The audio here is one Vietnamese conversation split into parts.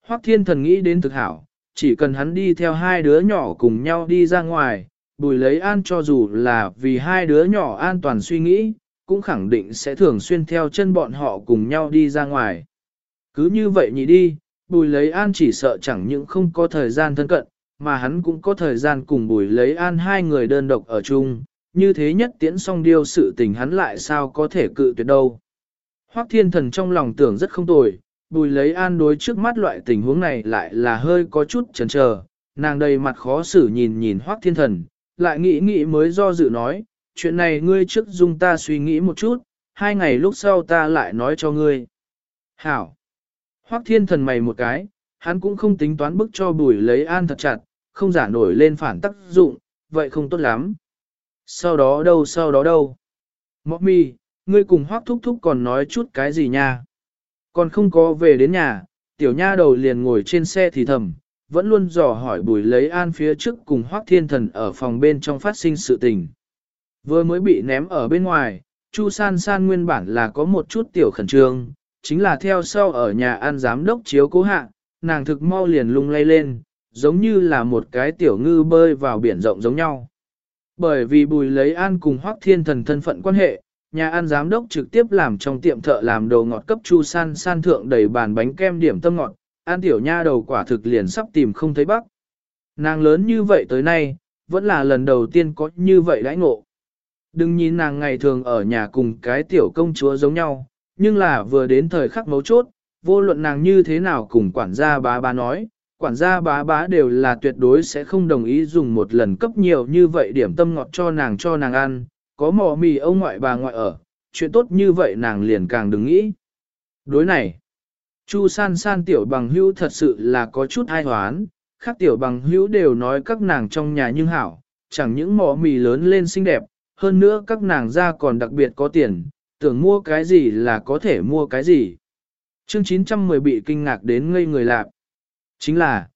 Hoắc Thiên Thần nghĩ đến thực hảo, chỉ cần hắn đi theo hai đứa nhỏ cùng nhau đi ra ngoài, Bùi Lấy An cho dù là vì hai đứa nhỏ an toàn suy nghĩ, cũng khẳng định sẽ thường xuyên theo chân bọn họ cùng nhau đi ra ngoài. Cứ như vậy nhỉ đi, Bùi Lấy An chỉ sợ chẳng những không có thời gian thân cận, mà hắn cũng có thời gian cùng Bùi Lấy An hai người đơn độc ở chung, như thế nhất tiễn xong điêu sự tình hắn lại sao có thể cự tuyệt đâu. Hoắc Thiên Thần trong lòng tưởng rất không tồi, Bùi Lấy An đối trước mắt loại tình huống này lại là hơi có chút chần chờ, nàng đầy mặt khó xử nhìn nhìn Hoắc Thiên Thần, lại nghĩ nghĩ mới do dự nói, chuyện này ngươi trước dung ta suy nghĩ một chút, 2 ngày lúc sau ta lại nói cho ngươi. Hảo! Hoắc Thiên Thần mày một cái, hắn cũng không tính toán bức cho Bùi Lấy An thật chặt, không giả nổi lên phản tác dụng, vậy không tốt lắm. Sau đó đâu? Mọc mi, ngươi cùng Hoắc thúc thúc còn nói chút cái gì nha? Còn không có về đến nhà, tiểu nha đầu liền ngồi trên xe thì thầm, vẫn luôn dò hỏi Bùi Lấy An phía trước cùng Hoắc Thiên Thần ở phòng bên trong phát sinh sự tình. Vừa mới bị ném ở bên ngoài, Chu San San nguyên bản là có một chút tiểu khẩn trương, chính là theo sau ở nhà ăn giám đốc chiếu cố hạ, nàng thực mau liền lung lay lên, giống như là một cái tiểu ngư bơi vào biển rộng giống nhau. Bởi vì Bùi Lấy An cùng Hoắc Thiên Thần thân phận quan hệ, nhà ăn giám đốc trực tiếp làm trong tiệm thợ làm đồ ngọt cấp Chu San San thượng đầy bàn bánh kem điểm tâm ngọt, An tiểu nha đầu quả thực liền sắp tìm không thấy bắc. Nàng lớn như vậy tới nay, vẫn là lần đầu tiên có như vậy đãi ngộ. Đừng nhìn nàng ngày thường ở nhà cùng cái tiểu công chúa giống nhau, nhưng là vừa đến thời khắc mấu chốt, vô luận nàng như thế nào cùng quản gia bá nói, quản gia bá đều là tuyệt đối sẽ không đồng ý dùng một lần cấp nhiều như vậy điểm tâm ngọt cho nàng ăn, có mò mì ông ngoại bà ngoại ở, chuyện tốt như vậy nàng liền càng đừng nghĩ. Đối này, Chu San San tiểu bằng hữu thật sự là có chút ai hoán, khác tiểu bằng hữu đều nói các nàng trong nhà nhưng hảo, chẳng những mò mì lớn lên xinh đẹp, hơn nữa các nàng ra còn đặc biệt có tiền, tưởng mua cái gì là có thể mua cái gì. Chương 910 bị kinh ngạc đến ngây người lạp. Chính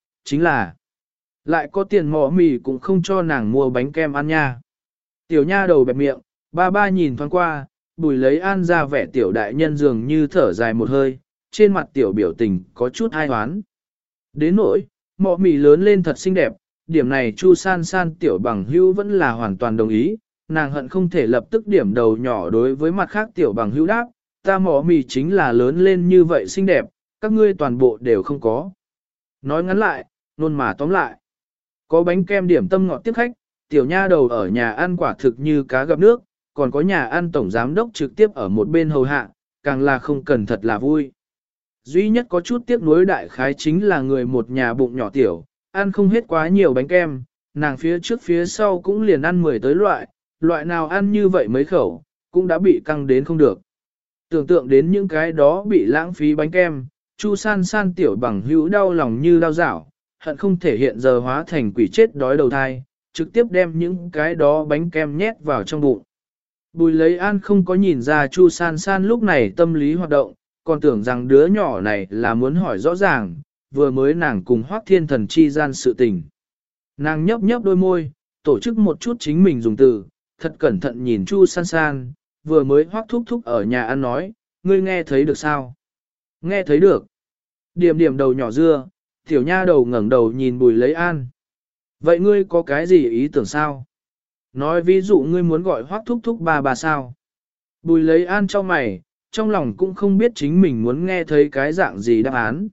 là, lại có tiền mò mì cũng không cho nàng mua bánh kem ăn nha. Tiểu nha đầu bẹp miệng, ba nhìn thoáng qua, Bùi Lấy An ra vẻ tiểu đại nhân dường như thở dài một hơi, trên mặt tiểu biểu tình có chút ai hoán. Đến nỗi, mọ mì lớn lên thật xinh đẹp, điểm này Chu San San tiểu bằng hữu vẫn là hoàn toàn đồng ý, nàng hận không thể lập tức điểm đầu nhỏ đối với mặt khác tiểu bằng hữu đáp, ta mọ mì chính là lớn lên như vậy xinh đẹp, các ngươi toàn bộ đều không có. Nói ngắn lại, nôn mà tóm lại. Có bánh kem điểm tâm ngọt tiếp khách, tiểu nha đầu ở nhà ăn quả thực như cá gặp nước, còn có nhà ăn tổng giám đốc trực tiếp ở một bên hầu hạ, càng là không cần thật là vui. Duy nhất có chút tiếc nuối đại khái chính là người một nhà bụng nhỏ tiểu, ăn không hết quá nhiều bánh kem, nàng phía trước phía sau cũng liền ăn 10 tới loại nào ăn như vậy mấy khẩu, cũng đã bị căng đến không được. Tưởng tượng đến những cái đó bị lãng phí bánh kem, Chu San San tiểu bằng hữu đau lòng như đau dảo, hận không thể hiện giờ hóa thành quỷ chết đói đầu thai, trực tiếp đem những cái đó bánh kem nhét vào trong bụng. Bùi Lấy An không có nhìn ra Chu San San lúc này tâm lý hoạt động, còn tưởng rằng đứa nhỏ này là muốn hỏi rõ ràng, vừa mới nàng cùng Hoắc Thiên Thần chi gian sự tình. Nàng nhấp nhấp đôi môi, tổ chức một chút chính mình dùng từ, thật cẩn thận nhìn Chu San San, vừa mới Hoắc thúc thúc ở nhà ăn nói, ngươi nghe thấy được sao? Nghe thấy được. Điểm điểm đầu nhỏ dưa, tiểu nha đầu ngẩng đầu nhìn Bùi Lấy An. Vậy ngươi có cái gì ý tưởng sao? Nói ví dụ ngươi muốn gọi Hoắc thúc thúc bà sao? Bùi Lấy An cho mày, trong lòng cũng không biết chính mình muốn nghe thấy cái dạng gì đáp án.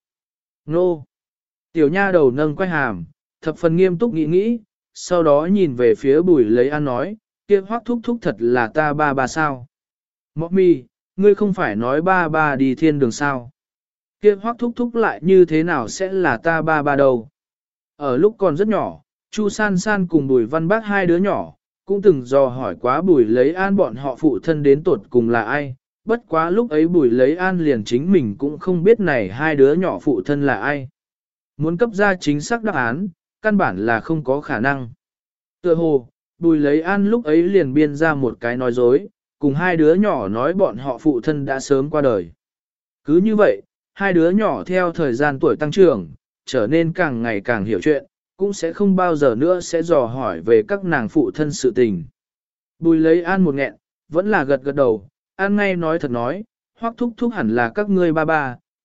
Nô! Tiểu nha đầu nâng quay hàm, thập phần nghiêm túc nghĩ, sau đó nhìn về phía Bùi Lấy An nói, kia Hoắc thúc thúc thật là ta bà sao? Mọc mi, ngươi không phải nói ba đi thiên đường sao? Kia Hoắc thúc thúc lại như thế nào sẽ là ta ba đâu? Ở lúc còn rất nhỏ, Chu San San cùng Bùi Văn Bác hai đứa nhỏ, cũng từng dò hỏi quá Bùi Lấy An bọn họ phụ thân đến tột cùng là ai, bất quá lúc ấy Bùi Lấy An liền chính mình cũng không biết này hai đứa nhỏ phụ thân là ai. Muốn cấp ra chính xác đáp án, căn bản là không có khả năng. Tựa hồ, Bùi Lấy An lúc ấy liền biên ra một cái nói dối, cùng hai đứa nhỏ nói bọn họ phụ thân đã sớm qua đời. Cứ như vậy, hai đứa nhỏ theo thời gian tuổi tăng trưởng, trở nên càng ngày càng hiểu chuyện, cũng sẽ không bao giờ nữa sẽ dò hỏi về các nàng phụ thân sự tình. Bùi Lấy An một nghẹn, vẫn là gật gật đầu, An ngay nói thật nói, Hoắc thúc thúc hẳn là các ngươi ba,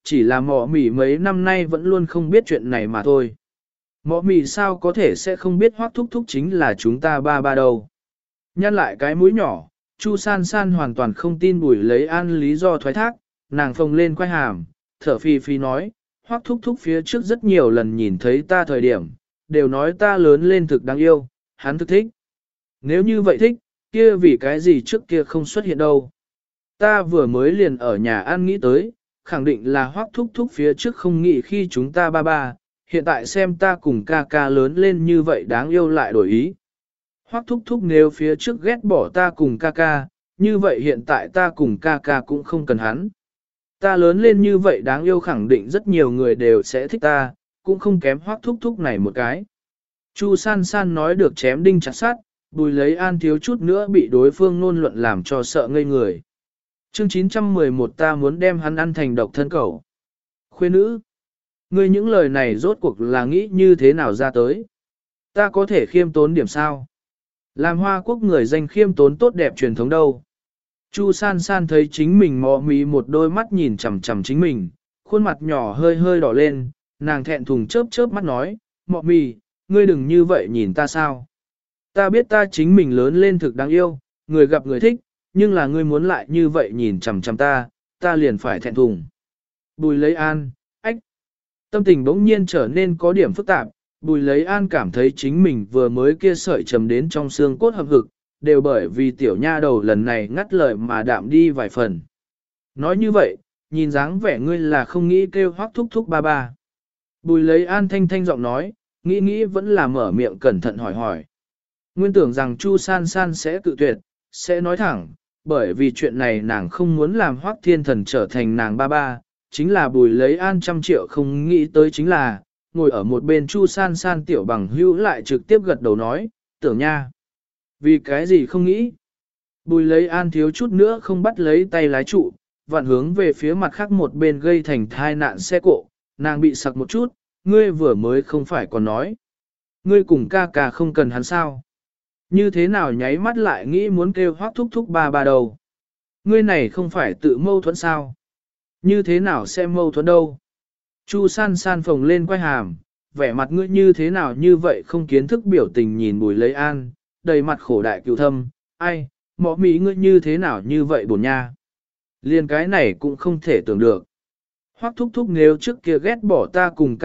chỉ là mọ mỉ mấy năm nay vẫn luôn không biết chuyện này mà thôi. Mọ mỉ sao có thể sẽ không biết Hoắc thúc thúc chính là chúng ta ba ba đâu. Nhăn lại cái mũi nhỏ, Chu San San hoàn toàn không tin Bùi Lấy An lý do thoái thác, nàng phồng lên quay hàm, thở phì phì nói, Hoắc thúc thúc phía trước rất nhiều lần nhìn thấy ta thời điểm, đều nói ta lớn lên thực đáng yêu, hắn thực thích. Nếu như vậy thích, kia vì cái gì trước kia không xuất hiện đâu. Ta vừa mới liền ở nhà ăn nghĩ tới, khẳng định là Hoắc thúc thúc phía trước không nghĩ khi chúng ta ba ba, hiện tại xem ta cùng ca ca lớn lên như vậy đáng yêu lại đổi ý. Hoắc thúc thúc nếu phía trước ghét bỏ ta cùng ca ca, như vậy hiện tại ta cùng ca ca cũng không cần hắn. Ta lớn lên như vậy đáng yêu khẳng định rất nhiều người đều sẽ thích ta, cũng không kém Hoắc thúc thúc này một cái. Chu San San nói được chém đinh chặt sắt, Bùi Lấy An thiếu chút nữa bị đối phương ngôn luận làm cho sợ ngây người. Chương 911 ta muốn đem hắn ăn thành độc thân cẩu. Khuê nữ, ngươi những lời này rốt cuộc là nghĩ như thế nào ra tới? Ta có thể khiêm tốn điểm sao? Làm Hoa Quốc người danh khiêm tốn tốt đẹp truyền thống đâu? Chu San San thấy chính mình mò mì một đôi mắt nhìn chằm chằm chính mình, khuôn mặt nhỏ hơi hơi đỏ lên, nàng thẹn thùng chớp chớp mắt nói, mọ mì, ngươi đừng như vậy nhìn ta sao? Ta biết ta chính mình lớn lên thực đáng yêu, người gặp người thích, nhưng là ngươi muốn lại như vậy nhìn chằm chằm ta, ta liền phải thẹn thùng. Bùi Lấy An, ách. Tâm tình bỗng nhiên trở nên có điểm phức tạp, Bùi Lấy An cảm thấy chính mình vừa mới kia sợi trầm đến trong xương cốt hậm hực, đều bởi vì tiểu nha đầu lần này ngắt lời mà đạm đi vài phần. Nói như vậy, nhìn dáng vẻ ngươi là không nghĩ kêu Hoắc thúc thúc ba ba. Bùi Lấy An thanh thanh giọng nói, nghĩ vẫn là mở miệng cẩn thận hỏi hỏi. Nguyên tưởng rằng Chu San San sẽ cự tuyệt, sẽ nói thẳng, bởi vì chuyện này nàng không muốn làm Hoắc Thiên Thần trở thành nàng ba ba, chính là Bùi Lấy An 100 triệu không nghĩ tới chính là, ngồi ở một bên Chu San San tiểu bằng hữu lại trực tiếp gật đầu nói, tưởng nha. Vì cái gì không nghĩ? Bùi Lấy An thiếu chút nữa không bắt lấy tay lái trụ, vặn hướng về phía mặt khác một bên gây thành thai nạn xe cộ, nàng bị sặc một chút, ngươi vừa mới không phải còn nói. Ngươi cùng ca ca không cần hắn sao? Như thế nào nháy mắt lại nghĩ muốn kêu Hoắc thúc thúc ba ba đầu? Ngươi này không phải tự mâu thuẫn sao? Như thế nào sẽ mâu thuẫn đâu? Chu San San phồng lên quay hàm, vẻ mặt ngươi như thế nào như vậy không kiến thức biểu tình nhìn Bùi Lấy An, đầy mặt khổ đại cựu thâm, ai, mọ mí ngươi như thế nào như vậy bổn nha. Liên cái này cũng không thể tưởng được. Hoắc thúc thúc nếu trước kia ghét bỏ ta cùng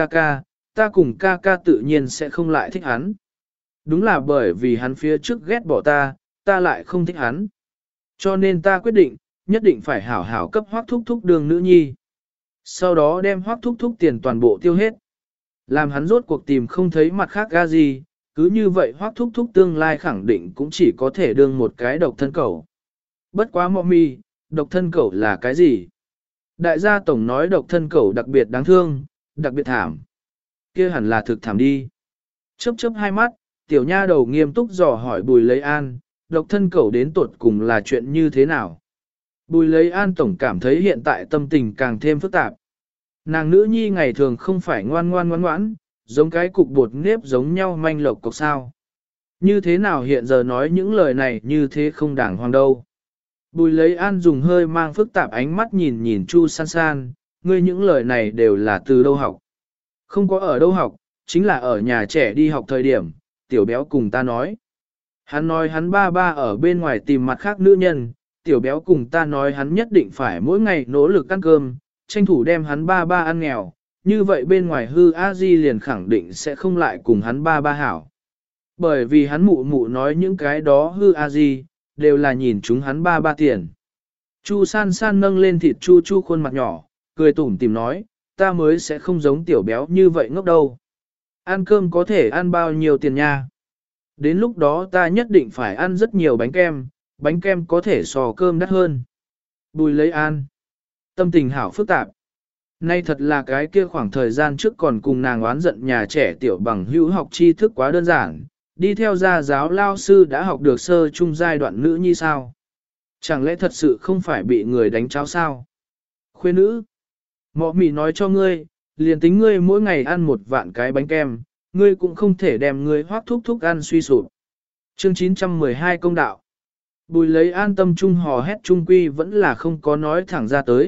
ca ca tự nhiên sẽ không lại thích hắn. Đúng là bởi vì hắn phía trước ghét bỏ ta lại không thích hắn. Cho nên ta quyết định, nhất định phải hảo hảo cấp Hoắc thúc thúc đường nữ nhi. Sau đó đem Hoắc thúc thúc tiền toàn bộ tiêu hết. Làm hắn rốt cuộc tìm không thấy mặt khác ga gì, cứ như vậy Hoắc thúc thúc tương lai khẳng định cũng chỉ có thể đương một cái độc thân cẩu. Bất quá mọ mì, độc thân cẩu là cái gì? Đại gia tổng nói độc thân cẩu đặc biệt đáng thương, đặc biệt thảm. Kia hẳn là thực thảm đi. Chớp chớp hai mắt, tiểu nha đầu nghiêm túc dò hỏi Bùi Lấy An, độc thân cẩu đến tột cùng là chuyện như thế nào? Bùi Lấy An tổng cảm thấy hiện tại tâm tình càng thêm phức tạp. Nàng nữ nhi ngày thường không phải ngoan ngoãn, giống cái cục bột nếp giống nhau manh lộc cục sao. Như thế nào hiện giờ nói những lời này như thế không đàng hoàng đâu. Bùi Lấy An dùng hơi mang phức tạp ánh mắt nhìn nhìn Chu San San, ngươi những lời này đều là từ đâu học. Không có ở đâu học, chính là ở nhà trẻ đi học thời điểm, tiểu béo cùng ta nói. Hắn nói hắn ba ba ở bên ngoài tìm mặt khác nữ nhân, tiểu béo cùng ta nói hắn nhất định phải mỗi ngày nỗ lực ăn cơm, tranh thủ đem hắn ba ba ăn nghèo, như vậy bên ngoài hư a di liền khẳng định sẽ không lại cùng hắn ba ba hảo. Bởi vì hắn mụ mụ nói những cái đó hư a di, đều là nhìn chúng hắn ba ba tiền. Chu San San nâng lên thịt chu chu khuôn mặt nhỏ, cười tủm tìm nói, ta mới sẽ không giống tiểu béo như vậy ngốc đâu. Ăn cơm có thể ăn bao nhiêu tiền nha. Đến lúc đó ta nhất định phải ăn rất nhiều bánh kem có thể so cơm đắt hơn. Bùi Lấy An. Tâm tình hảo phức tạp. Nay thật là cái kia khoảng thời gian trước còn cùng nàng oán giận nhà trẻ tiểu bằng hữu học tri thức quá đơn giản, đi theo gia giáo lao sư đã học được sơ trung giai đoạn nữ như sao. Chẳng lẽ thật sự không phải bị người đánh cháo sao? Khuê nữ. Mọ mì nói cho ngươi, liền tính ngươi mỗi ngày ăn 1 vạn cái bánh kem, ngươi cũng không thể đem ngươi Hoắc thúc thúc ăn suy sụp. Chương 912 công đạo. Bùi Lấy An tâm trung hò hét trung quy vẫn là không có nói thẳng ra tới,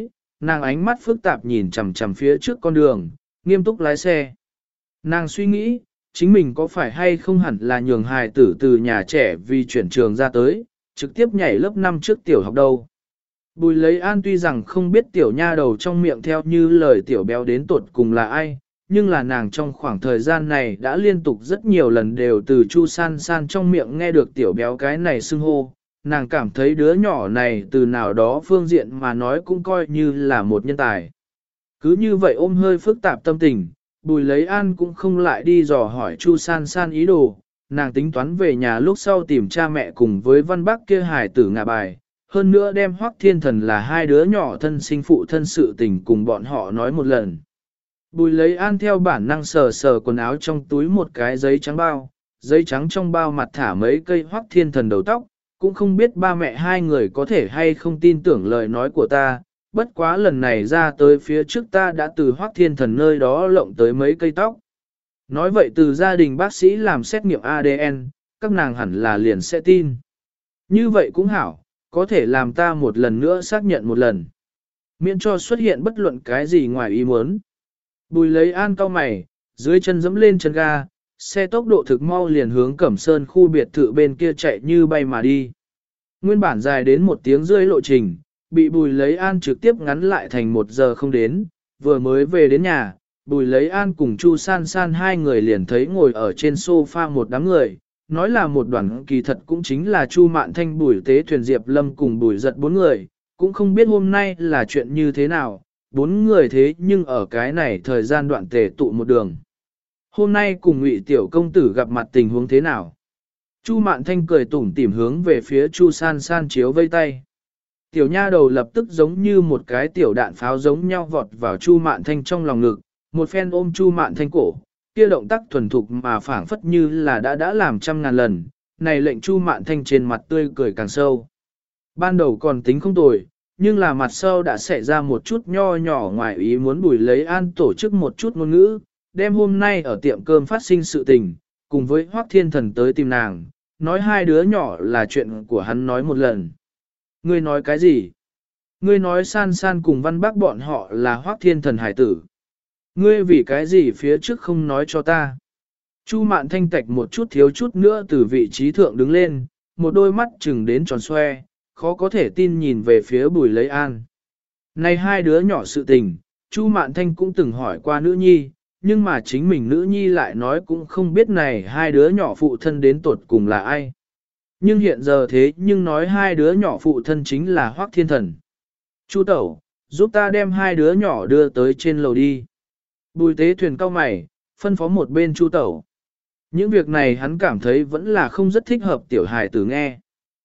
nàng ánh mắt phức tạp nhìn chằm chằm phía trước con đường, nghiêm túc lái xe. Nàng suy nghĩ, chính mình có phải hay không hẳn là nhường hài tử từ nhà trẻ vì chuyển trường ra tới, trực tiếp nhảy lớp 5 trước tiểu học đâu. Bùi lấy an tuy rằng không biết tiểu nha đầu trong miệng theo như lời tiểu béo đến tột cùng là ai, nhưng là nàng trong khoảng thời gian này đã liên tục rất nhiều lần đều từ Chu San San trong miệng nghe được tiểu béo cái này xưng hô. Nàng cảm thấy đứa nhỏ này từ nào đó phương diện mà nói cũng coi như là một nhân tài. Cứ như vậy ôm hơi phức tạp tâm tình, Bùi lấy an cũng không lại đi dò hỏi Chu San San ý đồ, nàng tính toán về nhà lúc sau tìm cha mẹ cùng với văn bác kia hài tử ngả bài, hơn nữa đem Hoắc Thiên Thần là hai đứa nhỏ thân sinh phụ thân sự tình cùng bọn họ nói một lần. Bùi lấy an theo bản năng sờ sờ quần áo trong túi một cái giấy trắng bao, giấy trắng trong bao mặt thả mấy cây Hoắc Thiên Thần đầu tóc, cũng không biết ba mẹ hai người có thể hay không tin tưởng lời nói của ta, bất quá lần này ra tới phía trước ta đã từ Hoắc Thiên Thần nơi đó lộng tới mấy cây tóc. Nói vậy từ gia đình bác sĩ làm xét nghiệm ADN, các nàng hẳn là liền sẽ tin. Như vậy cũng hảo, có thể làm ta một lần nữa xác nhận một lần. Miễn cho xuất hiện bất luận cái gì ngoài ý muốn. Bùi lấy an cau mày, dưới chân dẫm lên chân ga, xe tốc độ thực mau liền hướng Cẩm Sơn khu biệt thự bên kia chạy như bay mà đi. Nguyên bản dài đến 1 tiếng rưỡi lộ trình, bị Bùi lấy an trực tiếp ngắn lại thành 1 giờ không đến, vừa mới về đến nhà, Bùi lấy an cùng Chu San San hai người liền thấy ngồi ở trên sofa một đám người, nói là một đoàn kỳ thật cũng chính là Chu Mạn Thanh, Bùi Tế Thuyền, Diệp Lâm cùng Bùi Giật 4 người, cũng không biết hôm nay là chuyện như thế nào, 4 người thế nhưng ở cái này thời gian đoạn tề tụ một đường. Hôm nay cùng Ngụy tiểu công tử gặp mặt tình huống thế nào? Chu Mạn Thanh cười tủm tỉm hướng về phía Chu San San chiếu vây tay. Tiểu nha đầu lập tức giống như một cái tiểu đạn pháo giống nhau vọt vào Chu Mạn Thanh trong lòng ngực, một phen ôm Chu Mạn Thanh cổ, kia động tác thuần thục mà phảng phất như là đã làm 100.000 lần, này lệnh Chu Mạn Thanh trên mặt tươi cười càng sâu. Ban đầu còn tính không tồi, nhưng là mặt sau đã xảy ra một chút nho nhỏ ngoài ý muốn Bùi lấy an tổ chức một chút ngôn ngữ, đem hôm nay ở tiệm cơm phát sinh sự tình, cùng với Hoắc Thiên Thần tới tìm nàng, nói hai đứa nhỏ là chuyện của hắn nói một lần. Ngươi nói cái gì? Ngươi nói San San cùng Văn Bác bọn họ là Hoắc Thiên Thần hải tử. Ngươi vì cái gì phía trước không nói cho ta? Chu Mạn Thanh tạch một chút thiếu chút nữa từ vị trí thượng đứng lên, một đôi mắt chừng đến tròn xoe, khó có thể tin nhìn về phía Bùi lấy an. Này hai đứa nhỏ sự tình, Chu Mạn Thanh cũng từng hỏi qua nữ nhi, nhưng mà chính mình nữ nhi lại nói cũng không biết này hai đứa nhỏ phụ thân đến tột cùng là ai. Nhưng hiện giờ thế nhưng nói hai đứa nhỏ phụ thân chính là Hoắc Thiên Thần. Chu tẩu, giúp ta đem hai đứa nhỏ đưa tới trên lầu đi. Bùi Tế Thuyền cau mày, phân phó một bên Chu tẩu. Những việc này hắn cảm thấy vẫn là không rất thích hợp tiểu hài tử nghe.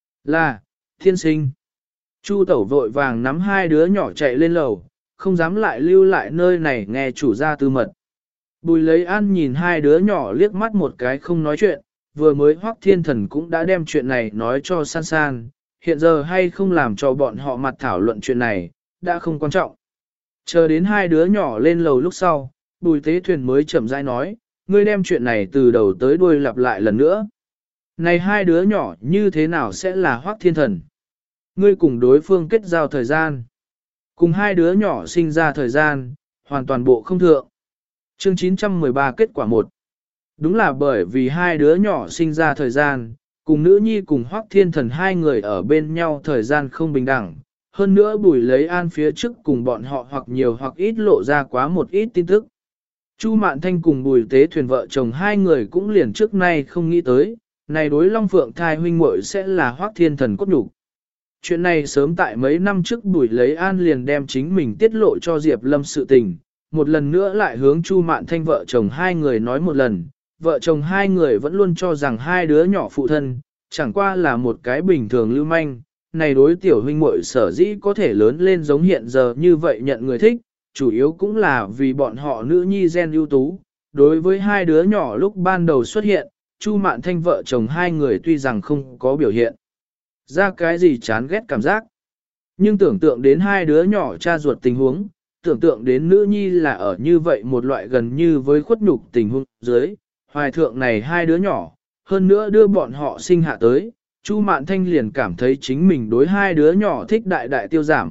Là, thiên sinh. Chu tẩu vội vàng nắm hai đứa nhỏ chạy lên lầu, không dám lại lưu lại nơi này nghe chủ gia tư mật. Bùi lấy an nhìn hai đứa nhỏ liếc mắt một cái không nói chuyện, vừa mới Hoắc Thiên Thần cũng đã đem chuyện này nói cho San San, hiện giờ hay không làm cho bọn họ mặt thảo luận chuyện này, đã không quan trọng. Chờ đến hai đứa nhỏ lên lầu lúc sau, Bùi Tế Thuyền mới chậm rãi nói, ngươi đem chuyện này từ đầu tới đuôi lặp lại lần nữa. Này hai đứa nhỏ như thế nào sẽ là Hoắc Thiên Thần? Ngươi cùng đối phương kết giao thời gian. Cùng hai đứa nhỏ sinh ra thời gian, hoàn toàn bộ không thượng. Chương 913 kết quả 1. Đúng là bởi vì hai đứa nhỏ sinh ra thời gian, cùng nữ nhi cùng Hoắc Thiên Thần hai người ở bên nhau thời gian không bình đẳng. Hơn nữa Bùi lấy an phía trước cùng bọn họ hoặc nhiều hoặc ít lộ ra quá một ít tin tức. Chu Mạn Thanh cùng Bùi Tế Thuyền vợ chồng hai người cũng liền trước nay không nghĩ tới, này đối Long Phượng thai huynh muội sẽ là Hoắc Thiên Thần cốt nhục. Chuyện này sớm tại mấy năm trước Bùi lấy an liền đem chính mình tiết lộ cho Diệp Lâm sự tình, một lần nữa lại hướng Chu Mạn Thanh vợ chồng hai người nói một lần, vợ chồng hai người vẫn luôn cho rằng hai đứa nhỏ phụ thân, chẳng qua là một cái bình thường lưu manh, này đối tiểu huynh muội sở dĩ có thể lớn lên giống hiện giờ như vậy nhận người thích, chủ yếu cũng là vì bọn họ nữ nhi gen ưu tú. Đối với hai đứa nhỏ lúc ban đầu xuất hiện, Chu Mạn Thanh vợ chồng hai người tuy rằng không có biểu hiện ra cái gì chán ghét cảm giác, nhưng tưởng tượng đến hai đứa nhỏ cha ruột tình huống, tưởng tượng đến nữ nhi là ở như vậy một loại gần như với khuất nhục tình huống dưới, hoài thượng này hai đứa nhỏ, hơn nữa đưa bọn họ sinh hạ tới, Chu Mạn Thanh liền cảm thấy chính mình đối hai đứa nhỏ thích đại đại tiêu giảm,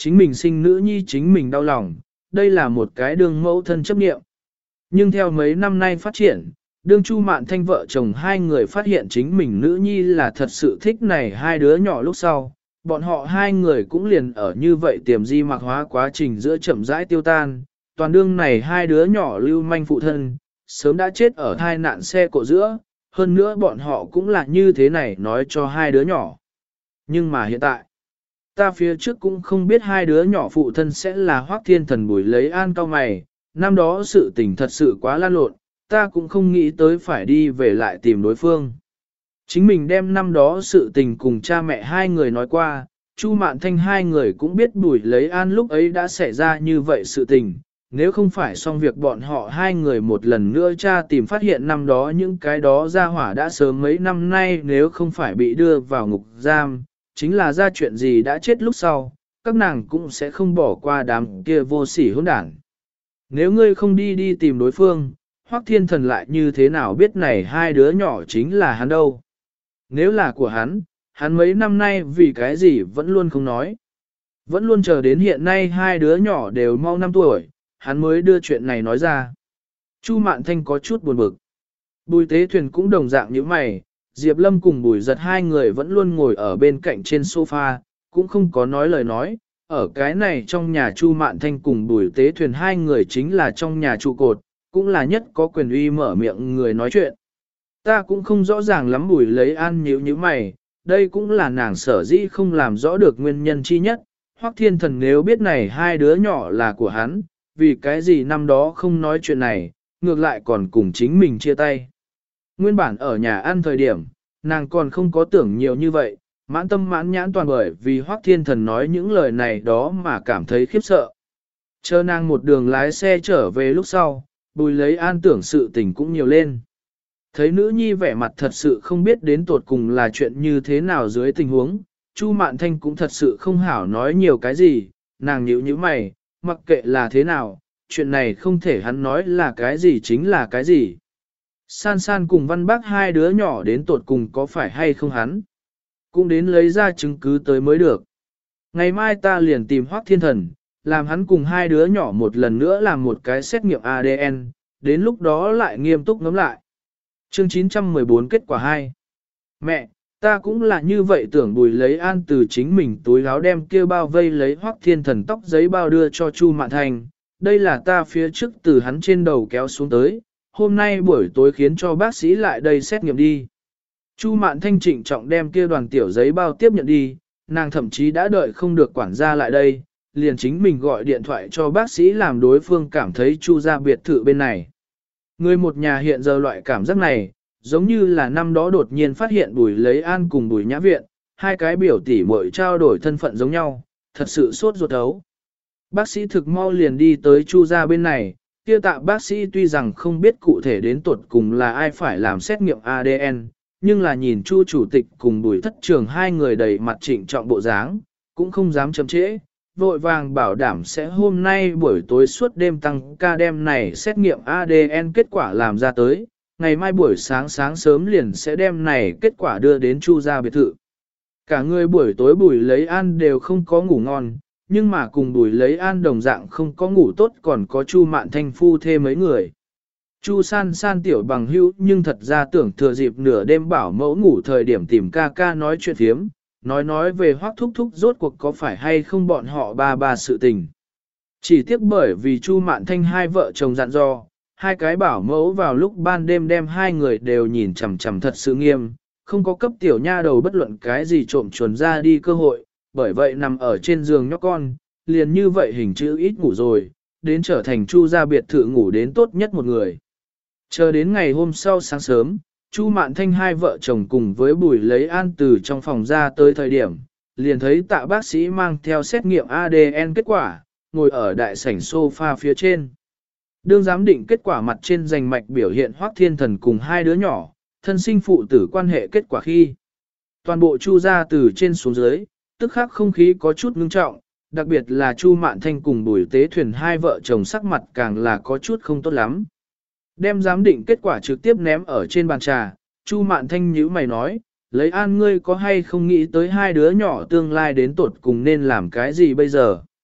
chính mình sinh nữ nhi chính mình đau lòng, đây là một cái đường mẫu thân chấp niệm. Nhưng theo mấy năm nay phát triển, đương Chu Mạn Thanh vợ chồng hai người phát hiện chính mình nữ nhi là thật sự thích này hai đứa nhỏ lúc sau, bọn họ hai người cũng liền ở như vậy tiềm di mạc hóa quá trình giữa chậm rãi tiêu tan, toàn đương này hai đứa nhỏ lưu manh phụ thân, sớm đã chết ở thai nạn xe cộ giữa, hơn nữa bọn họ cũng là như thế này nói cho hai đứa nhỏ. Nhưng mà hiện tại, ta phía trước cũng không biết hai đứa nhỏ phụ thân sẽ là Hoắc Thiên Thần Bùi lấy an cao mày, năm đó sự tình thật sự quá lan lộn, ta cũng không nghĩ tới phải đi về lại tìm đối phương. Chính mình đem năm đó sự tình cùng cha mẹ hai người nói qua, Chu Mạn Thanh hai người cũng biết Bùi lấy an lúc ấy đã xảy ra như vậy sự tình, nếu không phải xong việc bọn họ hai người một lần nữa cha tìm phát hiện năm đó những cái đó ra hỏa đã sớm mấy năm nay nếu không phải bị đưa vào ngục giam, chính là ra chuyện gì đã chết lúc sau, các nàng cũng sẽ không bỏ qua đám kia vô sỉ hỗn đảng. Nếu ngươi không đi tìm đối phương, Hoắc Thiên Thần lại như thế nào biết này hai đứa nhỏ chính là hắn đâu? Nếu là của hắn mấy năm nay vì cái gì vẫn luôn không nói. Vẫn luôn chờ đến hiện nay hai đứa nhỏ đều mau 5 tuổi, hắn mới đưa chuyện này nói ra. Chu Mạn Thanh có chút buồn bực. Bùi Tế Thuyền cũng đồng dạng như mày, Diệp Lâm cùng Bùi Giật hai người vẫn luôn ngồi ở bên cạnh trên sofa, cũng không có nói lời nói. Ở cái này trong nhà Chu Mạn Thanh cùng Bùi Tế Thuyền hai người chính là trong nhà trụ cột, cũng là nhất có quyền uy mở miệng người nói chuyện. Ta cũng không rõ ràng lắm Bùi lấy an nhíu như mày, đây cũng là nàng sở dĩ không làm rõ được nguyên nhân chi nhất. Hoắc Thiên Thần nếu biết này hai đứa nhỏ là của hắn, vì cái gì năm đó không nói chuyện này, ngược lại còn cùng chính mình chia tay. Nguyên bản ở nhà ăn thời điểm, nàng còn không có tưởng nhiều như vậy, mãn tâm mãn nhãn toàn bởi vì Hoắc Thiên Thần nói những lời này đó mà cảm thấy khiếp sợ. Chờ nàng một đường lái xe trở về lúc sau, Bùi lấy an tưởng sự tình cũng nhiều lên. Thấy nữ nhi vẻ mặt thật sự không biết đến tột cùng là chuyện như thế nào dưới tình huống, Chu Mạn Thanh cũng thật sự không hảo nói nhiều cái gì, nàng nhíu nhíu mày, mặc kệ là thế nào, chuyện này không thể hắn nói là cái gì chính là cái gì. San San cùng Văn Bác hai đứa nhỏ đến tột cùng có phải hay không hắn, cũng đến lấy ra chứng cứ tới mới được. Ngày mai ta liền tìm Hoắc Thiên Thần, làm hắn cùng hai đứa nhỏ một lần nữa làm một cái xét nghiệm ADN, đến lúc đó lại nghiêm túc ngắm lại. Chương 914 kết quả 2. Mẹ, ta cũng là như vậy tưởng. Bùi lấy an từ chính mình túi áo đem kia bao vây lấy Hoắc Thiên Thần tóc giấy bao đưa cho Chu Mạn Thanh. Đây là ta phía trước từ hắn trên đầu kéo xuống tới, hôm nay buổi tối khiến cho bác sĩ lại đây xét nghiệm đi. Chu Mạn Thanh trịnh trọng đem kia đoàn tiểu giấy bao tiếp nhận đi, nàng thậm chí đã đợi không được quản gia lại đây, liền chính mình gọi điện thoại cho bác sĩ làm đối phương cảm thấy Chu ra biệt thự bên này. Người một nhà hiện giờ loại cảm giác này, giống như là năm đó đột nhiên phát hiện Bùi lấy an cùng Bùi nhã viện, hai cái biểu tỷ muội trao đổi thân phận giống nhau, thật sự sốt ruột ấu. Bác sĩ thực mau liền đi tới Chu ra bên này, kia tạ bác sĩ tuy rằng không biết cụ thể đến tuột cùng là ai phải làm xét nghiệm ADN, nhưng là nhìn Chu chủ tịch cùng Bùi thất trường hai người đầy mặt trịnh trọng bộ dáng, cũng không dám chậm trễ, vội vàng bảo đảm sẽ hôm nay buổi tối suốt đêm tăng ca đêm này xét nghiệm ADN kết quả làm ra tới, ngày mai buổi sáng sáng sớm liền sẽ đem này kết quả đưa đến Chu gia biệt thự. Cả người buổi tối Bùi lấy an đều không có ngủ ngon, nhưng mà cùng Bùi lấy an đồng dạng không có ngủ tốt còn có Chu Mạn Thanh phu thê mấy người. Chu San San tiểu bằng hữu nhưng thật ra tưởng thừa dịp nửa đêm bảo mẫu ngủ thời điểm tìm ca ca nói chuyện phiếm, nói về Hoắc thúc thúc rốt cuộc có phải hay không bọn họ ba sự tình. Chỉ tiếc bởi vì Chu Mạn Thanh hai vợ chồng dặn dò, hai cái bảo mẫu vào lúc ban đêm đem hai người đều nhìn chằm chằm thật sự nghiêm, không có cấp tiểu nha đầu bất luận cái gì trộm chuồn ra đi cơ hội, bởi vậy nằm ở trên giường nhóc con, liền như vậy hình chữ ít ngủ rồi, đến trở thành Chu gia biệt thự ngủ đến tốt nhất một người. Chờ đến ngày hôm sau sáng sớm, Chu Mạn Thanh hai vợ chồng cùng với Bùi lấy an từ trong phòng ra tới thời điểm, liền thấy tạ bác sĩ mang theo xét nghiệm ADN kết quả, ngồi ở đại sảnh sofa phía trên. Đương giám định kết quả mặt trên rành mạch biểu hiện Hoắc Thiên Thần cùng hai đứa nhỏ, thân sinh phụ tử quan hệ kết quả khi. Toàn bộ Chu gia từ trên xuống dưới, tức khắc không khí có chút ngưng trọng, đặc biệt là Chu Mạn Thanh cùng Bùi Tế Thuyền hai vợ chồng sắc mặt càng là có chút không tốt lắm. Đem giám định kết quả trực tiếp ném ở trên bàn trà, Chu Mạn Thanh nhíu mày nói, lấy an ngươi có hay không nghĩ tới hai đứa nhỏ tương lai đến tột cùng nên làm cái gì bây giờ?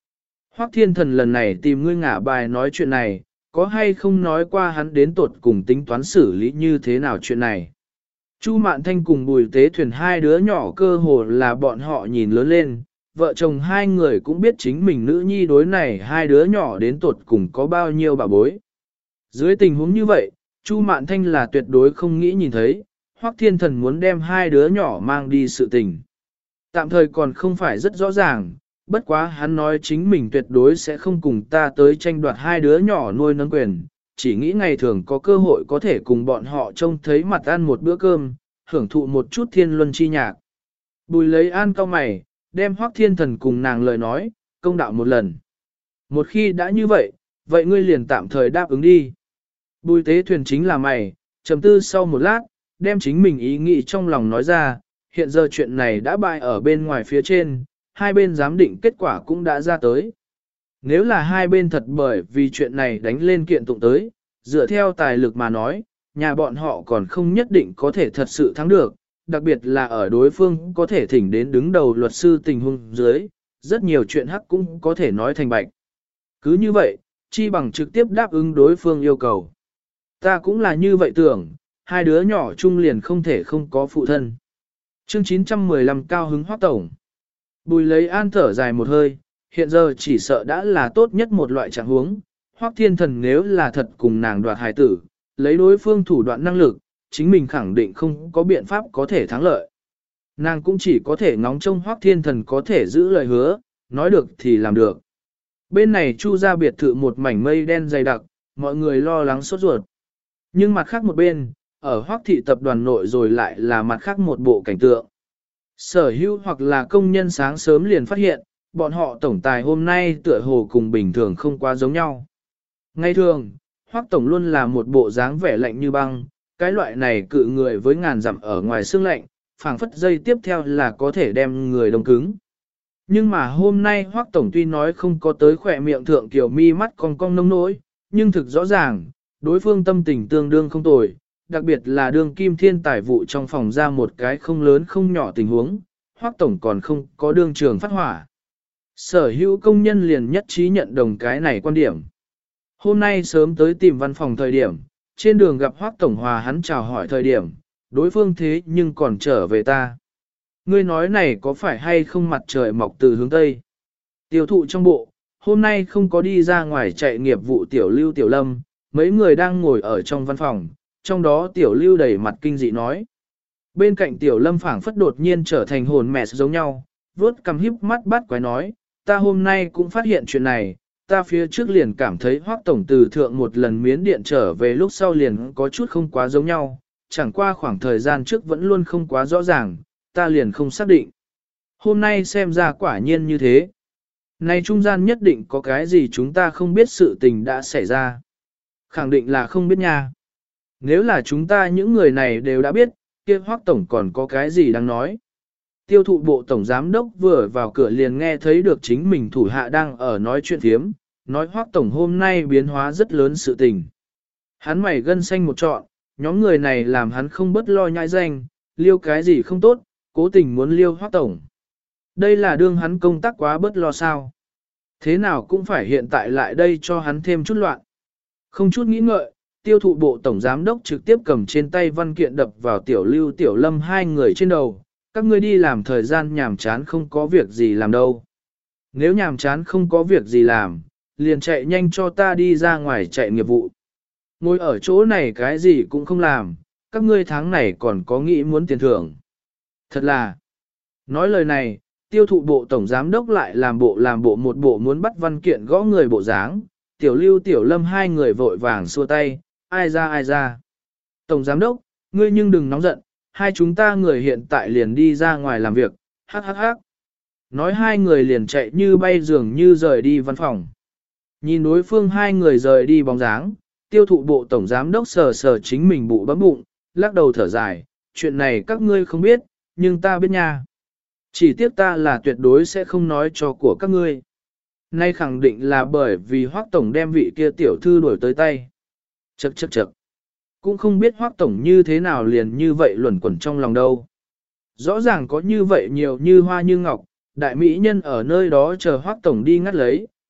Hoắc Thiên Thần lần này tìm ngươi ngả bài nói chuyện này, có hay không nói qua hắn đến tột cùng tính toán xử lý như thế nào chuyện này. Chu Mạn Thanh cùng Bùi Tế Thuyền hai đứa nhỏ cơ hồ là bọn họ nhìn lớn lên, vợ chồng hai người cũng biết chính mình nữ nhi đối này hai đứa nhỏ đến tột cùng có bao nhiêu bà bối. Dưới tình huống như vậy, Chu Mạn Thanh là tuyệt đối không nghĩ nhìn thấy, Hoắc Thiên Thần muốn đem hai đứa nhỏ mang đi sự tình. Tạm thời còn không phải rất rõ ràng, bất quá hắn nói chính mình tuyệt đối sẽ không cùng ta tới tranh đoạt hai đứa nhỏ nuôi nấng quyền, chỉ nghĩ ngày thường có cơ hội có thể cùng bọn họ trông thấy mặt ăn một bữa cơm, hưởng thụ một chút thiên luân chi nhạc. Bùi lấy an cao mày, đem Hoắc Thiên Thần cùng nàng lời nói, công đạo một lần. Một khi đã như vậy, vậy ngươi liền tạm thời đáp ứng đi. Bùi Tế Thuyền chính là mày, trầm tư sau một lát, đem chính mình ý nghĩ trong lòng nói ra, hiện giờ chuyện này đã bại ở bên ngoài phía trên, hai bên giám định kết quả cũng đã ra tới. Nếu là hai bên thật bởi vì chuyện này đánh lên kiện tụng tới, dựa theo tài lực mà nói, nhà bọn họ còn không nhất định có thể thật sự thắng được, đặc biệt là ở đối phương có thể thỉnh đến đứng đầu luật sư tình huống dưới, rất nhiều chuyện hắc cũng có thể nói thành bạch. Cứ như vậy, chi bằng trực tiếp đáp ứng đối phương yêu cầu. Ta cũng là như vậy tưởng, hai đứa nhỏ chung liền không thể không có phụ thân. Chương 915 cao hứng Hoắc tổng. Bùi lấy an thở dài một hơi, hiện giờ chỉ sợ đã là tốt nhất một loại trạng huống. Hoắc Thiên Thần nếu là thật cùng nàng đoạt hài tử, lấy đối phương thủ đoạn năng lực, chính mình khẳng định không có biện pháp có thể thắng lợi. Nàng cũng chỉ có thể ngóng trông Hoắc Thiên Thần có thể giữ lời hứa, nói được thì làm được. Bên này Chu ra biệt thự một mảnh mây đen dày đặc, mọi người lo lắng sốt ruột. Nhưng mặt khác một bên, ở Hoắc thị tập đoàn nội rồi lại là mặt khác một bộ cảnh tượng. Sở hữu hoặc là công nhân sáng sớm liền phát hiện, bọn họ tổng tài hôm nay tựa hồ cùng bình thường không quá giống nhau. Ngay thường, Hoắc tổng luôn là một bộ dáng vẻ lạnh như băng, cái loại này cự người với ngàn dặm ở ngoài xương lạnh, phảng phất dây tiếp theo là có thể đem người đông cứng. Nhưng mà hôm nay Hoắc tổng tuy nói không có tới khỏe miệng thượng kiểu mi mắt cong cong nông nỗi, nhưng thực rõ ràng, đối phương tâm tình tương đương không tồi, đặc biệt là đương kim thiên tài vụ trong phòng ra một cái không lớn không nhỏ tình huống, Hoắc tổng còn không có đương trường phát hỏa. Sở hữu công nhân liền nhất trí nhận đồng cái này quan điểm. Hôm nay sớm tới tìm văn phòng thời điểm, trên đường gặp Hoắc tổng hòa hắn chào hỏi thời điểm, đối phương thế nhưng còn trở về ta. Ngươi nói này có phải hay không mặt trời mọc từ hướng Tây? Tiêu thụ trong bộ, hôm nay không có đi ra ngoài chạy nghiệp vụ tiểu lưu tiểu lâm, mấy người đang ngồi ở trong văn phòng, trong đó tiểu lưu đầy mặt kinh dị nói. Bên cạnh tiểu lâm phảng phất đột nhiên trở thành hồn mẹ giống nhau, vuốt cằm híp mắt bắt quái nói, ta hôm nay cũng phát hiện chuyện này, ta phía trước liền cảm thấy Hoắc tổng từ thượng một lần miến điện trở về lúc sau liền có chút không quá giống nhau, chẳng qua khoảng thời gian trước vẫn luôn không quá rõ ràng, ta liền không xác định. Hôm nay xem ra quả nhiên như thế. Này trung gian nhất định có cái gì chúng ta không biết sự tình đã xảy ra. Khẳng định là không biết nha. Nếu là chúng ta những người này đều đã biết, kia Hoắc tổng còn có cái gì đang nói. Tiêu thụ bộ tổng giám đốc vừa vào cửa liền nghe thấy được chính mình thủ hạ đang ở nói chuyện thiếm, nói Hoắc tổng hôm nay biến hóa rất lớn sự tình. Hắn mày gân xanh một trọn, nhóm người này làm hắn không bất lo nhãi danh, liêu cái gì không tốt, cố tình muốn liêu Hoắc tổng. Đây là đương hắn công tác quá bất lo sao. Thế nào cũng phải hiện tại lại đây cho hắn thêm chút loạn. Không chút nghĩ ngợi, tiêu thụ bộ tổng giám đốc trực tiếp cầm trên tay văn kiện đập vào tiểu lưu tiểu lâm hai người trên đầu. Các ngươi đi làm thời gian nhàm chán không có việc gì làm đâu. Nếu nhàm chán không có việc gì làm, liền chạy nhanh cho ta đi ra ngoài chạy nghiệp vụ. Ngồi ở chỗ này cái gì cũng không làm, các ngươi tháng này còn có nghĩ muốn tiền thưởng. Thật là, nói lời này, tiêu thụ bộ tổng giám đốc lại làm bộ một bộ muốn bắt văn kiện gõ người bộ dáng, tiểu lưu tiểu lâm hai người vội vàng xua tay, ai ra ai ra. Tổng giám đốc, ngươi nhưng đừng nóng giận, hai chúng ta người hiện tại liền đi ra ngoài làm việc, hắc hắc hắc. Nói hai người liền chạy như bay dường như rời đi văn phòng. Nhìn đối phương hai người rời đi bóng dáng, tiêu thụ bộ tổng giám đốc sờ sờ chính mình bụ bấm bụng, lắc đầu thở dài, chuyện này các ngươi không biết, nhưng ta biết nha. Chỉ tiếc ta là tuyệt đối sẽ không nói cho của các ngươi. Nay khẳng định là bởi vì Hoắc tổng đem vị kia tiểu thư đuổi tới tay. Chậc chậc chậc. Cũng không biết Hoắc tổng như thế nào liền như vậy luẩn quẩn trong lòng đâu. Rõ ràng có như vậy nhiều như hoa như ngọc, đại mỹ nhân ở nơi đó chờ Hoắc tổng đi ngắt lấy,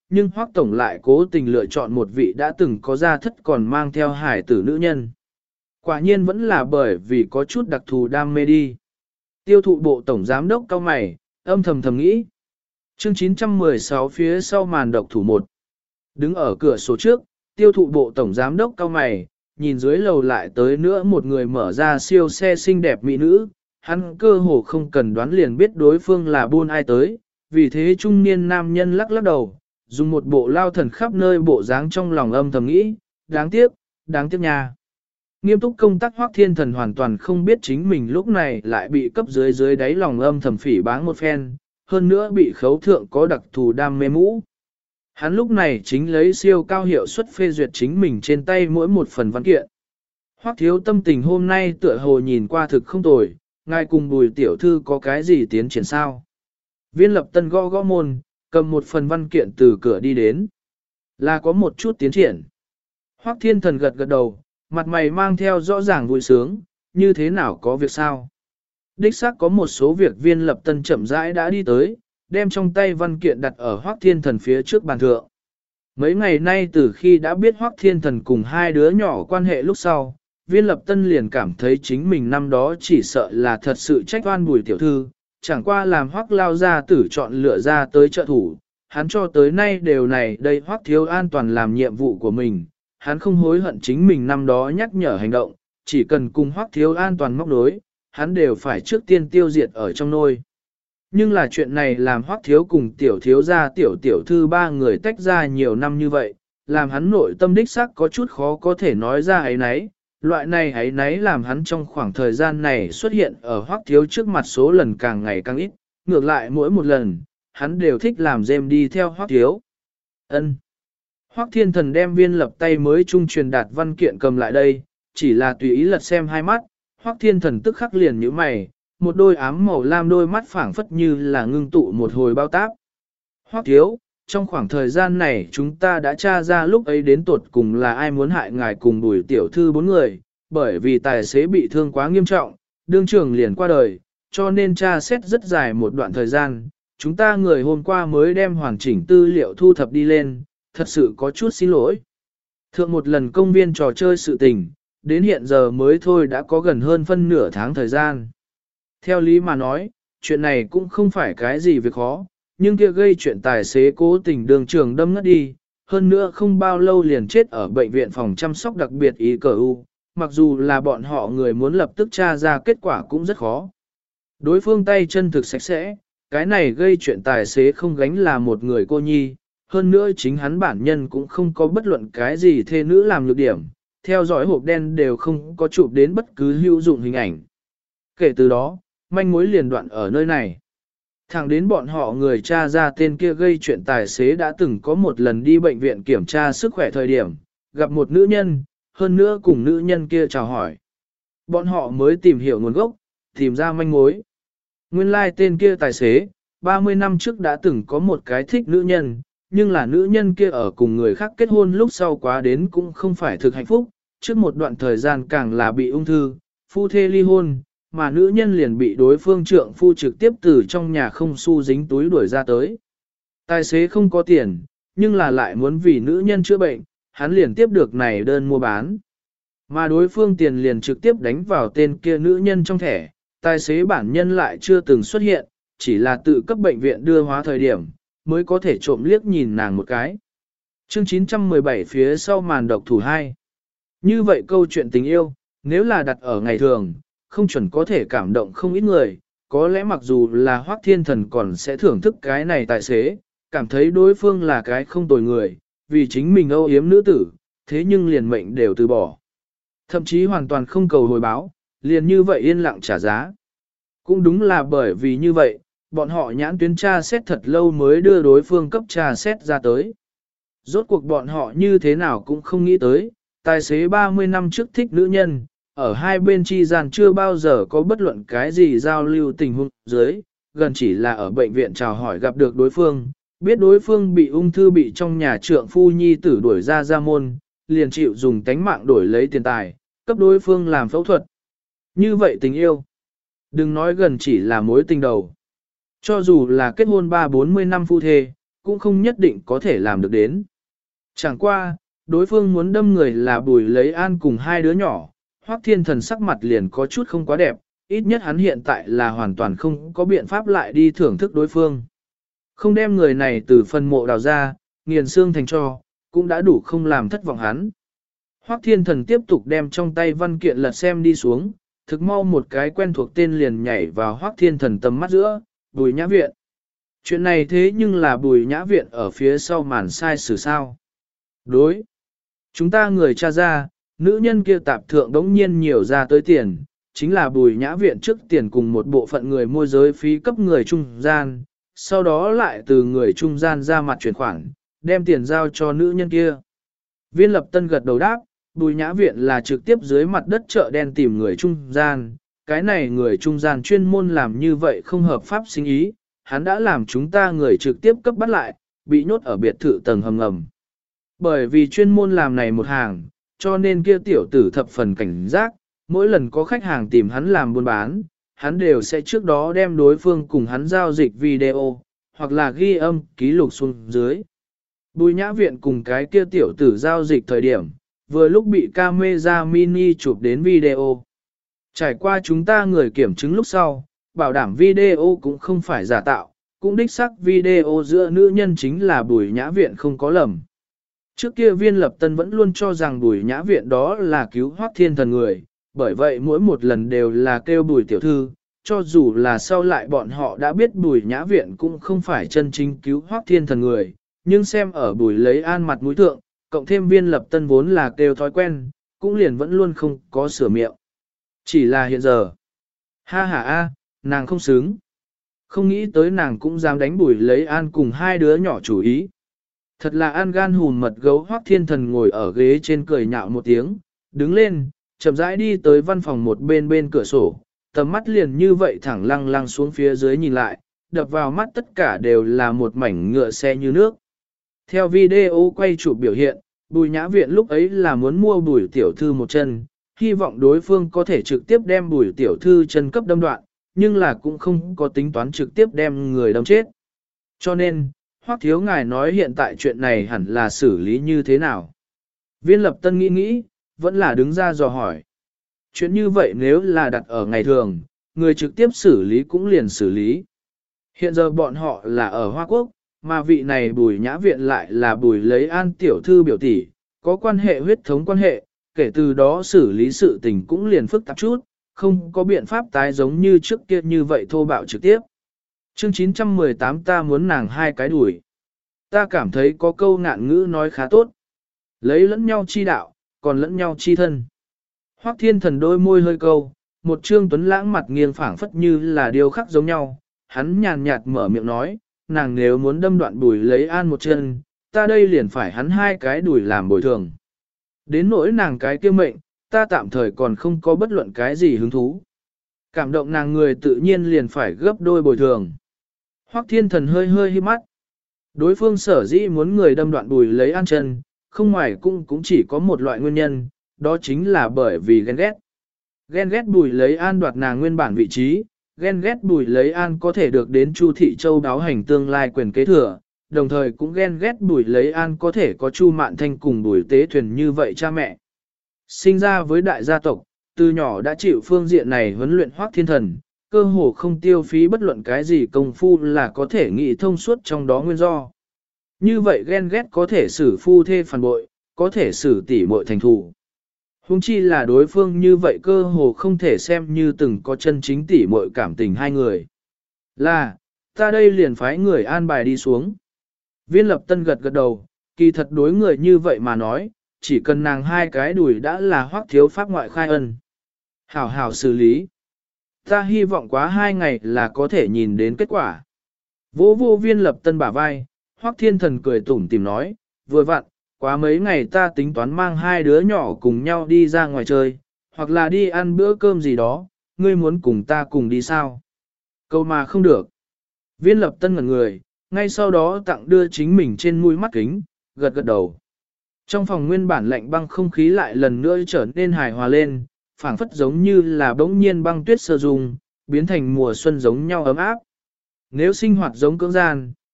nhưng Hoắc Tổng lại cố tình lựa chọn một vị đã từng có gia thất còn mang theo hải tử nữ nhân. Quả nhiên vẫn là bởi vì có chút đặc thù đam mê đi. Tiêu thụ bộ tổng giám đốc cao mày, âm thầm thầm nghĩ. Chương 916 phía sau màn độc thủ 1. Đứng ở cửa sổ trước, tiêu thụ bộ tổng giám đốc cao mày, nhìn dưới lầu lại tới nữa một người mở ra siêu xe xinh đẹp mỹ nữ, hắn cơ hồ không cần đoán liền biết đối phương là buôn ai tới, vì thế trung niên nam nhân lắc lắc đầu, dùng một bộ lao thần khắp nơi bộ dáng trong lòng âm thầm nghĩ, đáng tiếc nha. Nghiêm túc công tác Hoắc Thiên Thần hoàn toàn không biết chính mình lúc này lại bị cấp dưới đáy lòng âm thầm phỉ báng một phen, hơn nữa bị khấu thượng có đặc thù đam mê mũ. Hắn lúc này chính lấy siêu cao hiệu suất phê duyệt chính mình trên tay mỗi một phần văn kiện. Hoắc thiếu tâm tình hôm nay tựa hồ nhìn qua thực không tồi, ngài cùng Bùi tiểu thư có cái gì tiến triển sao? Viên Lập Tân gõ gõ môn, cầm một phần văn kiện từ cửa đi đến. Là có một chút tiến triển. Hoắc Thiên Thần gật gật đầu, mặt mày mang theo rõ ràng vui sướng, như thế nào có việc sao? Đích xác có một số việc Viên Lập Tân chậm rãi đã đi tới, đem trong tay văn kiện đặt ở Hoắc Thiên Thần phía trước bàn thượng. Mấy ngày nay từ khi đã biết Hoắc Thiên Thần cùng hai đứa nhỏ quan hệ lúc sau, Viên Lập Tân liền cảm thấy chính mình năm đó chỉ sợ là thật sự trách oan Bùi tiểu thư, chẳng qua làm Hoắc lao ra tử chọn lựa ra tới trợ thủ, hắn cho tới nay đều này đây Hoắc thiếu an toàn làm nhiệm vụ của mình, hắn không hối hận chính mình năm đó nhắc nhở hành động, chỉ cần cùng Hoắc thiếu an toàn móc đối, hắn đều phải trước tiên tiêu diệt ở trong nôi. Nhưng là chuyện này làm Hoắc thiếu cùng tiểu thiếu gia tiểu tiểu thư ba người tách ra nhiều năm như vậy, làm hắn nội tâm đích xác có chút khó có thể nói ra ấy nấy. Loại này ấy nấy làm hắn trong khoảng thời gian này xuất hiện ở Hoắc thiếu trước mặt số lần càng ngày càng ít, ngược lại mỗi một lần, hắn đều thích làm dêm đi theo Hoắc thiếu. Ân. Hoắc Thiên Thần đem Viên Lập tay mới trung truyền đạt văn kiện cầm lại đây, chỉ là tùy ý lật xem hai mắt, Hoắc Thiên Thần tức khắc liền nhíu mày, một đôi ám màu lam đôi mắt phảng phất như là ngưng tụ một hồi bao táp. Hoắc thiếu, trong khoảng thời gian này chúng ta đã tra ra lúc ấy đến tuột cùng là ai muốn hại ngài cùng Bùi tiểu thư 4 người, bởi vì tài xế bị thương quá nghiêm trọng, đương trưởng liền qua đời, cho nên tra xét rất dài một đoạn thời gian, chúng ta người hôm qua mới đem hoàn chỉnh tư liệu thu thập đi lên, thật sự có chút xin lỗi. Thượng một lần công viên trò chơi sự tình, đến hiện giờ mới thôi đã có gần hơn phân nửa tháng thời gian. Theo lý mà nói, chuyện này cũng không phải cái gì việc khó, nhưng kia gây chuyện tài xế cố tình đường trường đâm ngất đi, hơn nữa không bao lâu liền chết ở bệnh viện phòng chăm sóc đặc biệt ICU, mặc dù là bọn họ người muốn lập tức tra ra kết quả cũng rất khó. Đối phương tay chân thực sạch sẽ, cái này gây chuyện tài xế không gánh là một người cô nhi, hơn nữa chính hắn bản nhân cũng không có bất luận cái gì thê nữ làm nhược điểm, theo dõi hộp đen đều không có chụp đến bất cứ hữu dụng hình ảnh. Kể từ đó, manh mối liền đoạn ở nơi này. Thẳng đến bọn họ người cha ra tên kia gây chuyện tài xế đã từng có một lần đi bệnh viện kiểm tra sức khỏe thời điểm, gặp một nữ nhân, hơn nữa cùng nữ nhân kia chào hỏi. Bọn họ mới tìm hiểu nguồn gốc, tìm ra manh mối. Nguyên lai tên kia tài xế, 30 năm trước đã từng có một cái thích nữ nhân, nhưng là nữ nhân kia ở cùng người khác kết hôn lúc sau quá đến cũng không phải thực hạnh phúc, trước một đoạn thời gian càng là bị ung thư, phu thê ly hôn, mà nữ nhân liền bị đối phương trượng phu trực tiếp từ trong nhà không xu dính túi đuổi ra tới. Tài xế không có tiền, nhưng là lại muốn vì nữ nhân chữa bệnh, hắn liền tiếp được này đơn mua bán. Mà đối phương tiền liền trực tiếp đánh vào tên kia nữ nhân trong thẻ, tài xế bản nhân lại chưa từng xuất hiện, chỉ là tự cấp bệnh viện đưa hóa thời điểm, mới có thể trộm liếc nhìn nàng một cái. Chương 917 phía sau màn độc thủ 2. Như vậy câu chuyện tình yêu, nếu là đặt ở ngày thường, không chuẩn có thể cảm động không ít người, có lẽ mặc dù là Hoắc Thiên Thần còn sẽ thưởng thức cái này tài xế, cảm thấy đối phương là cái không tồi người, vì chính mình âu yếm nữ tử, thế nhưng liền mệnh đều từ bỏ. Thậm chí hoàn toàn không cầu hồi báo, liền như vậy yên lặng trả giá. Cũng đúng là bởi vì như vậy, bọn họ nhãn tuyến tra xét thật lâu mới đưa đối phương cấp tra xét ra tới. Rốt cuộc bọn họ như thế nào cũng không nghĩ tới, tài xế 30 năm trước thích nữ nhân, ở hai bên chi gian chưa bao giờ có bất luận cái gì giao lưu tình huống dưới, gần chỉ là ở bệnh viện chào hỏi gặp được đối phương, biết đối phương bị ung thư bị trong nhà trượng phu nhi tử đuổi ra môn, liền chịu dùng tánh mạng đổi lấy tiền tài, cấp đối phương làm phẫu thuật. Như vậy tình yêu, đừng nói gần chỉ là mối tình đầu. Cho dù là kết hôn 30-40 năm phu thê, cũng không nhất định có thể làm được đến. Chẳng qua, đối phương muốn đâm người là Bùi Lấy An cùng hai đứa nhỏ, Hoắc Thiên Thần sắc mặt liền có chút không quá đẹp, ít nhất hắn hiện tại là hoàn toàn không có biện pháp lại đi thưởng thức đối phương. Không đem người này từ phần mộ đào ra, nghiền xương thành tro, cũng đã đủ không làm thất vọng hắn. Hoắc Thiên Thần tiếp tục đem trong tay văn kiện lật xem đi xuống, thực mau một cái quen thuộc tên liền nhảy vào Hoắc Thiên Thần tầm mắt giữa, Bùi Nhã Viện. Chuyện này thế nhưng là Bùi Nhã Viện ở phía sau màn sai xử sao. Đối. Chúng ta người cha ra, nữ nhân kia tạp thượng đống nhiên nhiều ra tới tiền, chính là Bùi Nhã Viện trước tiền cùng một bộ phận người môi giới phí cấp người trung gian, sau đó lại từ người trung gian ra mặt chuyển khoản, đem tiền giao cho nữ nhân kia. Viên Lập Tân gật đầu đáp, Bùi Nhã Viện là trực tiếp dưới mặt đất chợ đen tìm người trung gian, cái này người trung gian chuyên môn làm như vậy không hợp pháp sinh ý, hắn đã làm chúng ta người trực tiếp cấp bắt lại, bị nhốt ở biệt thự tầng hầm ngầm. Bởi vì chuyên môn làm này một hàng, cho nên kia tiểu tử thập phần cảnh giác, mỗi lần có khách hàng tìm hắn làm buôn bán, hắn đều sẽ trước đó đem đối phương cùng hắn giao dịch video, hoặc là ghi âm, ký lục xuống dưới. Bùi Nhã Viện cùng cái kia tiểu tử giao dịch thời điểm, vừa lúc bị camera mini chụp đến video. Trải qua chúng ta người kiểm chứng lúc sau, bảo đảm video cũng không phải giả tạo, cũng đích xác video giữa nữ nhân chính là Bùi Nhã Viện không có lầm. Trước kia Viên Lập Tân vẫn luôn cho rằng Bùi Nhã Viện đó là cứu Hoắc Thiên Thần người, bởi vậy mỗi một lần đều là kêu Bùi tiểu thư, cho dù là sau lại bọn họ đã biết Bùi Nhã Viện cũng không phải chân chính cứu Hoắc Thiên Thần người, nhưng xem ở Bùi Lấy An mặt mũi thượng, cộng thêm Viên Lập Tân vốn là kêu thói quen, cũng liền vẫn luôn không có sửa miệng. Chỉ là hiện giờ, ha ha a, nàng không xứng. Không nghĩ tới nàng cũng dám đánh Bùi Lấy An cùng hai đứa nhỏ chủ ý. Thật là an gan hùn mật gấu. Hoắc Thiên Thần ngồi ở ghế trên cười nhạo một tiếng, đứng lên, chậm rãi đi tới văn phòng một bên cửa sổ, tầm mắt liền như vậy thẳng lăng lăng xuống phía dưới nhìn lại, đập vào mắt tất cả đều là một mảnh ngựa xe như nước. Theo video quay chụp biểu hiện, Bùi Nhã Viện lúc ấy là muốn mua Bùi tiểu thư một chân, hy vọng đối phương có thể trực tiếp đem Bùi tiểu thư chân cấp đâm đoạn, nhưng là cũng không có tính toán trực tiếp đem người đâm chết. Cho nên, Hoắc thiếu ngài nói hiện tại chuyện này hẳn là xử lý như thế nào? Viên Lập Tân nghĩ, vẫn là đứng ra dò hỏi. Chuyện như vậy nếu là đặt ở ngày thường, người trực tiếp xử lý cũng liền xử lý. Hiện giờ bọn họ là ở Hoa Quốc, mà vị này Bùi Nhã Viện lại là Bùi Lấy An tiểu thư biểu tỷ, có quan hệ huyết thống quan hệ, kể từ đó xử lý sự tình cũng liền phức tạp chút, không có biện pháp tái giống như trước kia như vậy thô bạo trực tiếp. Chương 918 ta muốn nàng hai cái đuổi. Ta cảm thấy có câu ngạn ngữ nói khá tốt. Lấy lẫn nhau chi đạo, còn lẫn nhau chi thân. Hoắc Thiên Thần đôi môi hơi câu, một trương tuấn lãng mặt nghiêng phảng phất như là điều khắc giống nhau. Hắn nhàn nhạt mở miệng nói, nàng nếu muốn đâm đoạn Bùi Lấy An một chân, ta đây liền phải hắn hai cái đuổi làm bồi thường. Đến nỗi nàng cái kia mệnh, ta tạm thời còn không có bất luận cái gì hứng thú. Cảm động nàng người tự nhiên liền phải gấp đôi bồi thường. Hoắc Thiên Thần hơi híp mắt. Đối phương sở dĩ muốn người đâm đoạn Bùi Lấy An chân, không ngoài cũng chỉ có một loại nguyên nhân, đó chính là bởi vì ghen ghét. Ghen ghét Bùi Lấy An đoạt nàng nguyên bản vị trí, ghen ghét Bùi Lấy An có thể được đến Chu Thị Châu đáo hành tương lai quyền kế thừa, đồng thời cũng ghen ghét Bùi Lấy An có thể có Chu Mạn Thanh cùng Bùi Tế Thuyền như vậy cha mẹ. Sinh ra với đại gia tộc, từ nhỏ đã chịu phương diện này huấn luyện Hoắc Thiên Thần, cơ hồ không tiêu phí bất luận cái gì công phu là có thể nghĩ thông suốt trong đó nguyên do. Như vậy ghen ghét có thể xử phu thê phản bội, có thể xử tỷ muội thành thù. Huống chi là đối phương như vậy cơ hồ không thể xem như từng có chân chính tỷ muội cảm tình hai người. Là, ta đây liền phái người an bài đi xuống. Viên Lập Tân gật đầu, kỳ thật đối người như vậy mà nói, chỉ cần nàng hai cái đùi đã là Hoắc thiếu pháp ngoại khai ân. Hảo hảo xử lý. Ta hy vọng quá 2 ngày là có thể nhìn đến kết quả. Vô Viên Lập Tân bả vai, Hoắc Thiên Thần cười tủm tìm nói, vừa vặn, quá mấy ngày ta tính toán mang hai đứa nhỏ cùng nhau đi ra ngoài chơi, hoặc là đi ăn bữa cơm gì đó, ngươi muốn cùng ta cùng đi sao? Câu mà không được. Viên Lập Tân ngẩn người, ngay sau đó tặng đưa chính mình trên mũi mắt kính, gật đầu. Trong phòng nguyên bản lạnh băng không khí lại lần nữa trở nên hài hòa lên, phảng phất giống như là bỗng nhiên băng tuyết sơ dung, biến thành mùa xuân giống nhau ấm áp. Nếu sinh hoạt giống cưỡng gian,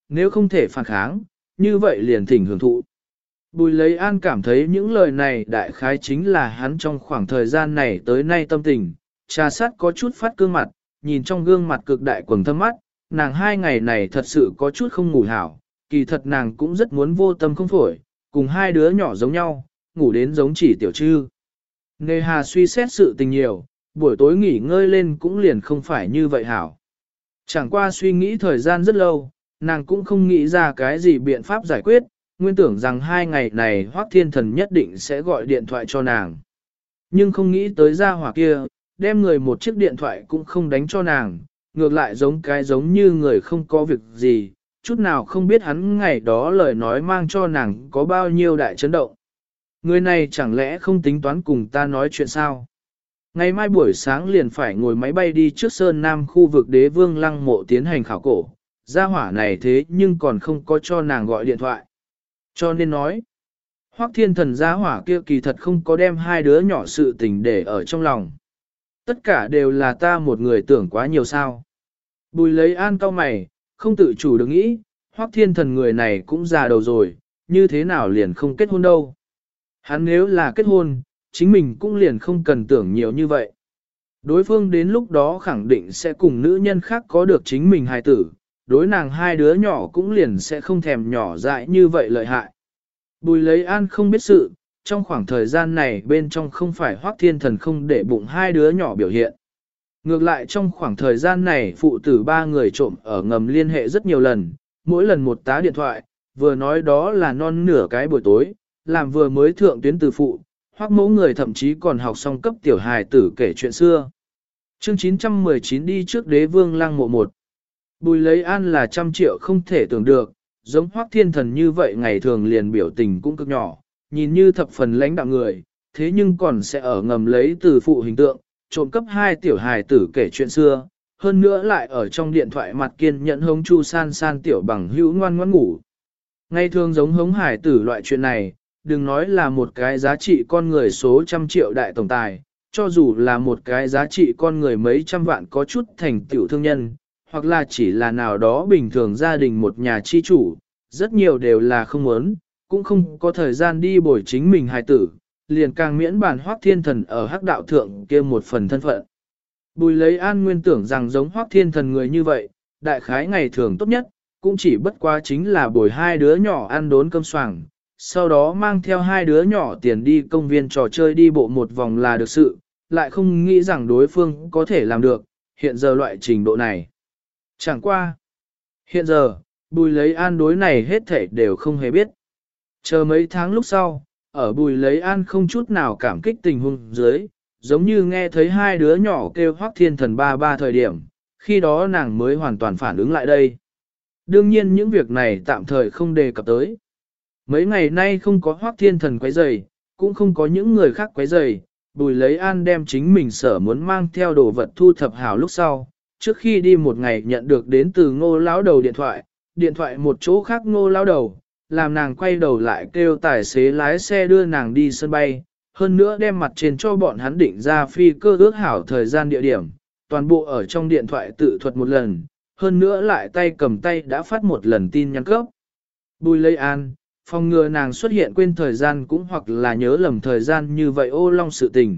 nếu không thể phản kháng, như vậy liền thỉnh hưởng thụ. Bùi lấy an cảm thấy những lời này đại khái chính là hắn trong khoảng thời gian này tới nay tâm tình, trà sát có chút phát cương mặt, nhìn trong gương mặt cực đại quầng thâm mắt, nàng 2 ngày này thật sự có chút không ngủ hảo, kỳ thật nàng cũng rất muốn vô tâm không phổi, cùng 2 đứa nhỏ giống nhau, ngủ đến giống chỉ tiểu trư. Nề hà suy xét sự tình nhiều, buổi tối nghỉ ngơi lên cũng liền không phải như vậy hảo. Chẳng qua suy nghĩ thời gian rất lâu, nàng cũng không nghĩ ra cái gì biện pháp giải quyết, nguyên tưởng rằng 2 ngày này Hoắc Thiên Thần nhất định sẽ gọi điện thoại cho nàng. Nhưng không nghĩ tới gia hỏa kia, đem người một chiếc điện thoại cũng không đánh cho nàng, ngược lại giống như người không có việc gì, chút nào không biết hắn ngày đó lời nói mang cho nàng có bao nhiêu đại chấn động. Người này chẳng lẽ không tính toán cùng ta nói chuyện sao? Ngày mai buổi sáng liền phải ngồi máy bay đi trước Sơn Nam khu vực Đế Vương Lăng Mộ tiến hành khảo cổ, gia hỏa này thế nhưng còn không có cho nàng gọi điện thoại. Cho nên nói, Hoắc Thiên Thần gia hỏa kia kỳ thật không có đem 2 đứa nhỏ sự tình để ở trong lòng. Tất cả đều là ta một người tưởng quá nhiều sao. Bùi lấy an cau mày, không tự chủ được nghĩ, Hoắc Thiên Thần người này cũng già đầu rồi, như thế nào liền không kết hôn đâu. Hắn nếu là kết hôn, chính mình cũng liền không cần tưởng nhiều như vậy. Đối phương đến lúc đó khẳng định sẽ cùng nữ nhân khác có được chính mình hài tử, đối nàng 2 đứa nhỏ cũng liền sẽ không thèm nhỏ dại như vậy lợi hại. Bùi lấy an không biết sự, trong khoảng thời gian này bên trong không phải Hoắc Thiên Thần không để bụng 2 đứa nhỏ biểu hiện. Ngược lại trong khoảng thời gian này phụ tử 3 người trộm ở ngầm liên hệ rất nhiều lần, mỗi lần một tá điện thoại, vừa nói đó là non nửa cái buổi tối, làm vừa mới thượng tuyến từ phụ, Hoắc mẫu người thậm chí còn học xong cấp tiểu hài tử kể chuyện xưa. Chương 919 đi trước Đế Vương Lăng Mộ 1. Bùi lấy an là 100 triệu không thể tưởng được, giống Hoắc Thiên Thần như vậy ngày thường liền biểu tình cũng cực nhỏ, nhìn như thập phần lãnh đạm người, thế nhưng còn sẽ ở ngầm lấy từ phụ hình tượng, trộm cấp 2 tiểu hài tử kể chuyện xưa, hơn nữa lại ở trong điện thoại mặt kiên nhẫn hống Chu San San tiểu bằng hữu ngoan ngoãn ngủ. Ngày thường giống hống hài tử loại chuyện này, đừng nói là một cái giá trị con người số 100 triệu đại tổng tài, cho dù là một cái giá trị con người mấy trăm vạn có chút thành tiểu thương nhân, hoặc là chỉ là nào đó bình thường gia đình một nhà chi chủ, rất nhiều đều là không muốn, cũng không có thời gian đi bồi chính mình hài tử, liền càng miễn bàn Hoắc Thiên Thần ở hắc đạo thượng kia một phần thân phận. Bùi lấy an nguyên tưởng rằng giống Hoắc Thiên Thần người như vậy, đại khái ngày thường tốt nhất, cũng chỉ bất quá chính là bồi 2 đứa nhỏ ăn đốn cơm xoàng, sau đó mang theo 2 đứa nhỏ tiền đi công viên trò chơi đi bộ một vòng là được sự, lại không nghĩ rằng đối phương có thể làm được, hiện giờ loại trình độ này. Chẳng qua. Hiện giờ, Bùi lấy an đối này hết thảy đều không hề biết. Chờ mấy tháng lúc sau, ở Bùi lấy an không chút nào cảm kích tình huống dưới, giống như nghe thấy 2 đứa nhỏ kêu Hoắc Thiên Thần ba ba thời điểm, khi đó nàng mới hoàn toàn phản ứng lại đây. Đương nhiên những việc này tạm thời không đề cập tới. Mấy ngày nay không có Hoắc Thiên Thần quấy rầy, cũng không có những người khác quấy rầy, Bùi lấy an đem chính mình sở muốn mang theo đồ vật thu thập hảo lúc sau, trước khi đi một ngày nhận được đến từ Ngô lão đầu điện thoại một chỗ khác Ngô lão đầu, làm nàng quay đầu lại kêu tài xế lái xe đưa nàng đi sân bay, hơn nữa đem mặt trên cho bọn hắn định ra phi cơ ước hảo thời gian địa điểm, toàn bộ ở trong điện thoại tự thuật một lần, hơn nữa lại tay cầm tay đã phát một lần tin nhắn cấp. Bùi lấy an, phòng ngừa nàng xuất hiện quên thời gian cũng hoặc là nhớ lầm thời gian như vậy ô long sự tình.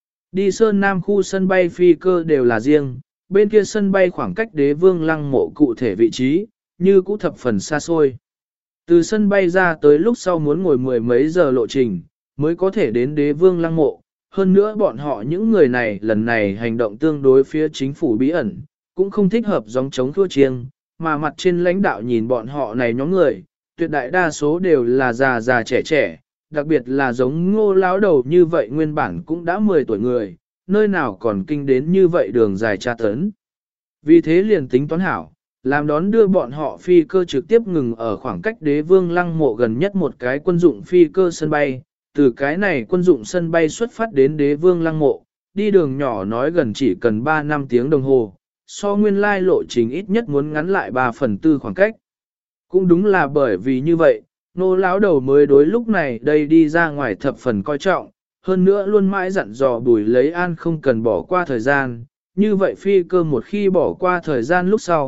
Đi Sơn Nam khu sân bay phi cơ đều là riêng, bên kia sân bay khoảng cách Đế Vương Lăng Mộ cụ thể vị trí, như cũ thập phần xa xôi. Từ sân bay ra tới lúc sau muốn ngồi 10 mấy giờ lộ trình, mới có thể đến Đế Vương Lăng Mộ. Hơn nữa bọn họ những người này lần này hành động tương đối phía chính phủ bí ẩn, cũng không thích hợp giống chống thua chiêng, mà mặt trên lãnh đạo nhìn bọn họ này nhóm người, tuyệt đại đa số đều là già già trẻ trẻ, đặc biệt là giống Ngô lão đầu như vậy nguyên bản cũng đã 10 tuổi người, nơi nào còn kinh đến như vậy đường dài tra tấn. Vì thế liền tính toán hảo, làm đón đưa bọn họ phi cơ trực tiếp ngừng ở khoảng cách Đế Vương Lăng Mộ gần nhất một cái quân dụng phi cơ sân bay, từ cái này quân dụng sân bay xuất phát đến Đế Vương Lăng Mộ, đi đường nhỏ nói gần chỉ cần 3 năm tiếng đồng hồ, so nguyên lai lộ trình ít nhất muốn ngắn lại 3/4 khoảng cách. Cũng đúng là bởi vì như vậy, Nô lão đầu mới đối lúc này đây đi ra ngoài thập phần coi trọng, hơn nữa luôn mãi dặn dò Bùi lấy an không cần bỏ qua thời gian, như vậy phi cơ một khi bỏ qua thời gian lúc sau,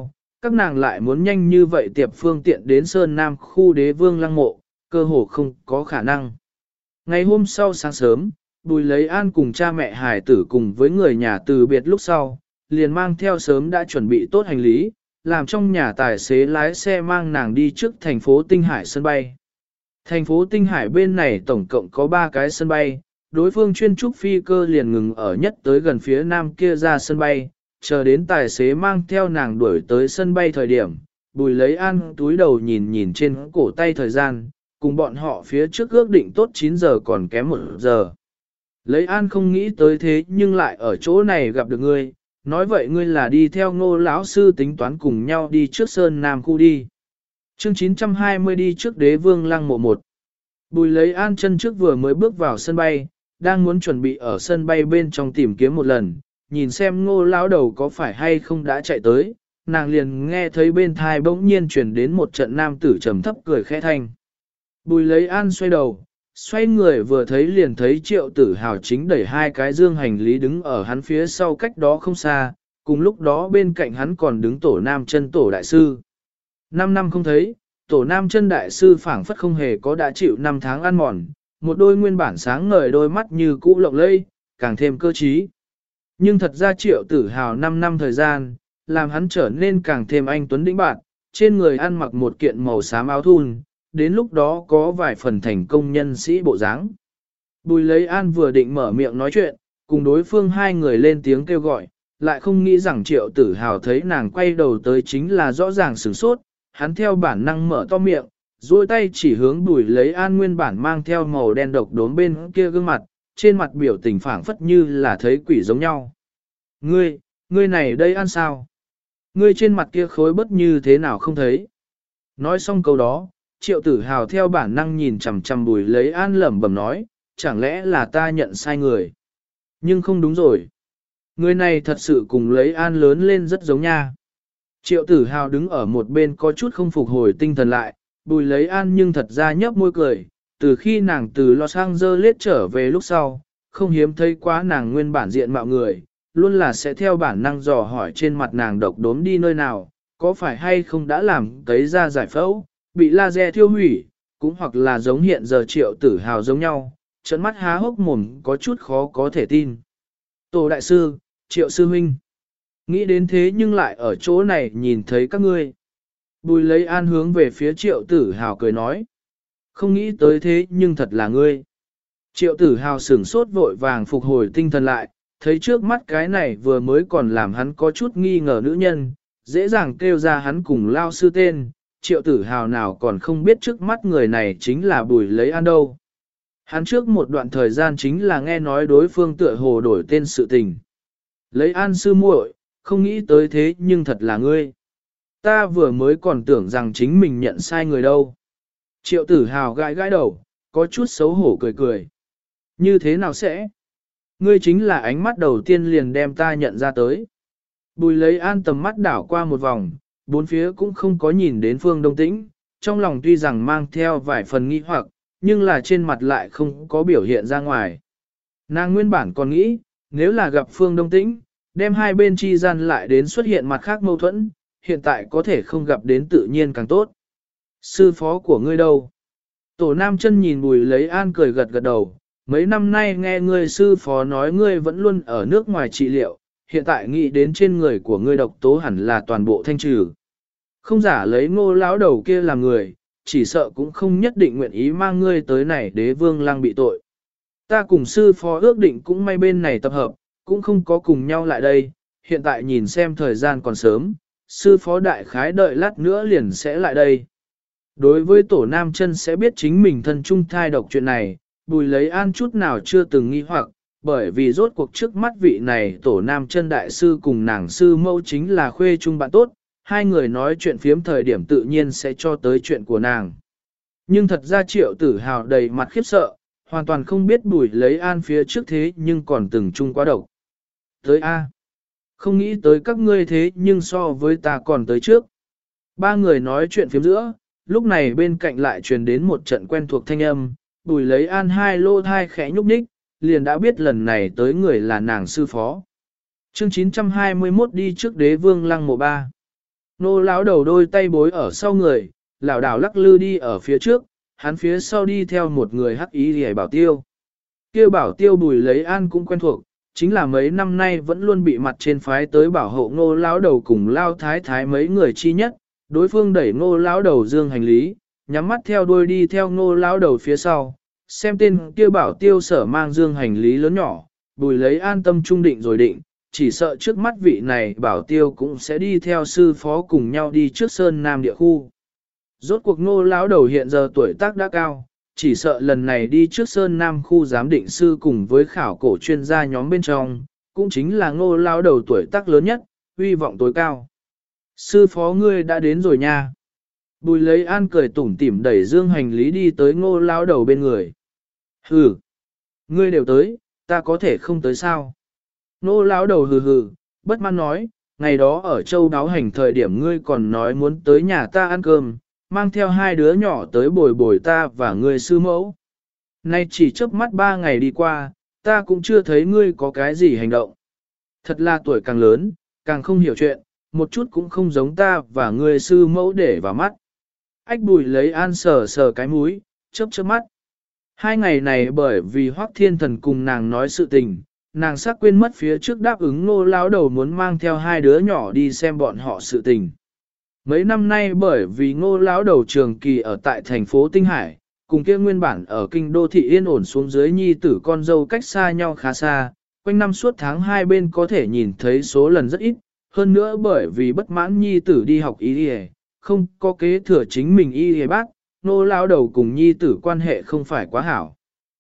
các nàng lại muốn nhanh như vậy tiệp phương tiện đến Sơn Nam khu đế vương lăng mộ, cơ hồ không có khả năng. Ngày hôm sau sáng sớm, Bùi Lấy An cùng cha mẹ hài tử cùng với người nhà từ biệt lúc sau, liền mang theo sớm đã chuẩn bị tốt hành lý, làm trong nhà tài xế lái xe mang nàng đi trước thành phố Tinh Hải sân bay. Thành phố Tinh Hải bên này tổng cộng có 3 cái sân bay, đối phương chuyên trúc phi cơ liền ngừng ở nhất tới gần phía nam kia ra sân bay, chờ đến tài xế mang theo nàng đuổi tới sân bay thời điểm, Bùi Lấy An túi đầu nhìn nhìn trên cổ tay thời gian, cùng bọn họ phía trước ước định tốt 9 giờ còn kém 1 giờ. Lấy An không nghĩ tới thế nhưng lại ở chỗ này gặp được ngươi, nói vậy ngươi là đi theo Ngô lão sư tính toán cùng nhau đi trước Sơn Nam khu đi. Chương 920 đi trước đế vương lăng mộ 1. Bùi Lấy An chân trước vừa mới bước vào sân bay, đang muốn chuẩn bị ở sân bay bên trong tìm kiếm một lần, nhìn xem Ngô lão đầu có phải hay không đã chạy tới, nàng liền nghe thấy bên thai bỗng nhiên truyền đến một trận nam tử trầm thấp cười khẽ thanh. Bùi Lấy An xoay đầu, xoay người vừa thấy liền thấy Triệu Tử Hào chính đẩy 2 cái dương hành lý đứng ở hắn phía sau cách đó không xa, cùng lúc đó bên cạnh hắn còn đứng Tổ Nam Chân Tổ Đại Sư. 5 năm không thấy, Tổ Nam Chân Đại Sư phảng phất không hề có đã chịu 5 tháng ăn mòn, một đôi nguyên bản sáng ngời đôi mắt như cũ lộng lẫy, càng thêm cơ trí. Nhưng thật ra Triệu Tử Hào 5 năm thời gian, làm hắn trở nên càng thêm anh tuấn đĩnh bạn, trên người ăn mặc một kiện màu xám áo thun, đến lúc đó có vài phần thành công nhân sĩ bộ dáng. Bùi Lấy An vừa định mở miệng nói chuyện, cùng đối phương 2 người lên tiếng kêu gọi, lại không nghĩ rằng Triệu Tử Hào thấy nàng quay đầu tới chính là rõ ràng sửng sốt, hắn theo bản năng mở to miệng, duỗi tay chỉ hướng Bùi Lấy An nguyên bản mang theo màu đen độc đốm bên kia gương mặt, trên mặt biểu tình phảng phất như là thấy quỷ giống nhau. Ngươi này đây ăn sao? Ngươi trên mặt kia khối bất như thế nào không thấy? Nói xong câu đó, Triệu Tử Hào theo bản năng nhìn chằm chằm Bùi Lấy An lẩm bẩm nói, chẳng lẽ là ta nhận sai người? Nhưng không đúng rồi. Người này thật sự cùng Lấy An lớn lên rất giống nha. Triệu Tử Hào đứng ở một bên có chút không phục hồi tinh thần lại, Bùi Lấy An nhưng thật ra nhấp môi cười, từ khi nàng từ Los Angeles trở về lúc sau, không hiếm thấy quá nàng nguyên bản diện mạo người, luôn là sẽ theo bản năng dò hỏi trên mặt nàng độc đốm đi nơi nào, có phải hay không đã làm cấy ra giải phẫu, bị laser thiêu hủy, cũng hoặc là giống hiện giờ Triệu Tử Hào giống nhau, trợn mắt há hốc mồm có chút khó có thể tin. Tổ Đại Sư, Triệu Sư Huynh, nghĩ đến thế nhưng lại ở chỗ này nhìn thấy các ngươi. Bùi Lấy An hướng về phía Triệu Tử Hào cười nói, không nghĩ tới thế nhưng thật là ngươi. Triệu Tử Hào sửng sốt vội vàng phục hồi tinh thần lại, thấy trước mắt cái này vừa mới còn làm hắn có chút nghi ngờ nữ nhân, dễ dàng kêu ra hắn cùng lao sư tên, Triệu Tử Hào nào còn không biết trước mắt người này chính là Bùi Lấy An đâu. Hắn trước một đoạn thời gian chính là nghe nói đối phương tựa hồ đổi tên sự tình. Lấy An sư muội, không nghĩ tới thế nhưng thật là ngươi. Ta vừa mới còn tưởng rằng chính mình nhận sai người đâu. Triệu Tử Hào gãi gãi đầu, có chút xấu hổ cười cười. Như thế nào sẽ? Ngươi chính là ánh mắt đầu tiên liền đem ta nhận ra tới. Bùi Lấy An tầm mắt đảo qua một vòng, bốn phía cũng không có nhìn đến Phương Đông Tĩnh, trong lòng tuy rằng mang theo vài phần nghi hoặc, nhưng là trên mặt lại không có biểu hiện ra ngoài. Nàng nguyên bản còn nghĩ, nếu là gặp Phương Đông Tĩnh, đem hai bên chi gian lại đến xuất hiện mặt khác mâu thuẫn, hiện tại có thể không gặp đến tự nhiên càng tốt. Sư phó của ngươi đâu? Tổ Nam Chân nhìn Bùi Lấy An cười gật gật đầu, mấy năm nay nghe ngươi sư phó nói ngươi vẫn luôn ở nước ngoài trị liệu, hiện tại nghĩ đến trên người của ngươi độc tố hẳn là toàn bộ thanh trừ. Không giả lấy Ngô lão đầu kia làm người, chỉ sợ cũng không nhất định nguyện ý mang ngươi tới này đế vương lăng bị tội. Ta cùng sư phó ước định cũng may bên này tập hợp, cũng không có cùng nhau lại đây, hiện tại nhìn xem thời gian còn sớm, sư phó đại khái đợi lát nữa liền sẽ lại đây. Đối với Tổ Nam Chân sẽ biết chính mình thân chung thai độc chuyện này, Bùi Lấy An chút nào chưa từng nghi hoặc, bởi vì rốt cuộc trước mắt vị này Tổ Nam Chân đại sư cùng nàng sư mẫu chính là khuê chung bạn tốt, hai người nói chuyện phiếm thời điểm tự nhiên sẽ cho tới chuyện của nàng. Nhưng thật ra Triệu Tử Hào đầy mặt khiếp sợ, hoàn toàn không biết Bùi Lấy An phía trước thế nhưng còn từng chung quá độc. Tới A. Không nghĩ tới các ngươi thế nhưng so với ta còn tới trước. Ba người nói chuyện phiếm giữa, lúc này bên cạnh lại truyền đến một trận quen thuộc thanh âm, Bùi Lấy An hai lô thai khẽ nhúc nhích, liền đã biết lần này tới người là nàng sư phó. Chương 921 đi trước đế vương lăng mộ 3. Nô lão đầu đôi tay bối ở sau người, lảo đảo lắc lư đi ở phía trước, hắn phía sau đi theo một người hắc ý rìa bảo tiêu. Kia bảo tiêu Bùi Lấy An cũng quen thuộc, chính là mấy năm nay vẫn luôn bị mặt trên phái tới bảo hộ Ngô lão đầu cùng Lao Thái Thái mấy người chi nhất, đối phương đẩy Ngô lão đầu dương hành lý, nhắm mắt theo đuôi đi theo Ngô lão đầu phía sau, xem tên kia bảo tiêu sở mang dương hành lý lớn nhỏ, Bùi Lấy An tâm trung định rồi định, chỉ sợ trước mắt vị này bảo tiêu cũng sẽ đi theo sư phó cùng nhau đi trước Sơn Nam địa khu. Rốt cuộc Ngô lão đầu hiện giờ tuổi tác đã cao, chỉ sợ lần này đi trước Sơn Nam khu giám định sư cùng với khảo cổ chuyên gia nhóm bên trong, cũng chính là Ngô lão đầu tuổi tác lớn nhất, uy vọng tối cao. Sư phó ngươi đã đến rồi nha. Bùi Lấy An cười tủm tỉm đẩy dương hành lý đi tới Ngô lão đầu bên người. Hừ, ngươi đều tới, ta có thể không tới sao? Ngô lão đầu hừ hừ, bất mãn nói, ngày đó ở châu đáo hành thời điểm ngươi còn nói muốn tới nhà ta ăn cơm, mang theo hai đứa nhỏ tới bồi bồi ta và ngươi sư mẫu. Nay chỉ chớp mắt 3 ngày đi qua, ta cũng chưa thấy ngươi có cái gì hành động. Thật là tuổi càng lớn, càng không hiểu chuyện, một chút cũng không giống ta và ngươi sư mẫu để vào mắt. Ách Bùi Lấy An sờ sờ cái mũi, chớp chớp mắt. 2 ngày này bởi vì Hoắc Thiên Thần cùng nàng nói sự tình, nàng sắc quên mất phía trước đáp ứng Ngô lão đầu muốn mang theo hai đứa nhỏ đi xem bọn họ sự tình. Mấy năm nay bởi vì Ngô lão đầu trường kỳ ở tại thành phố Tinh Hải, cùng kia nguyên bản ở kinh đô thị yên ổn xuống dưới nhi tử con dâu cách xa nhau khá xa, quanh năm suốt tháng hai bên có thể nhìn thấy số lần rất ít, hơn nữa bởi vì bất mãn nhi tử đi học y y, không có kế thừa chính mình y y bác, Ngô lão đầu cùng nhi tử quan hệ không phải quá hảo.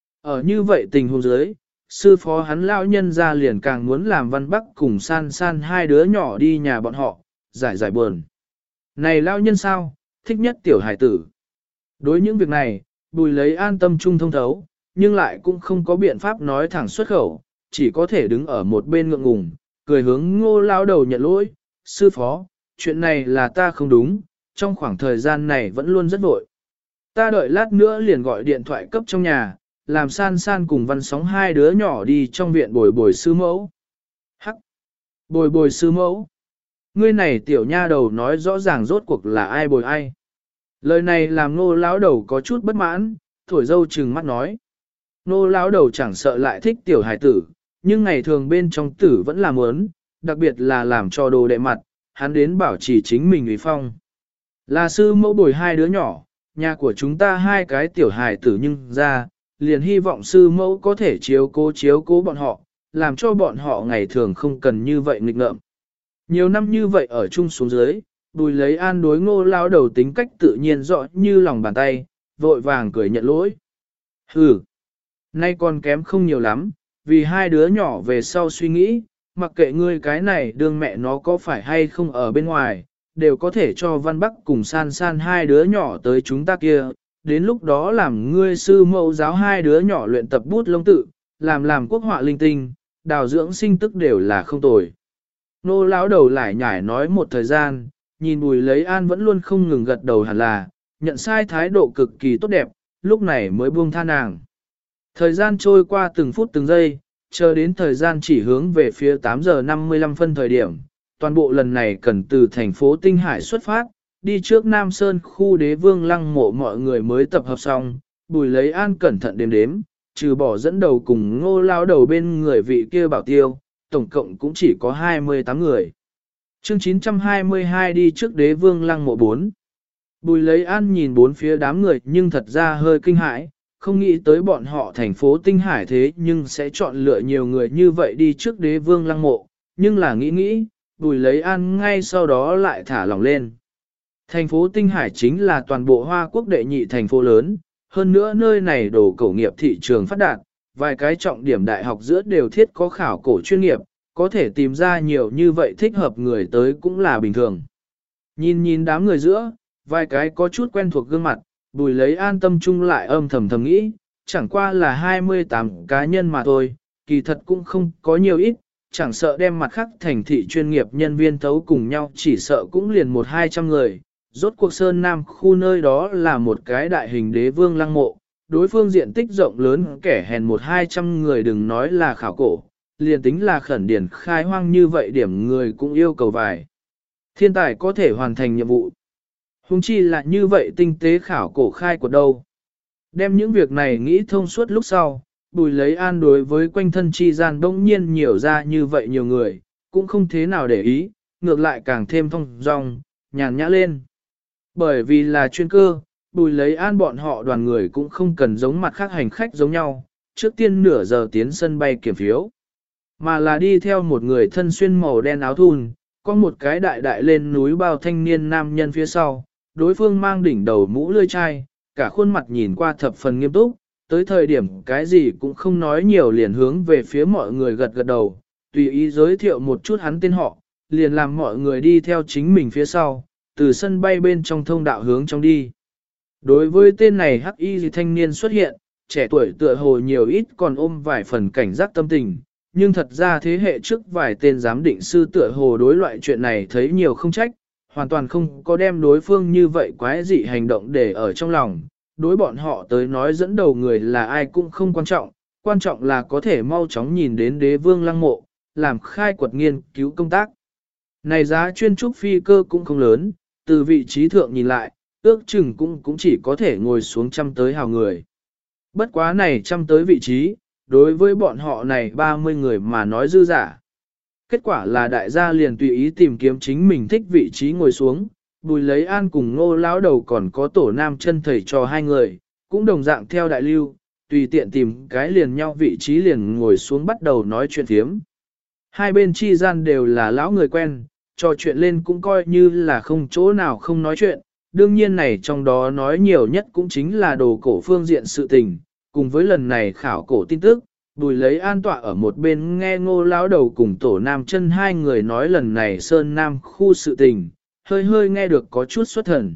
Ở như vậy tình huống dưới, sư phó hắn lão nhân ra liền càng muốn làm Văn Bắc cùng San San hai đứa nhỏ đi nhà bọn họ, giải giải buồn. Này lão nhân sao, thích nhất tiểu hải tử. Đối những việc này, Bùi Lấy An tâm trung thông thấu, nhưng lại cũng không có biện pháp nói thẳng xuất khẩu, chỉ có thể đứng ở một bên ngượng ngùng, cười hướng Ngô lão đầu nhận lỗi, sư phó, chuyện này là ta không đúng, trong khoảng thời gian này vẫn luôn rất vội. Ta đợi lát nữa liền gọi điện thoại cấp trong nhà, làm San San cùng Văn Sóng hai đứa nhỏ đi trong viện bồi bồi sư mẫu. Hắc! Bồi bồi sư mẫu! Ngươi này tiểu nha đầu nói rõ ràng rốt cuộc là ai bồi ai. Lời này làm Ngô lão đầu có chút bất mãn, thổi dâu trừng mắt nói. Ngô lão đầu chẳng sợ lại thích tiểu hài tử, nhưng ngày thường bên trong tử vẫn làm muốn, đặc biệt là làm cho đồ đệ mặt, hắn đến bảo trì chính mình uy phong. Là sư mẫu bồi hai đứa nhỏ, nhà của chúng ta hai cái tiểu hài tử nhưng ra, liền hy vọng sư mẫu có thể chiếu cố bọn họ, làm cho bọn họ ngày thường không cần như vậy nghịch ngợm. Nhiều năm như vậy ở chung xuống dưới, Bùi Lấy An đối Ngô lão đầu tính cách tự nhiên rõ như lòng bàn tay, vội vàng cười nhận lỗi. Hừ, nay còn kém không nhiều lắm, vì hai đứa nhỏ về sau suy nghĩ, mặc kệ ngươi cái này đương mẹ nó có phải hay không ở bên ngoài, đều có thể cho Văn Bắc cùng San San hai đứa nhỏ tới chúng ta kia, đến lúc đó làm ngươi sư mẫu giáo hai đứa nhỏ luyện tập bút lông tự, làm quốc họa linh tinh, đào dưỡng sinh tức đều là không tồi. Nô lão đầu lại nhải nói một thời gian, nhìn Bùi Lấy An vẫn luôn không ngừng gật đầu hẳn là, nhận sai thái độ cực kỳ tốt đẹp, lúc này mới buông tha nàng. Thời gian trôi qua từng phút từng giây, chờ đến thời gian chỉ hướng về phía 8 giờ 55 phân thời điểm, toàn bộ lần này cần từ thành phố Tinh Hải xuất phát, đi trước Nam Sơn khu Đế Vương Lăng mộ mọi người mới tập hợp xong, Bùi Lấy An cẩn thận đếm đếm, trừ bỏ dẫn đầu cùng Ngô lao đầu bên người vị kia bảo tiêu, tổng cộng cũng chỉ có 28 người. Chương 922 đi trước Đế Vương Lăng mộ 4. Bùi Lấy An nhìn bốn phía đám người nhưng thật ra hơi kinh hãi, không nghĩ tới bọn họ thành phố Tinh Hải thế nhưng sẽ chọn lựa nhiều người như vậy đi trước Đế Vương Lăng mộ, nhưng là nghĩ, Bùi Lấy An ngay sau đó lại thả lỏng lên. Thành phố Tinh Hải chính là toàn bộ Hoa Quốc đệ nhị thành phố lớn, hơn nữa nơi này đồ cổ nghiệp thị trường phát đạt, vài cái trọng điểm đại học giữa đều thiết có khảo cổ chuyên nghiệp, có thể tìm ra nhiều như vậy thích hợp người tới cũng là bình thường. Nhìn đám người giữa, vài cái có chút quen thuộc gương mặt, Bùi Lấy An tâm chung lại âm thầm nghĩ, chẳng qua là 28 cá nhân mà thôi, kỳ thật cũng không có nhiều ít, chẳng sợ đem mặt khác thành thị chuyên nghiệp nhân viên thấu cùng nhau chỉ sợ cũng liền 100-200 người. Rốt cuộc Sơn Nam khu nơi đó là một cái đại hình Đế Vương Lăng mộ, đối phương diện tích rộng lớn kẻ hèn 100-200 người đừng nói là khảo cổ, liền tính là khẩn điển khai hoang như vậy điểm người cũng yêu cầu vài. Thiên tài có thể hoàn thành nhiệm vụ. Hùng chi là như vậy tinh tế khảo cổ khai của đâu. Đem những việc này nghĩ thông suốt lúc sau, Bùi Lấy An đối với quanh thân chi gian đông nhiên nhiều ra như vậy nhiều người, cũng không thế nào để ý, ngược lại càng thêm thông dong, nhàn nhã lên. Bởi vì là chuyên cơ, Bùi Lấy An bọn họ đoàn người cũng không cần giống mặt khác hành khách giống nhau, trước tiên nửa giờ tiến sân bay kiểm phiếu, mà là đi theo một người thân xuyên màu đen áo thun, có một cái đại đại lên núi bao thanh niên nam nhân phía sau, đối phương mang đỉnh đầu mũ lươi chai, cả khuôn mặt nhìn qua thập phần nghiêm túc, tới thời điểm cái gì cũng không nói nhiều liền hướng về phía mọi người gật gật đầu, tùy ý giới thiệu một chút hắn tên họ, liền làm mọi người đi theo chính mình phía sau, từ sân bay bên trong thông đạo hướng trong đi. Đối với tên này hắc y thanh niên xuất hiện, trẻ tuổi tựa hồ nhiều ít còn ôm vài phần cảnh giác tâm tình, nhưng thật ra thế hệ trước vài tên giám định sư tựa hồ đối loại chuyện này thấy nhiều không trách, hoàn toàn không có đem đối phương như vậy quái dị hành động để ở trong lòng. Đối bọn họ tới nói dẫn đầu người là ai cũng không quan trọng là có thể mau chóng nhìn đến đế vương lăng mộ, làm khai quật nghiên cứu công tác. Này giá chuyên trúc phi cơ cũng không lớn, từ vị trí thượng nhìn lại, ước chừng cũng chỉ có thể ngồi xuống trăm tới hào người. Bất quá này trăm tới vị trí, đối với bọn họ này 30 người mà nói dư giả. Kết quả là đại gia liền tùy ý tìm kiếm chính mình thích vị trí ngồi xuống, Bùi Lấy An cùng Ngô lão đầu còn có Tổ Nam chân thầy cho hai người, cũng đồng dạng theo đại lưu, tùy tiện tìm cái liền nhau vị trí liền ngồi xuống bắt đầu nói chuyện thiếm. Hai bên chi gian đều là lão người quen, trò chuyện lên cũng coi như là không chỗ nào không nói chuyện, đương nhiên này trong đó nói nhiều nhất cũng chính là đồ cổ phương diện sự tình, cùng với lần này khảo cổ tin tức, Bùi Lấy An tọa ở một bên nghe Ngô lão đầu cùng Tổ Nam chân hai người nói lần này Sơn Nam khu sự tình, hơi nghe được có chút xuất thần.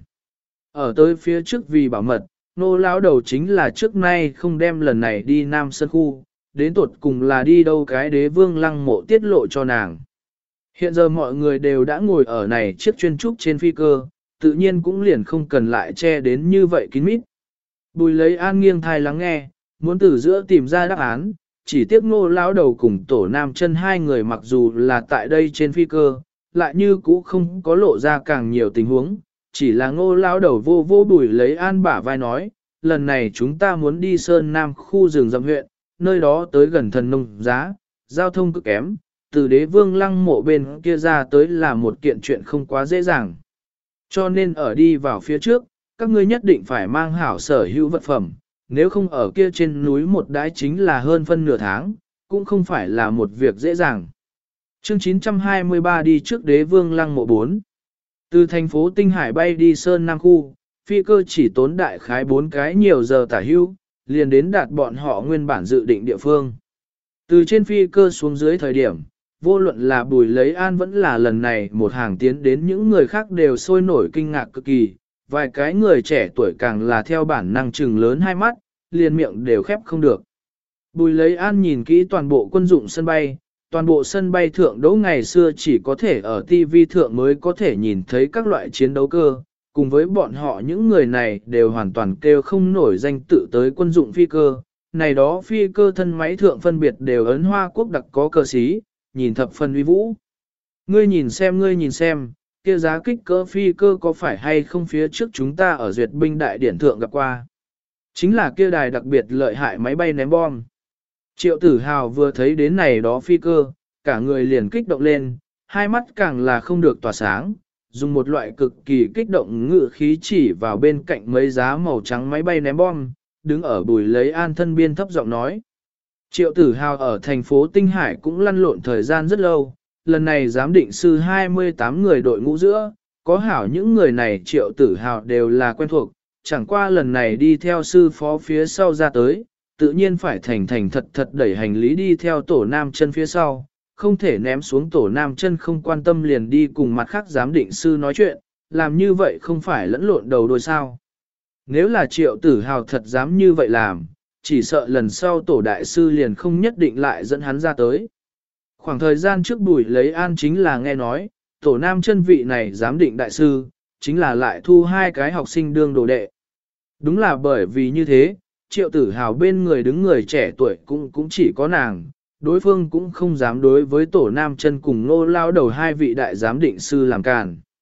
Ở tới phía trước vì bảo mật, Ngô lão đầu chính là trước nay không đem lần này đi Nam Sơn khu, đến tuột cùng là đi đâu cái đế vương lăng mộ tiết lộ cho nàng. Hiện giờ mọi người đều đã ngồi ở này chiếc chuyên trúc trên phi cơ, tự nhiên cũng liền không cần lại che đến như vậy kín mít. Bùi Lấy An nghiêng thai lắng nghe, muốn từ giữa tìm ra đáp án, chỉ tiếc Ngô lão đầu cùng Tổ Nam chân hai người mặc dù là tại đây trên phi cơ, lại như cũ không có lộ ra càng nhiều tình huống, chỉ là Ngô lão đầu vô Bùi Lấy An bả vai nói, lần này chúng ta muốn đi Sơn Nam khu rừng rậm huyện, nơi đó tới gần thần nông giá, giao thông cực kém, từ đế vương lăng mộ bên kia ra tới là một kiện chuyện không quá dễ dàng. Cho nên ở đi vào phía trước, các ngươi nhất định phải mang hảo sở hữu vật phẩm, nếu không ở kia trên núi một đái chính là hơn phân nửa tháng, cũng không phải là một việc dễ dàng. Chương 923 đi trước đế vương lăng mộ 4. Từ thành phố Tinh Hải bay đi Sơn Nam khu, phi cơ chỉ tốn đại khái 4 cái nhiều giờ tả hưu, liền đến đạt bọn họ nguyên bản dự định địa phương. Từ trên phi cơ xuống dưới thời điểm, vô luận là Bùi Lấy An vẫn là lần này một hàng tiến đến những người khác đều sôi nổi kinh ngạc cực kỳ, vài cái người trẻ tuổi càng là theo bản năng trừng lớn hai mắt, liền miệng đều khép không được. Bùi Lấy An nhìn kỹ toàn bộ quân dụng sân bay, toàn bộ sân bay thượng đỗ ngày xưa chỉ có thể ở TV thượng mới có thể nhìn thấy các loại chiến đấu cơ, cùng với bọn họ những người này đều hoàn toàn kêu không nổi danh tự tới quân dụng phi cơ, này đó phi cơ thân máy thượng phân biệt đều ấn Hoa Quốc đặc có cơ sĩ, nhìn thập phần uy vũ. Ngươi nhìn xem, kia giá kích cỡ phi cơ có phải hay không phía trước chúng ta ở duyệt binh đại điển thượng gặp qua. Chính là kia đài đặc biệt lợi hại máy bay ném bom. Triệu Tử Hào vừa thấy đến này đó phi cơ, cả người liền kích động lên, hai mắt càng là không được tỏa sáng, dùng một loại cực kỳ kích động ngự khí chỉ vào bên cạnh mấy giá màu trắng máy bay ném bom, đứng ở Bùi Lấy An thân biên thấp giọng nói. Triệu Tử Hào ở thành phố Tinh Hải cũng lăn lộn thời gian rất lâu, lần này giám định sư 28 người đội ngũ giữa, có hảo những người này Triệu Tử Hào đều là quen thuộc, chẳng qua lần này đi theo sư phó phía sau ra tới, tự nhiên phải thành thật đẩy hành lý đi theo Tổ Nam chân phía sau, không thể ném xuống Tổ Nam chân không quan tâm liền đi cùng mặt khác giám định sư nói chuyện, làm như vậy không phải lẫn lộn đầu đôi sao. Nếu là Triệu Tử Hào thật dám như vậy làm, chỉ sợ lần sau Tổ Đại sư liền không nhất định lại dẫn hắn ra tới. Khoảng thời gian trước Bùi Lấy An chính là nghe nói, Tổ Nam chân vị này giám định đại sư, chính là lại thu hai cái học sinh đương đồ đệ. Đúng là bởi vì như thế, Triệu Tử Hào bên người đứng người trẻ tuổi cũng chỉ có nàng, đối phương cũng không dám đối với Tổ Nam chân cùng Ngô lao đầu hai vị đại giám định sư làm càn.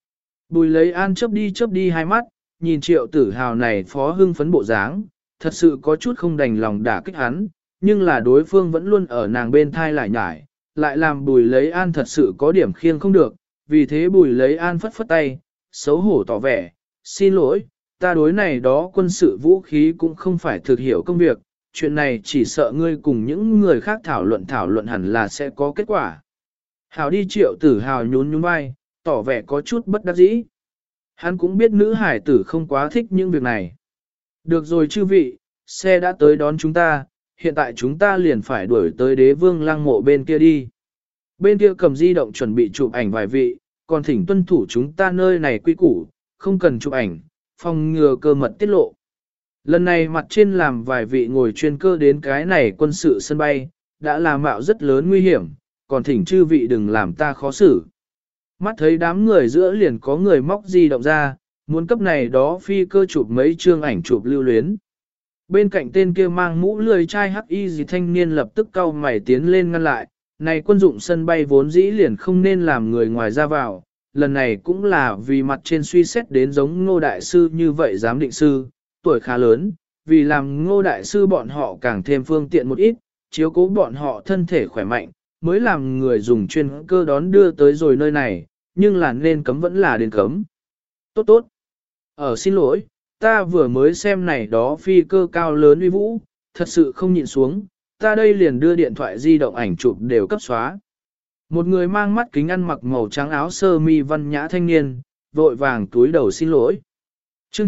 Bùi lấy an chớp đi hai mắt, nhìn Triệu Tử Hào này phó hưng phấn bộ dáng, thật sự có chút không đành lòng đả kích hắn, nhưng là đối phương vẫn luôn ở nàng bên thai lại nhải, lại làm Bùi lấy an thật sự có điểm khiêng không được, vì thế Bùi lấy an phất phất tay, xấu hổ tỏ vẻ, xin lỗi, ta đối này đó quân sự vũ khí cũng không phải thực hiểu công việc, chuyện này chỉ sợ ngươi cùng những người khác thảo luận hẳn là sẽ có kết quả. Hào đi Triệu Tử Hào nhún nhún vai, tỏ vẻ có chút bất đắc dĩ. Hắn cũng biết nữ hải tử không quá thích những việc này. Được rồi chư vị, xe đã tới đón chúng ta, hiện tại chúng ta liền phải đuổi tới Đế Vương Lăng mộ bên kia đi. Bên kia cầm di động chuẩn bị chụp ảnh vài vị, còn thỉnh tuân thủ chúng ta nơi này quy củ, không cần chụp ảnh, phòng ngừa cơ mật tiết lộ. Lần này mặt trên làm vài vị ngồi chuyên cơ đến cái này quân sự sân bay, đã là mạo rất lớn nguy hiểm, còn thỉnh chư vị đừng làm ta khó xử. Mắt thấy đám người giữa liền có người móc di động ra, muốn cấp này đó phi cơ chụp mấy chương ảnh chụp lưu luyến. Bên cạnh tên kia mang mũ lười chai hắc y gì thanh niên lập tức cau mày tiến lên ngăn lại, này quân dụng sân bay vốn dĩ liền không nên làm người ngoài ra vào, lần này cũng là vì mặt trên suy xét đến giống Ngô Đại Sư như vậy giám định sư, tuổi khá lớn, vì làm Ngô Đại Sư bọn họ càng thêm phương tiện một ít, chiếu cố bọn họ thân thể khỏe mạnh, mới làm người dùng chuyên cơ đón đưa tới rồi nơi này, nhưng là nên cấm vẫn là đến cấm. Tốt tốt. Xin lỗi, ta vừa mới xem này đó phi cơ cao lớn uy vũ, thật sự không nhịn xuống, ta đây liền đưa điện thoại di động ảnh chụp đều cấp xóa. Một người mang mắt kính ăn mặc màu trắng áo sơ mi văn nhã thanh niên, vội vàng túi đầu xin lỗi. Chương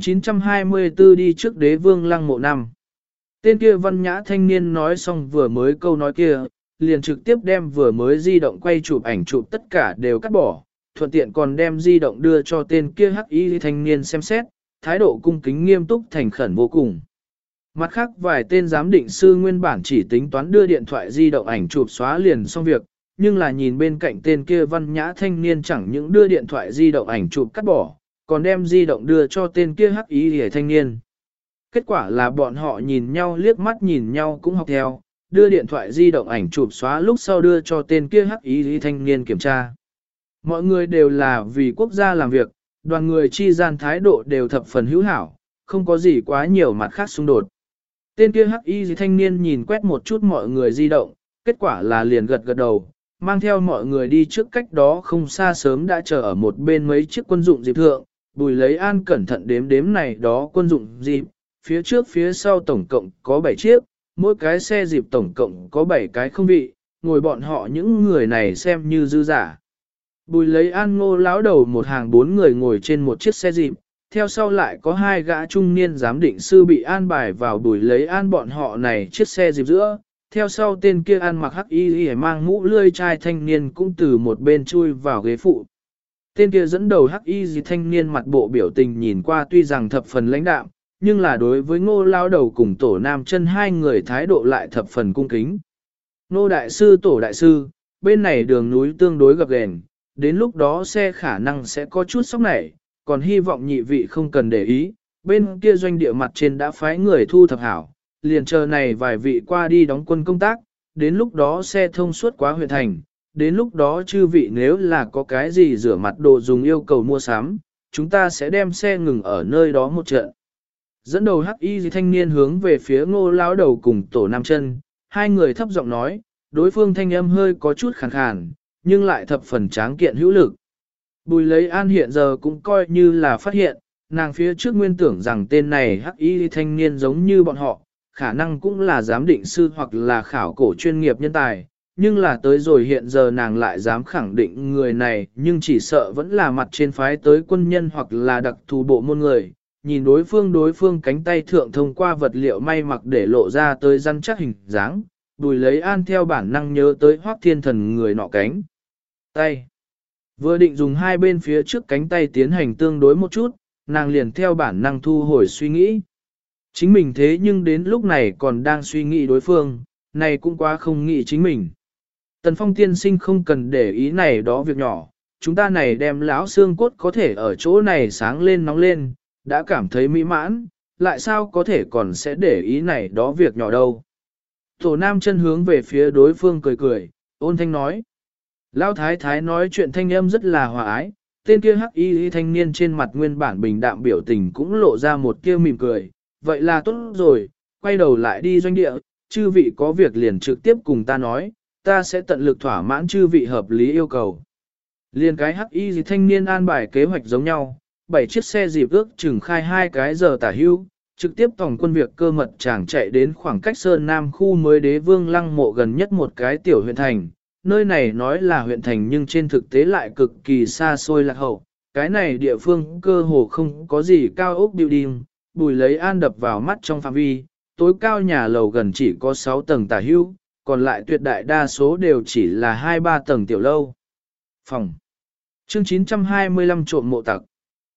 924 đi trước Đế Vương Lăng mộ năm. Tên kia văn nhã thanh niên nói xong vừa mới câu nói kia, liền trực tiếp đem vừa mới di động quay chụp ảnh chụp tất cả đều cắt bỏ, thuận tiện còn đem di động đưa cho tên kia hắc y thanh niên xem xét, thái độ cung kính nghiêm túc thành khẩn vô cùng. Mặt khác vài tên giám định sư nguyên bản chỉ tính toán đưa điện thoại di động ảnh chụp xóa liền xong việc, nhưng là nhìn bên cạnh tên kia văn nhã thanh niên chẳng những đưa điện thoại di động ảnh chụp cắt bỏ, còn đem di động đưa cho tên kia hắc y hề thanh niên. Kết quả là bọn họ nhìn nhau liếc mắt nhìn nhau cũng học theo, đưa điện thoại di động ảnh chụp xóa lúc sau đưa cho tên kia hắc y thanh niên kiểm tra. Mọi người đều là vì quốc gia làm việc, đoàn người chi gian thái độ đều thập phần hữu hảo, không có gì quá nhiều mặt khác xung đột. Tên kia hắc y thanh niên nhìn quét một chút mọi người di động, kết quả là liền gật gật đầu, mang theo mọi người đi trước cách đó không xa sớm đã chờ ở một bên mấy chiếc quân dụng dịp thượng, Bùi lấy an cẩn thận đếm đếm này đó quân dụng dịp, phía trước phía sau tổng cộng có 7 chiếc, mỗi cái xe dịp tổng cộng có 7 cái không vị, ngồi bọn họ những người này xem như dư giả. Bùi lấy an ngô lão đầu một hàng 4 người ngồi trên một chiếc xe dịp, theo sau lại có 2 gã trung niên giám định sư bị an bài vào Bùi lấy an bọn họ này chiếc xe dịp giữa, theo sau tên kia ăn mặc hắc y mang mũ lươi chai thanh niên cũng từ một bên chui vào ghế phụ. Tên kia dẫn đầu hắc y thanh niên mặt bộ biểu tình nhìn qua tuy rằng thập phần lãnh đạm, nhưng là đối với ngô lao đầu cùng tổ nam chân hai người thái độ lại thập phần cung kính. Ngô đại sư tổ đại sư, bên này đường núi tương đối gập ghềnh, đến lúc đó xe khả năng sẽ có chút sóc nảy, còn hy vọng nhị vị không cần để ý, bên kia doanh địa mặt trên đã phái người thu thập hảo, liền chờ này vài vị qua đi đóng quân công tác, đến lúc đó xe thông suốt quá huyện thành, đến lúc đó chư vị nếu là có cái gì rửa mặt đồ dùng yêu cầu mua sắm, chúng ta sẽ đem xe ngừng ở nơi đó một trận. Dẫn đầu hắc y thanh niên hướng về phía ngô lão đầu cùng tổ nam chân, hai người thấp giọng nói, đối phương thanh âm hơi có chút khàn khàn, nhưng lại thập phần tráng kiện hữu lực. Bùi lấy an hiện giờ cũng coi như là phát hiện, nàng phía trước nguyên tưởng rằng tên này hắc y thanh niên giống như bọn họ, khả năng cũng là giám định sư hoặc là khảo cổ chuyên nghiệp nhân tài, nhưng là tới rồi hiện giờ nàng lại dám khẳng định người này nhưng chỉ sợ vẫn là mặt trên phái tới quân nhân hoặc là đặc thù bộ môn người, nhìn đối phương cánh tay thượng thông qua vật liệu may mặc để lộ ra tới răn chắc hình dáng, Bùi lấy an theo bản năng nhớ tới Hoắc Thiên Thần người nọ cánh tay. Vừa định dùng hai bên phía trước cánh tay tiến hành tương đối một chút, nàng liền theo bản năng thu hồi suy nghĩ. Chính mình thế nhưng đến lúc này còn đang suy nghĩ đối phương, này cũng quá không nghĩ chính mình. Tần Phong tiên sinh không cần để ý này đó việc nhỏ, chúng ta này đem lão xương cốt có thể ở chỗ này sáng lên nóng lên, đã cảm thấy mỹ mãn, lại sao có thể còn sẽ để ý này đó việc nhỏ đâu. Tổ nam chân hướng về phía đối phương cười cười, ôn thanh nói. Lão thái thái nói chuyện thanh âm rất là hòa ái, tên kia hắc y thanh niên trên mặt nguyên bản bình đạm biểu tình cũng lộ ra một kia mỉm cười, vậy là tốt rồi, quay đầu lại đi doanh địa, chư vị có việc liền trực tiếp cùng ta nói, ta sẽ tận lực thỏa mãn chư vị hợp lý yêu cầu. Liên cái hắc y thanh niên an bài kế hoạch giống nhau, 7 chiếc xe dịp ước chừng khai 2 cái giờ tả hưu, trực tiếp tổng quân việc cơ mật chàng chạy đến khoảng cách Sơn Nam khu mới đế vương lăng mộ gần nhất một cái tiểu huyện thành. Nơi này nói là huyện thành nhưng trên thực tế lại cực kỳ xa xôi lạc hậu. Cái này địa phương cơ hồ không có gì cao ốc building, Bùi Lấy An đập vào mắt trong phạm vi, tối cao nhà lầu gần chỉ có 6 tầng tả hưu, còn lại tuyệt đại đa số đều chỉ là 2-3 tầng tiểu lâu. Phòng chương 925 trộm mộ tặc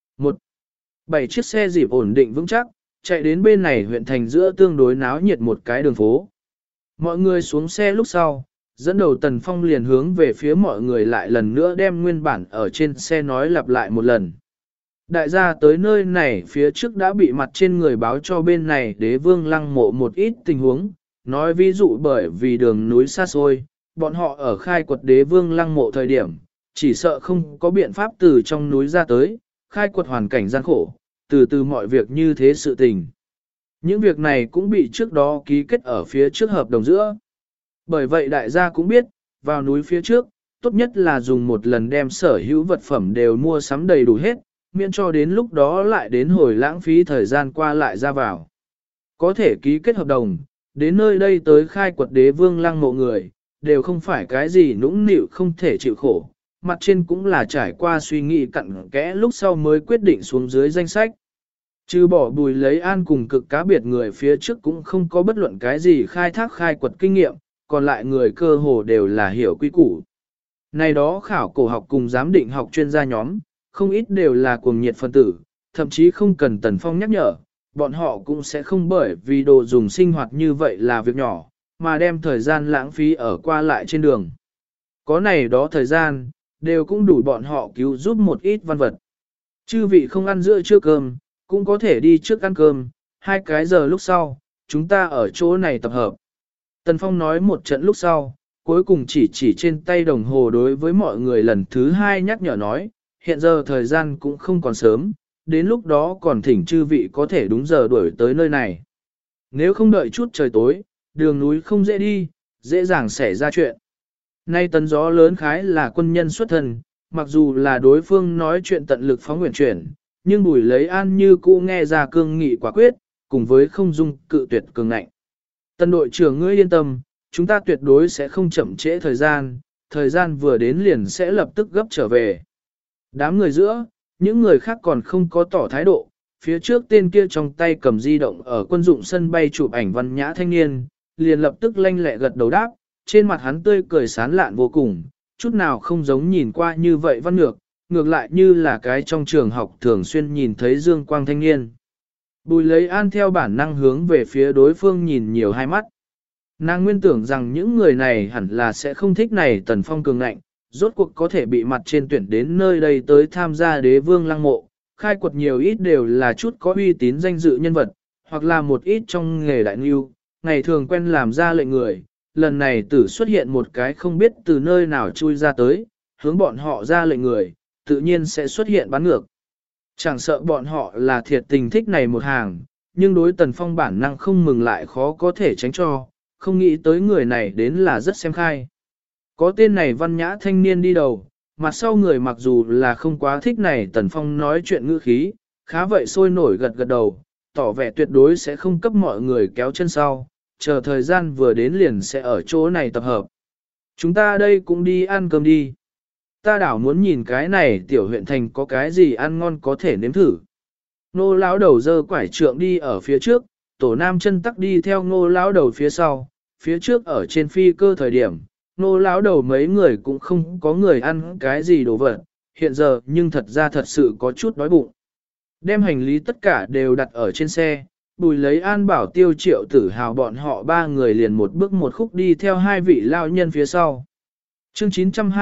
7 chiếc xe dịp ổn định vững chắc, chạy đến bên này huyện thành giữa tương đối náo nhiệt một cái đường phố. Mọi người xuống xe lúc sau, dẫn đầu Tần Phong liền hướng về phía mọi người lại lần nữa đem nguyên bản ở trên xe nói lặp lại một lần. Đại gia tới nơi này phía trước đã bị mặt trên người báo cho bên này đế vương lăng mộ một ít tình huống, nói ví dụ bởi vì đường núi xa xôi, bọn họ ở khai quật đế vương lăng mộ thời điểm, chỉ sợ không có biện pháp từ trong núi ra tới, khai quật hoàn cảnh gian khổ, từ từ mọi việc như thế sự tình. Những việc này cũng bị trước đó ký kết ở phía trước hợp đồng giữa. Bởi vậy đại gia cũng biết, vào núi phía trước, tốt nhất là dùng một lần đem sở hữu vật phẩm đều mua sắm đầy đủ hết, miễn cho đến lúc đó lại đến hồi lãng phí thời gian qua lại ra vào. Có thể ký kết hợp đồng, đến nơi đây tới khai quật đế vương lăng mộ người, đều không phải cái gì nũng nịu không thể chịu khổ, mặt trên cũng là trải qua suy nghĩ cặn kẽ lúc sau mới quyết định xuống dưới danh sách. Trừ bỏ Bùi Lấy An cùng cực cá biệt người phía trước cũng không có bất luận cái gì khai thác khai quật kinh nghiệm, còn lại người cơ hồ đều là hiểu quy củ. Này đó khảo cổ học cùng giám định học chuyên gia nhóm, không ít đều là cuồng nhiệt phân tử, thậm chí không cần Tần Phong nhắc nhở, bọn họ cũng sẽ không bởi vì đồ dùng sinh hoạt như vậy là việc nhỏ, mà đem thời gian lãng phí ở qua lại trên đường. Có này đó thời gian, đều cũng đủ bọn họ cứu giúp một ít văn vật. Chư vị không ăn giữa trưa cơm, cũng có thể đi trước ăn cơm, 2 cái giờ lúc sau, chúng ta ở chỗ này tập hợp. Tần Phong nói một trận lúc sau, cuối cùng chỉ trên tay đồng hồ đối với mọi người lần thứ 2 nhắc nhở nói, hiện giờ thời gian cũng không còn sớm, đến lúc đó còn thỉnh chư vị có thể đúng giờ đuổi tới nơi này. Nếu không đợi chút trời tối, đường núi không dễ đi, dễ dàng xảy ra chuyện. Nay tấn gió lớn khái là quân nhân xuất thân, mặc dù là đối phương nói chuyện tận lực phóng nguyện chuyển, nhưng Bùi Lấy An như cũ nghe ra cương nghị quả quyết, cùng với không dung cự tuyệt cường ngạnh. Tần đội trưởng ngươi yên tâm, chúng ta tuyệt đối sẽ không chậm trễ thời gian vừa đến liền sẽ lập tức gấp trở về. Đám người giữa, những người khác còn không có tỏ thái độ, phía trước tên kia trong tay cầm di động ở quân dụng sân bay chụp ảnh văn nhã thanh niên, liền lập tức lanh lẹ gật đầu đáp, trên mặt hắn tươi cười sán lạn vô cùng, chút nào không giống nhìn qua như vậy văn ngược, ngược lại như là cái trong trường học thường xuyên nhìn thấy dương quang thanh niên. Bùi Lấy An theo bản năng hướng về phía đối phương nhìn nhiều hai mắt. Nàng nguyên tưởng rằng những người này hẳn là sẽ không thích này Tần Phong cường ngạnh, rốt cuộc có thể bị mặt trên tuyển đến nơi đây tới tham gia đế vương lăng mộ, khai quật nhiều ít đều là chút có uy tín danh dự nhân vật, hoặc là một ít trong nghề đại nghiêu, ngày thường quen làm ra lệnh người, lần này tử xuất hiện một cái không biết từ nơi nào chui ra tới, hướng bọn họ ra lệnh người, tự nhiên sẽ xuất hiện bắn ngược. Chẳng sợ bọn họ là thiệt tình thích này một hàng, nhưng đối Tần Phong bản năng không mừng lại khó có thể tránh cho, không nghĩ tới người này đến là rất xem khai. Có tên này văn nhã thanh niên đi đầu, mặt sau người mặc dù là không quá thích này Tần Phong nói chuyện ngữ khí, khá vậy sôi nổi gật gật đầu, tỏ vẻ tuyệt đối sẽ không cấp mọi người kéo chân sau, chờ thời gian vừa đến liền sẽ ở chỗ này tập hợp. Chúng ta đây cũng đi ăn cơm đi. Ta đảo muốn nhìn cái này tiểu huyện thành có cái gì ăn ngon có thể nếm thử. Nô lão đầu dơ quải trượng đi ở phía trước, tổ nam chân tắc đi theo nô lão đầu phía sau, phía trước ở trên phi cơ thời điểm, nô lão đầu mấy người cũng không có người ăn cái gì đồ vật, hiện giờ nhưng thật ra thật sự có chút đói bụng. Đem hành lý tất cả đều đặt ở trên xe, Bùi Lấy An bảo Tiêu Triệu Tử Hào bọn họ 3 người liền một bước một khúc đi theo 2 vị lao nhân phía sau. Chương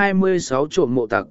926 trộm mộ tặc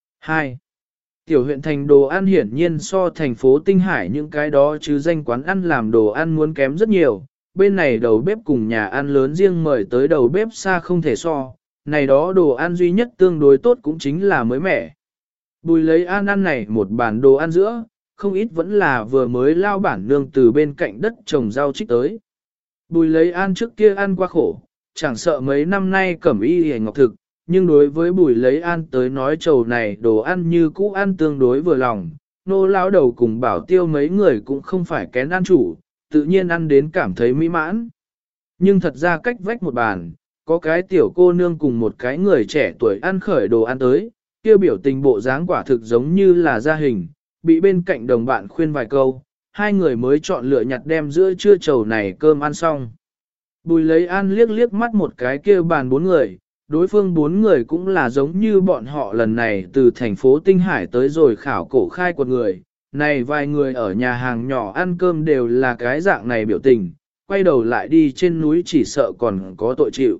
2. Tiểu huyện thành đồ ăn hiển nhiên so thành phố Tinh Hải những cái đó chứ danh quán ăn làm đồ ăn muốn kém rất nhiều, bên này đầu bếp cùng nhà ăn lớn riêng mời tới đầu bếp xa không thể so, này đó đồ ăn duy nhất tương đối tốt cũng chính là mới mẻ. Bùi lấy an ăn này một bản đồ ăn giữa, không ít vẫn là vừa mới lao bản nương từ bên cạnh đất trồng rau trích tới. Bùi lấy an trước kia ăn qua khổ, chẳng sợ mấy năm nay cẩm y hề ngọc thực, nhưng đối với bùi lấy an tới nói trầu này đồ ăn như cũ ăn tương đối vừa lòng, nô lão đầu cùng bảo tiêu mấy người cũng không phải kén ăn chủ, tự nhiên ăn đến cảm thấy mỹ mãn. Nhưng thật ra cách vách một bàn, có cái tiểu cô nương cùng một cái người trẻ tuổi ăn khởi đồ ăn tới, kia biểu tình bộ dáng quả thực giống như là gia hình, bị bên cạnh đồng bạn khuyên vài câu, hai người mới chọn lựa nhặt đem giữa trưa trầu này cơm ăn xong. Bùi lấy an liếc liếc mắt một cái kia bàn bốn người, đối phương bốn người cũng là giống như bọn họ lần này từ thành phố Tinh Hải tới rồi khảo cổ khai quật người. Này vài người ở nhà hàng nhỏ ăn cơm đều là cái dạng này biểu tình, quay đầu lại đi trên núi chỉ sợ còn có tội chịu.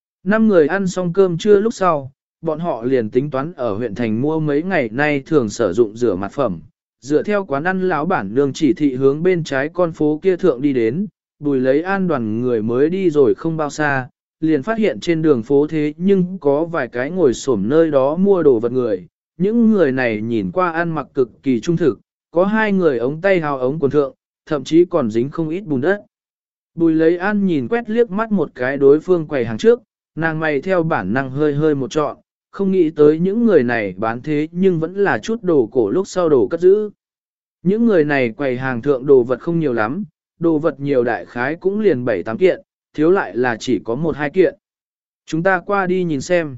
5 người ăn xong cơm trưa lúc sau, bọn họ liền tính toán ở huyện thành mua mấy ngày nay thường sử dụng rửa mặt phẩm. Dựa theo quán ăn lão bản nương chỉ thị hướng bên trái con phố kia thượng đi đến, Bùi lấy an đoàn người mới đi rồi không bao xa, liền phát hiện trên đường phố thế nhưng có vài cái ngồi xổm nơi đó mua đồ vật người. Những người này nhìn qua ăn mặc cực kỳ trung thực, có hai người ống tay hào ống quần thượng, thậm chí còn dính không ít bùn đất. Bùi lấy an nhìn quét liếc mắt một cái đối phương quầy hàng trước, nàng mày theo bản năng hơi hơi một trọn, không nghĩ tới những người này bán thế nhưng vẫn là chút đồ cổ lúc sau đồ cất giữ. Những người này quầy hàng thượng đồ vật không nhiều lắm, đồ vật nhiều đại khái cũng liền 7-8 kiện, thiếu lại là chỉ có 1-2 kiện. Chúng ta qua đi nhìn xem.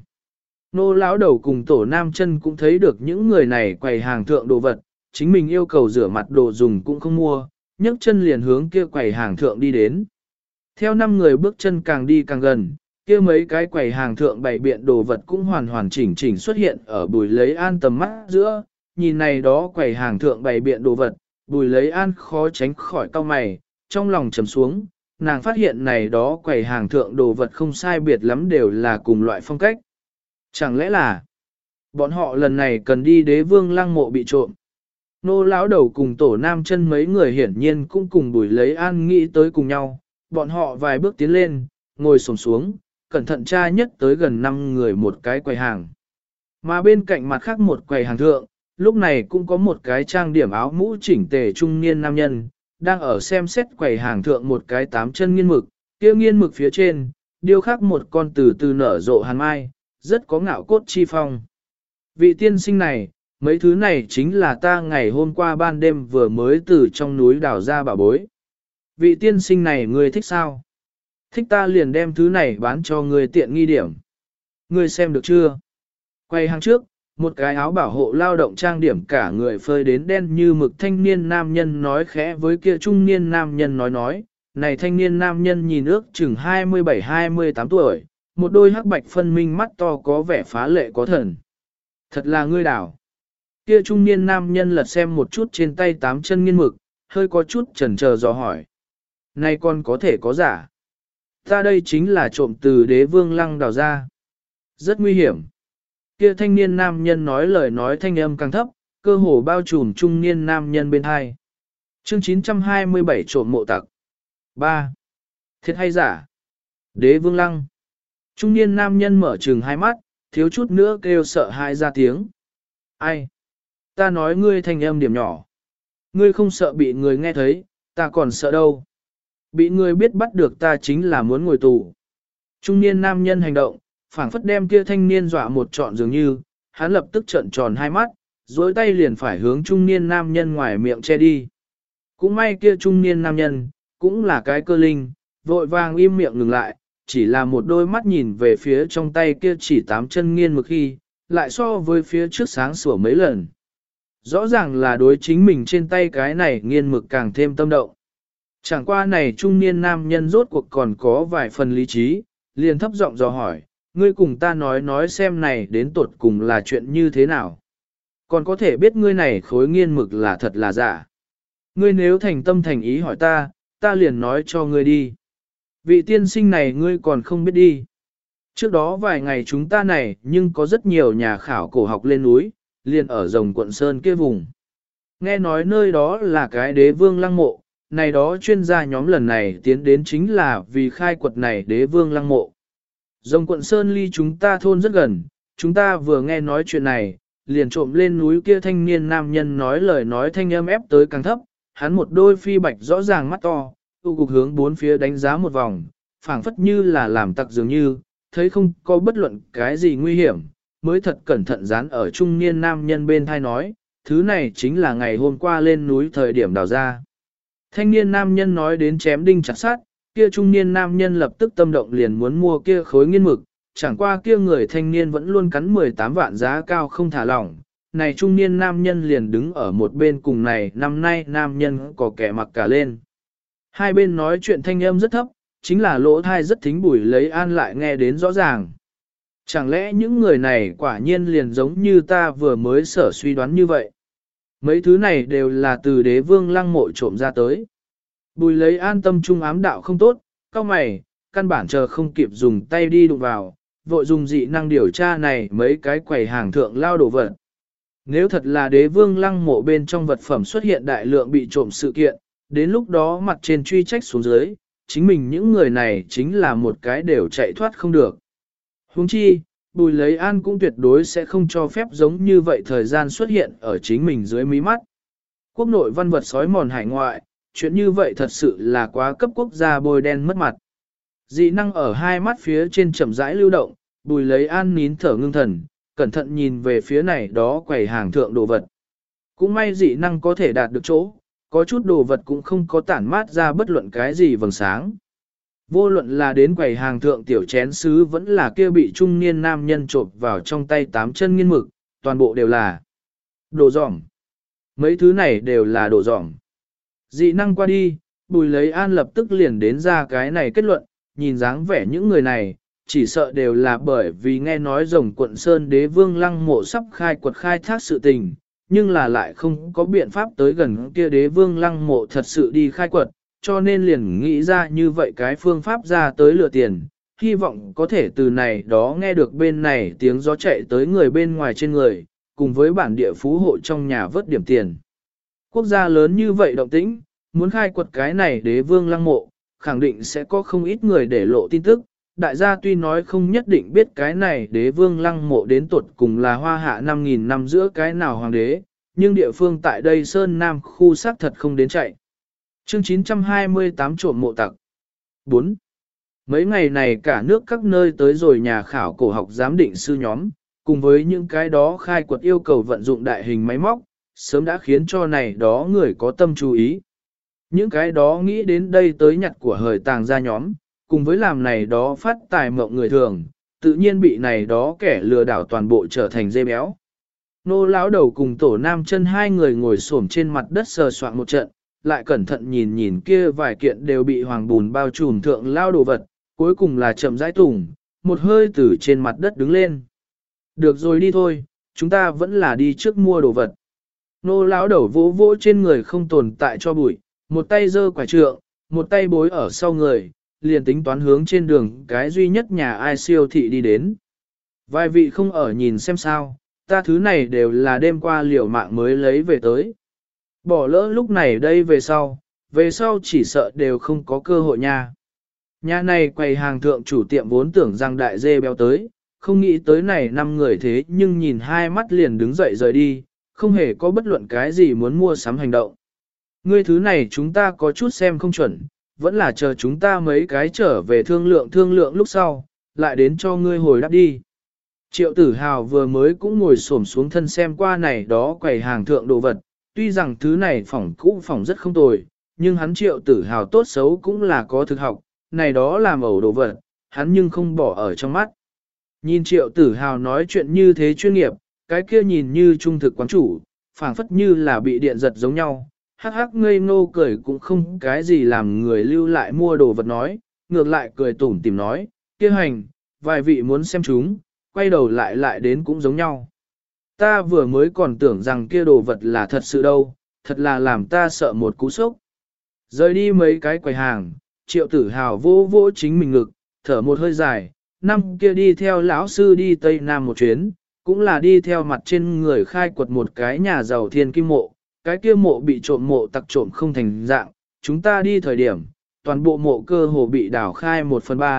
Nô lão đầu cùng tổ nam chân cũng thấy được những người này quầy hàng thượng đồ vật, chính mình yêu cầu rửa mặt đồ dùng cũng không mua, nhấc chân liền hướng kia quầy hàng thượng đi đến. Theo 5 người bước chân càng đi càng gần, kia mấy cái quầy hàng thượng bày biện đồ vật cũng hoàn hoàn chỉnh chỉnh xuất hiện ở Bùi lấy an tầm mắt giữa, nhìn này đó quầy hàng thượng bày biện đồ vật, Bùi lấy an khó tránh khỏi cau mày, trong lòng trầm xuống, nàng phát hiện này đó quầy hàng thượng đồ vật không sai biệt lắm đều là cùng loại phong cách. Chẳng lẽ là bọn họ lần này cần đi Đế Vương Lăng mộ bị trộm? Nô lão đầu cùng tổ nam chân mấy người hiển nhiên cũng cùng Bùi lấy an nghĩ tới cùng nhau, bọn họ vài bước tiến lên, ngồi xổm xuống, cẩn thận tra nhất tới gần 5 người một cái quầy hàng. Mà bên cạnh mặt khác một quầy hàng thượng, lúc này cũng có một cái trang điểm áo mũ chỉnh tề trung niên nam nhân, đang ở xem xét quầy hàng thượng một cái 8 chân nghiên mực, kia nghiên mực phía trên, điêu khắc một con từ từ nở rộ hàn mai, rất có ngạo cốt chi phong. Vị tiên sinh này, mấy thứ này chính là ta ngày hôm qua ban đêm vừa mới từ trong núi đào ra bảo bối. Vị tiên sinh này ngươi thích sao? Thích ta liền đem thứ này bán cho ngươi tiện nghi điểm. Ngươi xem được chưa? Quay hàng trước, một cái áo bảo hộ lao động trang điểm cả người phơi đến đen như mực thanh niên nam nhân nói khẽ với kia trung niên nam nhân nói, này thanh niên nam nhân nhìn ước chừng 27-28 tuổi, một đôi hắc bạch phân minh mắt to có vẻ phá lệ có thần. Thật là ngươi đảo. Kia trung niên nam nhân lật xem một chút trên tay 8 chân nghiên mực, hơi có chút chần chờ dò hỏi. Này còn có thể có giả. Ta đây chính là trộm từ Đế Vương Lăng đào ra. Rất nguy hiểm. Kia thanh niên nam nhân nói lời nói thanh âm càng thấp, cơ hồ bao trùm trung niên nam nhân bên hai. Chương 927 trộm mộ tặc. 3. Thiệt hay giả? Đế Vương Lăng. Trung niên nam nhân mở trừng hai mắt, thiếu chút nữa kêu sợ hãi ra tiếng. Ai? Ta nói ngươi thanh âm điểm nhỏ. Ngươi không sợ bị người nghe thấy, ta còn sợ đâu. Bị người biết bắt được ta chính là muốn ngồi tù. Trung niên nam nhân hành động, phảng phất đem kia thanh niên dọa một trọn dường như, hắn lập tức trợn tròn hai mắt, dối tay liền phải hướng trung niên nam nhân ngoài miệng che đi. Cũng may kia trung niên nam nhân, cũng là cái cơ linh, vội vàng im miệng ngừng lại, chỉ là một đôi mắt nhìn về phía trong tay kia chỉ 8 chân nghiên mực khi, lại so với phía trước sáng sủa mấy lần. Rõ ràng là đối chính mình trên tay cái này nghiên mực càng thêm tâm động. Chẳng qua này trung niên nam nhân rốt cuộc còn có vài phần lý trí, liền thấp giọng dò hỏi, ngươi cùng ta nói xem này đến tột cùng là chuyện như thế nào. Còn có thể biết ngươi này khối nghiên mực là thật là giả. Ngươi nếu thành tâm thành ý hỏi ta, ta liền nói cho ngươi đi. Vị tiên sinh này ngươi còn không biết đi. Trước đó vài ngày chúng ta này nhưng có rất nhiều nhà khảo cổ học lên núi, liền ở rồng quận Sơn kia vùng. Nghe nói nơi đó là cái Đế Vương Lăng mộ, này đó chuyên gia nhóm lần này tiến đến chính là vì khai quật này Đế Vương Lăng mộ. Rồng quận Sơn ly chúng ta thôn rất gần, chúng ta vừa nghe nói chuyện này, liền trộm lên núi kia thanh niên nam nhân nói lời nói thanh âm ép tới càng thấp, hắn một đôi phi bạch rõ ràng mắt to, tu cục hướng bốn phía đánh giá một vòng, phảng phất như là làm tặc dường như, thấy không có bất luận cái gì nguy hiểm, mới thật cẩn thận dán ở trung niên nam nhân bên thai nói, thứ này chính là ngày hôm qua lên núi thời điểm đào ra. Thanh niên nam nhân nói đến chém đinh chặt sát, kia trung niên nam nhân lập tức tâm động liền muốn mua kia khối nghiên mực, chẳng qua kia người thanh niên vẫn luôn cắn 18 vạn giá cao không thả lỏng. Này trung niên nam nhân liền đứng ở một bên cùng này năm nay nam nhân có kẻ mặc cả lên. Hai bên nói chuyện thanh âm rất thấp, chính là lỗ thai rất thính Bùi Lấy An lại nghe đến rõ ràng. Chẳng lẽ những người này quả nhiên liền giống như ta vừa mới sở suy đoán như vậy? Mấy thứ này đều là từ Đế Vương Lăng mộ trộm ra tới. Bùi Lấy An tâm trung ám đạo không tốt, cao mày, căn bản chờ không kịp dùng tay đi đụng vào, vội dùng dị năng điều tra này mấy cái quầy hàng thượng lao đồ vật. Nếu thật là Đế Vương Lăng mộ bên trong vật phẩm xuất hiện đại lượng bị trộm sự kiện, đến lúc đó mặt trên truy trách xuống dưới, chính mình những người này chính là một cái đều chạy thoát không được. Huống chi, Bùi Lấy An cũng tuyệt đối sẽ không cho phép giống như vậy thời gian xuất hiện ở chính mình dưới mí mắt. Quốc nội văn vật sói mòn hải ngoại, chuyện như vậy thật sự là quá cấp quốc gia bôi đen mất mặt. Dị năng ở hai mắt phía trên chậm rãi lưu động, Bùi Lấy An nín thở ngưng thần, cẩn thận nhìn về phía này đó quầy hàng thượng đồ vật. Cũng may dị năng có thể đạt được chỗ, có chút đồ vật cũng không có tản mát ra bất luận cái gì vầng sáng. Vô luận là đến quầy hàng thượng tiểu chén sứ vẫn là kia bị trung niên nam nhân trộm vào trong tay 8 chân nghiên mực, toàn bộ đều là đồ dỏng. Mấy thứ này đều là đồ dỏng. Dị năng qua đi, Bùi Lấy An lập tức liền đến ra cái này kết luận, nhìn dáng vẻ những người này, chỉ sợ đều là bởi vì nghe nói rồng quận Sơn Đế Vương Lăng mộ sắp khai quật khai thác sự tình, nhưng là lại không có biện pháp tới gần kia Đế Vương Lăng mộ thật sự đi khai quật, cho nên liền nghĩ ra như vậy cái phương pháp ra tới lừa tiền, hy vọng có thể từ này đó nghe được bên này tiếng gió chạy tới người bên ngoài trên người, cùng với bản địa phú hộ trong nhà vớt điểm tiền. Quốc gia lớn như vậy động tĩnh, muốn khai quật cái này Đế Vương Lăng mộ, khẳng định sẽ có không ít người để lộ tin tức. Đại gia tuy nói không nhất định biết cái này Đế Vương Lăng mộ đến tuột cùng là hoa hạ 5.000 năm giữa cái nào hoàng đế, nhưng địa phương tại đây Sơn Nam khu xác thật không đến chạy. Chương 928 trộm mộ tặc 4. Mấy ngày này cả nước các nơi tới rồi nhà khảo cổ học giám định sư nhóm, cùng với những cái đó khai quật yêu cầu vận dụng đại hình máy móc, sớm đã khiến cho này đó người có tâm chú ý. Những cái đó nghĩ đến đây tới nhặt của hời tàng ra nhóm, cùng với làm này đó phát tài mộng người thường, tự nhiên bị này đó kẻ lừa đảo toàn bộ trở thành dê béo. Nô lão đầu cùng tổ nam chân hai người ngồi xổm trên mặt đất sờ soạn một trận, lại cẩn thận nhìn nhìn kia vài kiện đều bị hoàng bùn bao trùm thượng lao đồ vật, cuối cùng là chậm rãi tùng, một hơi từ trên mặt đất đứng lên. Được rồi đi thôi, chúng ta vẫn là đi trước mua đồ vật. Nô lão đầu vỗ vỗ trên người không tồn tại cho bụi, một tay giơ quả trượng, một tay bối ở sau người, liền tính toán hướng trên đường cái duy nhất nhà ai siêu thị đi đến. Vài vị không ở nhìn xem sao, ta thứ này đều là đêm qua liều mạng mới lấy về tới. Bỏ lỡ lúc này đây về sau chỉ sợ đều không có cơ hội nha. Nhà này quầy hàng thượng chủ tiệm vốn tưởng rằng đại dê béo tới, không nghĩ tới này 5 người thế nhưng nhìn hai mắt liền đứng dậy rời đi, không hề có bất luận cái gì muốn mua sắm hành động. Ngươi thứ này chúng ta có chút xem không chuẩn, vẫn là chờ chúng ta mấy cái trở về thương lượng lúc sau, lại đến cho ngươi hồi đáp đi. Triệu Tử Hào vừa mới cũng ngồi xổm xuống thân xem qua này đó quầy hàng thượng đồ vật, tuy rằng thứ này phỏng cũ phỏng rất không tồi, nhưng hắn Triệu Tử Hào tốt xấu cũng là có thực học, này đó làm ẩu đồ vật, hắn nhưng không bỏ ở trong mắt. Nhìn Triệu Tử Hào nói chuyện như thế chuyên nghiệp, cái kia nhìn như trung thực quán chủ, phảng phất như là bị điện giật giống nhau, hắc hắc ngây ngô cười cũng không cái gì làm người lưu lại mua đồ vật nói, ngược lại cười tủm tỉm nói, kia hành, vài vị muốn xem chúng, quay đầu lại đến cũng giống nhau. Ta vừa mới còn tưởng rằng kia đồ vật là thật sự đâu, thật là làm ta sợ một cú sốc. Rời đi mấy cái quầy hàng, Triệu Tử Hào vô vô chính mình ngực, thở một hơi dài, năm kia đi theo lão sư đi Tây Nam một chuyến, cũng là đi theo mặt trên người khai quật một cái nhà giàu thiên kim mộ, cái kia mộ bị trộm mộ tặc trộm không thành dạng, chúng ta đi thời điểm, toàn bộ mộ cơ hồ bị đào khai 1/3,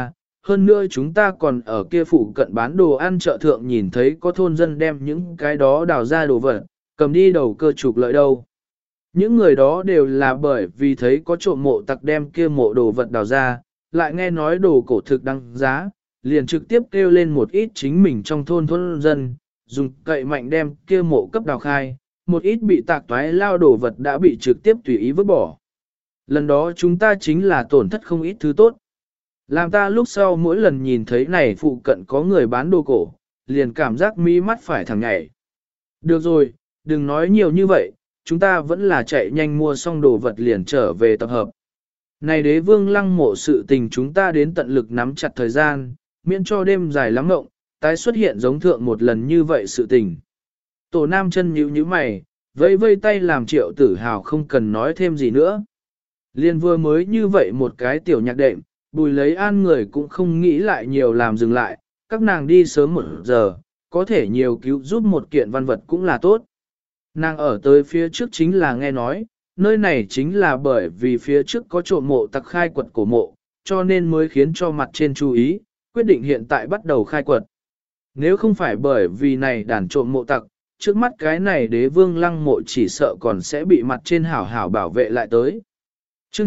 hơn nữa chúng ta còn ở kia phụ cận bán đồ ăn chợ thượng nhìn thấy có thôn dân đem những cái đó đào ra đồ vật, cầm đi đầu cơ trục lợi đâu. Những người đó đều là bởi vì thấy có trộm mộ tặc đem kia mộ đồ vật đào ra, lại nghe nói đồ cổ thực đăng giá, liền trực tiếp kêu lên một ít chính mình trong thôn dân, dùng cậy mạnh đem kia mộ cấp đào khai, một ít bị tạc toái lao đồ vật đã bị trực tiếp tùy ý vứt bỏ. Lần đó chúng ta chính là tổn thất không ít thứ tốt. Làm ta lúc sau mỗi lần nhìn thấy này phụ cận có người bán đồ cổ, liền cảm giác mí mắt phải thẳng nhảy. Được rồi, đừng nói nhiều như vậy, chúng ta vẫn là chạy nhanh mua xong đồ vật liền trở về tập hợp. Này đế vương lăng mộ sự tình chúng ta đến tận lực nắm chặt thời gian, miễn cho đêm dài lắm ngộng, tái xuất hiện giống thượng một lần như vậy sự tình. Tổ nam chân nhíu nhíu mày, vẫy vây tay làm Triệu Tử Hào không cần nói thêm gì nữa. Liên vừa mới như vậy một cái tiểu nhạc đệm, Bùi Lấy An người cũng không nghĩ lại nhiều làm dừng lại, các nàng đi sớm 1 giờ, có thể nhiều cứu giúp một kiện văn vật cũng là tốt. Nàng ở tới phía trước chính là nghe nói, nơi này chính là bởi vì phía trước có trộm mộ tặc khai quật cổ mộ, cho nên mới khiến cho mặt trên chú ý, quyết định hiện tại bắt đầu khai quật. Nếu không phải bởi vì này đàn trộm mộ tặc, trước mắt cái này đế vương lăng mộ chỉ sợ còn sẽ bị mặt trên hảo hảo bảo vệ lại tới. Chương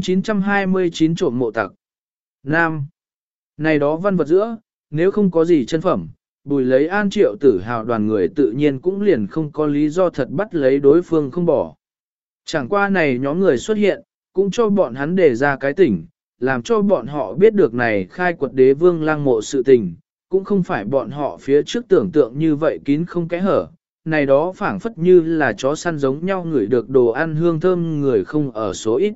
929 trộm mộ tặc. Nam. Này đó văn vật giữa, nếu không có gì chân phẩm, Bùi Lấy An Triệu Tử Hào đoàn người tự nhiên cũng liền không có lý do thật bắt lấy đối phương không bỏ. Chẳng qua này nhóm người xuất hiện, cũng cho bọn hắn đề ra cái tỉnh, làm cho bọn họ biết được này khai quật đế vương lăng mộ sự tình, cũng không phải bọn họ phía trước tưởng tượng như vậy kín không kẽ hở, này đó phảng phất như là chó săn giống nhau ngửi được đồ ăn hương thơm người không ở số ít.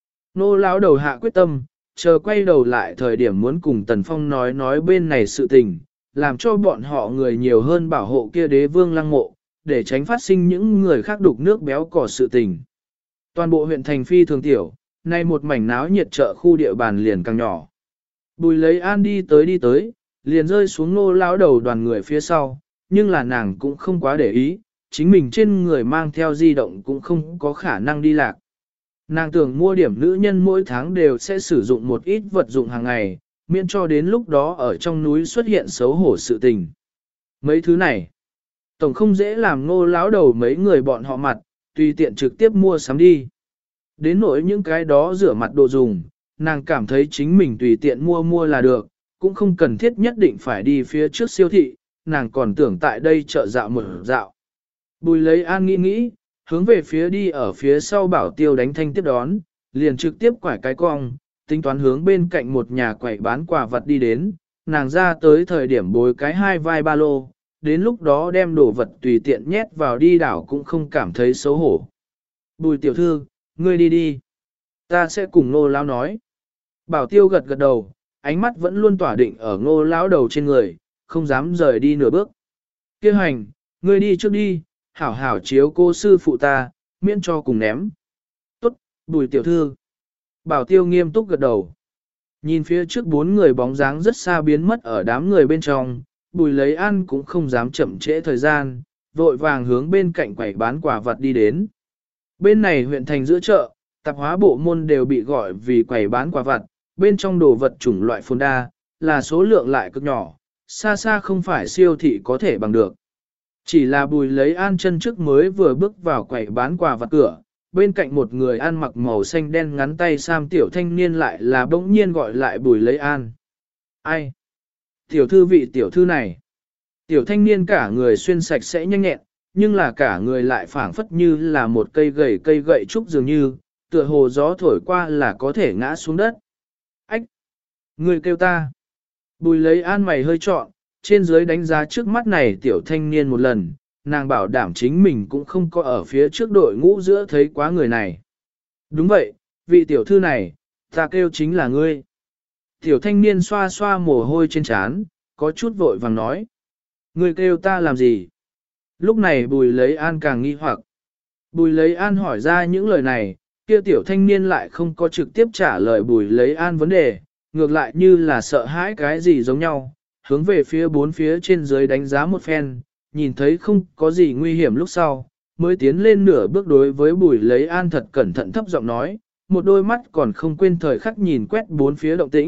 Nô lão đầu hạ quyết tâm, chờ quay đầu lại thời điểm muốn cùng Tần Phong nói bên này sự tình, làm cho bọn họ người nhiều hơn bảo hộ kia đế vương lăng mộ, để tránh phát sinh những người khác đục nước béo cỏ sự tình. Toàn bộ huyện thành phi thường tiểu, nay một mảnh náo nhiệt chợ khu địa bàn liền càng nhỏ. Bùi Lấy An đi tới, liền rơi xuống nô lão đầu đoàn người phía sau, nhưng là nàng cũng không quá để ý, chính mình trên người mang theo di động cũng không có khả năng đi lạc. Nàng tưởng mua điểm nữ nhân mỗi tháng đều sẽ sử dụng một ít vật dụng hàng ngày, miễn cho đến lúc đó ở trong núi xuất hiện xấu hổ sự tình. Mấy thứ này, tổng không dễ làm ngô lão đầu mấy người bọn họ mặt, tùy tiện trực tiếp mua sắm đi. Đến nỗi những cái đó rửa mặt đồ dùng, nàng cảm thấy chính mình tùy tiện mua là được, cũng không cần thiết nhất định phải đi phía trước siêu thị, nàng còn tưởng tại đây chợ dạo một dạo. Bùi Lấy An nghĩ, hướng về phía đi ở phía sau Bảo Tiêu đánh thanh tiếp đón, liền trực tiếp quải cái cong, tính toán hướng bên cạnh một nhà quầy bán quà vật đi đến, nàng ra tới thời điểm bối cái 2 vai ba lô, đến lúc đó đem đồ vật tùy tiện nhét vào đi đảo cũng không cảm thấy xấu hổ. Bùi tiểu thư, ngươi đi đi. Ta sẽ cùng Ngô lão nói. Bảo Tiêu gật gật đầu, ánh mắt vẫn luôn tỏa định ở Ngô lão đầu trên người, không dám rời đi nửa bước. Kêu hành, ngươi đi trước đi, hảo hảo chiếu cô sư phụ ta, miễn cho cùng ném. Tốt, Bùi tiểu thư. Bảo Tiêu nghiêm túc gật đầu. Nhìn phía trước 4 người bóng dáng rất xa biến mất ở đám người bên trong, Bùi Lấy An cũng không dám chậm trễ thời gian, vội vàng hướng bên cạnh quầy bán quà vật đi đến. Bên này huyện thành giữa chợ, tạp hóa bộ môn đều bị gọi vì quầy bán quà vật, bên trong đồ vật chủng loại phồn đa, là số lượng lại cực nhỏ, xa xa không phải siêu thị có thể bằng được. Chỉ là Bùi Lấy An chân trước mới vừa bước vào quầy bán quà vật cửa, bên cạnh một người ăn mặc màu xanh đen ngắn tay sam tiểu thanh niên lại là bỗng nhiên gọi lại Bùi Lấy An. Ai? Tiểu thư vị tiểu thư này. Tiểu thanh niên cả người xuyên sạch sẽ nhanh nhẹn, nhưng là cả người lại phảng phất như là một cây gậy trúc dường như, tựa hồ gió thổi qua là có thể ngã xuống đất. Ách! Người kêu ta. Bùi Lấy An mày hơi trọn, trên dưới đánh giá trước mắt này tiểu thanh niên một lần, nàng bảo đảm chính mình cũng không có ở phía trước đội ngũ giữa thấy quá người này. Đúng vậy, vị tiểu thư này, ta kêu chính là ngươi. Tiểu thanh niên xoa xoa mồ hôi trên trán, có chút vội vàng nói. Ngươi kêu ta làm gì? Lúc này Bùi Lấy An càng nghi hoặc. Bùi Lấy An hỏi ra những lời này, kia tiểu thanh niên lại không có trực tiếp trả lời Bùi Lấy An vấn đề, ngược lại như là sợ hãi cái gì giống nhau, hướng về phía 4 phía trên dưới đánh giá một phen, nhìn thấy không có gì nguy hiểm lúc sau, mới tiến lên nửa bước đối với Bùi Lấy An thật cẩn thận thấp giọng nói, một đôi mắt còn không quên thời khắc nhìn quét 4 phía động tĩnh,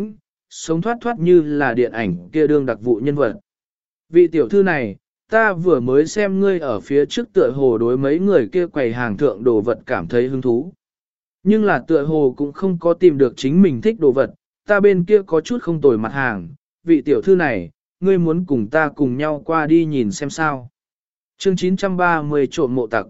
sống thoát thoát như là điện ảnh kia đương đặc vụ nhân vật. Vị tiểu thư này, ta vừa mới xem ngươi ở phía trước tựa hồ đối mấy người kia quầy hàng thượng đồ vật cảm thấy hứng thú. Nhưng là tựa hồ cũng không có tìm được chính mình thích đồ vật, ta bên kia có chút không tồi mặt hàng, vị tiểu thư này, ngươi muốn cùng ta cùng nhau qua đi nhìn xem sao. Chương 930 trộm mộ tặc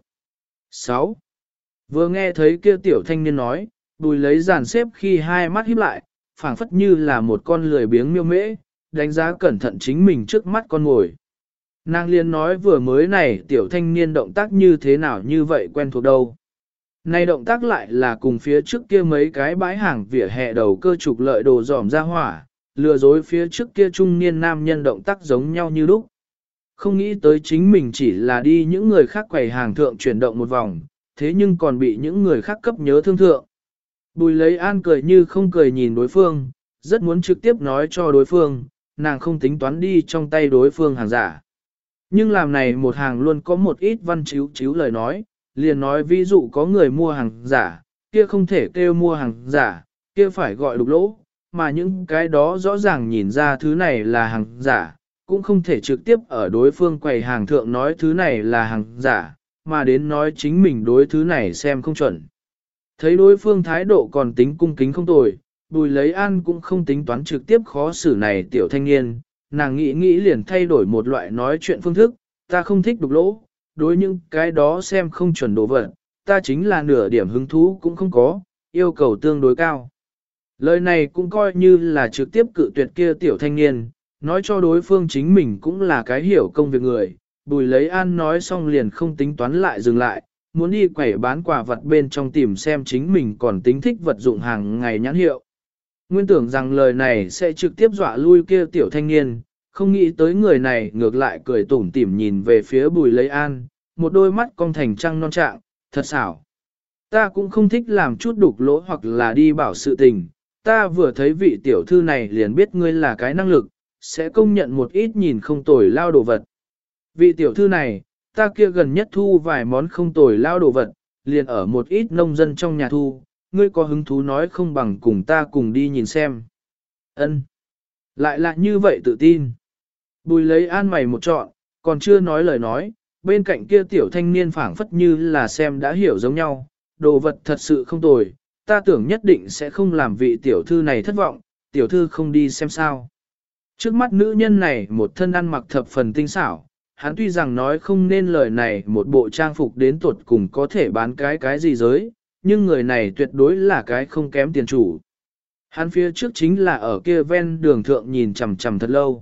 6. Vừa nghe thấy kia tiểu thanh niên nói, Bùi lấy dàn xếp khi hai mắt híp lại, phảng phất như là một con lười biếng miêu mễ, đánh giá cẩn thận chính mình trước mắt con ngồi. Nàng liên nói vừa mới này tiểu thanh niên động tác như thế nào như vậy quen thuộc đâu. Này động tác lại là cùng phía trước kia mấy cái bãi hàng vỉa hè đầu cơ trục lợi đồ dòm ra hỏa, lừa dối phía trước kia trung niên nam nhân động tác giống nhau như lúc. Không nghĩ tới chính mình chỉ là đi những người khác quầy hàng thượng chuyển động một vòng, thế nhưng còn bị những người khác cấp nhớ thương thượng. Bùi lấy an cười như không cười nhìn đối phương, rất muốn trực tiếp nói cho đối phương, nàng không tính toán đi trong tay đối phương hàng giả. Nhưng làm này một hàng luôn có một ít văn chiếu lời nói, liền nói ví dụ có người mua hàng giả, kia không thể kêu mua hàng giả, kia phải gọi đục lỗ, mà những cái đó rõ ràng nhìn ra thứ này là hàng giả, cũng không thể trực tiếp ở đối phương quầy hàng thượng nói thứ này là hàng giả, mà đến nói chính mình đối thứ này xem không chuẩn. Thấy đối phương thái độ còn tính cung kính không tồi, Bùi lấy an cũng không tính toán trực tiếp khó xử này tiểu thanh niên, nàng nghĩ liền thay đổi một loại nói chuyện phương thức, ta không thích đục lỗ, đối những cái đó xem không chuẩn đồ vật, ta chính là nửa điểm hứng thú cũng không có, yêu cầu tương đối cao. Lời này cũng coi như là trực tiếp cự tuyệt kia tiểu thanh niên, nói cho đối phương chính mình cũng là cái hiểu công việc người. Bùi lấy an nói xong liền không tính toán lại dừng lại, muốn đi quẩy bán quà vật bên trong tìm xem chính mình còn tính thích vật dụng hàng ngày nhãn hiệu. Nguyên tưởng rằng lời này sẽ trực tiếp dọa lui kia tiểu thanh niên, không nghĩ tới người này ngược lại cười tủm tỉm nhìn về phía bùi lấy an, một đôi mắt cong thành trăng non trạng, thật xảo. Ta cũng không thích làm chút đục lỗ hoặc là đi bảo sự tình, ta vừa thấy vị tiểu thư này liền biết ngươi là cái năng lực, sẽ công nhận một ít nhìn không tồi lao đồ vật. Vị tiểu thư này, ta kia gần nhất thu vài món không tồi lao đồ vật, liền ở một ít nông dân trong nhà thu, ngươi có hứng thú nói không bằng cùng ta cùng đi nhìn xem. Ân, lại là như vậy tự tin. Bùi lấy an mày một trọn, còn chưa nói lời nói, bên cạnh kia tiểu thanh niên phảng phất như là xem đã hiểu giống nhau, đồ vật thật sự không tồi, ta tưởng nhất định sẽ không làm vị tiểu thư này thất vọng, tiểu thư không đi xem sao. Trước mắt nữ nhân này một thân ăn mặc thập phần tinh xảo, hắn tuy rằng nói không nên lời này một bộ trang phục đến tuột cùng có thể bán cái gì giới, nhưng người này tuyệt đối là cái không kém tiền chủ. Hắn phía trước chính là ở kia ven đường thượng nhìn chằm chằm thật lâu.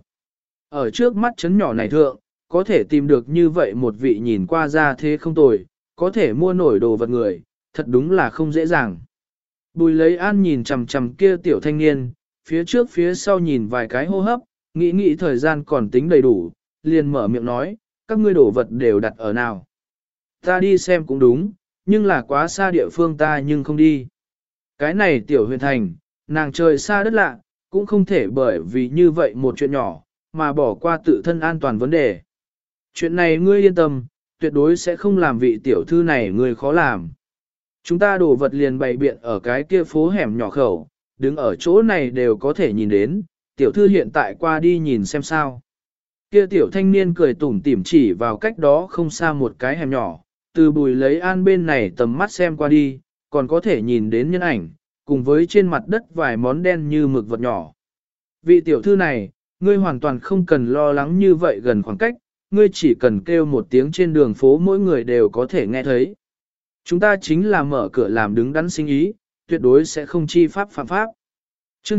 Ở trước mắt chấn nhỏ này thượng, có thể tìm được như vậy một vị nhìn qua ra thế không tồi, có thể mua nổi đồ vật người, thật đúng là không dễ dàng. Bùi lấy an nhìn chằm chằm kia tiểu thanh niên, phía trước phía sau nhìn vài cái hô hấp, nghĩ thời gian còn tính đầy đủ, liền mở miệng nói, các ngươi đồ vật đều đặt ở nào. Ta đi xem cũng đúng, nhưng là quá xa địa phương ta nhưng không đi. Cái này tiểu huyện thành, nàng trời xa đất lạ, cũng không thể bởi vì như vậy một chuyện nhỏ, mà bỏ qua tự thân an toàn vấn đề. Chuyện này ngươi yên tâm, tuyệt đối sẽ không làm vị tiểu thư này ngươi khó làm. Chúng ta đồ vật liền bày biện ở cái kia phố hẻm nhỏ khẩu, đứng ở chỗ này đều có thể nhìn đến, tiểu thư hiện tại qua đi nhìn xem sao. Kia tiểu thanh niên cười tủm tỉm chỉ vào cách đó không xa một cái hẻm nhỏ, từ bùi lấy an bên này tầm mắt xem qua đi, còn có thể nhìn đến nhân ảnh, cùng với trên mặt đất vài món đen như mực vật nhỏ. Vị tiểu thư này, ngươi hoàn toàn không cần lo lắng như vậy gần khoảng cách, ngươi chỉ cần kêu một tiếng trên đường phố mỗi người đều có thể nghe thấy. Chúng ta chính là mở cửa làm đứng đắn sinh ý, tuyệt đối sẽ không chi pháp phạm pháp. Chương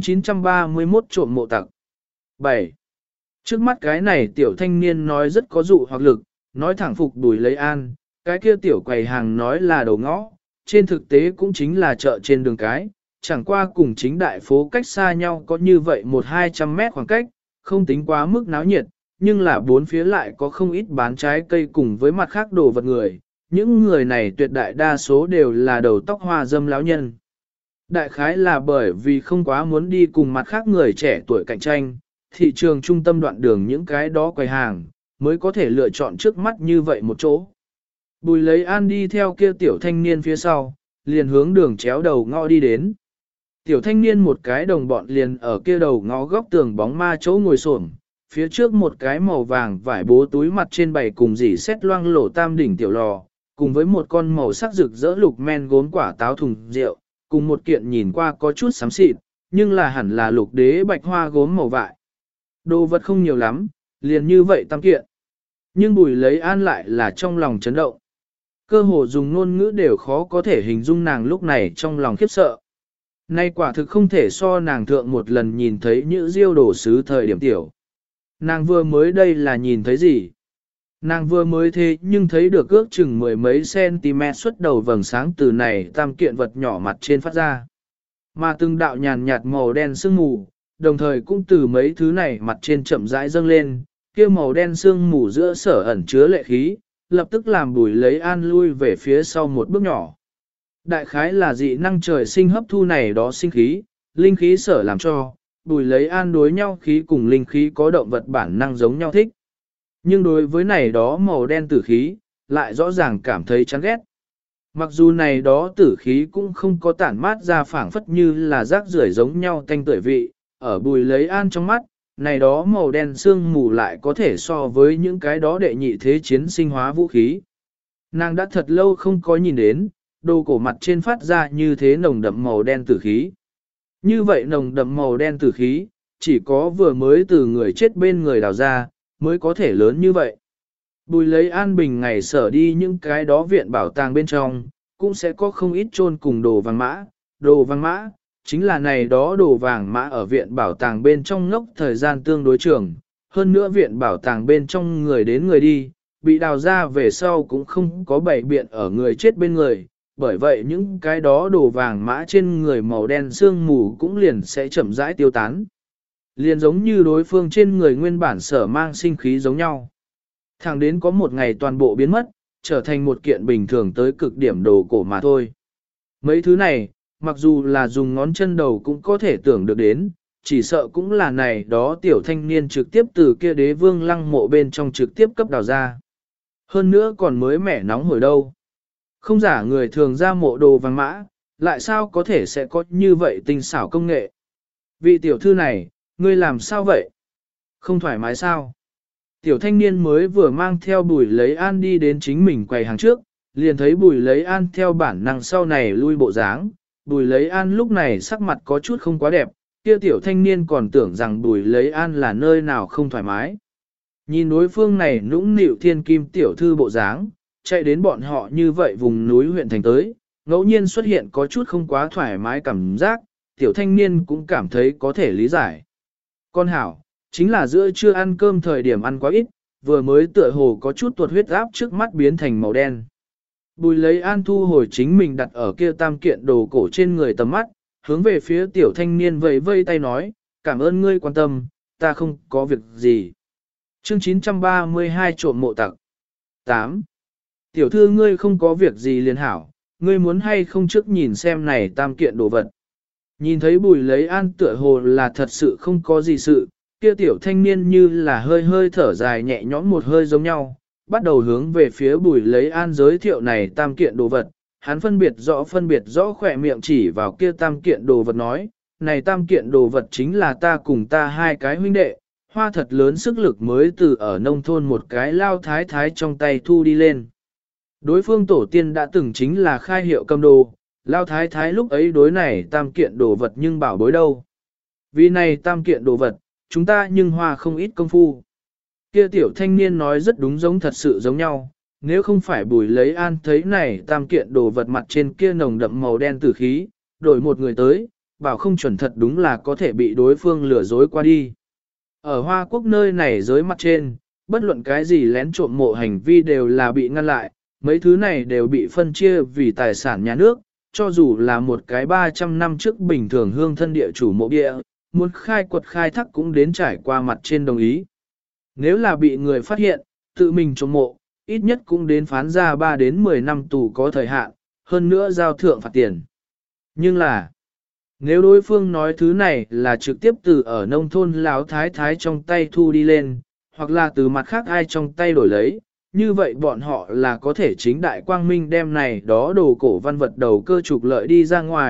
931 trộm mộ tặc 7. Trước mắt cái này tiểu thanh niên nói rất có dụ hoặc lực, nói thẳng phục Bùi lấy an, cái kia tiểu quầy hàng nói là đầu ngõ, trên thực tế cũng chính là chợ trên đường cái, chẳng qua cùng chính đại phố cách xa nhau có như vậy 1-200 mét khoảng cách, không tính quá mức náo nhiệt, nhưng là bốn phía lại có không ít bán trái cây cùng với mặt khác đồ vật người, những người này tuyệt đại đa số đều là đầu tóc hoa dâm lão nhân. Đại khái là bởi vì không quá muốn đi cùng mặt khác người trẻ tuổi cạnh tranh, thị trường trung tâm đoạn đường những cái đó quầy hàng, mới có thể lựa chọn trước mắt như vậy một chỗ. Bùi lấy an đi theo kia tiểu thanh niên phía sau, liền hướng đường chéo đầu ngõ đi đến. Tiểu thanh niên một cái đồng bọn liền ở kia đầu ngó góc tường bóng ma chỗ ngồi xổm, phía trước một cái màu vàng vải bố túi mặt trên bày cùng dỉ xét loang lổ tam đỉnh tiểu lò, cùng với một con màu sắc rực rỡ lục men gốm quả táo thùng rượu, cùng một kiện nhìn qua có chút xám xịt, nhưng là hẳn là lục đế bạch hoa gốm màu vải. Đồ vật không nhiều lắm, liền như vậy tam kiện. Nhưng Bùi Lấy An lại là trong lòng chấn động. Cơ hồ dùng ngôn ngữ đều khó có thể hình dung nàng lúc này trong lòng khiếp sợ. Nay quả thực không thể so nàng thượng một lần nhìn thấy những diêu đổ sứ thời điểm tiểu. Nàng vừa mới đây là nhìn thấy gì? Nàng vừa mới thế nhưng thấy được ước chừng mười mấy cm xuất đầu vầng sáng từ này tam kiện vật nhỏ mặt trên phát ra. Mà từng đạo nhàn nhạt màu đen sương mù, đồng thời cũng từ mấy thứ này mặt trên chậm rãi dâng lên, kia màu đen sương mù giữa sở ẩn chứa lệ khí, lập tức làm Bùi Lấy An lui về phía sau một bước nhỏ. Đại khái là dị năng trời sinh hấp thu này đó sinh khí, linh khí sở làm cho, Bùi Lấy An đối nhau khí cùng linh khí có động vật bản năng giống nhau thích. Nhưng đối với này đó màu đen tử khí, lại rõ ràng cảm thấy chán ghét. Mặc dù này đó tử khí cũng không có tản mát ra phảng phất như là rác rưởi giống nhau tanh tưởi vị, ở Bùi Lấy An trong mắt, này đó màu đen sương mù lại có thể so với những cái đó đệ nhị thế chiến sinh hóa vũ khí. Nàng đã thật lâu không có nhìn đến, đồ cổ mặt trên phát ra như thế nồng đậm màu đen tử khí. Như vậy nồng đậm màu đen tử khí, chỉ có vừa mới từ người chết bên người đào ra, mới có thể lớn như vậy. Bùi Lấy An bình ngày sở đi những cái đó viện bảo tàng bên trong, cũng sẽ có không ít chôn cùng đồ vàng mã. Đồ vàng mã, chính là này đó đồ vàng mã ở viện bảo tàng bên trong ngốc thời gian tương đối trường. Hơn nữa viện bảo tàng bên trong người đến người đi, bị đào ra về sau cũng không có bày biện ở người chết bên người. Bởi vậy những cái đó đồ vàng mã trên người màu đen sương mù cũng liền sẽ chậm rãi tiêu tán. Liền giống như đối phương trên người nguyên bản sở mang sinh khí giống nhau. Thẳng đến có một ngày toàn bộ biến mất, trở thành một kiện bình thường tới cực điểm đồ cổ mà thôi. Mấy thứ này, mặc dù là dùng ngón chân đầu cũng có thể tưởng được đến, chỉ sợ cũng là này đó tiểu thanh niên trực tiếp từ kia đế vương lăng mộ bên trong trực tiếp cấp đào ra. Hơn nữa còn mới mẻ nóng hồi đâu. Không giả người thường ra mộ đồ vàng mã, lại sao có thể sẽ có như vậy tinh xảo công nghệ. Vị tiểu thư này, ngươi làm sao vậy? Không thoải mái sao? Tiểu thanh niên mới vừa mang theo Bùi Lấy An đi đến chính mình quầy hàng trước, liền thấy Bùi Lấy An theo bản năng sau này lui bộ dáng. Bùi Lấy An lúc này sắc mặt có chút không quá đẹp, kia tiểu thanh niên còn tưởng rằng Bùi Lấy An là nơi nào không thoải mái. Nhìn đối phương này nũng nịu thiên kim tiểu thư bộ dáng, chạy đến bọn họ như vậy vùng núi huyện thành tới, ngẫu nhiên xuất hiện có chút không quá thoải mái cảm giác, tiểu thanh niên cũng cảm thấy có thể lý giải. Con hảo, chính là giữa trưa ăn cơm thời điểm ăn quá ít, vừa mới tựa hồ có chút tuột huyết áp trước mắt biến thành màu đen. Bùi Lấy An thu hồi chính mình đặt ở kia tam kiện đồ cổ trên người tầm mắt, hướng về phía tiểu thanh niên vẫy vây tay nói, cảm ơn ngươi quan tâm, ta không có việc gì. Chương 932 trộm mộ tặc 8. Tiểu thư ngươi không có việc gì liền hảo, ngươi muốn hay không trước nhìn xem này tam kiện đồ vật. Nhìn thấy Bùi Lấy An tựa hồ là thật sự không có gì sự, kia tiểu thanh niên như là hơi hơi thở dài nhẹ nhõm một hơi giống nhau, bắt đầu hướng về phía Bùi Lấy An giới thiệu này tam kiện đồ vật. Hắn phân biệt rõ khỏe miệng chỉ vào kia tam kiện đồ vật nói, này tam kiện đồ vật chính là ta cùng ta hai cái huynh đệ, hoa thật lớn sức lực mới từ ở nông thôn một cái lao thái thái trong tay thu đi lên. Đối phương tổ tiên đã từng chính là khai hiệu cầm đồ, lao thái thái lúc ấy đối này tam kiện đồ vật nhưng bảo bối đâu. Vì này tam kiện đồ vật, chúng ta nhưng hoa không ít công phu. Kia tiểu thanh niên nói rất đúng giống thật sự giống nhau, nếu không phải Bùi Lấy An thấy này tam kiện đồ vật mặt trên kia nồng đậm màu đen tử khí, đổi một người tới, bảo không chuẩn thật đúng là có thể bị đối phương lừa dối qua đi. Ở Hoa Quốc nơi này dưới mặt trên, bất luận cái gì lén trộm mộ hành vi đều là bị ngăn lại, mấy thứ này đều bị phân chia vì tài sản nhà nước, cho dù là một cái 300 năm trước bình thường hương thân địa chủ mộ địa, muốn khai quật khai thác cũng đến trải qua mặt trên đồng ý. Nếu là bị người phát hiện, tự mình trộm mộ, ít nhất cũng đến phán ra 3 đến 10 năm tù có thời hạn, hơn nữa giao thượng phạt tiền. Nhưng là, nếu đối phương nói thứ này là trực tiếp từ ở nông thôn lão thái thái trong tay thu đi lên, hoặc là từ mặt khác ai trong tay đổi lấy, như vậy bọn họ là có thể chính đại quang minh đem này đó đồ cổ văn vật đầu cơ trục lợi đi ra ngoài,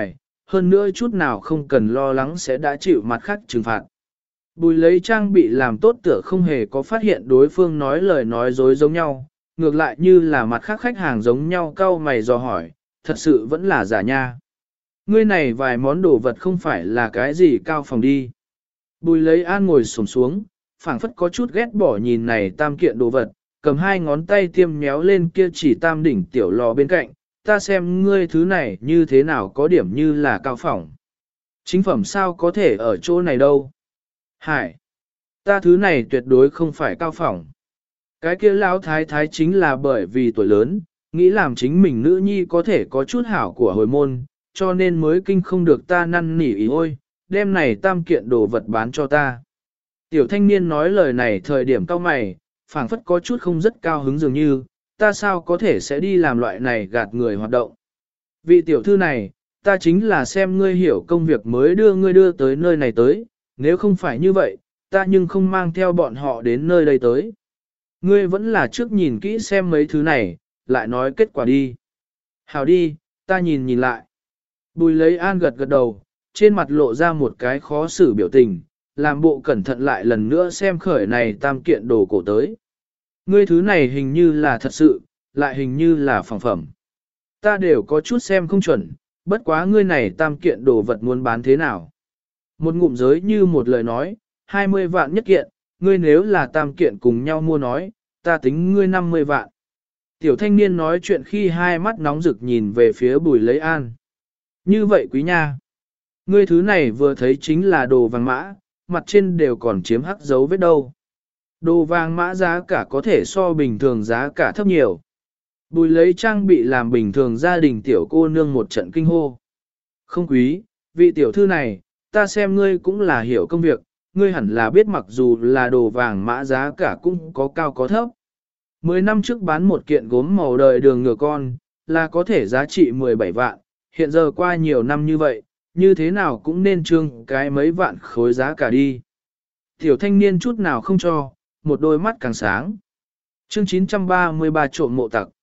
hơn nữa chút nào không cần lo lắng sẽ đã chịu mặt khác trừng phạt. Bùi lấy trang bị làm tốt tựa không hề có phát hiện đối phương nói lời nói dối giống nhau, ngược lại như là mặt khác khách hàng giống nhau cau mày dò hỏi, thật sự vẫn là giả nha. Ngươi này vài món đồ vật không phải là cái gì cao phòng đi. Bùi lấy an ngồi xổm xuống, phảng phất có chút ghét bỏ nhìn này tam kiện đồ vật, cầm hai ngón tay tiêm méo lên kia chỉ tam đỉnh tiểu lò bên cạnh, ta xem ngươi thứ này như thế nào có điểm như là cao phỏng. Chính phẩm sao có thể ở chỗ này đâu. Hải, ta thứ này tuyệt đối không phải cao phỏng. Cái kia lão thái thái chính là bởi vì tuổi lớn, nghĩ làm chính mình nữ nhi có thể có chút hảo của hồi môn, cho nên mới kinh không được ta năn nỉ ý ôi, đem này tam kiện đồ vật bán cho ta. Tiểu thanh niên nói lời này thời điểm cao mày, phảng phất có chút không rất cao hứng dường như, ta sao có thể sẽ đi làm loại này gạt người hoạt động. Vị tiểu thư này, ta chính là xem ngươi hiểu công việc mới đưa ngươi đưa tới nơi này tới, nếu không phải như vậy, ta nhưng không mang theo bọn họ đến nơi đây tới. Ngươi vẫn là trước nhìn kỹ xem mấy thứ này, lại nói kết quả đi. Hảo đi, ta nhìn nhìn lại. Bùi lấy an gật gật đầu, trên mặt lộ ra một cái khó xử biểu tình, làm bộ cẩn thận lại lần nữa xem khởi này tam kiện đồ cổ tới. Ngươi thứ này hình như là thật sự, lại hình như là phẳng phẩm. Ta đều có chút xem không chuẩn, bất quá ngươi này tam kiện đồ vật muốn bán thế nào. Một ngụm giới như một lời nói, 20 vạn nhất kiện, ngươi nếu là tam kiện cùng nhau mua nói, ta tính ngươi 50 vạn. Tiểu thanh niên nói chuyện khi hai mắt nóng rực nhìn về phía bùi lấy an. Như vậy quý nha. Ngươi thứ này vừa thấy chính là đồ vàng mã, mặt trên đều còn chiếm hắc dấu vết đâu. Đồ vàng mã giá cả có thể so bình thường giá cả thấp nhiều. Bùi lấy trang bị làm bình thường gia đình tiểu cô nương một trận kinh hô. Không quý, vị tiểu thư này, ta xem ngươi cũng là hiểu công việc, ngươi hẳn là biết mặc dù là đồ vàng mã giá cả cũng có cao có thấp. 10 năm trước bán một kiện gốm màu đời đường ngựa con, là có thể giá trị 17 vạn, hiện giờ qua nhiều năm như vậy, như thế nào cũng nên trương cái mấy vạn khối giá cả đi. Tiểu thanh niên chút nào không cho, một đôi mắt càng sáng. Chương 933 trộm mộ tặc.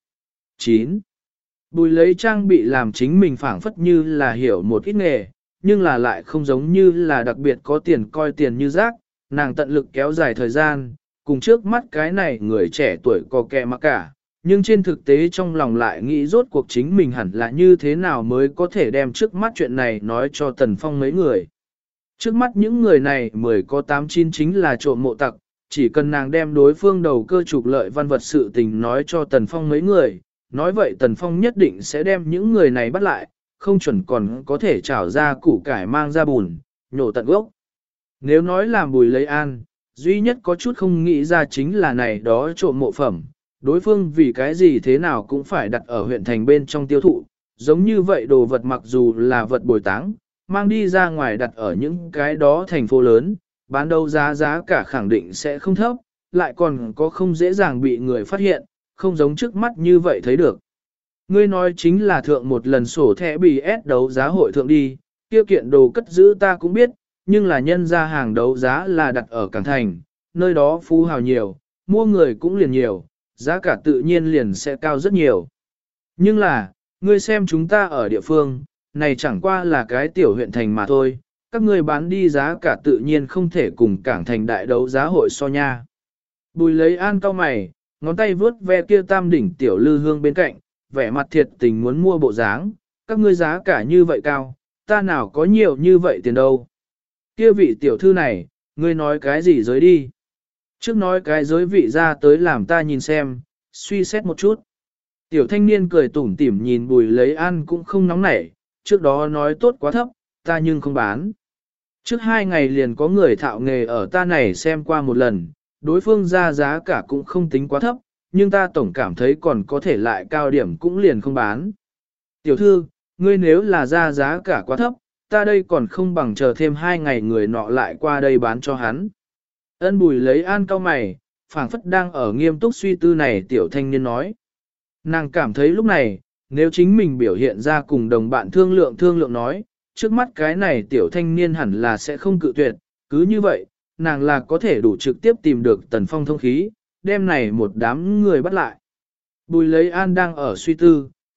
9. Bùi lấy trang bị làm chính mình phảng phất như là hiểu một ít nghề, nhưng là lại không giống như là đặc biệt có tiền coi tiền như rác, nàng tận lực kéo dài thời gian, cùng trước mắt cái này người trẻ tuổi có kẹ mà cả, nhưng trên thực tế trong lòng lại nghĩ rốt cuộc chính mình hẳn là như thế nào mới có thể đem trước mắt chuyện này nói cho Tần Phong mấy người. Trước mắt những người này 10 có 8-9 chính là trộm mộ tặc, chỉ cần nàng đem đối phương đầu cơ trục lợi văn vật sự tình nói cho Tần Phong mấy người, nói vậy Tần Phong nhất định sẽ đem những người này bắt lại, không chuẩn còn có thể trảo ra củ cải mang ra bùn, nhổ tận gốc. Nếu nói làm bùi lấy an, duy nhất có chút không nghĩ ra chính là này đó trộm mộ phẩm, đối phương vì cái gì thế nào cũng phải đặt ở huyện thành bên trong tiêu thụ, giống như vậy đồ vật mặc dù là vật bồi táng, mang đi ra ngoài đặt ở những cái đó thành phố lớn, bán đấu giá cả khẳng định sẽ không thấp, lại còn có không dễ dàng bị người phát hiện, không giống trước mắt như vậy thấy được. Ngươi nói chính là thượng một lần sổ thẻ BS đấu giá hội thượng đi, kia kiện đồ cất giữ ta cũng biết, nhưng là nhân ra hàng đấu giá là đặt ở Cảng Thành, nơi đó phú hào nhiều, mua người cũng liền nhiều, giá cả tự nhiên liền sẽ cao rất nhiều. Nhưng là, ngươi xem chúng ta ở địa phương, này chẳng qua là cái tiểu huyện thành mà thôi, các ngươi bán đi giá cả tự nhiên không thể cùng Cảng Thành đại đấu giá hội so nha. Bùi lấy an cao mày, ngón tay vướt ve kia tam đỉnh tiểu lư hương bên cạnh, vẻ mặt thiệt tình muốn mua bộ dáng, các ngươi giá cả như vậy cao, ta nào có nhiều như vậy tiền đâu. Kia vị tiểu thư này, ngươi nói cái gì giới đi. Trước nói cái giới vị ra tới làm ta nhìn xem, suy xét một chút. Tiểu thanh niên cười tủm tỉm nhìn bùi lấy an cũng không nóng nảy, trước đó nói tốt quá thấp, ta nhưng không bán. Trước 2 ngày liền có người thạo nghề ở ta này xem qua một lần, đối phương ra giá cả cũng không tính quá thấp, nhưng ta tổng cảm thấy còn có thể lại cao điểm cũng liền không bán. Tiểu thư, ngươi nếu là ra giá cả quá thấp, ta đây còn không bằng chờ thêm 2 ngày người nọ lại qua đây bán cho hắn. Ân bùi lấy an cao mày, phảng phất đang ở nghiêm túc suy tư này tiểu thanh niên nói. Nàng cảm thấy lúc này, nếu chính mình biểu hiện ra cùng đồng bạn thương lượng nói, trước mắt cái này tiểu thanh niên hẳn là sẽ không cự tuyệt, cứ như vậy, nàng là có thể đủ trực tiếp tìm được Tần Phong thông khí, đem này một đám người bắt lại. Bùi lấy an đang ở suy tư,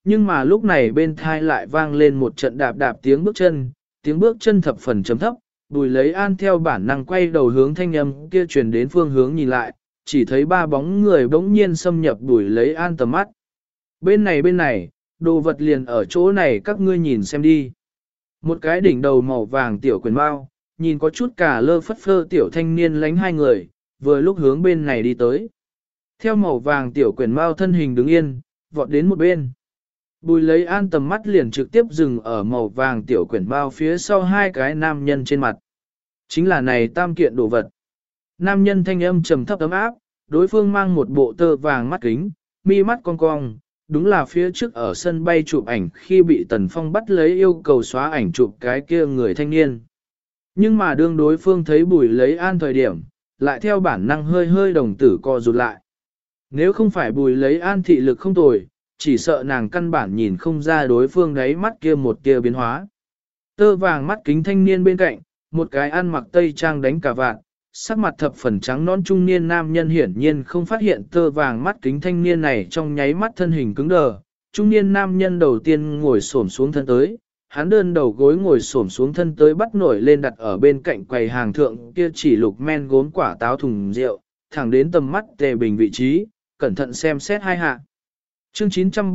Nhưng mà lúc này bên thai lại vang lên một trận đạp đạp tiếng bước chân thập phần chấm thấp, Bùi Lấy An theo bản năng quay đầu hướng thanh âm kia truyền đến phương hướng nhìn lại, chỉ thấy ba bóng người bỗng nhiên xâm nhập Bùi Lấy An tầm mắt. Bên này, đồ vật liền ở chỗ này các ngươi nhìn xem đi. Một cái đỉnh đầu màu vàng tiểu quyền bao, nhìn có chút cả lơ phất phơ tiểu thanh niên lánh hai người, vừa lúc hướng bên này đi tới. Theo màu vàng tiểu quyền bao thân hình đứng yên, vọt đến một bên. Bùi Lấy An tầm mắt liền trực tiếp dừng ở màu vàng tiểu quyển bao phía sau hai cái nam nhân trên mặt. Chính là này tam kiện đồ vật. Nam nhân thanh âm trầm thấp ấm áp, đối phương mang một bộ tơ vàng mắt kính, mi mắt cong cong, đúng là phía trước ở sân bay chụp ảnh khi bị Tần Phong bắt lấy yêu cầu xóa ảnh chụp cái kia người thanh niên. Nhưng mà đương đối phương thấy Bùi Lấy An thời điểm, lại theo bản năng hơi hơi đồng tử co rụt lại. Nếu không phải Bùi Lấy An thị lực không tồi, chỉ sợ nàng căn bản nhìn không ra đối phương đáy mắt kia một kia biến hóa. Tơ vàng mắt kính thanh niên bên cạnh, một cái ăn mặc tây trang đánh cả vạn, sắc mặt thập phần trắng nõn trung niên nam nhân hiển nhiên không phát hiện tơ vàng mắt kính thanh niên này trong nháy mắt thân hình cứng đờ. Trung niên nam nhân đầu tiên ngồi xổm xuống thân tới, hắn đơn đầu gối ngồi xổm xuống thân tới bắt nổi lên đặt ở bên cạnh quầy hàng thượng kia chỉ lục men gốm quả táo thùng rượu, thẳng đến tầm mắt Tề Bình vị trí, cẩn thận xem xét hai hạ. Chương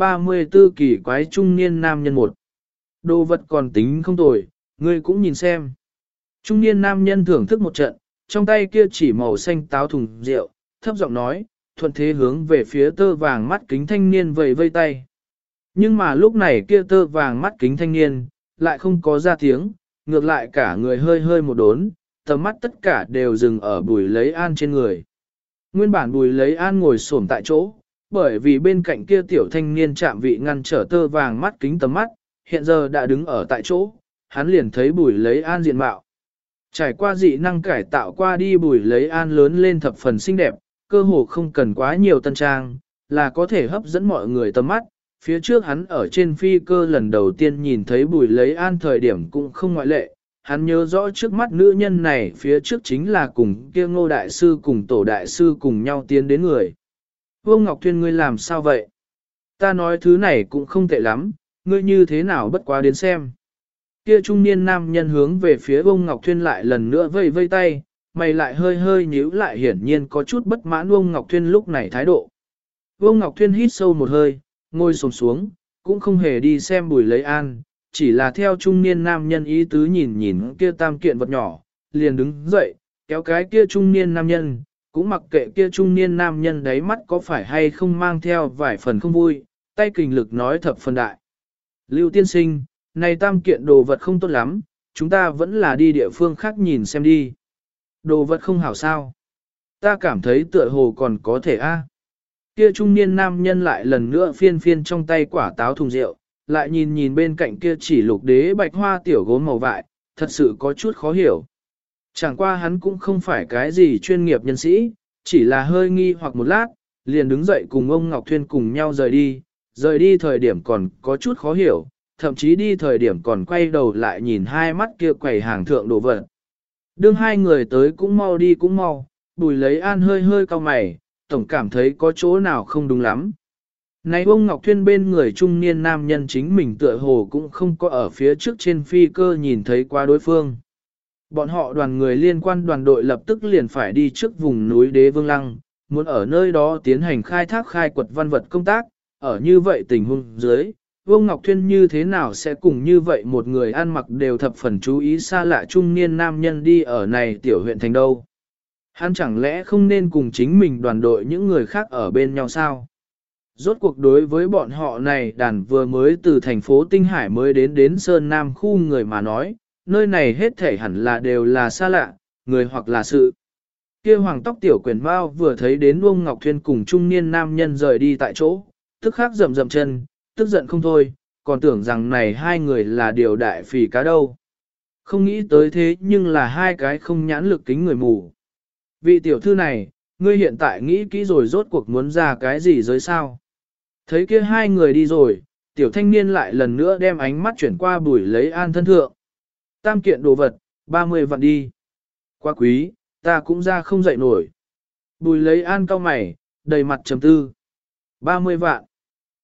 934 kỳ quái trung niên nam nhân 1. Đồ vật còn tính không tồi, ngươi cũng nhìn xem. Trung niên nam nhân thưởng thức một trận, trong tay kia chỉ màu xanh táo thùng rượu, thấp giọng nói, thuận thế hướng về phía tơ vàng mắt kính thanh niên vầy vây tay. Nhưng mà lúc này kia tơ vàng mắt kính thanh niên, lại không có ra tiếng, ngược lại cả người hơi hơi một đốn, tầm mắt tất cả đều dừng ở Bùi Lấy An trên người. Nguyên bản Bùi Lấy An ngồi xổm tại chỗ, bởi vì bên cạnh kia tiểu thanh niên chạm vị ngăn trở tơ vàng mắt kính tầm mắt, hiện giờ đã đứng ở tại chỗ, hắn liền thấy Bùi Lấy An diện mạo. Trải qua dị năng cải tạo qua đi Bùi Lấy An lớn lên thập phần xinh đẹp, cơ hồ không cần quá nhiều tân trang, là có thể hấp dẫn mọi người tầm mắt. Phía trước hắn ở trên phi cơ lần đầu tiên nhìn thấy Bùi Lấy An thời điểm cũng không ngoại lệ, hắn nhớ rõ trước mắt nữ nhân này phía trước chính là cùng kia Ngô Đại Sư cùng Tổ Đại Sư cùng nhau tiến đến người. Vương Ngọc Thuyên ngươi làm sao vậy? Ta nói thứ này cũng không tệ lắm, ngươi như thế nào bất quá đến xem. Kia trung niên nam nhân hướng về phía Vương Ngọc Thuyên lại lần nữa vây vây tay, mày lại hơi hơi nhíu lại hiển nhiên có chút bất mãn Vương Ngọc Thuyên lúc này thái độ. Vương Ngọc Thuyên hít sâu một hơi, ngồi xổm xuống, cũng không hề đi xem Bùi Lấy An, chỉ là theo trung niên nam nhân ý tứ nhìn nhìn kia tam kiện vật nhỏ, liền đứng dậy, kéo cái kia trung niên nam nhân, cũng mặc kệ kia trung niên nam nhân đáy mắt có phải hay không mang theo vài phần không vui, tay kình lực nói thập phần đại. Lưu tiên sinh, này tam kiện đồ vật không tốt lắm, chúng ta vẫn là đi địa phương khác nhìn xem đi. Đồ vật không hảo sao? Ta cảm thấy tựa hồ còn có thể a. Kia trung niên nam nhân lại lần nữa phiên phiên trong tay quả táo thùng rượu, lại nhìn nhìn bên cạnh kia chỉ lục đế bạch hoa tiểu gốm màu vại, thật sự có chút khó hiểu. Chẳng qua hắn cũng không phải cái gì chuyên nghiệp nhân sĩ, chỉ là hơi nghi hoặc một lát, liền đứng dậy cùng ông Ngọc Thuyên cùng nhau rời đi thời điểm còn có chút khó hiểu, thậm chí đi thời điểm còn quay đầu lại nhìn hai mắt kia quầy hàng thượng đồ vật. Đương hai người tới cũng mau đi cũng mau, Bùi Lấy An hơi hơi cau mày, tổng cảm thấy có chỗ nào không đúng lắm. Này ông Ngọc Thuyên bên người trung niên nam nhân chính mình tựa hồ cũng không có ở phía trước trên phi cơ nhìn thấy qua đối phương. Bọn họ đoàn người liên quan đoàn đội lập tức liền phải đi trước vùng núi Đế Vương Lăng, muốn ở nơi đó tiến hành khai thác khai quật văn vật công tác, ở như vậy tình huống dưới, Vương Ngọc Thuyên như thế nào sẽ cùng như vậy một người ăn mặc đều thập phần chú ý xa lạ trung niên nam nhân đi ở này tiểu huyện thành đâu. Hắn chẳng lẽ không nên cùng chính mình đoàn đội những người khác ở bên nhau sao? Rốt cuộc đối với bọn họ này đàn vừa mới từ thành phố Tinh Hải mới đến Sơn Nam khu người mà nói, nơi này hết thể hẳn là đều là xa lạ, người hoặc là sự. Kia hoàng tóc tiểu quyển bao vừa thấy đến Vương Ngọc Thuyên cùng trung niên nam nhân rời đi tại chỗ, tức khắc rầm rầm chân, tức giận không thôi, còn tưởng rằng này hai người là điều đại phì cá đâu. Không nghĩ tới thế nhưng là hai cái không nhãn lực kính người mù. Vị tiểu thư này, ngươi hiện tại nghĩ kỹ rồi rốt cuộc muốn ra cái gì giới sao? Thấy kia hai người đi rồi, tiểu thanh niên lại lần nữa đem ánh mắt chuyển qua Bùi Lấy An thân thượng. Tam kiện đồ vật, 30 vạn đi. Quá quý, ta cũng ra không dậy nổi. Bùi Lấy An cau mày, đầy mặt trầm tư. 30 vạn.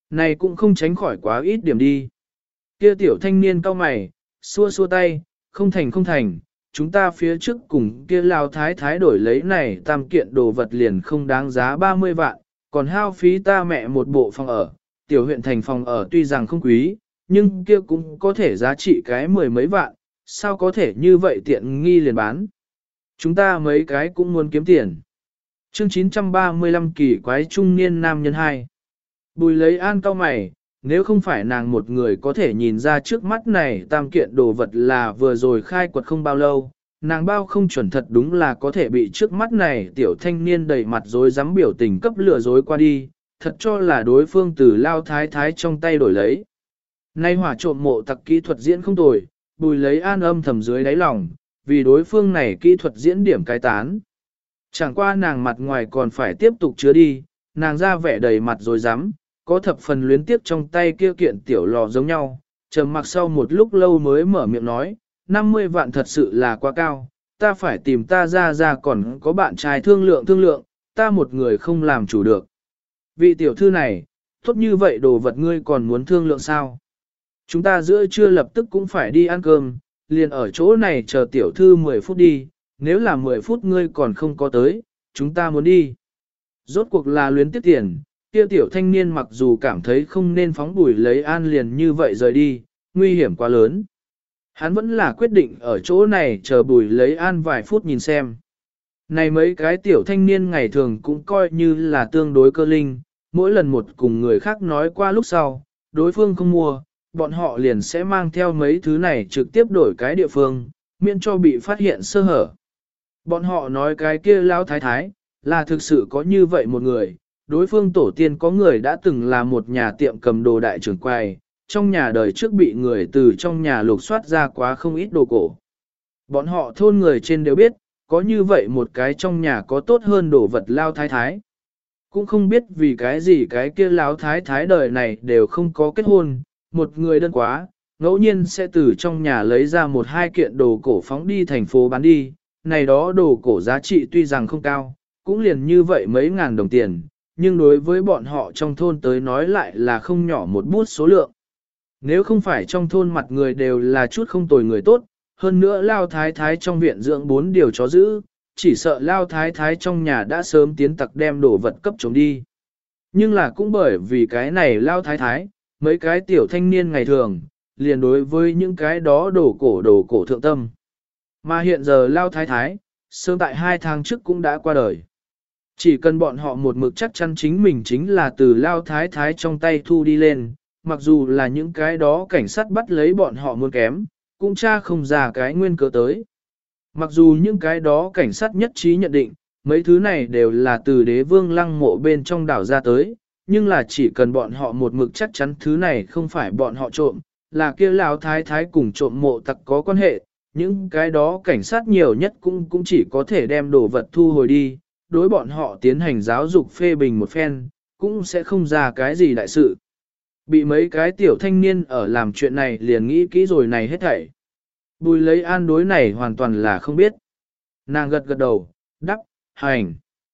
Này cũng không tránh khỏi quá ít điểm đi. Kia tiểu thanh niên cau mày, xua xua tay, không thành không thành, chúng ta phía trước cùng kia lao thái thái đổi lấy này tam kiện đồ vật liền không đáng giá 30 vạn, còn hao phí ta mẹ một bộ phòng ở, tiểu huyện thành phòng ở tuy rằng không quý, nhưng kia cũng có thể giá trị cái mười mấy vạn, sao có thể như vậy tiện nghi liền bán. Chúng ta mấy cái cũng muốn kiếm tiền. Chương 935 kỳ quái trung niên nam nhân 2. Bùi lấy an cao mày, nếu không phải nàng một người có thể nhìn ra trước mắt này tam kiện đồ vật là vừa rồi khai quật không bao lâu, nàng bao không chuẩn thật đúng là có thể bị trước mắt này tiểu thanh niên đầy mặt dối dám biểu tình cấp lừa dối qua đi, thật cho là đối phương từ lao thái thái trong tay đổi lấy. Nay hỏa trộm mộ tặc kỹ thuật diễn không tồi, bùi lấy an âm thầm dưới đáy lòng, vì đối phương này kỹ thuật diễn điểm cái tán. Chẳng qua nàng mặt ngoài còn phải tiếp tục chứa đi, nàng ra vẻ đầy mặt rồi dám, có thập phần luyến tiếp trong tay kia kiện tiểu lò giống nhau, trầm mặc sau một lúc lâu mới mở miệng nói, 50 vạn thật sự là quá cao, ta phải tìm ta ra còn có bạn trai thương lượng, ta một người không làm chủ được. Vị tiểu thư này, tốt như vậy đồ vật ngươi còn muốn thương lượng sao? Chúng ta giữa trưa lập tức cũng phải đi ăn cơm, liền ở chỗ này chờ tiểu thư 10 phút đi, nếu là 10 phút ngươi còn không có tới, chúng ta muốn đi. Rốt cuộc là luyến tiếp tiền, kia tiểu thanh niên mặc dù cảm thấy không nên phóng Bùi lấy an liền như vậy rời đi, nguy hiểm quá lớn. Hắn vẫn là quyết định ở chỗ này chờ Bùi lấy an vài phút nhìn xem. Này mấy cái tiểu thanh niên ngày thường cũng coi như là tương đối cơ linh, mỗi lần một cùng người khác nói qua lúc sau, đối phương không mua, bọn họ liền sẽ mang theo mấy thứ này trực tiếp đổi cái địa phương, miễn cho bị phát hiện sơ hở. Bọn họ nói cái kia lão thái thái, là thực sự có như vậy một người, đối phương tổ tiên có người đã từng là một nhà tiệm cầm đồ đại trưởng quầy, trong nhà đời trước bị người từ trong nhà lục soát ra quá không ít đồ cổ. Bọn họ thôn người trên đều biết, có như vậy một cái trong nhà có tốt hơn đồ vật lao thái thái. Cũng không biết vì cái gì cái kia lão thái thái đời này đều không có kết hôn, một người đơn quá, ngẫu nhiên sẽ từ trong nhà lấy ra một hai kiện đồ cổ phóng đi thành phố bán đi, này đó đồ cổ giá trị tuy rằng không cao, cũng liền như vậy mấy ngàn đồng tiền, nhưng đối với bọn họ trong thôn tới nói lại là không nhỏ một bút số lượng. Nếu không phải trong thôn mặt người đều là chút không tồi người tốt, hơn nữa lao thái thái trong viện dưỡng 4 điều chó giữ, chỉ sợ lao thái thái trong nhà đã sớm tiến tặc đem đồ vật cấp chống đi. Nhưng là cũng bởi vì cái này lao thái thái, mấy cái tiểu thanh niên ngày thường, liền đối với những cái đó đồ cổ thượng tâm. Mà hiện giờ lao thái thái, sớm tại 2 tháng trước cũng đã qua đời. Chỉ cần bọn họ một mực chắc chắn chính mình chính là từ lao thái thái trong tay thu đi lên, mặc dù là những cái đó cảnh sát bắt lấy bọn họ muốn kém, cũng tra không ra cái nguyên cớ tới. Mặc dù những cái đó cảnh sát nhất trí nhận định, mấy thứ này đều là từ đế vương lăng mộ bên trong đảo ra tới, nhưng là chỉ cần bọn họ một mực chắc chắn thứ này không phải bọn họ trộm, là kia lão thái thái cùng trộm mộ tặc có quan hệ, những cái đó cảnh sát nhiều nhất cũng chỉ có thể đem đồ vật thu hồi đi, đối bọn họ tiến hành giáo dục phê bình một phen, cũng sẽ không ra cái gì đại sự. Bị mấy cái tiểu thanh niên ở làm chuyện này liền nghĩ kỹ rồi này hết thảy. Bùi lấy an đối này hoàn toàn là không biết. Nàng gật gật đầu, đắp, hành.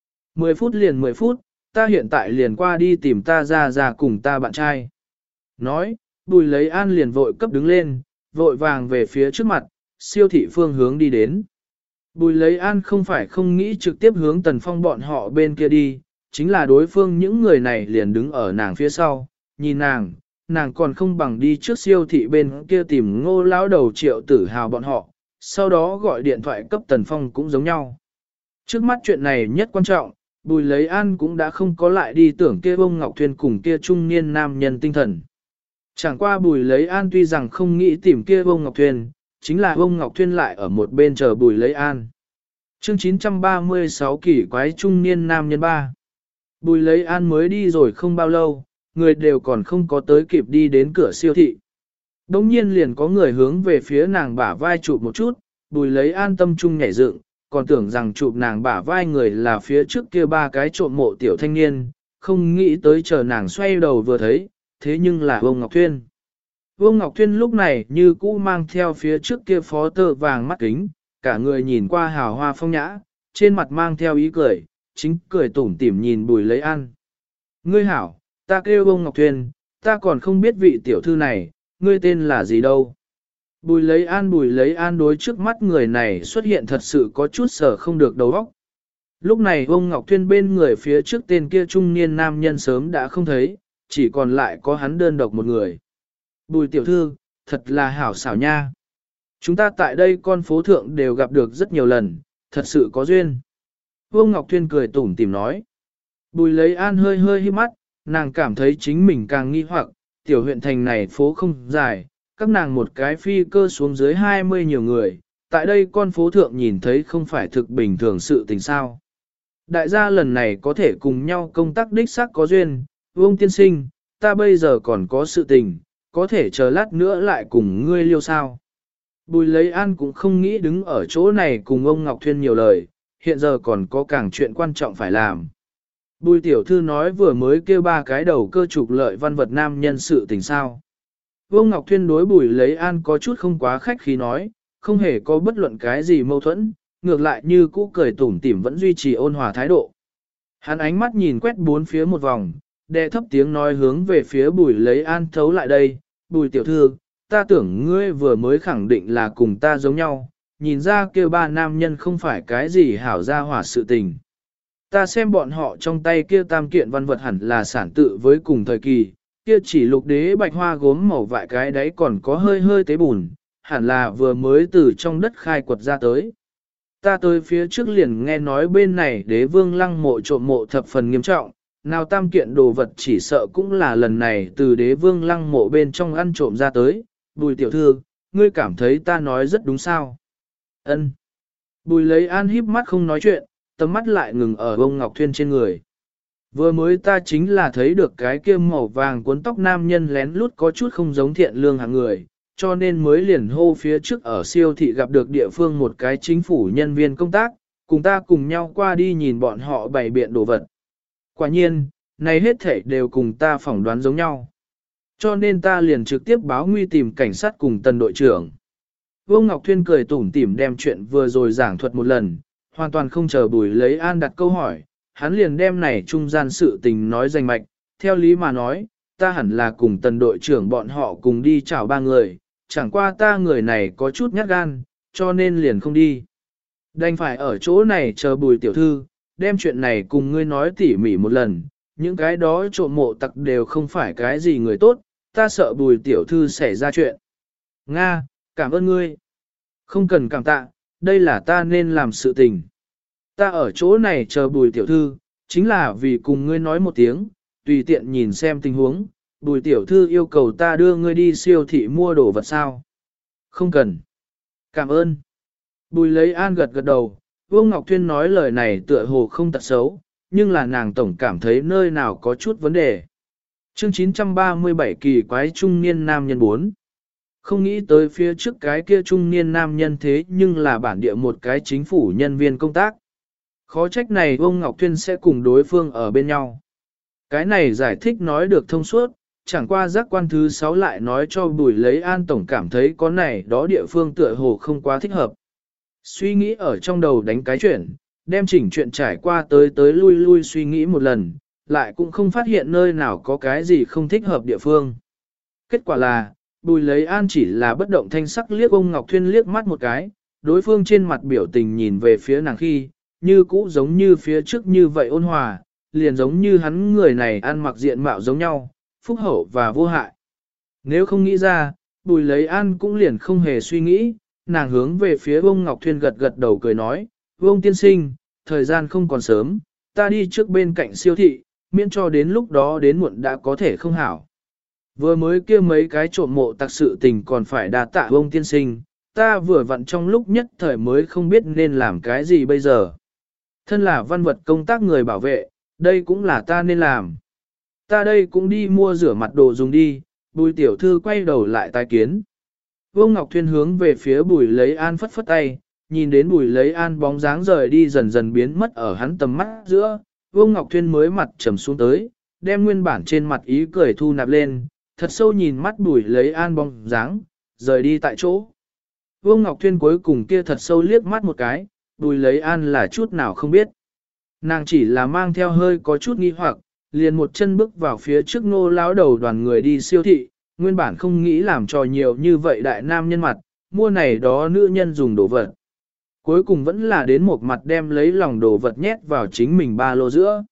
10 phút liền 10 phút, ta hiện tại liền qua đi tìm ta ra cùng ta bạn trai. Nói, bùi lấy an liền vội cấp đứng lên, vội vàng về phía trước mặt, siêu thị phương hướng đi đến. Bùi lấy an không phải không nghĩ trực tiếp hướng Tần Phong bọn họ bên kia đi, chính là đối phương những người này liền đứng ở nàng phía sau, nhìn nàng còn không bằng đi trước siêu thị bên kia tìm Ngô lão đầu Triệu Tử Hào bọn họ, sau đó gọi điện thoại cấp Tần Phong cũng giống nhau. Trước mắt chuyện này nhất quan trọng, Bùi lấy an cũng đã không có lại đi tưởng kia ông Ngọc Thuyên cùng kia trung niên nam nhân tinh thần. Chẳng qua Bùi lấy an tuy rằng không nghĩ tìm kia ông Ngọc Thuyên, chính là ông Ngọc Thuyên lại ở một bên chờ Bùi lấy an. Chương 936 kỳ quái trung niên nam nhân 3. Bùi lấy an mới đi rồi không bao lâu, người đều còn không có tới kịp đi đến cửa siêu thị. Đống nhiên liền có người hướng về phía nàng bả vai chụp một chút, Bùi lấy an tâm trung nhảy dựng, còn tưởng rằng chụp nàng bả vai người là phía trước kia 3 cái trộm mộ tiểu thanh niên, không nghĩ tới chờ nàng xoay đầu vừa thấy, thế nhưng là Vương Ngọc Thuyên. Vương Ngọc Thuyên lúc này như cũ mang theo phía trước kia phó tơ vàng mắt kính, cả người nhìn qua hào hoa phong nhã, trên mặt mang theo ý cười, chính cười tủm tỉm nhìn Bùi lấy an. Ngươi hảo, ta kêu Vương Ngọc Thuyên, ta còn không biết vị tiểu thư này, ngươi tên là gì đâu. Bùi lấy an đối trước mắt người này xuất hiện thật sự có chút sở không được đầu óc. Lúc này ông Ngọc Thuyên bên người phía trước tên kia trung niên nam nhân sớm đã không thấy, chỉ còn lại có hắn đơn độc một người. Bùi tiểu thư, thật là hảo xảo nha. Chúng ta tại đây con phố thượng đều gặp được rất nhiều lần, thật sự có duyên. Vương Ngọc Thuyên cười tủm tỉm nói. Bùi lấy an hơi hơi híp mắt, nàng cảm thấy chính mình càng nghi hoặc, tiểu huyện thành này phố không dài, các nàng một cái phi cơ xuống dưới 20 nhiều người, tại đây con phố thượng nhìn thấy không phải thực bình thường sự tình sao. Đại gia lần này có thể cùng nhau công tác đích xác có duyên, Vương tiên sinh, ta bây giờ còn có sự tình, có thể chờ lát nữa lại cùng ngươi liêu sao. Bùi lấy an cũng không nghĩ đứng ở chỗ này cùng ông Ngọc Thuyên nhiều lời, hiện giờ còn có càng chuyện quan trọng phải làm. Bùi tiểu thư nói vừa mới kêu 3 cái đầu cơ trục lợi văn vật nam nhân sự tình sao. Vương Ngọc Thuyên đối bùi lấy an có chút không quá khách khí nói, không hề có bất luận cái gì mâu thuẫn, ngược lại như cũ cười tủm tỉm vẫn duy trì ôn hòa thái độ. Hắn ánh mắt nhìn quét bốn phía một vòng, đệ thấp tiếng nói hướng về phía bùi lấy an thấu lại đây, bùi tiểu thư, ta tưởng ngươi vừa mới khẳng định là cùng ta giống nhau, nhìn ra kêu 3 nam nhân không phải cái gì hảo ra hỏa sự tình. Ta xem bọn họ trong tay kia tam kiện văn vật hẳn là sản tự với cùng thời kỳ, kia chỉ lục đế bạch hoa gốm màu vại cái đấy còn có hơi hơi tế bùn, hẳn là vừa mới từ trong đất khai quật ra tới. Ta tới phía trước liền nghe nói bên này đế vương lăng mộ trộm mộ thập phần nghiêm trọng, nào tam kiện đồ vật chỉ sợ cũng là lần này từ đế vương lăng mộ bên trong ăn trộm ra tới. Bùi tiểu thư, ngươi cảm thấy ta nói rất đúng sao? Ân. Bùi lấy an híp mắt không nói chuyện, tầm mắt lại ngừng ở ông Ngọc Thuyên trên người. Vừa mới ta chính là thấy được cái kia màu vàng cuốn tóc nam nhân lén lút có chút không giống thiện lương hạng người, cho nên mới liền hô phía trước ở siêu thị gặp được địa phương một cái chính phủ nhân viên công tác, cùng ta cùng nhau qua đi nhìn bọn họ bày biện đồ vật. Quả nhiên, này hết thảy đều cùng ta phỏng đoán giống nhau. Cho nên ta liền trực tiếp báo nguy tìm cảnh sát cùng tần đội trưởng. Vương Ngọc Thuyên cười tủm tỉm đem chuyện vừa rồi giảng thuật một lần, hoàn toàn không chờ bùi lấy an đặt câu hỏi, hắn liền đem này trung gian sự tình nói rành mạch, theo lý mà nói, ta hẳn là cùng tần đội trưởng bọn họ cùng đi chào 3 người, chẳng qua ta người này có chút nhát gan, cho nên liền không đi. Đành phải ở chỗ này chờ bùi tiểu thư, đem chuyện này cùng ngươi nói tỉ mỉ một lần, những cái đó trộm mộ tặc đều không phải cái gì người tốt, ta sợ bùi tiểu thư xảy ra chuyện. Nga, cảm ơn ngươi. Không cần cảm tạ, đây là ta nên làm sự tình. Ta ở chỗ này chờ bùi tiểu thư, chính là vì cùng ngươi nói một tiếng, tùy tiện nhìn xem tình huống, bùi tiểu thư yêu cầu ta đưa ngươi đi siêu thị mua đồ vật sao. Không cần. Cảm ơn. Bùi lấy an gật gật đầu, Vương Ngọc Thuyên nói lời này tựa hồ không tật xấu, nhưng là nàng tổng cảm thấy nơi nào có chút vấn đề. Chương 937 kỳ quái trung niên nam nhân 4. Không nghĩ tới phía trước cái kia trung niên nam nhân thế nhưng là bản địa một cái chính phủ nhân viên công tác. Khó trách này Vương Ngọc Thuyên sẽ cùng đối phương ở bên nhau. Cái này giải thích nói được thông suốt, chẳng qua giác quan thứ 6 lại nói cho Bùi lấy an tổng cảm thấy có này đó địa phương tựa hồ không quá thích hợp. Suy nghĩ ở trong đầu đánh cái chuyện, đem chỉnh chuyện trải qua tới lui suy nghĩ một lần, lại cũng không phát hiện nơi nào có cái gì không thích hợp địa phương. Kết quả là, Bùi lấy an chỉ là bất động thanh sắc liếc ông Ngọc Thuyên liếc mắt một cái, đối phương trên mặt biểu tình nhìn về phía nàng khi, như cũ giống như phía trước như vậy ôn hòa, liền giống như hắn người này ăn mặc diện mạo giống nhau, phúc hậu và vô hại. Nếu không nghĩ ra, Bùi lấy an cũng liền không hề suy nghĩ, nàng hướng về phía ông Ngọc Thuyên gật gật đầu cười nói, ông tiên sinh, thời gian không còn sớm, ta đi trước bên cạnh siêu thị, miễn cho đến lúc đó đến muộn đã có thể không hảo. Vừa mới kia mấy cái trộm mộ tặc sự tình còn phải đa tạ ông tiên sinh, ta vừa vặn trong lúc nhất thời mới không biết nên làm cái gì bây giờ. Thân là văn vật công tác người bảo vệ, đây cũng là ta nên làm. Ta đây cũng đi mua rửa mặt đồ dùng đi, Bùi tiểu thư quay đầu lại tái kiến. Vương Ngọc Thuyên hướng về phía Bùi lấy an phất phất tay, nhìn đến Bùi lấy an bóng dáng rời đi dần dần biến mất ở hắn tầm mắt giữa, Vương Ngọc Thuyên mới mặt trầm xuống tới, đem nguyên bản trên mặt ý cười thu nạp lên, thật sâu nhìn mắt Bùi lấy an bóng dáng, rời đi tại chỗ. Vương Ngọc Thuyên cuối cùng kia thật sâu liếc mắt một cái, Bùi lấy an là chút nào không biết. Nàng chỉ là mang theo hơi có chút nghi hoặc, liền một chân bước vào phía trước Ngô lão đầu đoàn người đi siêu thị, nguyên bản không nghĩ làm trò nhiều như vậy đại nam nhân mặt, mua này đó nữ nhân dùng đồ vật. Cuối cùng vẫn là đến một mặt đem lấy lòng đồ vật nhét vào chính mình ba lô giữa.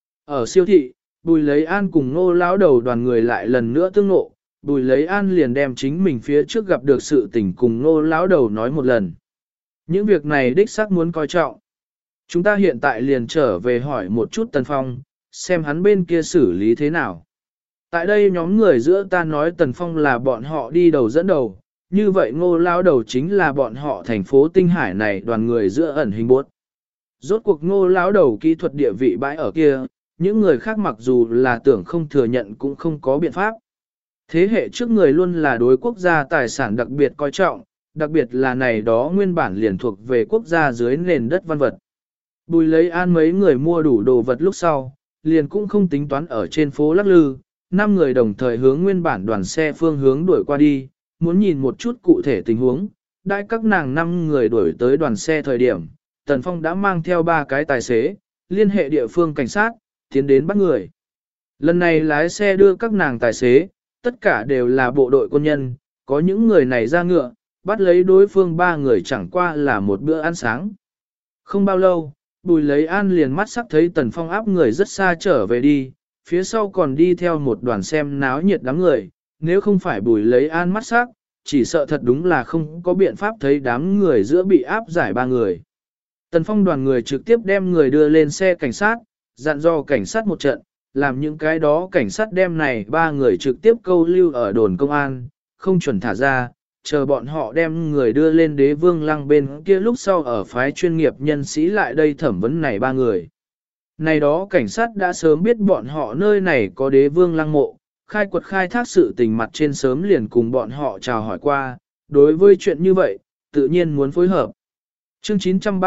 Ở siêu thị, Bùi Lấy An cùng Ngô lão đầu đoàn người lại lần nữa tương ngộ, Bùi Lấy An liền đem chính mình phía trước gặp được sự tình cùng Ngô lão đầu nói một lần. Những việc này đích xác muốn coi trọng. Chúng ta hiện tại liền trở về hỏi một chút Tần Phong, xem hắn bên kia xử lý thế nào. Tại đây nhóm người giữa ta nói Tần Phong là bọn họ đi đầu dẫn đầu, như vậy Ngô lão đầu chính là bọn họ thành phố Tinh Hải này đoàn người giữa ẩn hình bốt. Rốt cuộc Ngô lão đầu kỹ thuật địa vị bãi ở kia, những người khác mặc dù là tưởng không thừa nhận cũng không có biện pháp. Thế hệ trước người luôn là đối quốc gia tài sản đặc biệt coi trọng, đặc biệt là này đó nguyên bản liền thuộc về quốc gia dưới nền đất văn vật. Bùi Lấy An mấy người mua đủ đồ vật lúc sau, liền cũng không tính toán ở trên phố lắc lư, 5 người đồng thời hướng nguyên bản đoàn xe phương hướng đuổi qua đi, muốn nhìn một chút cụ thể tình huống. Đại các nàng 5 người đuổi tới đoàn xe thời điểm, Tần Phong đã mang theo 3 cái tài xế, liên hệ địa phương cảnh sát, tiến đến bắt người. Lần này lái xe đưa các nàng tài xế, tất cả đều là bộ đội quân nhân, có những người này ra ngựa, bắt lấy đối phương 3 người chẳng qua là một bữa ăn sáng. Không bao lâu, Bùi Lấy An liền mắt sắc thấy Tần Phong áp người rất xa trở về đi, phía sau còn đi theo một đoàn xem náo nhiệt đám người, nếu không phải Bùi Lấy An mắt sắc, chỉ sợ thật đúng là không có biện pháp thấy đám người giữa bị áp giải 3 người. Tần Phong đoàn người trực tiếp đem người đưa lên xe cảnh sát, dặn dò cảnh sát một trận, làm những cái đó cảnh sát đem này 3 người trực tiếp câu lưu ở đồn công an, không chuẩn thả ra, chờ bọn họ đem người đưa lên Đế Vương Lăng bên kia lúc sau ở phái chuyên nghiệp nhân sĩ lại đây thẩm vấn này 3 người. Này đó cảnh sát đã sớm biết bọn họ nơi này có Đế Vương Lăng mộ, khai quật khai thác sự tình mặt trên sớm liền cùng bọn họ chào hỏi qua, đối với chuyện như vậy, tự nhiên muốn phối hợp. Chương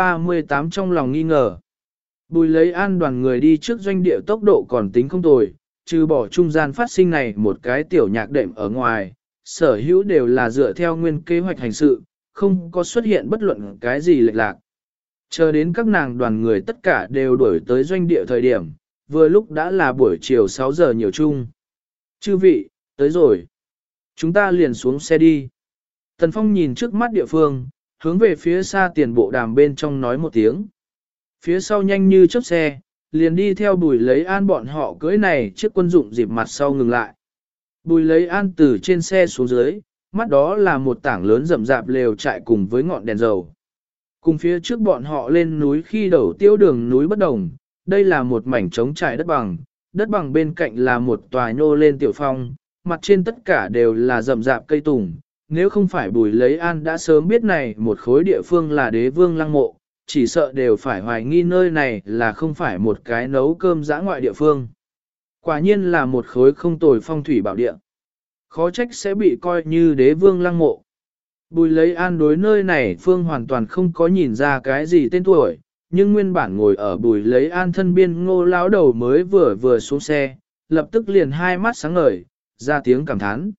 938 trong lòng nghi ngờ. Bùi Lấy An đoàn người đi trước doanh địa tốc độ còn tính không tồi, trừ bỏ trung gian phát sinh này một cái tiểu nhạc đệm ở ngoài, sở hữu đều là dựa theo nguyên kế hoạch hành sự, không có xuất hiện bất luận cái gì lệch lạc. Chờ đến các nàng đoàn người tất cả đều đuổi tới doanh địa thời điểm, vừa lúc đã là buổi chiều 6 giờ nhiều chung. Chư vị, tới rồi. Chúng ta liền xuống xe đi. Tần Phong nhìn trước mắt địa phương, hướng về phía xa tiền bộ đàm bên trong nói một tiếng. Phía sau nhanh như chớp xe, liền đi theo Bùi Lấy An bọn họ cưới này chiếc quân dụng dịp mặt sau ngừng lại. Bùi Lấy An từ trên xe xuống dưới, mắt đó là một tảng lớn rậm rạp lều trại cùng với ngọn đèn dầu. Cùng phía trước bọn họ lên núi khi đầu tiêu đường núi bất đồng, đây là một mảnh trống trải đất bằng bên cạnh là một tòa nhô lên tiểu phong, mặt trên tất cả đều là rậm rạp cây tùng. Nếu không phải Bùi Lấy An đã sớm biết này một khối địa phương là Đế Vương Lăng mộ, chỉ sợ đều phải hoài nghi nơi này là không phải một cái nấu cơm dã ngoại địa phương. Quả nhiên là một khối không tồi phong thủy bảo địa. Khó trách sẽ bị coi như Đế Vương Lăng mộ. Bùi Lấy An đối nơi này phương hoàn toàn không có nhìn ra cái gì tên tuổi, nhưng nguyên bản ngồi ở Bùi Lấy An thân biên Ngô lão đầu mới vừa xuống xe, lập tức liền hai mắt sáng ngời, ra tiếng cảm thán.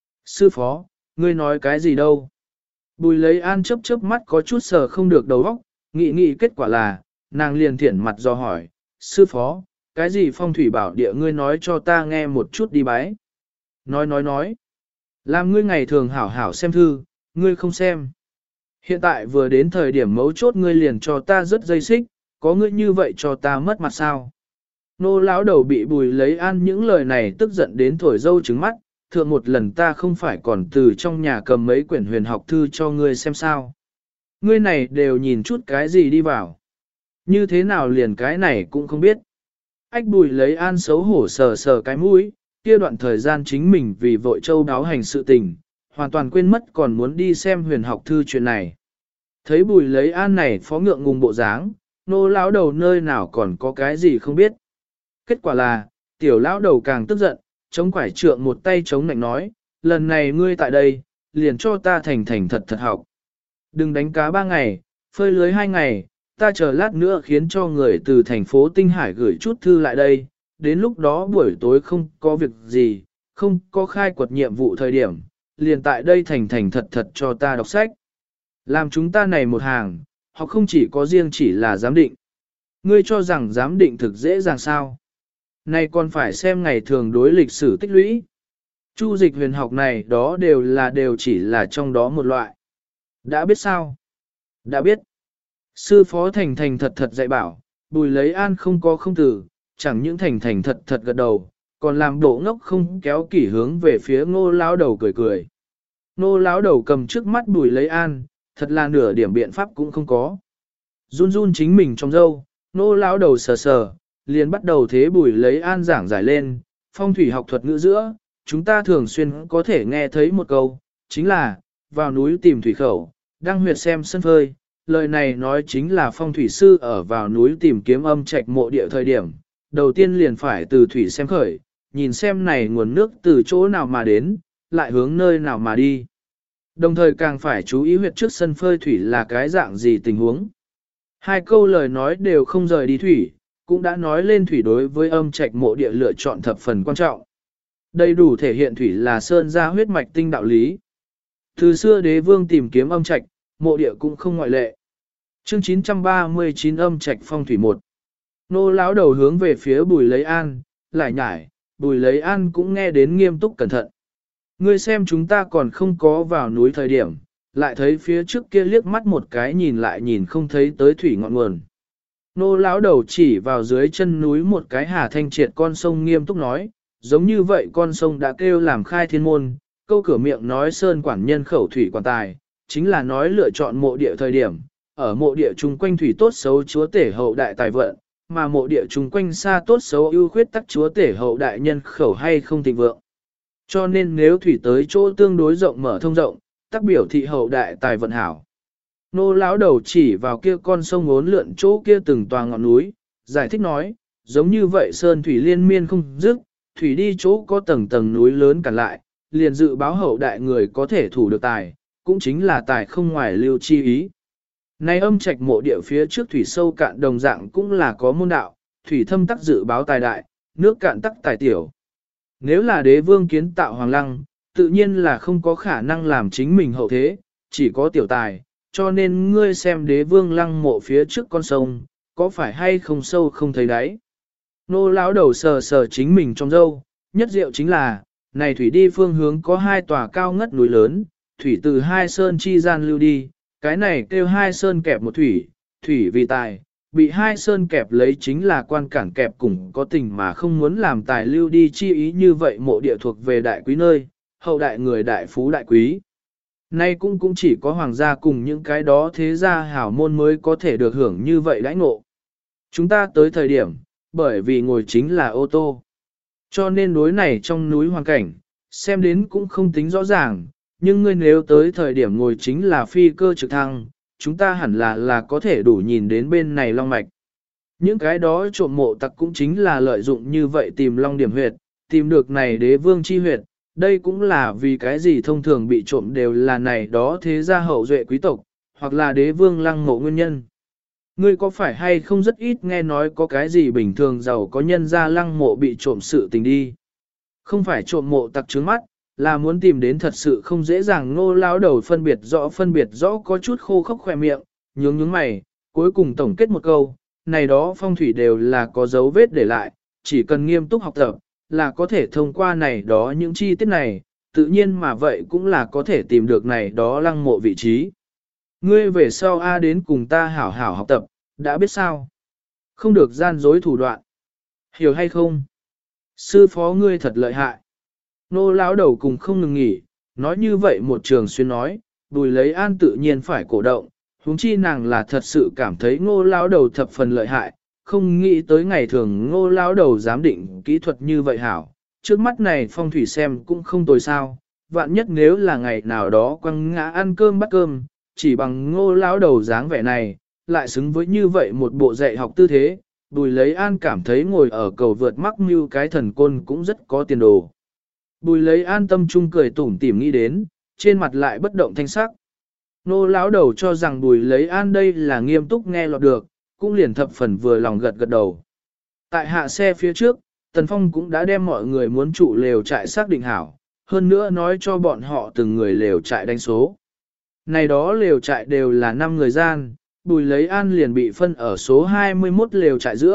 Sư phó, ngươi nói cái gì đâu? Bùi Lấy An chớp chớp mắt có chút sờ không được đầu óc, nghĩ kết quả là, nàng liền thiển mặt do hỏi, sư phó, cái gì phong thủy bảo địa ngươi nói cho ta nghe một chút đi bái. Nói. Làm ngươi ngày thường hảo hảo xem thư, ngươi không xem. Hiện tại vừa đến thời điểm mấu chốt ngươi liền cho ta rất dây xích, có ngươi như vậy cho ta mất mặt sao. Nô lão đầu bị Bùi Lấy An những lời này tức giận đến thổi dâu trứng mắt, thượng một lần ta không phải còn từ trong nhà cầm mấy quyển huyền học thư cho ngươi xem sao. Ngươi này đều nhìn chút cái gì đi vào. Như thế nào liền cái này cũng không biết. Ách Bùi Lấy An xấu hổ sờ cái mũi, kia đoạn thời gian chính mình vì vội châu đáo hành sự tình, hoàn toàn quên mất còn muốn đi xem huyền học thư chuyện này. Thấy Bùi Lấy An này phó ngượng ngùng bộ dáng, nô lão đầu nơi nào còn có cái gì không biết. Kết quả là, tiểu lão đầu càng tức giận, chống quải trượng một tay chống nạnh nói, lần này ngươi tại đây, liền cho ta thành thật học. Đừng đánh cá 3 ngày, phơi lưới 2 ngày, ta chờ lát nữa khiến cho người từ thành phố Tinh Hải gửi chút thư lại đây, đến lúc đó buổi tối không có việc gì, không có khai quật nhiệm vụ thời điểm, liền tại đây thành thật cho ta đọc sách. Làm chúng ta này một hàng, họ không chỉ có riêng chỉ là giám định. Ngươi cho rằng giám định thực dễ dàng sao? Nay còn phải xem ngày thường đối lịch sử tích lũy. Chu dịch huyền học này đó đều chỉ là trong đó một loại. Đã biết sao? Đã biết. Sư phó thành thành thật thật dạy bảo, Bùi Lấy An không có không từ, chẳng những thành thành thật thật gật đầu, còn làm bộ ngốc không kéo kỷ hướng về phía Ngô lão đầu cười cười. Ngô lão đầu cầm trước mắt Bùi Lấy An, thật là nửa điểm biện pháp cũng không có. Run run chính mình trong râu, Ngô lão đầu sờ sờ, liền bắt đầu thế Bùi Lấy An giảng giải lên, phong thủy học thuật ngữ giữa, chúng ta thường xuyên có thể nghe thấy một câu, chính là, vào núi tìm thủy khẩu, đăng huyệt xem sân phơi. Lời này nói chính là phong thủy sư ở vào núi tìm kiếm âm trạch mộ địa thời điểm, đầu tiên liền phải từ thủy xem khởi, nhìn xem này nguồn nước từ chỗ nào mà đến, lại hướng nơi nào mà đi. Đồng thời càng phải chú ý huyệt trước sân phơi thủy là cái dạng gì tình huống. Hai câu lời nói đều không rời đi thủy, cũng đã nói lên thủy đối với âm trạch mộ địa lựa chọn thập phần quan trọng. Đầy đủ thể hiện thủy là sơn gia huyết mạch tinh đạo lý. Từ xưa đế vương tìm kiếm âm trạch, mộ địa cũng không ngoại lệ. Chương 939 âm trạch phong thủy 1. Nô lão đầu hướng về phía Bùi Lấy An, lại nhải, Bùi Lấy An cũng nghe đến nghiêm túc cẩn thận. Ngươi xem chúng ta còn không có vào núi thời điểm, lại thấy phía trước kia liếc mắt một cái nhìn lại nhìn không thấy tới thủy ngọn nguồn. Nô lão đầu chỉ vào dưới chân núi một cái hà thanh triệt con sông nghiêm túc nói, giống như vậy con sông đã kêu làm khai thiên môn, câu cửa miệng nói sơn quản nhân khẩu thủy quản tài, chính là nói lựa chọn mộ địa thời điểm, ở mộ địa chung quanh thủy tốt xấu chúa tể hậu đại tài vận, mà mộ địa chung quanh xa tốt xấu ưu khuyết tắc chúa tể hậu đại nhân khẩu hay không thịnh vượng. Cho nên nếu thủy tới chỗ tương đối rộng mở thông rộng, tắc biểu thị hậu đại tài vận hảo. Nô lão đầu chỉ vào kia con sông ốn lượn chỗ kia từng tòa ngọn núi, giải thích nói, giống như vậy sơn thủy liên miên không dứt, thủy đi chỗ có tầng tầng núi lớn cản lại, liền dự báo hậu đại người có thể thủ được tài, cũng chính là tài không ngoài lưu chi ý. Này âm trạch mộ địa phía trước thủy sâu cạn đồng dạng cũng là có môn đạo, thủy thâm tắc dự báo tài đại, nước cạn tắc tài tiểu. Nếu là đế vương kiến tạo hoàng lăng, tự nhiên là không có khả năng làm chính mình hậu thế, chỉ có tiểu tài, cho nên ngươi xem đế vương lăng mộ phía trước con sông, có phải hay không sâu không thấy đáy. Nô lão đầu sờ sờ chính mình trong râu, nhất diệu chính là, này thủy đi phương hướng có hai tòa cao ngất núi lớn, thủy từ hai sơn chi gian lưu đi, cái này kêu hai sơn kẹp một thủy, thủy vì tài, bị hai sơn kẹp lấy chính là quan cản kẹp cùng có tình mà không muốn làm tài lưu đi chi ý như vậy mộ địa thuộc về đại quý nơi, hậu đại người đại phú đại quý. Nay cũng chỉ có hoàng gia cùng những cái đó thế gia hảo môn mới có thể được hưởng như vậy đãi ngộ. Chúng ta tới thời điểm, bởi vì ngồi chính là ô tô. Cho nên đối này trong núi hoàn cảnh, xem đến cũng không tính rõ ràng, nhưng ngươi nếu tới thời điểm ngồi chính là phi cơ trực thăng, chúng ta hẳn là có thể đủ nhìn đến bên này long mạch. Những cái đó trộm mộ tặc cũng chính là lợi dụng như vậy tìm long điểm huyệt, tìm được này đế vương chi huyệt, đây cũng là vì cái gì thông thường bị trộm đều là này đó thế gia hậu duệ quý tộc, hoặc là đế vương lăng mộ nguyên nhân. Ngươi có phải hay không rất ít nghe nói có cái gì bình thường giàu có nhân gia lăng mộ bị trộm sự tình đi. Không phải trộm mộ tặc trướng mắt, là muốn tìm đến thật sự không dễ dàng. Ngô lão đầu phân biệt rõ có chút khô khốc khỏe miệng, nhướng mày, cuối cùng tổng kết một câu, này đó phong thủy đều là có dấu vết để lại, chỉ cần nghiêm túc học tập, là có thể thông qua này đó những chi tiết này, tự nhiên mà vậy cũng là có thể tìm được này đó lăng mộ vị trí. Ngươi về sau A đến cùng ta hảo hảo học tập, đã biết sao? Không được gian dối thủ đoạn. Hiểu hay không? Sư phó ngươi thật lợi hại. Nô lão đầu cùng không ngừng nghỉ, nói như vậy một trường xuyên nói, Bùi Lấy An tự nhiên phải cổ động, huống chi nàng là thật sự cảm thấy ngô lão đầu thập phần lợi hại, không nghĩ tới ngày thường ngô lão đầu giám định kỹ thuật như vậy hảo, trước mắt này phong thủy xem cũng không tồi sao, vạn nhất nếu là ngày nào đó quăng ngã ăn cơm bắt cơm, chỉ bằng ngô lão đầu dáng vẻ này, lại xứng với như vậy một bộ dạy học tư thế, Bùi Lấy An cảm thấy ngồi ở cầu vượt mắc mưu cái thần côn cũng rất có tiền đồ. Bùi Lấy An tâm trung cười tủm tỉm nghĩ đến, trên mặt lại bất động thanh sắc. Nô lão đầu cho rằng Bùi Lấy An đây là nghiêm túc nghe lọt được, cũng liền thập phần vừa lòng gật gật đầu. Tại hạ xe phía trước, Tần Phong cũng đã đem mọi người muốn trụ lều trại xác định hảo, hơn nữa nói cho bọn họ từng người lều trại đánh số. Này đó lều trại đều là 5 người gian, Bùi Lấy An liền bị phân ở số 21 lều trại giữa,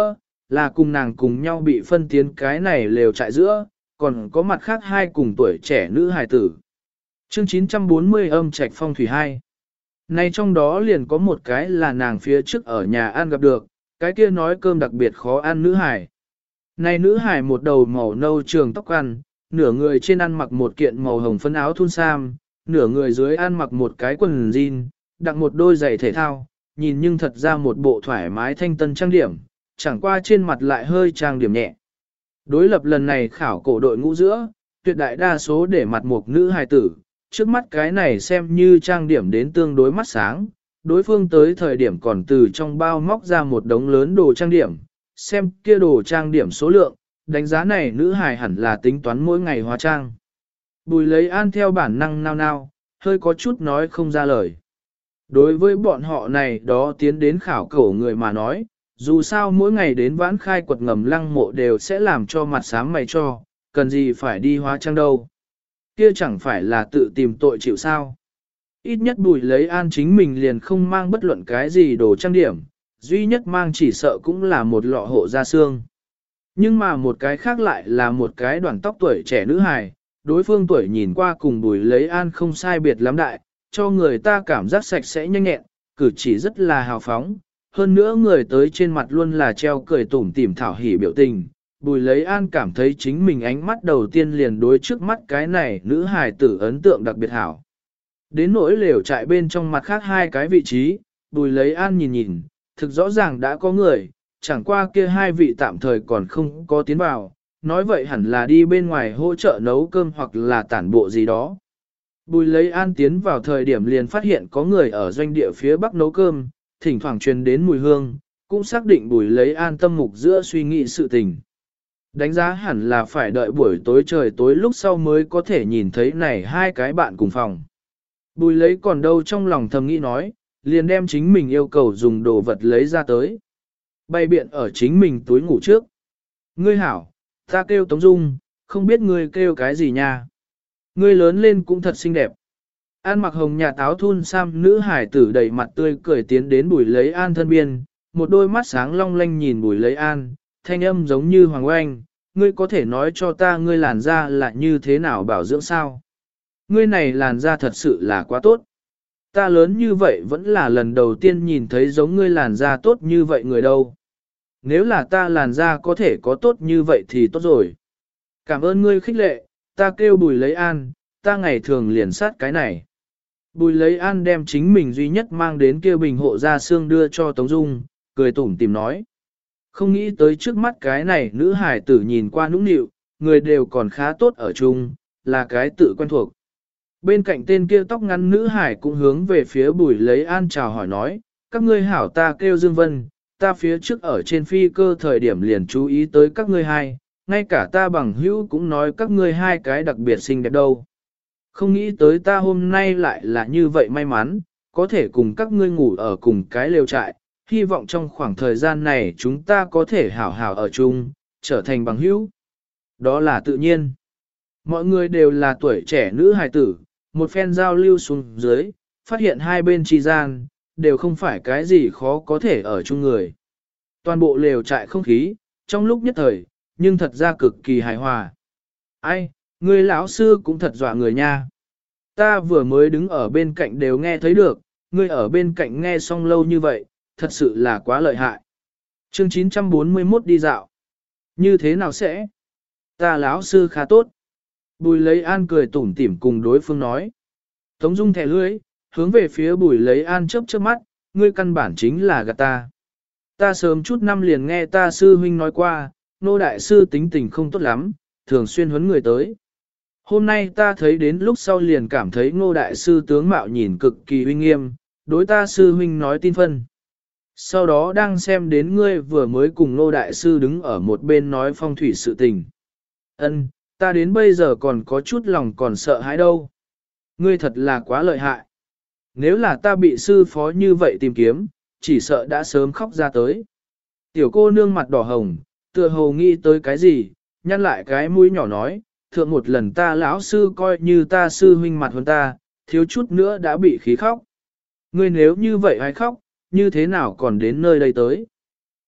là cùng nàng cùng nhau bị phân tiến cái này lều trại giữa, còn có mặt khác hai cùng tuổi trẻ nữ hài tử. Chương 940 âm trạch phong thủy 2. Nay trong đó liền có một cái là nàng phía trước ở nhà ăn gặp được, cái kia nói cơm đặc biệt khó ăn nữ hài. Này nữ hài một đầu màu nâu trường tóc ăn, nửa người trên ăn mặc một kiện màu hồng phấn áo thun sam, nửa người dưới ăn mặc một cái quần jean, đặt một đôi giày thể thao, nhìn nhưng thật ra một bộ thoải mái thanh tân trang điểm, chẳng qua trên mặt lại hơi trang điểm nhẹ. Đối lập lần này khảo cổ đội ngũ giữa, tuyệt đại đa số để mặt một nữ hài tử, trước mắt cái này xem như trang điểm đến tương đối mắt sáng, đối phương tới thời điểm còn từ trong bao móc ra một đống lớn đồ trang điểm, xem kia đồ trang điểm số lượng, đánh giá này nữ hài hẳn là tính toán mỗi ngày hóa trang. Bùi lấy an theo bản năng nao nao, hơi có chút nói không ra lời. Đối với bọn họ này đó tiến đến khảo cổ người mà nói, dù sao mỗi ngày đến vãn khai quật ngầm lăng mộ đều sẽ làm cho mặt sáng mày cho, cần gì phải đi hóa trang đâu. Kia chẳng phải là tự tìm tội chịu sao. Ít nhất bùi lấy an chính mình liền không mang bất luận cái gì đồ trang điểm, duy nhất mang chỉ sợ cũng là một lọ hộ da xương. Nhưng mà một cái khác lại là một cái đoàn tóc tuổi trẻ nữ hài, đối phương tuổi nhìn qua cùng bùi lấy an không sai biệt lắm đại, cho người ta cảm giác sạch sẽ nhanh nhẹn, cử chỉ rất là hào phóng. Hơn nữa người tới trên mặt luôn là treo cười tủm tỉm thảo hỉ biểu tình, bùi lấy an cảm thấy chính mình ánh mắt đầu tiên liền đối trước mắt cái này nữ hài tử ấn tượng đặc biệt hảo. Đến nỗi lều trại bên trong mặt khác hai cái vị trí, bùi lấy an nhìn nhìn, thực rõ ràng đã có người, chẳng qua kia hai vị tạm thời còn không có tiến vào, nói vậy hẳn là đi bên ngoài hỗ trợ nấu cơm hoặc là tản bộ gì đó. Bùi lấy an tiến vào thời điểm liền phát hiện có người ở doanh địa phía bắc nấu cơm, thỉnh thoảng truyền đến mùi hương, cũng xác định bùi lấy an tâm mục giữa suy nghĩ sự tình. Đánh giá hẳn là phải đợi buổi tối trời tối lúc sau mới có thể nhìn thấy này hai cái bạn cùng phòng. Bùi lấy còn đâu trong lòng thầm nghĩ nói, liền đem chính mình yêu cầu dùng đồ vật lấy ra tới. Bày biện ở chính mình túi ngủ trước. Ngươi hảo, ta kêu Tống Dung, không biết ngươi kêu cái gì nha. Ngươi lớn lên cũng thật xinh đẹp. An mặc hồng nhà táo thun sam nữ hải tử đầy mặt tươi cười tiến đến bùi lấy an thân biên, một đôi mắt sáng long lanh nhìn bùi lấy an, thanh âm giống như hoàng oanh, ngươi có thể nói cho ta ngươi làn da là như thế nào bảo dưỡng sao? Ngươi này làn da thật sự là quá tốt. Ta lớn như vậy vẫn là lần đầu tiên nhìn thấy giống ngươi làn da tốt như vậy người đâu. Nếu là ta làn da có thể có tốt như vậy thì tốt rồi. Cảm ơn ngươi khích lệ, ta kêu bùi lấy an, ta ngày thường liền sát cái này. Bùi lấy an đem chính mình duy nhất mang đến kia bình hộ da xương đưa cho Tống Dung, cười tủm tìm nói. Không nghĩ tới trước mắt cái này nữ hải tử nhìn qua nũng nịu, người đều còn khá tốt ở chung, là cái tự quen thuộc. Bên cạnh tên kia tóc ngắn nữ hải cũng hướng về phía bùi lấy an chào hỏi nói, các ngươi hảo ta kêu Dương Vân, ta phía trước ở trên phi cơ thời điểm liền chú ý tới các ngươi hai, ngay cả ta bằng hữu cũng nói các ngươi hai cái đặc biệt xinh đẹp đâu. Không nghĩ tới ta hôm nay lại là như vậy may mắn, có thể cùng các ngươi ngủ ở cùng cái lều trại, hy vọng trong khoảng thời gian này chúng ta có thể hảo hảo ở chung, trở thành bằng hữu. Đó là tự nhiên. Mọi người đều là tuổi trẻ nữ hài tử, một phen giao lưu xuống dưới, phát hiện hai bên tri gian, đều không phải cái gì khó có thể ở chung người. Toàn bộ lều trại không khí, trong lúc nhất thời, nhưng thật ra cực kỳ hài hòa. Ai, người lão sư cũng thật dọa người nha. Ta vừa mới đứng ở bên cạnh đều nghe thấy được, ngươi ở bên cạnh nghe xong lâu như vậy, thật sự là quá lợi hại. Chương 941 đi dạo. Như thế nào sẽ? Ta lão sư khá tốt. Bùi lấy an cười tủm tỉm cùng đối phương nói. Tống Dung thẻ lưỡi, hướng về phía bùi lấy an chớp chớp mắt, ngươi căn bản chính là gạt ta. Ta sớm chút năm liền nghe ta sư huynh nói qua, nô đại sư tính tình không tốt lắm, thường xuyên huấn người tới. Hôm nay ta thấy đến lúc sau liền cảm thấy ngô đại sư tướng mạo nhìn cực kỳ uy nghiêm, đối ta sư huynh nói tin phân. Sau đó đang xem đến ngươi vừa mới cùng ngô đại sư đứng ở một bên nói phong thủy sự tình. Ân, ta đến bây giờ còn có chút lòng còn sợ hãi đâu. Ngươi thật là quá lợi hại. Nếu là ta bị sư phó như vậy tìm kiếm, chỉ sợ đã sớm khóc ra tới. Tiểu cô nương mặt đỏ hồng, tựa hồ nghĩ tới cái gì, nhăn lại cái mũi nhỏ nói, thượng một lần ta lão sư coi như ta sư huynh mặt hơn ta, thiếu chút nữa đã bị khí khóc. Ngươi nếu như vậy hay khóc, như thế nào còn đến nơi đây tới?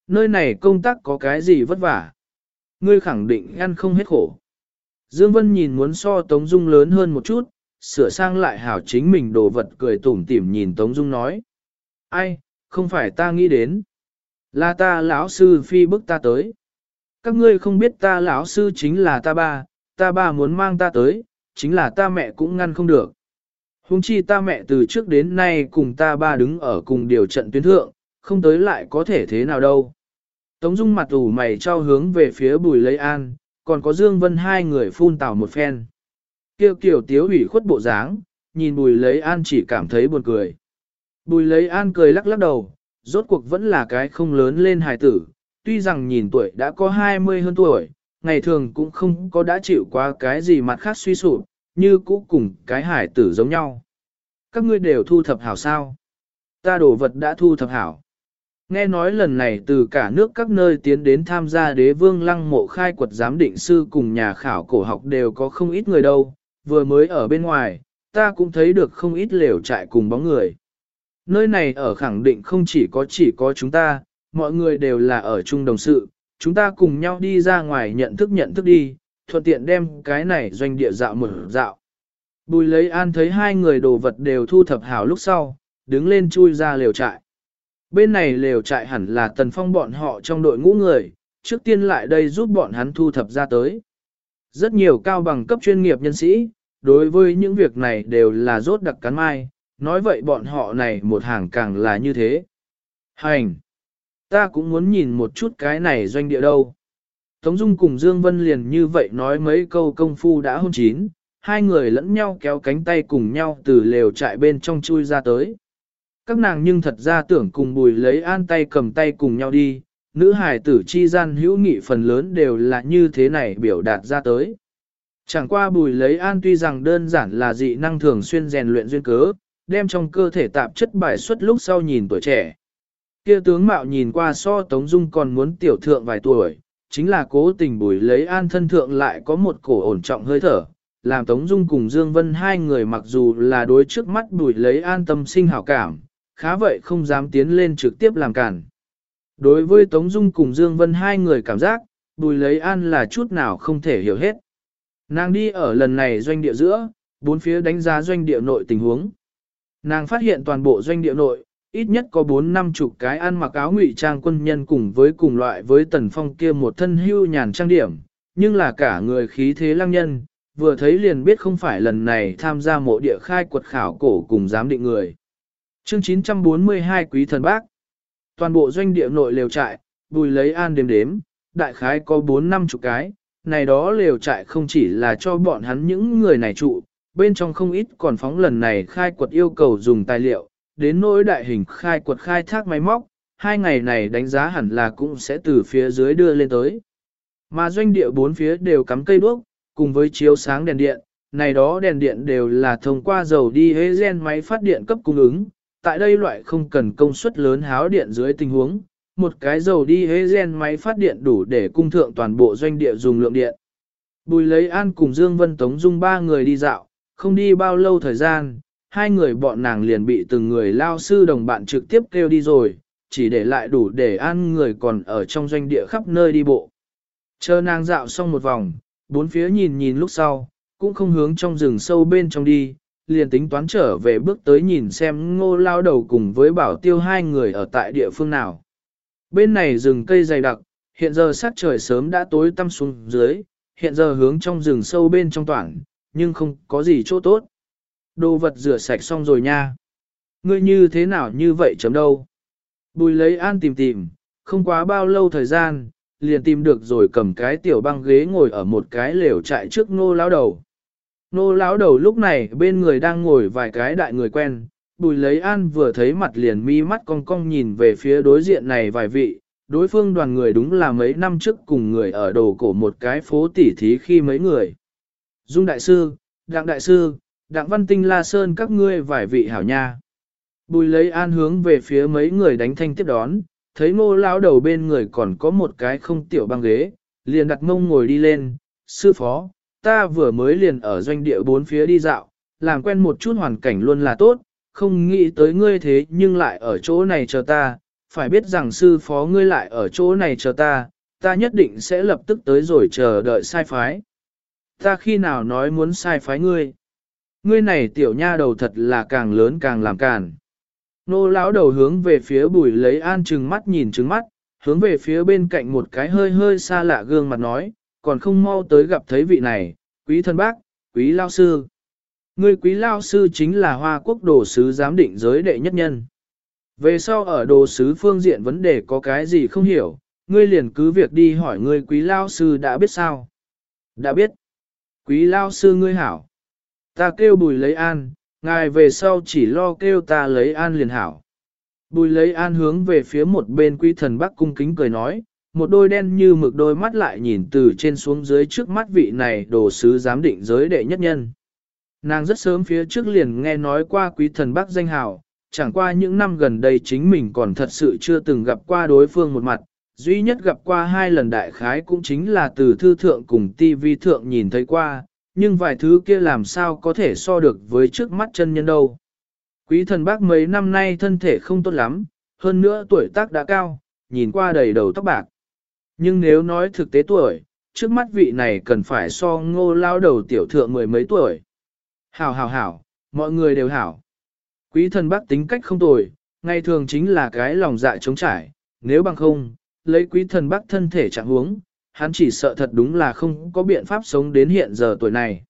Nơi này công tác có cái gì vất vả? Ngươi khẳng định ăn không hết khổ. Dương Vân nhìn muốn so Tống Dung lớn hơn một chút, sửa sang lại hảo chính mình đồ vật cười tủm tỉm nhìn Tống Dung nói. Ai, không phải ta nghĩ đến. Là ta lão sư phi bức ta tới. Các ngươi không biết ta lão sư chính là ta ba muốn mang ta tới, chính là ta mẹ cũng ngăn không được. Huống chi ta mẹ từ trước đến nay cùng ta ba đứng ở cùng điều trận tuyến thượng, không tới lại có thể thế nào đâu. Tống Dung mặt ủ mày trao hướng về phía Bùi Lấy An, còn có Dương Vân hai người phun tào một phen. Kiều kiểu tiếu ủy khuất bộ dáng, nhìn Bùi Lấy An chỉ cảm thấy buồn cười. Bùi Lấy An cười lắc lắc đầu, rốt cuộc vẫn là cái không lớn lên hài tử, tuy rằng nhìn tuổi đã có 20 hơn tuổi, ngày thường cũng không có đã chịu qua cái gì mặt khác suy sụp, như cũ cùng cái hài tử giống nhau. Các ngươi đều thu thập hảo sao? Ta đồ vật đã thu thập hảo. Nghe nói lần này từ cả nước các nơi tiến đến tham gia đế vương lăng mộ khai quật giám định sư cùng nhà khảo cổ học đều có không ít người đâu, vừa mới ở bên ngoài, ta cũng thấy được không ít lều trại cùng bóng người. Nơi này ở khẳng định không chỉ có chúng ta, mọi người đều là ở chung đồng sự, chúng ta cùng nhau đi ra ngoài nhận thức đi, thuận tiện đem cái này doanh địa dạo một dạo. Bùi Lấy An thấy hai người đồ vật đều thu thập hảo lúc sau, đứng lên chui ra lều trại. Bên này lều trại hẳn là Tần Phong bọn họ trong đội ngũ người, trước tiên lại đây giúp bọn hắn thu thập ra tới. Rất nhiều cao bằng cấp chuyên nghiệp nhân sĩ, đối với những việc này đều là rốt đặc cắn mai, nói vậy bọn họ này một hàng càng là như thế. Hành! Ta cũng muốn nhìn một chút cái này doanh địa đâu. Tống Dung cùng Dương Vân liền như vậy nói mấy câu công phu đã hôn chín, hai người lẫn nhau kéo cánh tay cùng nhau từ lều trại bên trong chui ra tới. Các nàng nhưng thật ra tưởng cùng Bùi Lấy An tay cầm tay cùng nhau đi, nữ hài tử chi gian hữu nghị phần lớn đều là như thế này biểu đạt ra tới. Chẳng qua Bùi Lấy An tuy rằng đơn giản là dị năng thường xuyên rèn luyện duyên cớ, đem trong cơ thể tạp chất bài xuất lúc sau nhìn tuổi trẻ. Kia tướng mạo nhìn qua so Tống Dung còn muốn tiểu thượng vài tuổi, chính là cố tình Bùi Lấy An thân thượng lại có một cổ ổn trọng hơi thở, làm Tống Dung cùng Dương Vân hai người mặc dù là đối trước mắt Bùi Lấy An tâm sinh hảo cảm, khá vậy không dám tiến lên trực tiếp làm cản. Đối với Tống Dung cùng Dương Vân hai người cảm giác, Bùi Lấy An là chút nào không thể hiểu hết. Nàng đi ở lần này doanh địa giữa, bốn phía đánh giá doanh địa nội tình huống. Nàng phát hiện toàn bộ doanh địa nội, ít nhất có 4-50 cái ăn mặc áo ngụy trang quân nhân cùng loại với Tần Phong kia một thân hưu nhàn trang điểm, nhưng là cả người khí thế lăng nhân, vừa thấy liền biết không phải lần này tham gia mộ địa khai quật khảo cổ cùng giám định người. Chương 942 Quý Thần Bác. Toàn bộ doanh địa nội lều trại, Bùi Lấy An đếm, đại khái có 4-50 cái, này đó lều trại không chỉ là cho bọn hắn những người này trụ, bên trong không ít còn phóng lần này khai quật yêu cầu dùng tài liệu, đến nỗi đại hình khai quật khai thác máy móc, 2 ngày này đánh giá hẳn là cũng sẽ từ phía dưới đưa lên tới. Mà doanh địa bốn phía đều cắm cây đuốc, cùng với chiếu sáng đèn điện, này đó đèn điện đều là thông qua dầu đi hế gen máy phát điện cấp cung ứng. Tại đây loại không cần công suất lớn háo điện dưới tình huống, một cái dầu đi hế gen máy phát điện đủ để cung thượng toàn bộ doanh địa dùng lượng điện. Bùi Lấy An cùng Dương Vân Tống Dung ba người đi dạo, không đi bao lâu thời gian, hai người bọn nàng liền bị từng người lao sư đồng bạn trực tiếp kêu đi rồi, chỉ để lại đủ để An người còn ở trong doanh địa khắp nơi đi bộ. Chờ nàng dạo xong một vòng, bốn phía nhìn lúc sau, cũng không hướng trong rừng sâu bên trong đi, liền tính toán trở về bước tới nhìn xem Ngô lao đầu cùng với Bảo Tiêu hai người ở tại địa phương nào. Bên này rừng cây dày đặc, hiện giờ sắc trời sớm đã tối tăm xuống dưới, hiện giờ hướng trong rừng sâu bên trong toảng, nhưng không có gì chỗ tốt. Đồ vật rửa sạch xong rồi nha. Ngươi như thế nào như vậy chấm đâu? Bùi Lấy An tìm, không quá bao lâu thời gian, liền tìm được rồi cầm cái tiểu băng ghế ngồi ở một cái lều trại trước Ngô lão đầu. Ngô lão đầu lúc này bên người đang ngồi vài cái đại người quen, Bùi Lấy An vừa thấy mặt liền mi mắt cong cong nhìn về phía đối diện này vài vị, đối phương đoàn người đúng là mấy năm trước cùng người ở đồ cổ một cái phố tỉ thí khi mấy người. Dung đại sư, Đặng Văn Tinh La Sơn các ngươi vài vị hảo nha. Bùi Lấy An hướng về phía mấy người đánh thanh tiếp đón, thấy Ngô lão đầu bên người còn có một cái không tiểu băng ghế, liền đặt mông ngồi đi lên, sư phó, ta vừa mới liền ở doanh địa bốn phía đi dạo, làm quen một chút hoàn cảnh luôn là tốt, không nghĩ tới ngươi thế nhưng lại ở chỗ này chờ ta, phải biết rằng sư phó ngươi lại ở chỗ này chờ ta, ta nhất định sẽ lập tức tới rồi chờ đợi sai phái. Ta khi nào nói muốn sai phái ngươi? Ngươi này tiểu nha đầu thật là càng lớn càng làm càn. Nô lão đầu hướng về phía Bùi Lấy An trừng mắt nhìn trừng mắt, hướng về phía bên cạnh một cái hơi hơi xa lạ gương mặt nói, còn không mau tới gặp thấy vị này, quý thân bác, quý lao sư. Ngươi quý lao sư chính là Hoa Quốc đồ sứ giám định giới đệ nhất nhân. Về sau ở đồ sứ phương diện vấn đề có cái gì không hiểu, ngươi liền cứ việc đi hỏi ngươi quý lao sư đã biết sao. Đã biết. Quý lao sư ngươi hảo. Ta kêu Bùi Lấy An, ngài về sau chỉ lo kêu ta Lấy An liền hảo. Bùi Lấy An hướng về phía một bên quý thần bắc cung kính cười nói, một đôi đen như mực đôi mắt lại nhìn từ trên xuống dưới trước mắt vị này đồ sứ giám định giới đệ nhất nhân. Nàng rất sớm phía trước liền nghe nói qua quý thần bắc danh hào, chẳng qua những năm gần đây chính mình còn thật sự chưa từng gặp qua đối phương một mặt, duy nhất gặp qua 2 lần đại khái cũng chính là từ thư thượng cùng tivi thượng nhìn thấy qua, nhưng vài thứ kia làm sao có thể so được với trước mắt chân nhân đâu. Quý thần bác mấy năm nay thân thể không tốt lắm, hơn nữa tuổi tác đã cao, nhìn qua đầy đầu tóc bạc. Nhưng nếu nói thực tế tuổi, trước mắt vị này cần phải so Ngô lao đầu tiểu thượng 10 mấy tuổi. Hảo hảo hảo, mọi người đều hảo. Quý thần bác tính cách không tồi, ngày thường chính là cái lòng dạ trống trải, nếu bằng không, lấy quý thần bác thân thể trạng huống, hắn chỉ sợ thật đúng là không có biện pháp sống đến hiện giờ tuổi này.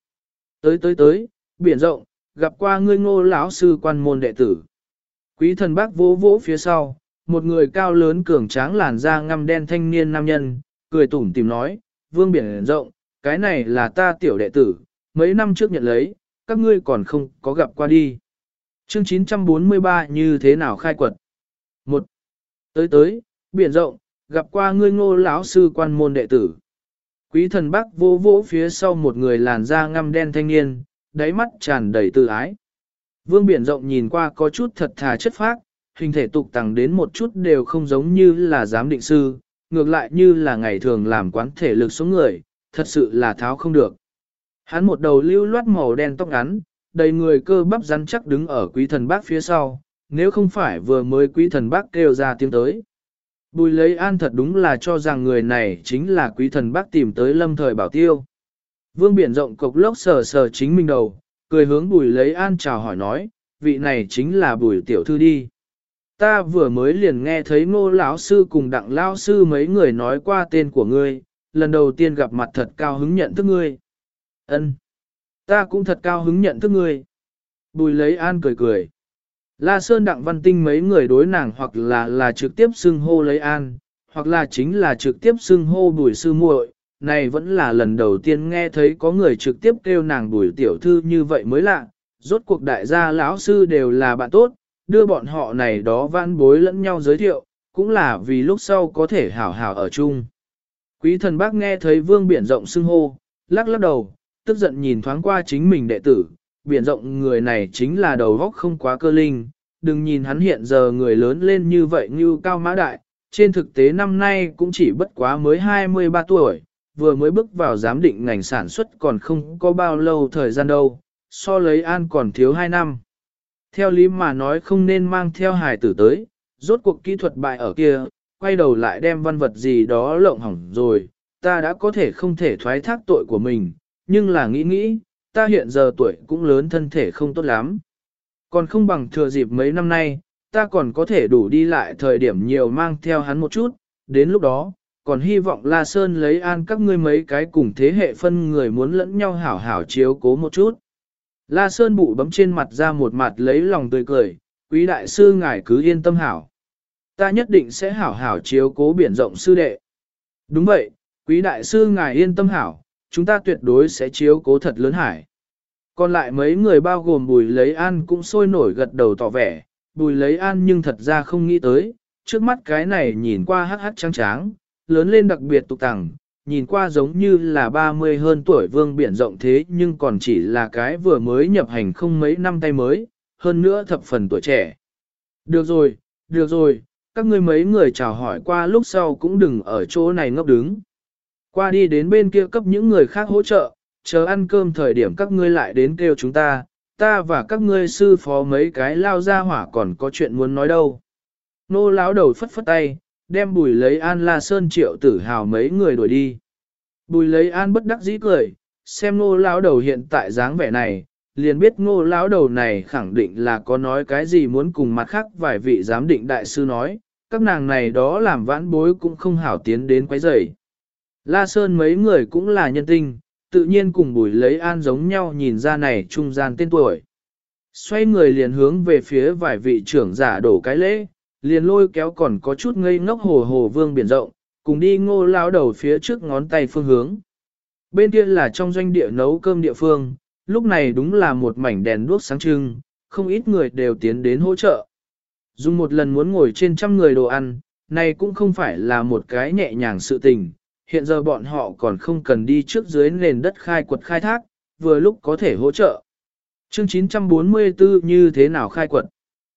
Tới, biển rộng, gặp qua ngươi Ngô lão sư quan môn đệ tử. Quý thần bác vỗ vỗ phía sau, một người cao lớn cường tráng làn da ngăm đen thanh niên nam nhân, cười tủm tìm nói, Vương biển rộng, cái này là ta tiểu đệ tử, mấy năm trước nhận lấy, các ngươi còn không có gặp qua đi. Chương 943 như thế nào khai quật? 1. Tới, biển rộng, gặp qua ngươi Ngô lão sư quan môn đệ tử. Quý thần bắc vô vỗ phía sau một người làn da ngăm đen thanh niên, đáy mắt tràn đầy tự ái. Vương biển rộng nhìn qua có chút thật thà chất phác, hình thể tục tằng đến một chút đều không giống như là giám định sư, ngược lại như là ngày thường làm quán thể lực số người, thật sự là tháo không được. Hắn một đầu lưu loát màu đen tóc ngắn, đầy người cơ bắp rắn chắc đứng ở quý thần bác phía sau, nếu không phải vừa mới quý thần bác kêu ra tiếng tới. Bùi Lấy An thật đúng là cho rằng người này chính là quý thần bác tìm tới lâm thời bảo tiêu. Vương biển rộng cục lốc sờ sờ chính mình đầu, cười hướng Bùi Lấy An chào hỏi nói, vị này chính là Bùi tiểu thư đi. Ta vừa mới liền nghe thấy Ngô lão sư cùng Đặng lão sư mấy người nói qua tên của ngươi, lần đầu tiên gặp mặt thật cao hứng nhận thức ngươi. Ân, ta cũng thật cao hứng nhận thức ngươi. Bùi Lấy An cười cười. La Sơn Đặng Văn Tinh mấy người đối nàng hoặc là trực tiếp xưng hô Lấy An, hoặc là chính là trực tiếp xưng hô Bùi sư muội. Này vẫn là lần đầu tiên nghe thấy có người trực tiếp kêu nàng Bùi tiểu thư như vậy mới lạ. Rốt cuộc đại gia lão sư đều là bạn tốt, đưa bọn họ này đó vãn bối lẫn nhau giới thiệu, cũng là vì lúc sau có thể hảo hảo ở chung. Quý thần bác nghe thấy Vương biển rộng xưng hô, lắc lắc đầu, tức giận nhìn thoáng qua chính mình đệ tử, biển rộng người này chính là đầu góc không quá cơ linh, đừng nhìn hắn hiện giờ người lớn lên như vậy như cao mã đại, trên thực tế năm nay cũng chỉ bất quá mới 23 tuổi, vừa mới bước vào giám định ngành sản xuất còn không có bao lâu thời gian đâu, so Lấy An còn thiếu 2 năm. Theo lý mà nói không nên mang theo hài tử tới, rốt cuộc kỹ thuật bại ở kia, quay đầu lại đem văn vật gì đó lộng hỏng rồi, ta đã có thể không thể thoái thác tội của mình, nhưng là nghĩ, ta hiện giờ tuổi cũng lớn thân thể không tốt lắm. Còn không bằng thừa dịp mấy năm nay, ta còn có thể đủ đi lại thời điểm nhiều mang theo hắn một chút, đến lúc đó, còn hy vọng La Sơn Lấy An các ngươi mấy cái cùng thế hệ phân người muốn lẫn nhau hảo hảo chiếu cố một chút. La Sơn bụ bấm trên mặt ra một mặt lấy lòng tươi cười, quý đại sư ngài cứ yên tâm hảo. Ta nhất định sẽ hảo hảo chiếu cố biển rộng sư đệ. Đúng vậy, quý đại sư ngài yên tâm hảo, chúng ta tuyệt đối sẽ chiếu cố thật lớn hải. Còn lại mấy người bao gồm Bùi Lấy An cũng sôi nổi gật đầu tỏ vẻ, Bùi Lấy An nhưng thật ra không nghĩ tới, trước mắt cái này nhìn qua hắc hắc trắng tráng, lớn lên đặc biệt tục tằng, nhìn qua giống như là 30 hơn tuổi Vương biển rộng thế nhưng còn chỉ là cái vừa mới nhập hành không mấy năm tay mới, hơn nữa thập phần tuổi trẻ. Được rồi, các ngươi mấy người chào hỏi qua lúc sau cũng đừng ở chỗ này ngốc đứng. Qua đi đến bên kia cấp những người khác hỗ trợ, chờ ăn cơm thời điểm các ngươi lại đến kêu chúng ta và các ngươi sư phó mấy cái lao ra hỏa còn có chuyện muốn nói đâu. Nô lão đầu phất phất tay, đem Bùi Lấy An, La Sơn, Triệu Tử Hào mấy người đuổi đi. Bùi Lấy An bất đắc dĩ cười, xem Nô lão đầu hiện tại dáng vẻ này, liền biết Ngô lão đầu này khẳng định là có nói cái gì muốn cùng mặt khác vài vị giám định đại sư nói, các nàng này đó làm vãn bối cũng không hảo tiến đến quấy rầy. La Sơn mấy người cũng là nhân tinh, tự nhiên cùng Bùi Lấy An giống nhau nhìn ra này trung gian tên tuổi. Xoay người liền hướng về phía vài vị trưởng giả đổ cái lễ, liền lôi kéo còn có chút ngây ngốc hồ hồ vương biển rộng, cùng đi Ngô lão đầu phía trước ngón tay phương hướng. Bên kia là trong doanh địa nấu cơm địa phương, lúc này đúng là một mảnh đèn đuốc sáng trưng, không ít người đều tiến đến hỗ trợ. Dùng một lần muốn ngồi trên trăm người đồ ăn, này cũng không phải là một cái nhẹ nhàng sự tình, hiện giờ bọn họ còn không cần đi trước dưới nền đất khai quật khai thác, vừa lúc có thể hỗ trợ. Chương 944 như thế nào khai quật?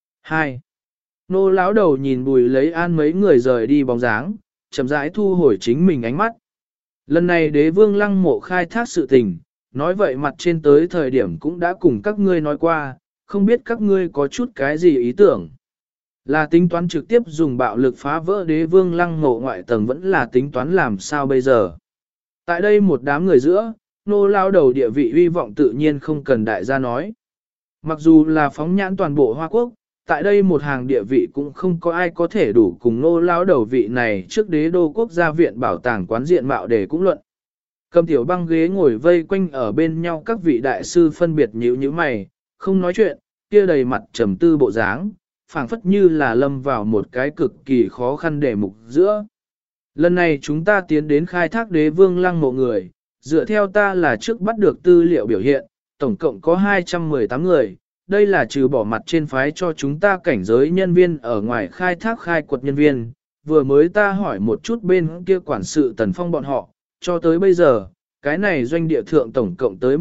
2. Nô lão đầu nhìn Bùi Lấy An mấy người rời đi bóng dáng, chậm rãi thu hồi chính mình ánh mắt. Lần này đế vương lăng mộ khai thác sự tình, nói vậy mặt trên tới thời điểm cũng đã cùng các ngươi nói qua, không biết các ngươi có chút cái gì ý tưởng. Là tính toán trực tiếp dùng bạo lực phá vỡ đế vương lăng mộ ngoại tầng vẫn là tính toán làm sao bây giờ. Tại đây một đám người giữa, nô lao đầu địa vị uy vọng tự nhiên không cần đại gia nói. Mặc dù là phóng nhãn toàn bộ Hoa Quốc, tại đây một hàng địa vị cũng không có ai có thể đủ cùng nô lao đầu vị này trước đế đô quốc gia viện bảo tàng quán diện mạo để cũng luận. Cầm tiểu băng ghế ngồi vây quanh ở bên nhau các vị đại sư phân biệt nhíu như mày, không nói chuyện, kia đầy mặt trầm tư bộ dáng, phảng phất như là lâm vào một cái cực kỳ khó khăn đề mục giữa. Lần này chúng ta tiến đến khai thác đế vương lăng mộ người, dựa theo ta là trước bắt được tư liệu biểu hiện, tổng cộng có 218 người, đây là trừ bỏ mặt trên phái cho chúng ta cảnh giới nhân viên ở ngoài khai thác khai quật nhân viên, vừa mới ta hỏi một chút bên kia quản sự Tần Phong bọn họ, cho tới bây giờ, cái này doanh địa thượng tổng cộng tới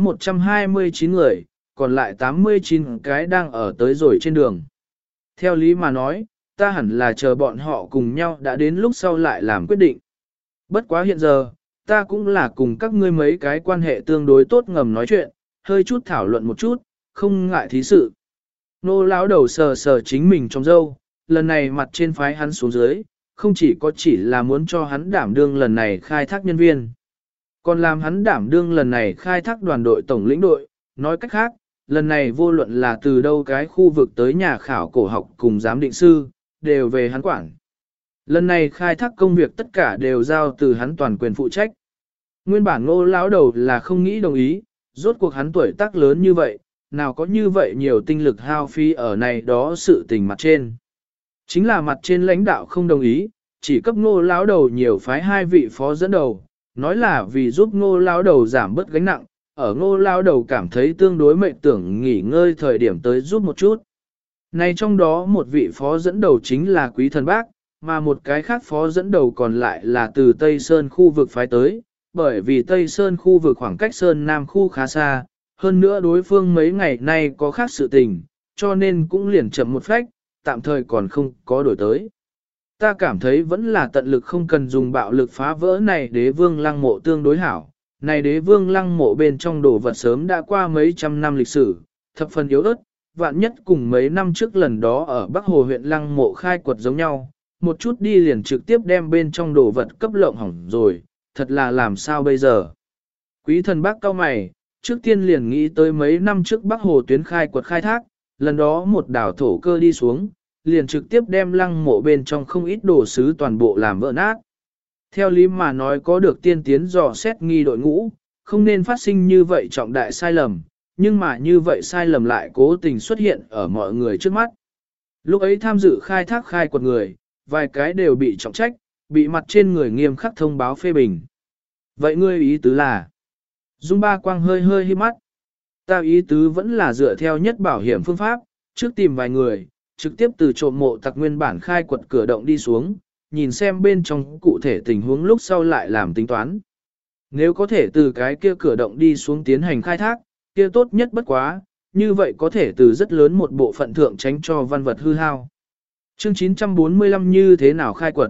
129 người, còn lại 89 cái đang ở tới rồi trên đường. Theo lý mà nói, ta hẳn là chờ bọn họ cùng nhau đã đến lúc sau lại làm quyết định. Bất quá hiện giờ, ta cũng là cùng các ngươi mấy cái quan hệ tương đối tốt ngầm nói chuyện, hơi chút thảo luận một chút, không ngại thí sự. Nô lão đầu sờ sờ chính mình trong râu, lần này mặt trên phái hắn xuống dưới, không chỉ là muốn cho hắn đảm đương lần này khai thác nhân viên, còn làm hắn đảm đương lần này khai thác đoàn đội tổng lĩnh đội, nói cách khác, lần này vô luận là từ đâu cái khu vực tới nhà khảo cổ học cùng giám định sư, đều về hắn quản. Lần này khai thác công việc tất cả đều giao từ hắn toàn quyền phụ trách. Nguyên bản Ngô lão đầu là không nghĩ đồng ý, rốt cuộc hắn tuổi tác lớn như vậy, nào có như vậy nhiều tinh lực hao phí ở này đó sự tình mặt trên. Chính là mặt trên lãnh đạo không đồng ý, chỉ cấp Ngô lão đầu nhiều phái 2 vị phó dẫn đầu, nói là vì giúp Ngô lão đầu giảm bớt gánh nặng, ở Ngô lão đầu cảm thấy tương đối mệt tưởng nghỉ ngơi thời điểm tới giúp một chút. Này trong đó một vị phó dẫn đầu chính là Quý Thần Bác, mà một cái khác phó dẫn đầu còn lại là từ Tây Sơn khu vực phái tới, bởi vì Tây Sơn khu vực khoảng cách Sơn Nam khu khá xa, hơn nữa đối phương mấy ngày nay có khác sự tình, cho nên cũng liền chậm một phách, tạm thời còn không có đổi tới. Ta cảm thấy vẫn là tận lực không cần dùng bạo lực phá vỡ này đế vương lăng mộ tương đối hảo. Này đế vương lăng mộ bên trong đồ vật sớm đã qua mấy trăm năm lịch sử, thập phần yếu ớt, vạn nhất cùng mấy năm trước lần đó ở Bắc Hồ huyện lăng mộ khai quật giống nhau, một chút đi liền trực tiếp đem bên trong đồ vật cấp lộng hỏng rồi, thật là làm sao bây giờ. Quý Thần Bác cao mày, trước tiên liền nghĩ tới mấy năm trước Bắc Hồ tuyến khai quật khai thác, lần đó một đảo thổ cơ đi xuống, liền trực tiếp đem lăng mộ bên trong không ít đồ sứ toàn bộ làm vỡ nát. Theo lý mà nói có được tiên tiến dò xét nghi đội ngũ, không nên phát sinh như vậy trọng đại sai lầm, nhưng mà như vậy sai lầm lại cố tình xuất hiện ở mọi người trước mắt. Lúc ấy tham dự khai thác khai quật người, vài cái đều bị trọng trách, bị mặt trên người nghiêm khắc thông báo phê bình. Vậy ngươi ý tứ là? Dung Ba Quang hơi hơi hí mắt. Ta ý tứ vẫn là dựa theo nhất bảo hiểm phương pháp, trước tìm vài người, trực tiếp từ trộm mộ tặc nguyên bản khai quật cửa động đi xuống, nhìn xem bên trong cụ thể tình huống lúc sau lại làm tính toán. Nếu có thể từ cái kia cửa động đi xuống tiến hành khai thác, kia tốt nhất bất quá, như vậy có thể từ rất lớn một bộ phận thượng tránh cho văn vật hư hao. Chương 945 như thế nào khai quật?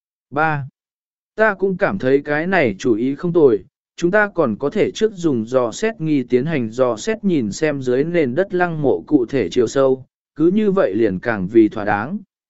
3. Ta cũng cảm thấy cái này chủ ý không tồi, chúng ta còn có thể trước dùng dò xét nghi tiến hành dò xét nhìn xem dưới nền đất lăng mộ cụ thể chiều sâu, cứ như vậy liền càng vì thỏa đáng.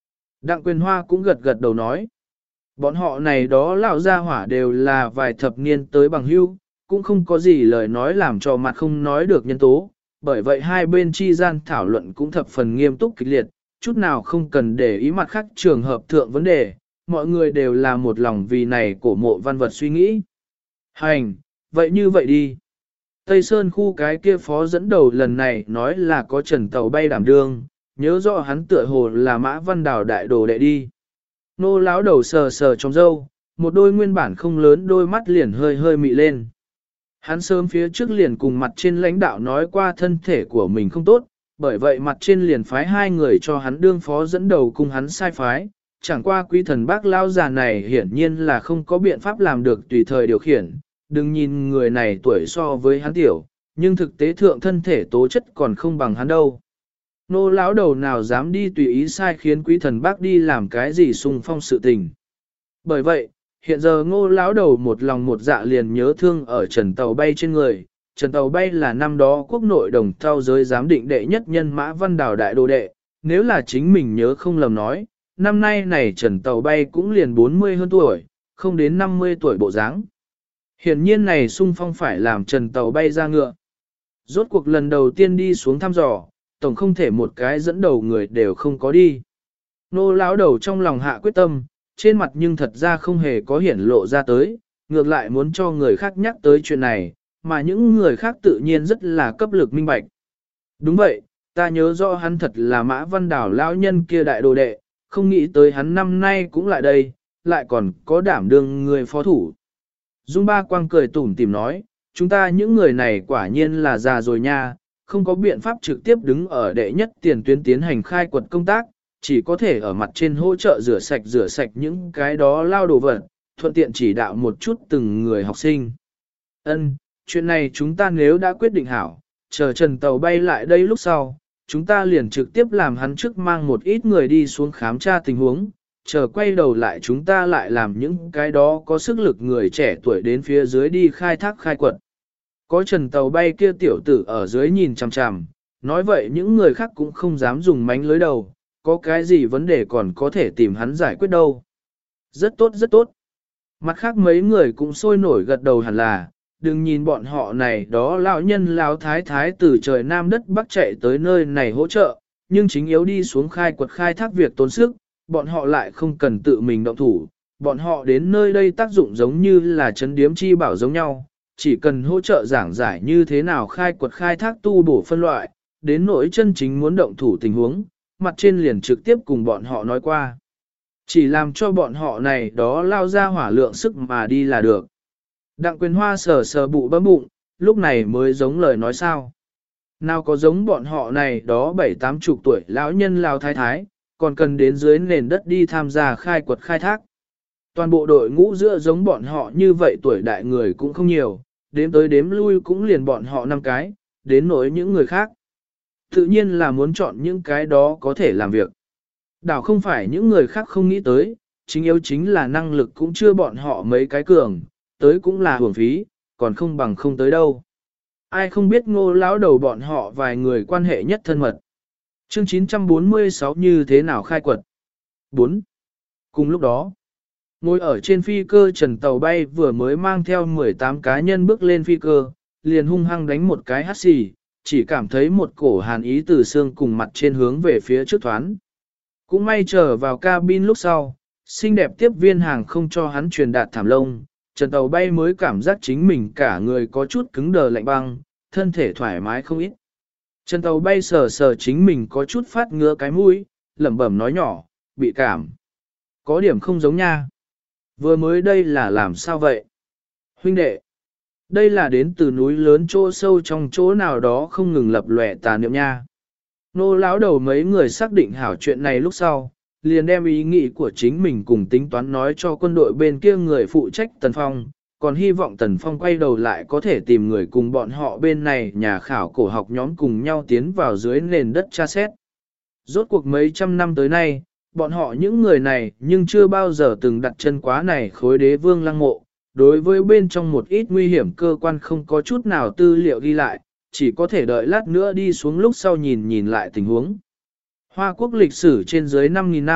Đặng Quyền Hoa cũng gật gật đầu nói. Bọn họ này đó lão gia hỏa đều là vài thập niên tới bằng hữu, cũng không có gì lời nói làm cho mặt không nói được nhân tố, bởi vậy hai bên chi gian thảo luận cũng thập phần nghiêm túc kịch liệt, chút nào không cần để ý mặt khác trường hợp thượng vấn đề, mọi người đều là một lòng vì này cổ mộ văn vật suy nghĩ. Hành, vậy như vậy đi. Tây Sơn khu cái kia phó dẫn đầu lần này nói là có trần tàu bay đảm đương, nhớ rõ hắn tựa hồ là Mã Văn Đào đại đồ đệ đi. Nô lão đầu sờ sờ trong râu, một đôi nguyên bản không lớn đôi mắt liền hơi hơi mị lên. Hắn sớm phía trước liền cùng mặt trên lãnh đạo nói qua thân thể của mình không tốt, bởi vậy mặt trên liền phái hai người cho hắn đương phó dẫn đầu cùng hắn sai phái. Chẳng qua quý thần bác lao già này hiển nhiên là không có biện pháp làm được tùy thời điều khiển, đừng nhìn người này tuổi so với hắn tiểu, nhưng thực tế thượng thân thể tố chất còn không bằng hắn đâu. Nô lão đầu nào dám đi tùy ý sai khiến quý thần bác đi làm cái gì xung phong sự tình. Bởi vậy, hiện giờ ngô lão đầu một lòng một dạ liền nhớ thương ở trần tàu bay trên người. Trần tàu bay là năm đó quốc nội đồng thao giới giám định đệ nhất nhân Mã Văn Đào đại đồ đệ, nếu là chính mình nhớ không lầm nói, năm nay này trần tàu bay cũng liền 40 hơn tuổi, không đến 50 tuổi bộ dáng. Hiển nhiên này xung phong phải làm trần tàu bay ra ngựa. Rốt cuộc lần đầu tiên đi xuống thăm dò, tổng không thể một cái dẫn đầu người đều không có đi. Nô lão đầu trong lòng hạ quyết tâm, trên mặt nhưng thật ra không hề có hiển lộ ra tới, ngược lại muốn cho người khác nhắc tới chuyện này, mà những người khác tự nhiên rất là cấp lực minh bạch. Đúng vậy, ta nhớ rõ hắn thật là Mã Văn Đào lão nhân kia đại đồ đệ, không nghĩ tới hắn năm nay cũng lại đây, lại còn có đảm đương người phó thủ. Dung Ba Quang cười tủm tỉm nói, chúng ta những người này quả nhiên là già rồi nha, không có biện pháp trực tiếp đứng ở đệ nhất tiền tuyến tiến hành khai quật công tác, chỉ có thể ở mặt trên hỗ trợ rửa sạch những cái đó lao đồ vật, thuận tiện chỉ đạo một chút từng người học sinh. Ân, chuyện này chúng ta nếu đã quyết định hảo, chờ trần tàu bay lại đây lúc sau, chúng ta liền trực tiếp làm hắn trước mang một ít người đi xuống khám tra tình huống, chờ quay đầu lại chúng ta lại làm những cái đó có sức lực người trẻ tuổi đến phía dưới đi khai thác khai quật. Có trần tàu bay kia tiểu tử ở dưới nhìn chằm chằm, nói vậy những người khác cũng không dám dùng mánh lưới đầu, có cái gì vấn đề còn có thể tìm hắn giải quyết đâu. Rất tốt rất tốt. Mặt khác mấy người cũng sôi nổi gật đầu hẳn là, đừng nhìn bọn họ này đó lão nhân lão thái thái từ trời nam đất bắc chạy tới nơi này hỗ trợ, nhưng chính yếu đi xuống khai quật khai thác việc tốn sức, bọn họ lại không cần tự mình động thủ, bọn họ đến nơi đây tác dụng giống như là chấn điếm chi bảo giống nhau, chỉ cần hỗ trợ giảng giải như thế nào khai quật khai thác tu bổ phân loại, đến nỗi chân chính muốn động thủ tình huống, mặt trên liền trực tiếp cùng bọn họ nói qua. Chỉ làm cho bọn họ này đó lao ra hỏa lượng sức mà đi là được. Đặng Quyền Hoa sờ sờ bụ bấm bụng, lúc này mới giống lời nói sao. Nào có giống bọn họ này đó 7-80 tuổi lão nhân lao thái thái, còn cần đến dưới nền đất đi tham gia khai quật khai thác. Toàn bộ đội ngũ giữa giống bọn họ như vậy tuổi đại người cũng không nhiều, đếm tới đếm lui cũng liền bọn họ 5 cái, đến nỗi những người khác. Tự nhiên là muốn chọn những cái đó có thể làm việc. Đảo không phải những người khác không nghĩ tới, chính yếu chính là năng lực cũng chưa bọn họ mấy cái cường, tới cũng là hưởng phí, còn không bằng không tới đâu. Ai không biết Ngô lão đầu bọn họ vài người quan hệ nhất thân mật. Chương 946 như thế nào khai quật? 4. Cùng lúc đó, ngồi ở trên phi cơ trần tàu bay vừa mới mang theo 18 cá nhân bước lên phi cơ, liền hung hăng đánh một cái hắt xì, chỉ cảm thấy một cổ hàn ý từ xương cùng mặt trên hướng về phía trước thoán. Cũng may trở vào cabin lúc sau, xinh đẹp tiếp viên hàng không cho hắn truyền đạt thảm lông, trần tàu bay mới cảm giác chính mình cả người có chút cứng đờ lạnh băng, thân thể thoải mái không ít. Trần tàu bay sờ sờ chính mình có chút phát ngứa cái mũi, lẩm bẩm nói nhỏ, bị cảm. Có điểm không giống nha. Vừa mới đây là làm sao vậy? Huynh đệ, đây là đến từ núi lớn chỗ sâu trong chỗ nào đó không ngừng lập lòe tà niệm nha. Nô lão đầu mấy người xác định hảo chuyện này lúc sau, liền đem ý nghĩ của chính mình cùng tính toán nói cho quân đội bên kia người phụ trách Tần Phong, còn hy vọng Tần Phong quay đầu lại có thể tìm người cùng bọn họ bên này nhà khảo cổ học nhóm cùng nhau tiến vào dưới nền đất tra xét. Rốt cuộc mấy trăm năm tới nay, bọn họ những người này nhưng chưa bao giờ từng đặt chân quá này khối đế vương lăng mộ, đối với bên trong một ít nguy hiểm cơ quan không có chút nào tư liệu ghi lại, chỉ có thể đợi lát nữa đi xuống lúc sau nhìn lại tình huống. Hoa quốc lịch sử trên dưới 5.000 năm,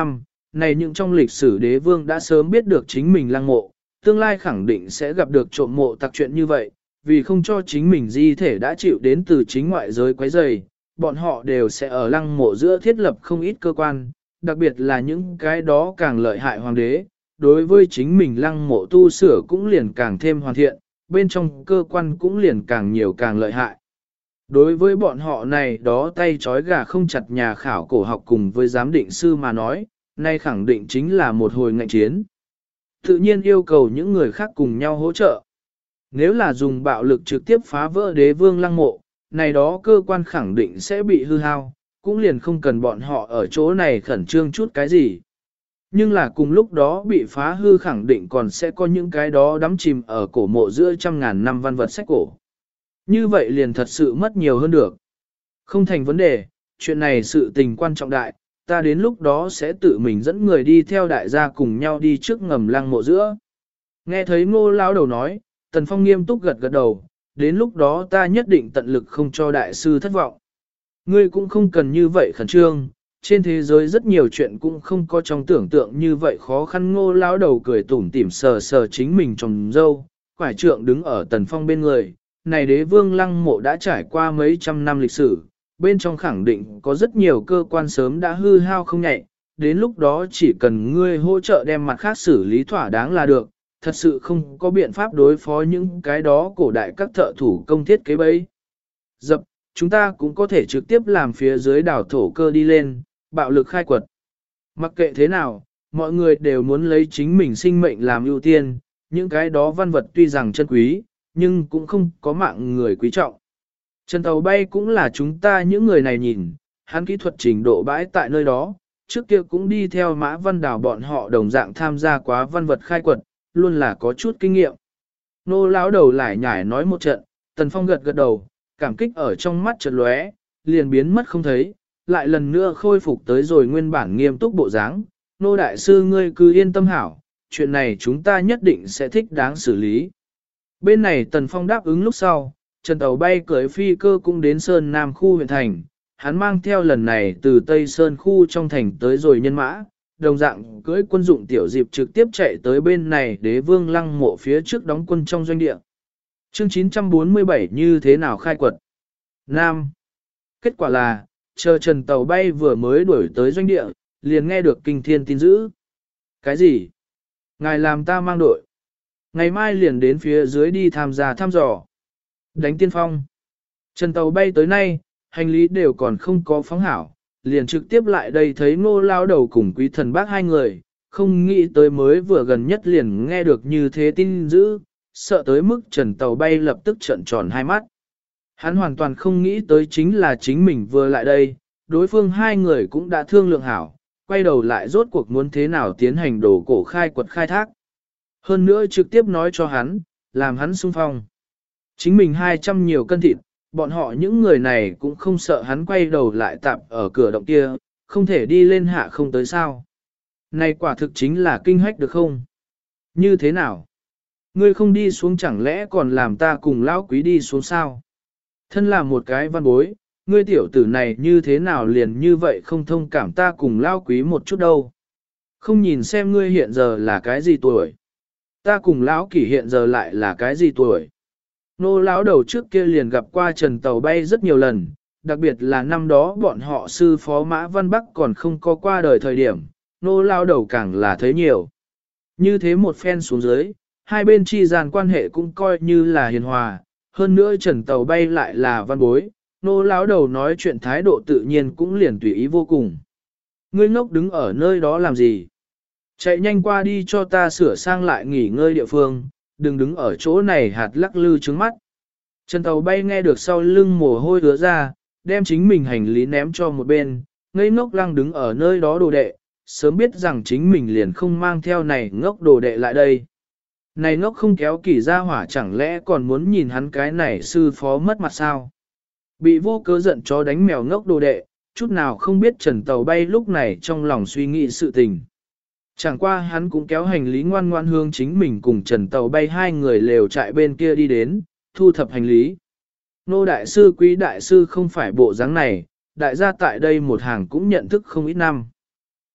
này những trong lịch sử đế vương đã sớm biết được chính mình lăng mộ, tương lai khẳng định sẽ gặp được trộm mộ tặc chuyện như vậy, vì không cho chính mình di thể đã chịu đến từ chính ngoại giới quấy rầy, bọn họ đều sẽ ở lăng mộ giữa thiết lập không ít cơ quan, đặc biệt là những cái đó càng lợi hại hoàng đế, đối với chính mình lăng mộ tu sửa cũng liền càng thêm hoàn thiện, bên trong cơ quan cũng liền càng nhiều càng lợi hại. Đối với bọn họ này đó tay trói gà không chặt nhà khảo cổ học cùng với giám định sư mà nói, nay khẳng định chính là một hồi ngạnh chiến. Tự nhiên yêu cầu những người khác cùng nhau hỗ trợ. Nếu là dùng bạo lực trực tiếp phá vỡ đế vương lăng mộ, này đó cơ quan khẳng định sẽ bị hư hao, cũng liền không cần bọn họ ở chỗ này khẩn trương chút cái gì. Nhưng là cùng lúc đó bị phá hư khẳng định còn sẽ có những cái đó đắm chìm ở cổ mộ giữa trăm ngàn năm văn vật sách cổ. Như vậy liền thật sự mất nhiều hơn được. Không thành vấn đề, chuyện này sự tình quan trọng đại, ta đến lúc đó sẽ tự mình dẫn người đi theo đại gia cùng nhau đi trước ngầm lăng mộ giữa. Nghe thấy Ngô lão đầu nói, Tần Phong nghiêm túc gật gật đầu, đến lúc đó ta nhất định tận lực không cho đại sư thất vọng. Ngươi cũng không cần như vậy khẩn trương, trên thế giới rất nhiều chuyện cũng không có trong tưởng tượng như vậy khó khăn. Ngô lão đầu cười tủm tỉm sờ sờ chính mình trồng dâu, quải trượng đứng ở Tần Phong bên người. Này đế vương lăng mộ đã trải qua mấy trăm năm lịch sử, bên trong khẳng định có rất nhiều cơ quan sớm đã hư hao không nhạy, đến lúc đó chỉ cần ngươi hỗ trợ đem mặt khác xử lý thỏa đáng là được, thật sự không có biện pháp đối phó những cái đó cổ đại các thợ thủ công thiết kế bấy. Dập, chúng ta cũng có thể trực tiếp làm phía dưới đảo thổ cơ đi lên, bạo lực khai quật. Mặc kệ thế nào, mọi người đều muốn lấy chính mình sinh mệnh làm ưu tiên, những cái đó văn vật tuy rằng chân quý, nhưng cũng không có mạng người quý trọng. Trần tàu bay cũng là chúng ta những người này nhìn, hắn kỹ thuật trình độ bãi tại nơi đó, trước kia cũng đi theo Mã Văn Đào bọn họ đồng dạng tham gia quá văn vật khai quật, luôn là có chút kinh nghiệm. Nô lão đầu lại nhải nói một trận, Tần Phong gật gật đầu, cảm kích ở trong mắt chợt lóe, liền biến mất không thấy, lại lần nữa khôi phục tới rồi nguyên bản nghiêm túc bộ dáng. Nô đại sư ngươi cứ yên tâm hảo, chuyện này chúng ta nhất định sẽ thích đáng xử lý. Bên này Tần Phong đáp ứng lúc sau, Trần tàu bay cưỡi phi cơ cũng đến Sơn Nam khu huyện thành, hắn mang theo lần này từ Tây Sơn khu trong thành tới rồi nhân mã, đồng dạng cưỡi quân dụng tiểu dịp trực tiếp chạy tới bên này đế vương lăng mộ phía trước đóng quân trong doanh địa. Chương 947 như thế nào khai quật? Nam. Kết quả là, chờ Trần tàu bay vừa mới đuổi tới doanh địa, liền nghe được kinh thiên tin dữ. Cái gì? Ngài làm ta mang đội. Ngày mai liền đến phía dưới đi tham gia thăm dò. Đánh tiên phong. Trần tàu bay tới nay, hành lý đều còn không có phóng hảo, liền trực tiếp lại đây thấy Ngô lao đầu cùng Quý Thần Bác hai người, không nghĩ tới mới vừa gần nhất liền nghe được như thế tin dữ, sợ tới mức Trần tàu bay lập tức trợn tròn hai mắt. Hắn hoàn toàn không nghĩ tới chính là chính mình vừa lại đây, đối phương hai người cũng đã thương lượng hảo, quay đầu lại rốt cuộc muốn thế nào tiến hành đổ cổ khai quật khai thác. Hơn nữa trực tiếp nói cho hắn, làm hắn xung phong. Chính mình 200 nhiều cân thịt, bọn họ những người này cũng không sợ hắn quay đầu lại tạp ở cửa động kia, không thể đi lên hạ không tới sao. Này quả thực chính là kinh hách được không? Như thế nào? Ngươi không đi xuống chẳng lẽ còn làm ta cùng lão quý đi xuống sao? Thân là một cái văn bối, ngươi tiểu tử này như thế nào liền như vậy không thông cảm ta cùng lão quý một chút đâu. Không nhìn xem ngươi hiện giờ là cái gì tuổi. Ta cùng lão kỷ hiện giờ lại là cái gì tuổi. Nô lão đầu trước kia liền gặp qua Trần tàu bay rất nhiều lần, đặc biệt là năm đó bọn họ sư phó Mã Văn Bắc còn không có qua đời thời điểm, nô lão đầu càng là thấy nhiều. Như thế một phen xuống dưới, hai bên chi gian quan hệ cũng coi như là hiền hòa, hơn nữa Trần tàu bay lại là văn bối, nô lão đầu nói chuyện thái độ tự nhiên cũng liền tùy ý vô cùng. Ngươi ngốc đứng ở nơi đó làm gì? Chạy nhanh qua đi cho ta sửa sang lại nghỉ ngơi địa phương, đừng đứng ở chỗ này hạt lắc lư trứng mắt. Trần tàu bay nghe được sau lưng mồ hôi ứa ra, đem chính mình hành lý ném cho một bên, ngây ngốc lăng đứng ở nơi đó đồ đệ, sớm biết rằng chính mình liền không mang theo này ngốc đồ đệ lại đây. Này ngốc không kéo kỷ ra hỏa chẳng lẽ còn muốn nhìn hắn cái này sư phó mất mặt sao? Bị vô cớ giận chó đánh mèo ngốc đồ đệ, chút nào không biết Trần tàu bay lúc này trong lòng suy nghĩ sự tình. Chẳng qua hắn cũng kéo hành lý ngoan ngoan hương chính mình cùng Trần tàu bay hai người lều trại bên kia đi đến, thu thập hành lý. Nô đại sư quý đại sư không phải bộ dáng này, đại gia tại đây một hàng cũng nhận thức không ít năm.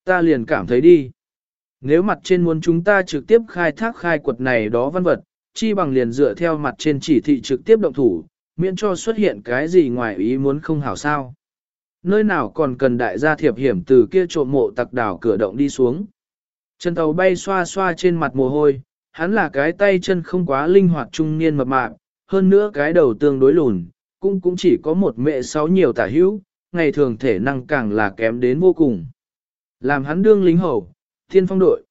Ta liền cảm thấy đi. Nếu mặt trên muốn chúng ta trực tiếp khai thác khai quật này đó văn vật, chi bằng liền dựa theo mặt trên chỉ thị trực tiếp động thủ, miễn cho xuất hiện cái gì ngoài ý muốn không hảo sao. Nơi nào còn cần đại gia thiệp hiểm từ kia trộm mộ tặc đảo cửa động đi xuống. Chân tàu bay xoa xoa trên mặt mồ hôi, hắn là cái tay chân không quá linh hoạt trung niên mập mạp, hơn nữa cái đầu tương đối lùn, cũng chỉ có một mẹ sáu nhiều tả hữu, ngày thường thể năng càng là kém đến vô cùng. Làm hắn đương lính hầu, thiên phong đội.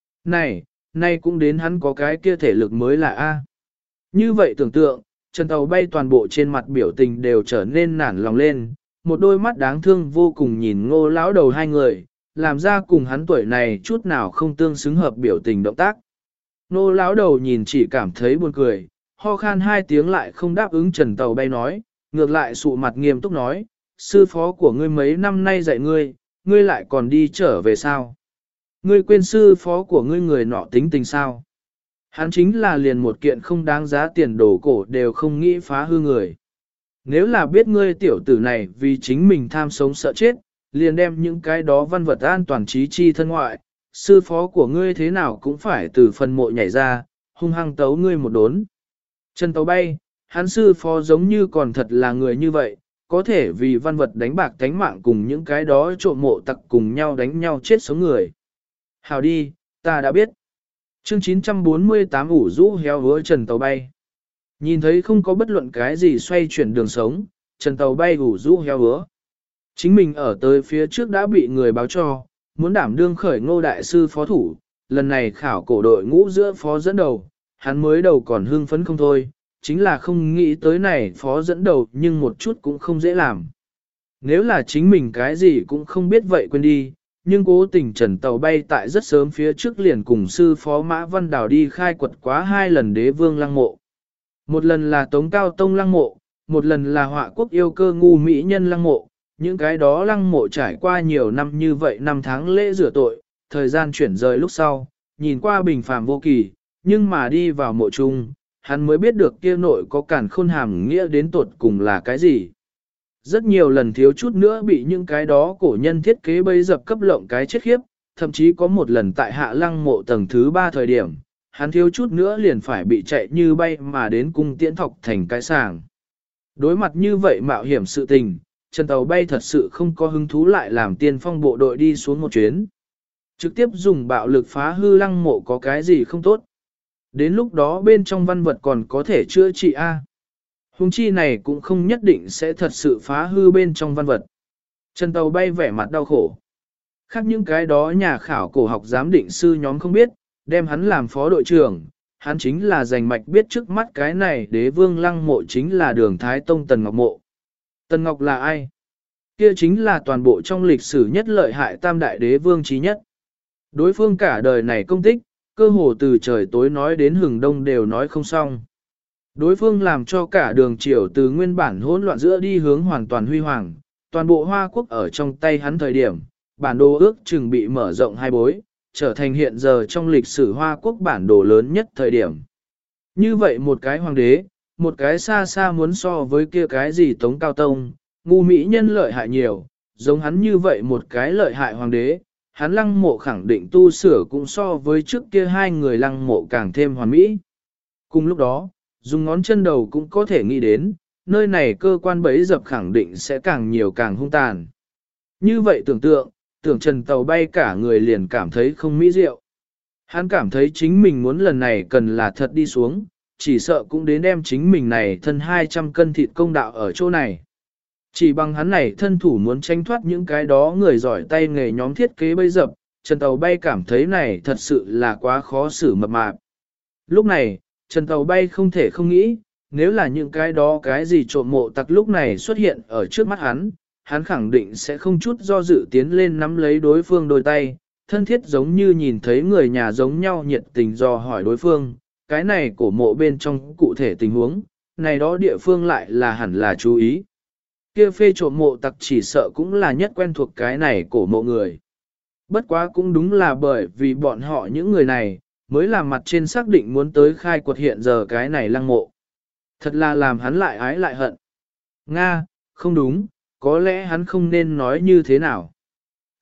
Này cũng đến hắn có cái kia thể lực mới là A. Như vậy tưởng tượng, chân tàu bay toàn bộ trên mặt biểu tình đều trở nên nản lòng lên, một đôi mắt đáng thương vô cùng nhìn Ngô lão đầu hai người, làm ra cùng hắn tuổi này chút nào không tương xứng hợp biểu tình động tác. Ngô lão đầu nhìn chỉ cảm thấy buồn cười, ho khan hai tiếng lại không đáp ứng Trần Tàu Bay nói, ngược lại sụ mặt nghiêm túc nói, sư phó của ngươi mấy năm nay dạy ngươi, ngươi lại còn đi trở về sao? Ngươi quên sư phó của ngươi người nọ tính tình sao? Hắn chính là liền một kiện không đáng giá tiền đổ cổ đều không nghĩ phá hư người. Nếu là biết ngươi tiểu tử này vì chính mình tham sống sợ chết, liền đem những cái đó văn vật an toàn trí chi thân ngoại, sư phó của ngươi thế nào cũng phải từ phần mộ nhảy ra, hung hăng tấu ngươi một đốn. Trần Tàu Bay, hắn sư phó giống như còn thật là người như vậy, có thể vì văn vật đánh bạc tánh mạng cùng những cái đó trộm mộ tặc cùng nhau đánh nhau chết sống người. Hào đi, ta đã biết. Chương 948 ủ rũ heo hứa Trần Tàu Bay. Nhìn thấy không có bất luận cái gì xoay chuyển đường sống, Trần Tàu Bay ủ rũ heo hứa. Chính mình ở tới phía trước đã bị người báo cho, muốn đảm đương khởi Ngô đại sư phó thủ, lần này khảo cổ đội ngũ giữa phó dẫn đầu, hắn mới đầu còn hưng phấn không thôi, chính là không nghĩ tới này phó dẫn đầu nhưng một chút cũng không dễ làm. Nếu là chính mình cái gì cũng không biết vậy quên đi, nhưng cố tình Trần Tàu Bay tại rất sớm phía trước liền cùng sư phó Mã Văn Đào đi khai quật quá 2 lần đế vương lăng mộ. Một lần là Tống Cao Tông lăng mộ, một lần là Họa Quốc yêu cơ ngu mỹ nhân lăng mộ, những cái đó lăng mộ trải qua nhiều năm như vậy năm tháng lễ rửa tội, thời gian chuyển rời lúc sau, nhìn qua bình phàm vô kỳ, nhưng mà đi vào mộ chung, hắn mới biết được kia nội có cản khôn hàm nghĩa đến tột cùng là cái gì. Rất nhiều lần thiếu chút nữa bị những cái đó cổ nhân thiết kế bấy dập cấp lộng cái chết khiếp, thậm chí có một lần tại hạ lăng mộ tầng thứ 3 thời điểm, hắn thiếu chút nữa liền phải bị chạy như bay mà đến cung tiễn thọc thành cái sàng. Đối mặt như vậy mạo hiểm sự tình, Trần Tàu Bay thật sự không có hứng thú lại làm tiên phong bộ đội đi xuống một chuyến. Trực tiếp dùng bạo lực phá hư lăng mộ có cái gì không tốt. Đến lúc đó bên trong văn vật còn có thể chữa trị A. Hùng chi này cũng không nhất định sẽ thật sự phá hư bên trong văn vật. Trần Tàu Bay vẻ mặt đau khổ. Khác những cái đó nhà khảo cổ học giám định sư nhóm không biết, đem hắn làm phó đội trưởng, hắn chính là giành mạch biết trước mắt cái này đế vương lăng mộ chính là đường Thái Tông Tần Ngọc mộ. Tần Ngọc là ai? Kia chính là toàn bộ trong lịch sử nhất lợi hại tam đại đế vương trí nhất. Đối phương cả đời này công tích, cơ hồ từ trời tối nói đến hừng đông đều nói không xong. Đối phương làm cho cả đường triều từ nguyên bản hỗn loạn giữa đi hướng hoàn toàn huy hoàng, toàn bộ Hoa Quốc ở trong tay hắn thời điểm, bản đồ ước chừng bị mở rộng hai bối, trở thành hiện giờ trong lịch sử Hoa Quốc bản đồ lớn nhất thời điểm. Như vậy một cái hoàng đế, một cái xa xa muốn so với kia cái gì Tống Cao Tông, ngu mỹ nhân lợi hại nhiều, giống hắn như vậy một cái lợi hại hoàng đế, hắn lăng mộ khẳng định tu sửa cũng so với trước kia hai người lăng mộ càng thêm hoàn mỹ. Cùng lúc đó, dùng ngón chân đầu cũng có thể nghĩ đến, nơi này cơ quan bẫy dập khẳng định sẽ càng nhiều càng hung tàn. Như vậy tưởng Trần Tàu Bay cả người liền cảm thấy không mỹ diệu. Hắn cảm thấy chính mình muốn lần này cần là thật đi xuống, chỉ sợ cũng đến đem chính mình này thân 200 cân thịt công đạo ở chỗ này. Chỉ bằng hắn này thân thủ muốn tranh thoát những cái đó người giỏi tay nghề nhóm thiết kế bẫy dập, Trần Tàu Bay cảm thấy này thật sự là quá khó xử mập mạp. Lúc này, Trần Tàu Bay không thể không nghĩ, nếu là những cái đó cái gì trộm mộ tặc lúc này xuất hiện ở trước mắt hắn khẳng định sẽ không chút do dự tiến lên nắm lấy đối phương đôi tay, thân thiết giống như nhìn thấy người nhà giống nhau nhiệt tình dò hỏi đối phương, cái này cổ mộ bên trong cụ thể tình huống, này đó địa phương lại là hẳn là chú ý. Kia phê trộm mộ tặc chỉ sợ cũng là nhất quen thuộc cái này cổ mộ người. Bất quá cũng đúng là bởi vì bọn họ những người này, mới làm mặt trên xác định muốn tới khai quật hiện giờ cái này lăng mộ. Thật là làm hắn lại ái lại hận. Nga, không đúng, có lẽ hắn không nên nói như thế nào.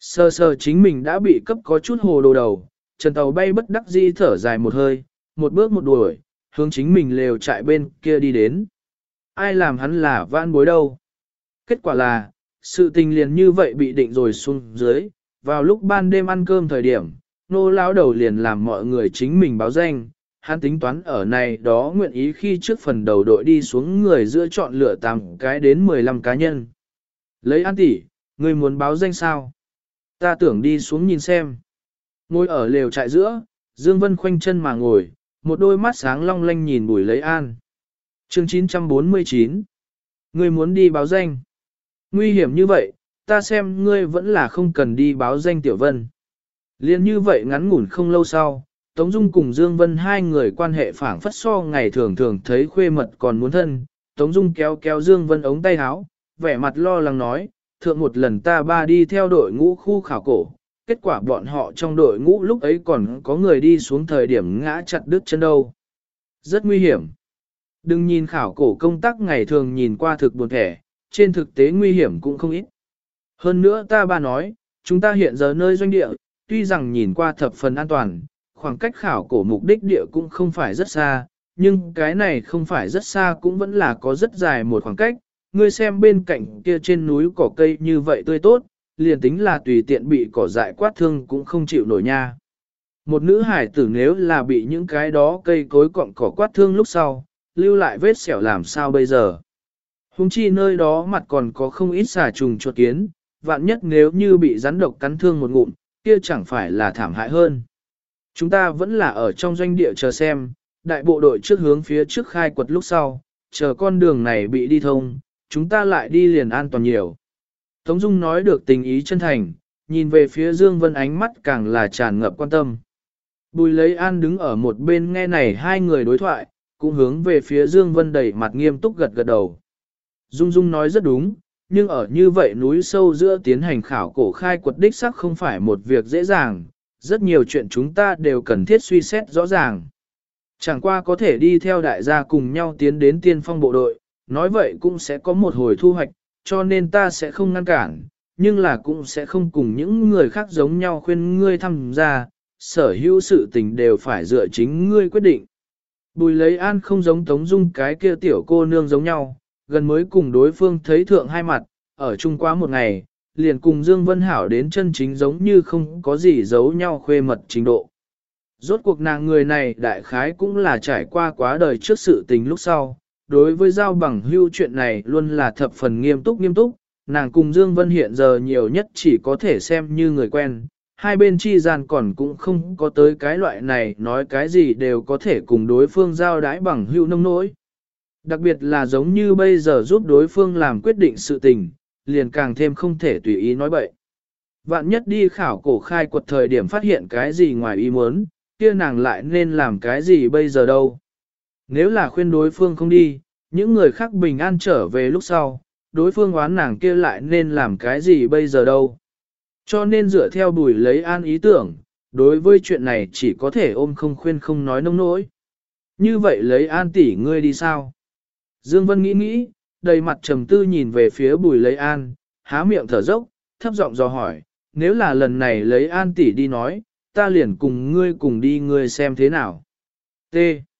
Sơ sơ chính mình đã bị cấp có chút hồ đồ đầu, Trần Tàu bay bất đắc dĩ thở dài một hơi, một bước một đuổi, hướng chính mình lều trại bên kia đi đến. Ai làm hắn là vãn bối đâu? Kết quả là, sự tình liền như vậy bị định rồi xuống dưới, vào lúc ban đêm ăn cơm thời điểm, nô lão đầu liền làm mọi người chính mình báo danh, hắn tính toán ở này đó nguyện ý khi trước phần đầu đội đi xuống người giữa chọn lựa 8 cái đến 15 cá nhân. Lấy An tỷ, người muốn báo danh sao? Ta tưởng đi xuống nhìn xem. Ngồi ở lều trại giữa, Dương Vân khoanh chân mà ngồi, một đôi mắt sáng long lanh nhìn Bùi Lấy An. Chương 949. Ngươi muốn đi báo danh. Nguy hiểm như vậy, ta xem ngươi vẫn là không cần đi báo danh Tiểu Vân. Liên như vậy ngắn ngủn không lâu sau, Tống Dung cùng Dương Vân hai người quan hệ phảng phất so ngày thường thường thấy khuê mật còn muốn thân. Tống Dung kéo kéo Dương Vân ống tay áo, vẻ mặt lo lắng nói, thượng một lần ta ba đi theo đội ngũ khu khảo cổ, kết quả bọn họ trong đội ngũ lúc ấy còn có người đi xuống thời điểm ngã chặt đứt chân đâu. Rất nguy hiểm. Đừng nhìn khảo cổ công tác ngày thường nhìn qua thực buồn thẻ, trên thực tế nguy hiểm cũng không ít. Hơn nữa ta ba nói, chúng ta hiện giờ nơi doanh địa, tuy rằng nhìn qua thập phần an toàn, khoảng cách khảo cổ mục đích địa cũng không phải rất xa, nhưng cái này không phải rất xa cũng vẫn là có rất dài một khoảng cách. Ngươi xem bên cạnh kia trên núi cỏ cây như vậy tươi tốt, liền tính là tùy tiện bị cỏ dại quát thương cũng không chịu nổi nha. Một nữ hải tử nếu là bị những cái đó cây cối cọng cỏ quát thương lúc sau, lưu lại vết sẹo làm sao bây giờ? Hùng chi nơi đó mặt còn có không ít xà trùng chuột kiến, vạn nhất nếu như bị rắn độc cắn thương một ngụm, kia chẳng phải là thảm hại hơn. Chúng ta vẫn là ở trong doanh địa chờ xem, đại bộ đội trước hướng phía trước khai quật lúc sau, chờ con đường này bị đi thông, chúng ta lại đi liền an toàn nhiều. Tống Dung nói được tình ý chân thành, nhìn về phía Dương Vân ánh mắt càng là tràn ngập quan tâm. Bùi Lấy An đứng ở một bên nghe này hai người đối thoại, cũng hướng về phía Dương Vân đầy mặt nghiêm túc gật gật đầu. Dung Dung nói rất đúng, nhưng ở như vậy núi sâu giữa tiến hành khảo cổ khai quật đích xác không phải một việc dễ dàng, rất nhiều chuyện chúng ta đều cần thiết suy xét rõ ràng. Chẳng qua có thể đi theo đại gia cùng nhau tiến đến tiên phong bộ đội, nói vậy cũng sẽ có một hồi thu hoạch, cho nên ta sẽ không ngăn cản, nhưng là cũng sẽ không cùng những người khác giống nhau khuyên ngươi tham gia, sở hữu sự tình đều phải dựa chính ngươi quyết định. Bùi Lấy An không giống Tống Dung cái kia tiểu cô nương giống nhau, gần mới cùng đối phương thấy thượng hai mặt, ở chung quá một ngày, liền cùng Dương Vân Hảo đến chân chính giống như không có gì giấu nhau khuê mật trình độ. Rốt cuộc nàng người này đại khái cũng là trải qua quá đời trước sự tình lúc sau, đối với giao bằng hưu chuyện này luôn là thập phần nghiêm túc, nàng cùng Dương Vân hiện giờ nhiều nhất chỉ có thể xem như người quen, hai bên chi gian còn cũng không có tới cái loại này nói cái gì đều có thể cùng đối phương giao đái bằng hưu nông nỗi. Đặc biệt là giống như bây giờ giúp đối phương làm quyết định sự tình, liền càng thêm không thể tùy ý nói bậy. Vạn nhất đi khảo cổ khai quật thời điểm phát hiện cái gì ngoài ý muốn, kia nàng lại nên làm cái gì bây giờ đâu. Nếu là khuyên đối phương không đi, những người khác bình an trở về lúc sau, đối phương oán nàng kia lại nên làm cái gì bây giờ đâu. Cho nên dựa theo Bùi Lấy An ý tưởng, đối với chuyện này chỉ có thể ôm không khuyên không nói nông nỗi. Như vậy Lấy An tỷ ngươi đi sao? Dương Vân nghĩ, đầy mặt trầm tư nhìn về phía Bùi Lấy An, há miệng thở dốc, thấp giọng dò hỏi, nếu là lần này Lấy An tỷ đi nói, ta liền cùng ngươi cùng đi ngươi xem thế nào. T.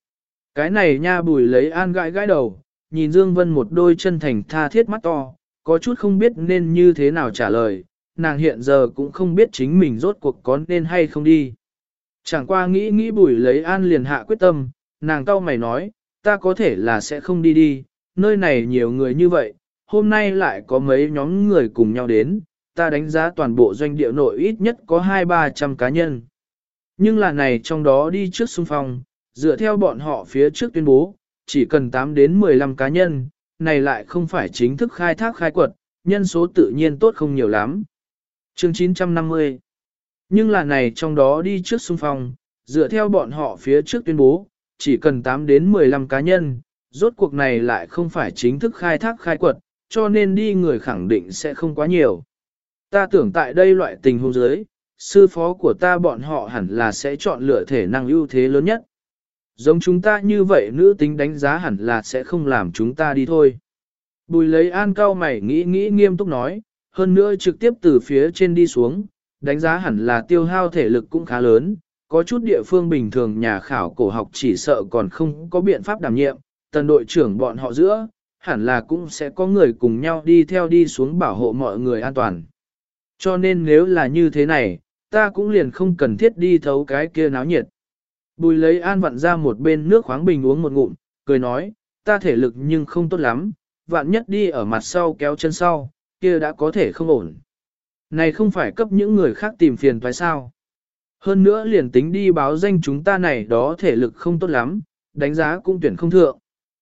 Cái này nha. Bùi Lấy An gãi gãi đầu, nhìn Dương Vân một đôi chân thành tha thiết mắt to, có chút không biết nên như thế nào trả lời, nàng hiện giờ cũng không biết chính mình rốt cuộc có nên hay không đi. Chẳng qua nghĩ Bùi Lấy An liền hạ quyết tâm, nàng cau mày nói, ta có thể là sẽ không đi, nơi này nhiều người như vậy, hôm nay lại có mấy nhóm người cùng nhau đến, ta đánh giá toàn bộ doanh địa nội ít nhất có 200-300 cá nhân. Nhưng là này trong đó đi trước xung phong, dựa theo bọn họ phía trước tuyên bố, chỉ cần 8 đến 15 cá nhân, này lại không phải chính thức khai thác khai quật, nhân số tự nhiên tốt không nhiều lắm. Chương 950. Nhưng là này trong đó đi trước xung phong, dựa theo bọn họ phía trước tuyên bố, chỉ cần 8 đến 15 cá nhân, rốt cuộc này lại không phải chính thức khai thác khai quật, cho nên đi người khẳng định sẽ không quá nhiều. Ta tưởng tại đây loại tình huống dưới, sư phó của ta bọn họ hẳn là sẽ chọn lựa thể năng ưu thế lớn nhất. Giống chúng ta như vậy nữ tính đánh giá hẳn là sẽ không làm chúng ta đi thôi. Bùi Lấy An cau mày nghĩ nghiêm túc nói, hơn nữa trực tiếp từ phía trên đi xuống, Đánh giá hẳn là tiêu hao thể lực cũng khá lớn, có chút địa phương bình thường nhà khảo cổ học chỉ sợ còn không có biện pháp đảm nhiệm, tần đội trưởng bọn họ giữa, hẳn là cũng sẽ có người cùng nhau đi theo đi xuống bảo hộ mọi người an toàn. Cho nên nếu là như thế này, ta cũng liền không cần thiết đi thấu cái kia náo nhiệt. Bùi lấy an vặn ra một bên nước khoáng bình uống một ngụm, cười nói, ta thể lực nhưng không tốt lắm, vạn nhất đi ở mặt sau kéo chân sau, kia đã có thể không ổn. Này không phải cấp những người khác tìm phiền toái sao. Hơn nữa liền tính đi báo danh chúng ta này đó thể lực không tốt lắm, đánh giá cũng tuyển không thượng.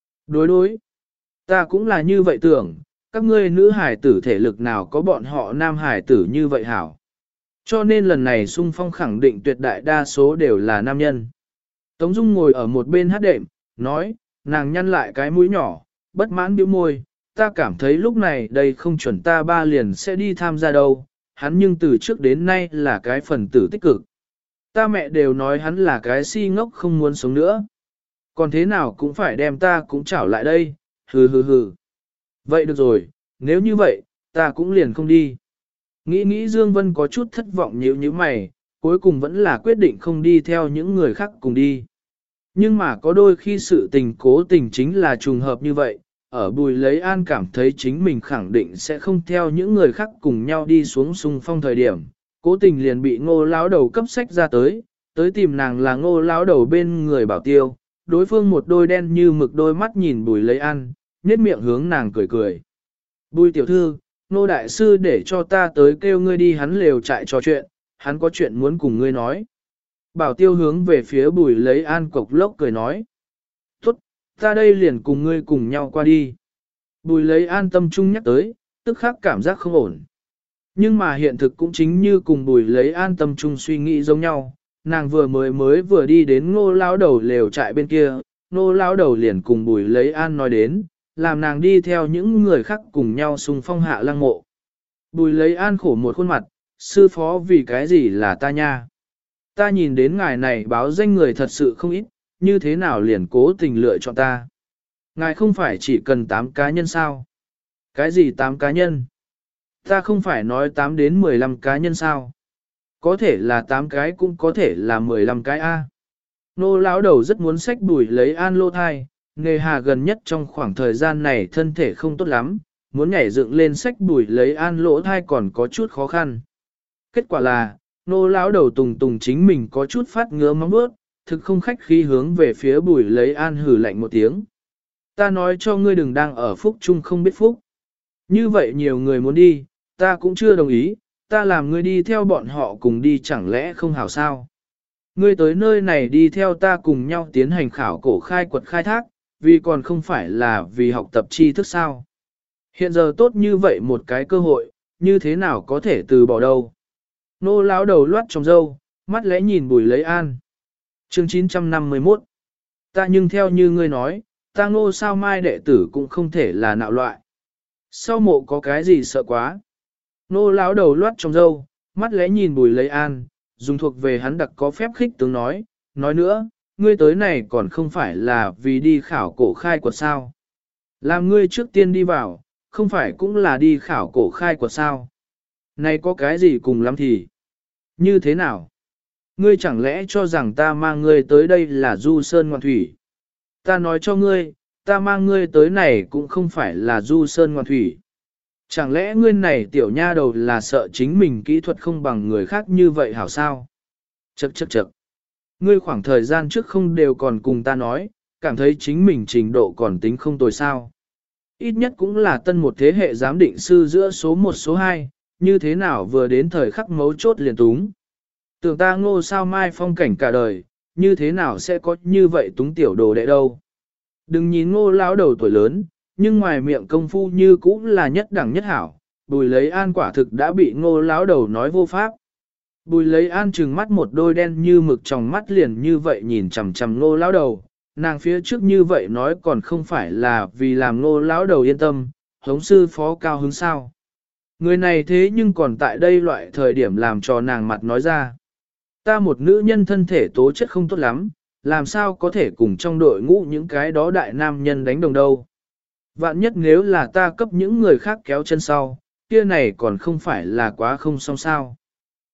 Đối, ta cũng là như vậy tưởng, các ngươi nữ hải tử thể lực nào có bọn họ nam hải tử như vậy hảo. Cho nên lần này xung phong khẳng định tuyệt đại đa số đều là nam nhân. Tống Dung ngồi ở một bên hát đệm, nói, nàng nhăn lại cái mũi nhỏ, bất mãn bĩu môi, ta cảm thấy lúc này đây không chuẩn ta ba liền sẽ đi tham gia đâu, hắn nhưng từ trước đến nay là cái phần tử tích cực. Ta mẹ đều nói hắn là cái si ngốc không muốn sống nữa. Còn thế nào cũng phải đem ta cũng trảo lại đây, hừ. Vậy được rồi, nếu như vậy, ta cũng liền không đi. Nghĩ Dương Vân có chút thất vọng nhíu mày, cuối cùng vẫn là quyết định không đi theo những người khác cùng đi. Nhưng mà có đôi khi sự tình cố tình chính là trùng hợp như vậy, ở Bùi Lấy An cảm thấy chính mình khẳng định sẽ không theo những người khác cùng nhau đi xuống xung phong thời điểm, cố tình liền bị Ngô lão đầu cấp sách ra tới tìm nàng là Ngô lão đầu bên người bảo tiêu, đối phương một đôi đen như mực đôi mắt nhìn Bùi Lấy An, nhếch miệng hướng nàng cười. Bùi tiểu thư, Ngô đại sư để cho ta tới kêu ngươi đi hắn lều trại trò chuyện, hắn có chuyện muốn cùng ngươi nói. Bảo tiêu hướng về phía Bùi Lấy An cộc lốc cười nói. Tốt, ta đây liền cùng ngươi cùng nhau qua đi. Bùi Lấy An tâm trung nhắc tới, tức khắc cảm giác không ổn. Nhưng mà hiện thực cũng chính như cùng Bùi Lấy An tâm trung suy nghĩ giống nhau, nàng mới vừa đi đến Ngô lão đầu lều trại bên kia, Ngô lão đầu liền cùng Bùi Lấy An nói đến, làm nàng đi theo những người khác cùng nhau xung phong Hạ Lăng mộ. Bùi Lấy An khổ một khuôn mặt, sư phó vì cái gì là ta nha? Ta nhìn đến ngài này báo danh người thật sự không ít, như thế nào liền cố tình lựa chọn ta? Ngài không phải chỉ cần 8 cá nhân sao? Cái gì 8 cá nhân? Ta không phải nói 8 đến 15 cá nhân sao? Có thể là 8 cái cũng có thể là 15 cái A. Nô lão đầu rất muốn xách Bùi Lấy An lô thai, nghề hà gần nhất trong khoảng thời gian này thân thể không tốt lắm, muốn nhảy dựng lên xách Bùi Lấy An lỗ thai còn có chút khó khăn. Kết quả là, nô lão đầu tùng chính mình có chút phát ngứa móng bước, thực không khách khí hướng về phía Bùi Lấy An hử lạnh một tiếng. Ta nói cho ngươi đừng đang ở phúc chung không biết phúc. Như vậy nhiều người muốn đi, ta cũng chưa đồng ý, ta làm ngươi đi theo bọn họ cùng đi chẳng lẽ không hảo sao. Ngươi tới nơi này đi theo ta cùng nhau tiến hành khảo cổ khai quật khai thác, vì còn không phải là vì học tập tri thức sao. Hiện giờ tốt như vậy một cái cơ hội, như thế nào có thể từ bỏ đâu. Nô lão đầu loát trong râu, mắt lẽ nhìn Bùi Lấy An. Chương 951. Ta nhưng theo như ngươi nói, ta Ngô sao mai đệ tử cũng không thể là nạo loại. Sau mộ có cái gì sợ quá. Nô lão đầu loát trong râu, mắt lẽ nhìn Bùi Lấy An, dùng thuộc về hắn đặc có phép khích tướng nói nữa, ngươi tới này còn không phải là vì đi khảo cổ khai quật sao. Làm ngươi trước tiên đi vào, không phải cũng là đi khảo cổ khai quật sao. Này có cái gì cùng lắm thì. Như thế nào? Ngươi chẳng lẽ cho rằng ta mang ngươi tới đây là du sơn ngoạn thủy? Ta nói cho ngươi, ta mang ngươi tới này cũng không phải là du sơn ngoạn thủy. Chẳng lẽ ngươi này tiểu nha đầu là sợ chính mình kỹ thuật không bằng người khác như vậy hảo sao? Chậc. Ngươi khoảng thời gian trước không đều còn cùng ta nói, cảm thấy chính mình trình độ còn tính không tồi sao. Ít nhất cũng là tân một thế hệ giám định sư giữa số 1 số 2, như thế nào vừa đến thời khắc mấu chốt liền túng. Tưởng ta Ngô sao mai phong cảnh cả đời, như thế nào sẽ có như vậy túng tiểu đồ đệ đâu. Đừng nhìn Ngô lão đầu tuổi lớn, nhưng ngoài miệng công phu như cũng là nhất đẳng nhất hảo. Bùi Lấy An quả thực đã bị Ngô lão đầu nói vô pháp. Bùi Lấy An trừng mắt một đôi đen như mực trong mắt liền như vậy nhìn chằm chằm Ngô lão đầu, nàng phía trước như vậy nói còn không phải là vì làm Ngô lão đầu yên tâm, hống sư phó cao hứng sao. Người này thế nhưng còn tại đây loại thời điểm làm cho nàng mặt nói ra. Ta một nữ nhân thân thể tố chất không tốt lắm, làm sao có thể cùng trong đội ngũ những cái đó đại nam nhân đánh đồng đâu. Vạn nhất nếu là ta cấp những người khác kéo chân sau, kia này còn không phải là quá không xong sao.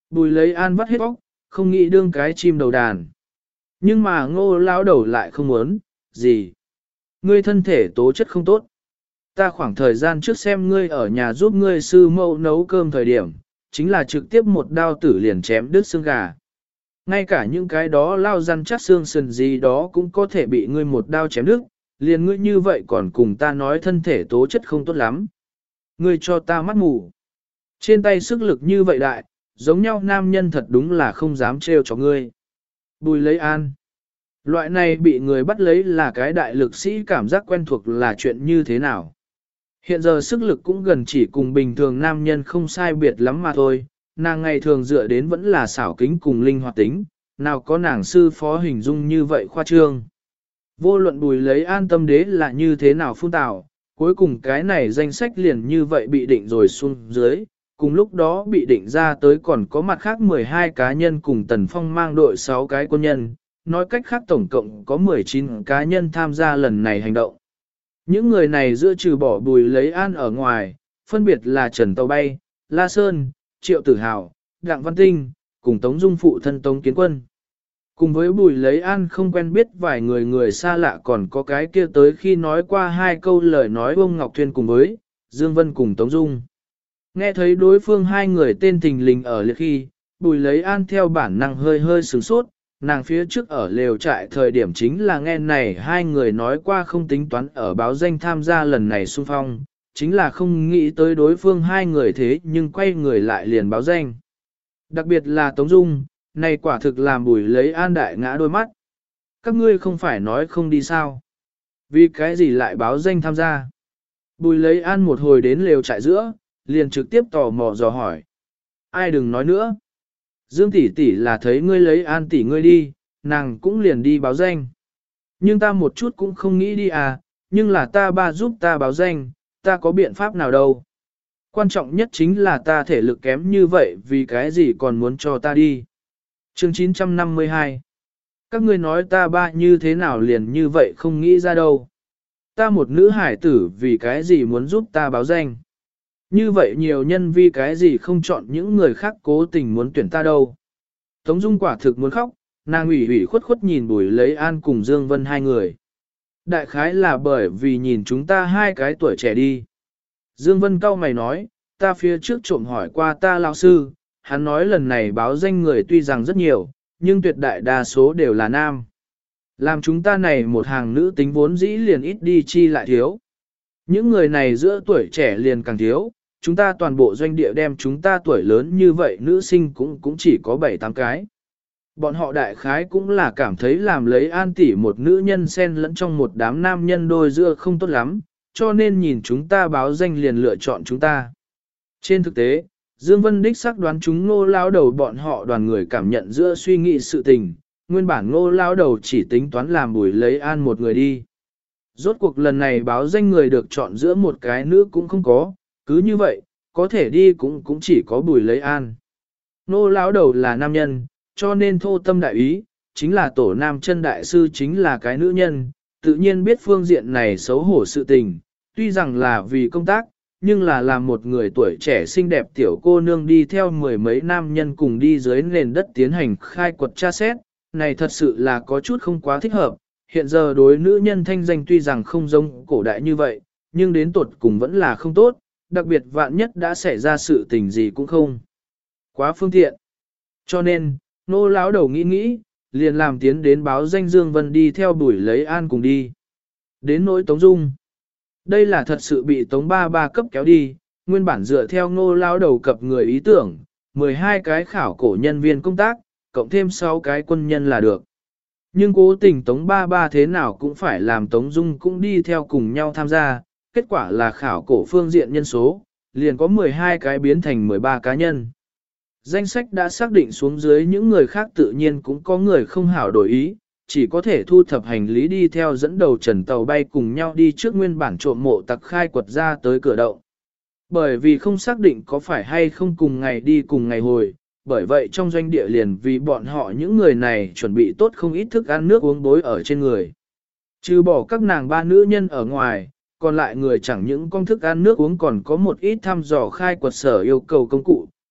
Bùi lấy an vắt hết bóc, không nghĩ đương cái chim đầu đàn. Nhưng mà Ngô lão đầu lại không muốn, gì? Ngươi thân thể tố chất không tốt. Ta khoảng thời gian trước xem ngươi ở nhà giúp ngươi sư mẫu nấu cơm thời điểm, chính là trực tiếp một đao tử liền chém đứt xương gà. Ngay cả những cái đó lao răn chắc xương sườn gì đó cũng có thể bị ngươi một đao chém đứt, liền ngươi như vậy còn cùng ta nói thân thể tố chất không tốt lắm. Ngươi cho ta mắt mù. Trên tay sức lực như vậy đại, giống nhau nam nhân thật đúng là không dám trêu cho ngươi. Bùi lấy an. Loại này bị người bắt lấy là cái đại lực sĩ cảm giác quen thuộc là chuyện như thế nào. Hiện giờ sức lực cũng gần chỉ cùng bình thường nam nhân không sai biệt lắm mà thôi, nàng ngày thường dựa đến vẫn là xảo kính cùng linh hoạt tính, nào có nàng sư phó hình dung như vậy khoa trương. Vô luận bùi lấy an tâm đế là như thế nào phun tạo, cuối cùng cái này danh sách liền như vậy bị định rồi xuống dưới, cùng lúc đó bị định ra tới còn có mặt khác 12 cá nhân cùng Tần Phong mang đội 6 cái quân nhân, nói cách khác tổng cộng có 19 cá nhân tham gia lần này hành động. Những người này giữa trừ bỏ bùi lấy an ở ngoài, phân biệt là Trần Tàu Bay, La Sơn, Triệu Tử Hào, Đặng Văn Tinh, cùng Tống Dung phụ thân Tống Kiến Quân. Cùng với bùi lấy an không quen biết vài người xa lạ còn có cái kia tới khi nói qua 2 câu lời nói ông Ngọc Thuyên cùng với Dương Vân cùng Tống Dung. Nghe thấy đối phương 2 người tên thình lình ở liệt khi, bùi lấy an theo bản năng hơi sửng sốt, nàng phía trước ở lều trại thời điểm chính là nghe này 2 người nói qua không tính toán ở báo danh tham gia lần này xung phong, chính là không nghĩ tới đối phương 2 người thế nhưng quay người lại liền báo danh. Đặc biệt là Tống Dung, này quả thực làm bùi lấy an đại ngã đôi mắt. Các ngươi không phải nói không đi sao? Vì cái gì lại báo danh tham gia? Bùi lấy an một hồi đến lều trại giữa, liền trực tiếp tò mò dò hỏi. Ai đừng nói nữa. Dương tỷ tỷ là thấy ngươi lấy an tỷ ngươi đi, nàng cũng liền đi báo danh. Nhưng ta một chút cũng không nghĩ đi à, nhưng là ta ba giúp ta báo danh, ta có biện pháp nào đâu. Quan trọng nhất chính là ta thể lực kém như vậy vì cái gì còn muốn cho ta đi. Chương 952. Các ngươi nói ta ba như thế nào liền như vậy không nghĩ ra đâu. Ta một nữ hải tử vì cái gì muốn giúp ta báo danh. Như vậy nhiều nhân vì cái gì không chọn những người khác cố tình muốn tuyển ta đâu. Tống Dung quả thực muốn khóc, nàng ủy khuất nhìn Bùi lấy an cùng Dương Vân 2 người. Đại khái là bởi vì nhìn chúng ta 2 cái tuổi trẻ đi. Dương Vân cau mày nói, ta phía trước trộm hỏi qua ta lão sư, hắn nói lần này báo danh người tuy rằng rất nhiều, nhưng tuyệt đại đa số đều là nam. Làm chúng ta này một hàng nữ tính vốn dĩ liền ít đi chi lại thiếu. Những người này giữa tuổi trẻ liền càng thiếu, chúng ta toàn bộ doanh địa đem chúng ta tuổi lớn như vậy nữ sinh cũng chỉ có 7-8 cái. Bọn họ đại khái cũng là cảm thấy làm lấy an tỷ một nữ nhân xen lẫn trong một đám nam nhân đôi giữa không tốt lắm, cho nên nhìn chúng ta báo danh liền lựa chọn chúng ta. Trên thực tế, Dương Vân đích xác đoán chúng Ngô lao đầu bọn họ đoàn người cảm nhận giữa suy nghĩ sự tình, nguyên bản Ngô lao đầu chỉ tính toán làm Bùi lấy an một người đi. Rốt cuộc lần này báo danh người được chọn giữa một cái nữ cũng không có, cứ như vậy, có thể đi cũng chỉ có Bùi lấy an. Ngô lao đầu là nam nhân, cho nên thô tâm đại ý, chính là tổ nam chân đại sư chính là cái nữ nhân, tự nhiên biết phương diện này xấu hổ sự tình, tuy rằng là vì công tác, nhưng là làm một người tuổi trẻ xinh đẹp tiểu cô nương đi theo 10 mấy nam nhân cùng đi dưới nền đất tiến hành khai quật tra xét, này thật sự là có chút không quá thích hợp. Hiện giờ đối nữ nhân thanh danh tuy rằng không giống cổ đại như vậy, nhưng đến tuột cùng vẫn là không tốt, đặc biệt vạn nhất đã xảy ra sự tình gì cũng không quá phương tiện. Cho nên, Nô lão đầu nghĩ, liền làm tiến đến báo danh Dương Vân đi theo Bùi lấy an cùng đi. Đến nỗi Tống Dung. Đây là thật sự bị Tống ba cấp kéo đi, nguyên bản dựa theo Ngô lão đầu cập người ý tưởng, 12 cái khảo cổ nhân viên công tác, cộng thêm 6 cái quân nhân là được. Nhưng cố tình Tống ba thế nào cũng phải làm Tống Dung cũng đi theo cùng nhau tham gia, kết quả là khảo cổ phương diện nhân số, liền có 12 cái biến thành 13 cá nhân. Danh sách đã xác định xuống dưới những người khác tự nhiên cũng có người không hảo đổi ý, chỉ có thể thu thập hành lý đi theo dẫn đầu Trần Tàu Bay cùng nhau đi trước nguyên bản trộm mộ tặc khai quật ra tới cửa động. Bởi vì không xác định có phải hay không cùng ngày đi cùng ngày hồi, bởi vậy trong doanh địa liền vì bọn họ những người này chuẩn bị tốt không ít thức ăn nước uống bối ở trên người. Trừ bỏ các nàng 3 nữ nhân ở ngoài, còn lại người chẳng những con thức ăn nước uống còn có một ít thăm dò khai quật sở yêu cầu công cụ,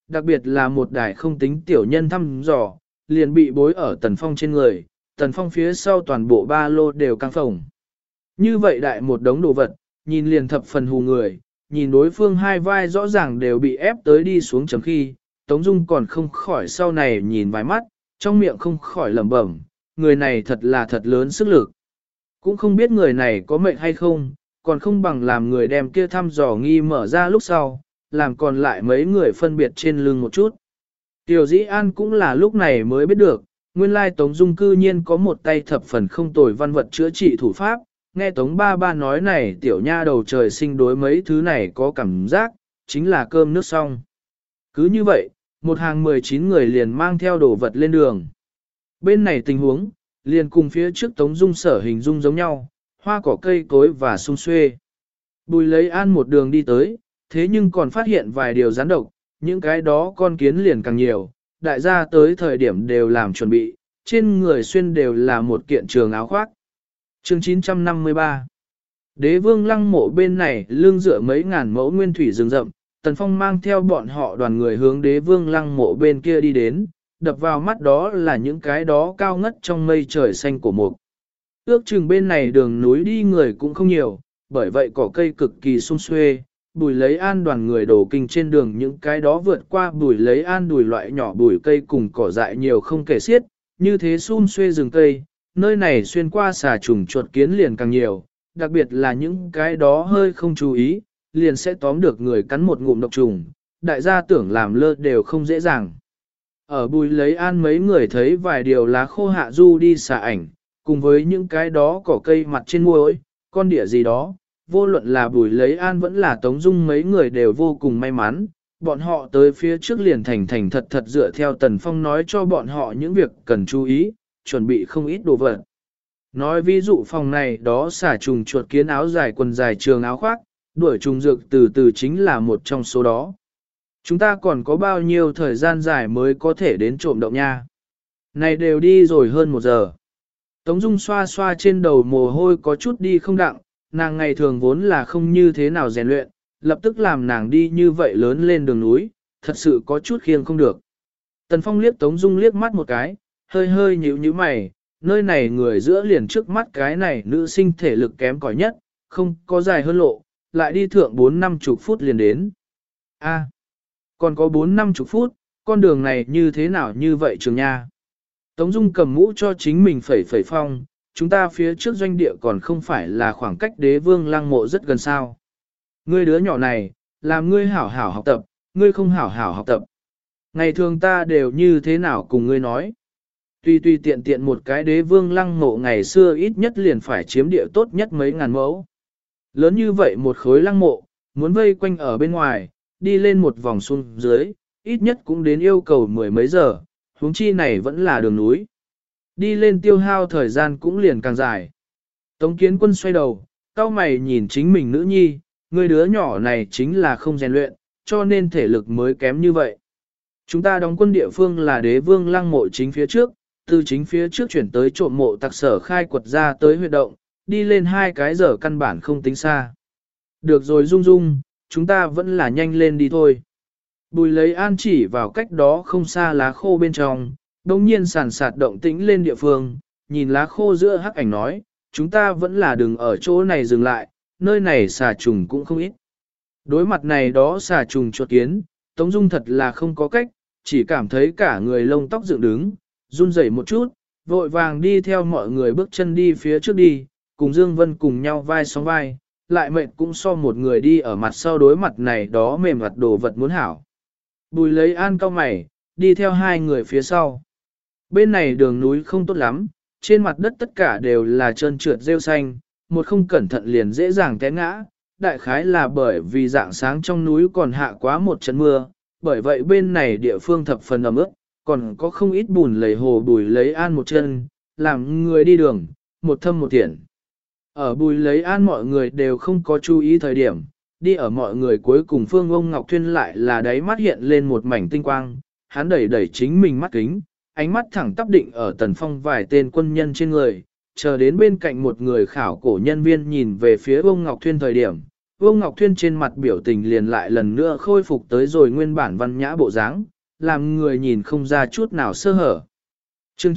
đặc biệt là một đài không tính tiểu nhân thăm dò, liền bị bối ở Tần Phong trên người, Tần Phong phía sau toàn bộ ba lô đều căng phồng. Như vậy đại một đống đồ vật, nhìn liền thập phần hù người, nhìn đối phương hai vai rõ ràng đều bị ép tới đi xuống chấm khi, Tống Dung còn không khỏi sau này nhìn vài mắt, trong miệng không khỏi lẩm bẩm, người này thật là thật lớn sức lực. Cũng không biết người này có mệnh hay không, còn không bằng làm người đem kia thăm dò nghi mở ra lúc sau, làm còn lại mấy người phân biệt trên lưng một chút. Tiểu Dĩ An cũng là lúc này mới biết được, nguyên lai Tống Dung cư nhiên có một tay thập phần không tồi văn vật chữa trị thủ pháp, nghe Tống ba ba nói này tiểu nha đầu trời sinh đối mấy thứ này có cảm giác, chính là cơm nước xong. Cứ như vậy, một hàng 19 người liền mang theo đồ vật lên đường. Bên này tình huống, liền cùng phía trước Tống Dung sở hình dung giống nhau, hoa cỏ cây cối và sung xuê. Bùi lấy An một đường đi tới, thế nhưng còn phát hiện vài điều rắn độc, những cái đó con kiến liền càng nhiều, đại gia tới thời điểm đều làm chuẩn bị, trên người xuyên đều là một kiện trường áo khoác. Chương 953 Đế vương lăng mộ bên này lưng dựa mấy ngàn mẫu nguyên thủy rừng rậm, Tần Phong mang theo bọn họ đoàn người hướng đế vương lăng mộ bên kia đi đến, đập vào mắt đó là những cái đó cao ngất trong mây trời xanh của mục. Ước chừng bên này đường núi đi người cũng không nhiều, bởi vậy cỏ cây cực kỳ sum xuê, Bùi lấy An đoàn người đổ kinh trên đường những cái đó vượt qua Bùi lấy An đùi loại nhỏ bùi cây cùng cỏ dại nhiều không kể xiết, như thế sum xuê rừng cây, nơi này xuyên qua xà trùng chuột kiến liền càng nhiều, đặc biệt là những cái đó hơi không chú ý, liền sẽ tóm được người cắn một ngụm độc trùng, đại gia tưởng làm lơ đều không dễ dàng. Ở Bùi lấy An mấy người thấy vài điều lá khô hạ du đi xả ảnh, cùng với những cái đó cỏ cây mặt trên môi, con địa gì đó, vô luận là Bùi lấy An vẫn là Tống Dung mấy người đều vô cùng may mắn, bọn họ tới phía trước liền thành thành thật thật dựa theo Tần Phong nói cho bọn họ những việc cần chú ý, chuẩn bị không ít đồ vật. Nói ví dụ phòng này đó xả trùng chuột kiến áo dài quần dài trường áo khoác, đuổi trùng dược từ từ chính là một trong số đó. Chúng ta còn có bao nhiêu thời gian dài mới có thể đến trộm động nha. Này đều đi rồi hơn 1 giờ. Tống Dung xoa xoa trên đầu mồ hôi có chút đi không đặng, nàng ngày thường vốn là không như thế nào rèn luyện, lập tức làm nàng đi như vậy lớn lên đường núi, thật sự có chút khiêng không được. Tần Phong liếc Tống Dung liếc mắt một cái, hơi hơi nhíu nhíu mày, nơi này người giữa liền trước mắt cái này nữ sinh thể lực kém cỏi nhất, không có dài hơn lộ, lại đi thượng 4-50 phút liền đến. A, còn có 4-50 phút, con đường này như thế nào như vậy trường nha. Tống Dung cầm mũ cho chính mình phẩy phong, chúng ta phía trước doanh địa còn không phải là khoảng cách đế vương lăng mộ rất gần sao. Ngươi đứa nhỏ này, làm ngươi hảo hảo học tập, ngươi không hảo hảo học tập. Ngày thường ta đều như thế nào cùng ngươi nói. Tuy tiện tiện một cái đế vương lăng mộ ngày xưa ít nhất liền phải chiếm địa tốt nhất mấy ngàn mẫu. Lớn như vậy một khối lăng mộ, muốn vây quanh ở bên ngoài, đi lên một vòng xuống dưới, ít nhất cũng đến yêu cầu 10 mấy giờ, huống chi này vẫn là đường núi. Đi lên tiêu hao thời gian cũng liền càng dài. Tống Kiến Quân xoay đầu, cau mày nhìn chính mình nữ nhi, người đứa nhỏ này chính là không rèn luyện, cho nên thể lực mới kém như vậy. Chúng ta đóng quân địa phương là đế vương lăng mộ chính phía trước, từ chính phía trước chuyển tới trộm mộ tặc sở khai quật ra tới huyệt động, đi lên 2 cái giờ căn bản không tính xa. Được rồi Dung Dung, chúng ta vẫn là nhanh lên đi thôi. Bùi lấy An chỉ vào cách đó không xa lá khô bên trong, đồng nhiên sàn sạt động tĩnh lên địa phương, nhìn lá khô giữa hắc ảnh nói, chúng ta vẫn là đừng ở chỗ này dừng lại, nơi này xà trùng cũng không ít. Đối mặt này đó xà trùng chuột kiến, Tống Dung thật là không có cách, chỉ cảm thấy cả người lông tóc dựng đứng, run rẩy một chút, vội vàng đi theo mọi người bước chân đi phía trước đi, cùng Dương Vân cùng nhau vai sóng vai, lại mệt cũng so một người đi ở mặt sau đối mặt này đó mềm mặt đồ vật muốn hảo. Bùi lấy An cau mày, đi theo 2 người phía sau. Bên này đường núi không tốt lắm, trên mặt đất tất cả đều là trơn trượt rêu xanh, một không cẩn thận liền dễ dàng té ngã, đại khái là bởi vì dạng sáng trong núi còn hạ quá một trận mưa, bởi vậy bên này địa phương thập phần ẩm ướt, còn có không ít bùn lầy hồ. Bùi lấy An một chân, làm người đi đường, một thâm một thiện. Ở Bùi lấy An mọi người đều không có chú ý thời điểm, đi ở mọi người cuối cùng Phương ông Ngọc Thuyên lại là đáy mắt hiện lên một mảnh tinh quang, hắn đẩy chính mình mắt kính, ánh mắt thẳng tắp định ở Tần Phong vài tên quân nhân trên người, chờ đến bên cạnh một người khảo cổ nhân viên nhìn về phía ông Ngọc Thuyên thời điểm, Vô Ngọc Thuyên trên mặt biểu tình liền lại lần nữa khôi phục tới rồi nguyên bản văn nhã bộ dáng, làm người nhìn không ra chút nào sơ hở. Chương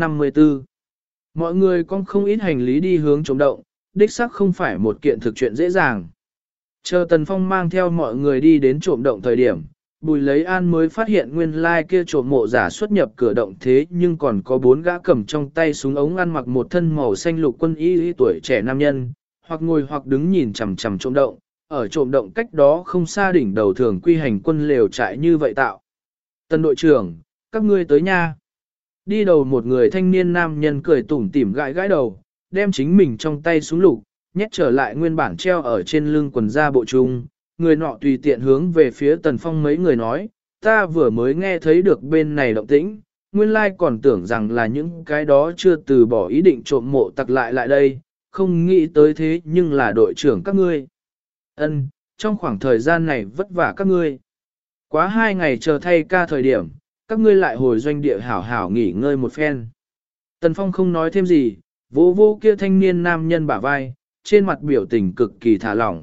954 Mọi người con không ít hành lý đi hướng trộm động, đích xác không phải một kiện thực chuyện dễ dàng. Chờ Tần Phong mang theo mọi người đi đến trộm động thời điểm, Bùi Lấy An mới phát hiện nguyên lai kia trộm mộ giả xuất nhập cửa động thế nhưng còn có 4 gã cầm trong tay súng ống ăn mặc một thân màu xanh lục quân y tuổi trẻ nam nhân, hoặc ngồi hoặc đứng nhìn chằm chằm trộm động, ở trộm động cách đó không xa đỉnh đầu thường quy hành quân lều trại như vậy tạo. Tần đội trưởng, các ngươi tới nha. Đi đầu một người thanh niên nam nhân cười tủm tỉm gãi gãi đầu, đem chính mình trong tay súng lục, nhét trở lại nguyên bản treo ở trên lưng quần da bộ trung. Người nọ tùy tiện hướng về phía Tần Phong mấy người nói, ta vừa mới nghe thấy được bên này động tĩnh, nguyên lai còn tưởng rằng là những cái đó chưa từ bỏ ý định trộm mộ tặc lại đây, không nghĩ tới thế nhưng là đội trưởng các ngươi. Ân, trong khoảng thời gian này vất vả các ngươi. Quá 2 ngày chờ thay ca thời điểm, các ngươi lại hồi doanh địa hảo hảo nghỉ ngơi một phen. Tần Phong không nói thêm gì, vô vô kia thanh niên nam nhân bả vai, trên mặt biểu tình cực kỳ thả lỏng.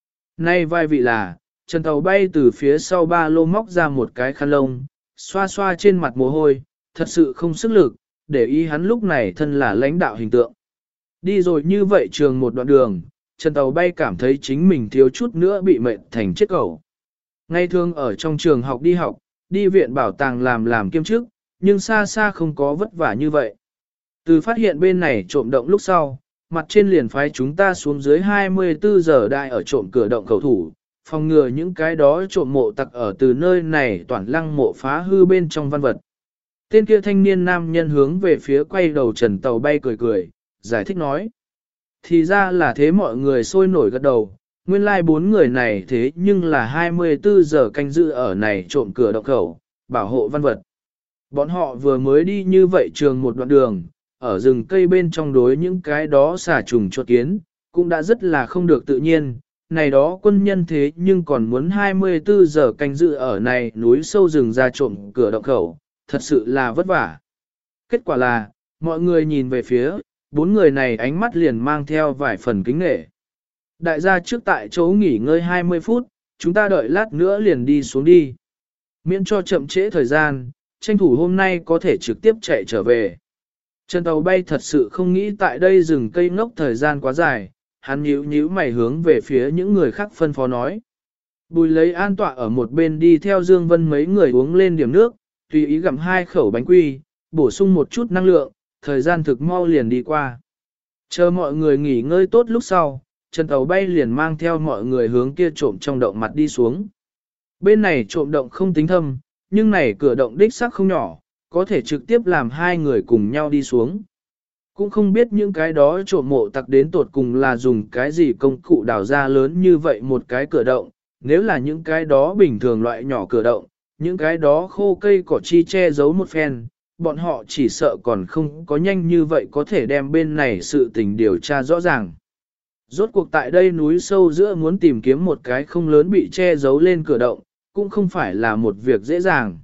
Nay vai vị là, Trần Tàu Bay từ phía sau ba lô móc ra một cái khăn lông, xoa xoa trên mặt mồ hôi, thật sự không sức lực, để ý hắn lúc này thân là lãnh đạo hình tượng. Đi rồi như vậy trường một đoạn đường, Trần Tàu Bay cảm thấy chính mình thiếu chút nữa bị mệt thành chết cẩu. Ngày thường ở trong trường học, đi viện bảo tàng làm kiêm chức, nhưng xa xa không có vất vả như vậy. Từ phát hiện bên này trộm động lúc sau, mặt trên liền phái chúng ta xuống dưới 24 giờ đại ở trộm cửa động khẩu thủ, phòng ngừa những cái đó trộm mộ tặc ở từ nơi này toàn lăng mộ phá hư bên trong văn vật. Tên kia thanh niên nam nhân hướng về phía quay đầu Trần Tàu Bay cười, giải thích nói. Thì ra là thế, mọi người sôi nổi gật đầu, nguyên lai 4 người này thế nhưng là 24 giờ canh giữ ở này trộm cửa động khẩu, bảo hộ văn vật. Bọn họ vừa mới đi như vậy trường một đoạn đường, ở rừng cây bên trong đối những cái đó xà trùng chuột kiến, cũng đã rất là không được tự nhiên. Này đó quân nhân thế nhưng còn muốn 24 giờ canh giữ ở này núi sâu rừng ra trộm cửa động khẩu, thật sự là vất vả. Kết quả là, mọi người nhìn về phía, 4 người này ánh mắt liền mang theo vài phần kính nể. Đại gia trước tại chỗ nghỉ ngơi 20 phút, chúng ta đợi lát nữa liền đi xuống đi. Miễn cho chậm trễ thời gian, tranh thủ hôm nay có thể trực tiếp chạy trở về. Trần Tàu Bay thật sự không nghĩ tại đây rừng cây ngốc thời gian quá dài, hắn nhíu mày hướng về phía những người khác phân phó nói. Bùi Lấy An tọa ở một bên đi theo Dương Vân mấy người uống lên điểm nước, tùy ý gặm 2 khẩu bánh quy, bổ sung một chút năng lượng, thời gian thực mau liền đi qua. Chờ mọi người nghỉ ngơi tốt lúc sau, Trần Tàu Bay liền mang theo mọi người hướng kia trộm trong động mặt đi xuống. Bên này trộm động không tính thâm, nhưng này cửa động đích xác không nhỏ, có thể trực tiếp làm 2 người cùng nhau đi xuống. Cũng không biết những cái đó trộm mộ tặc đến tột cùng là dùng cái gì công cụ đào ra lớn như vậy một cái cửa động, nếu là những cái đó bình thường loại nhỏ cửa động, những cái đó khô cây cỏ chi che giấu một phen, bọn họ chỉ sợ còn không có nhanh như vậy có thể đem bên này sự tình điều tra rõ ràng. Rốt cuộc tại đây núi sâu giữa muốn tìm kiếm một cái không lớn bị che giấu lên cửa động, cũng không phải là một việc dễ dàng.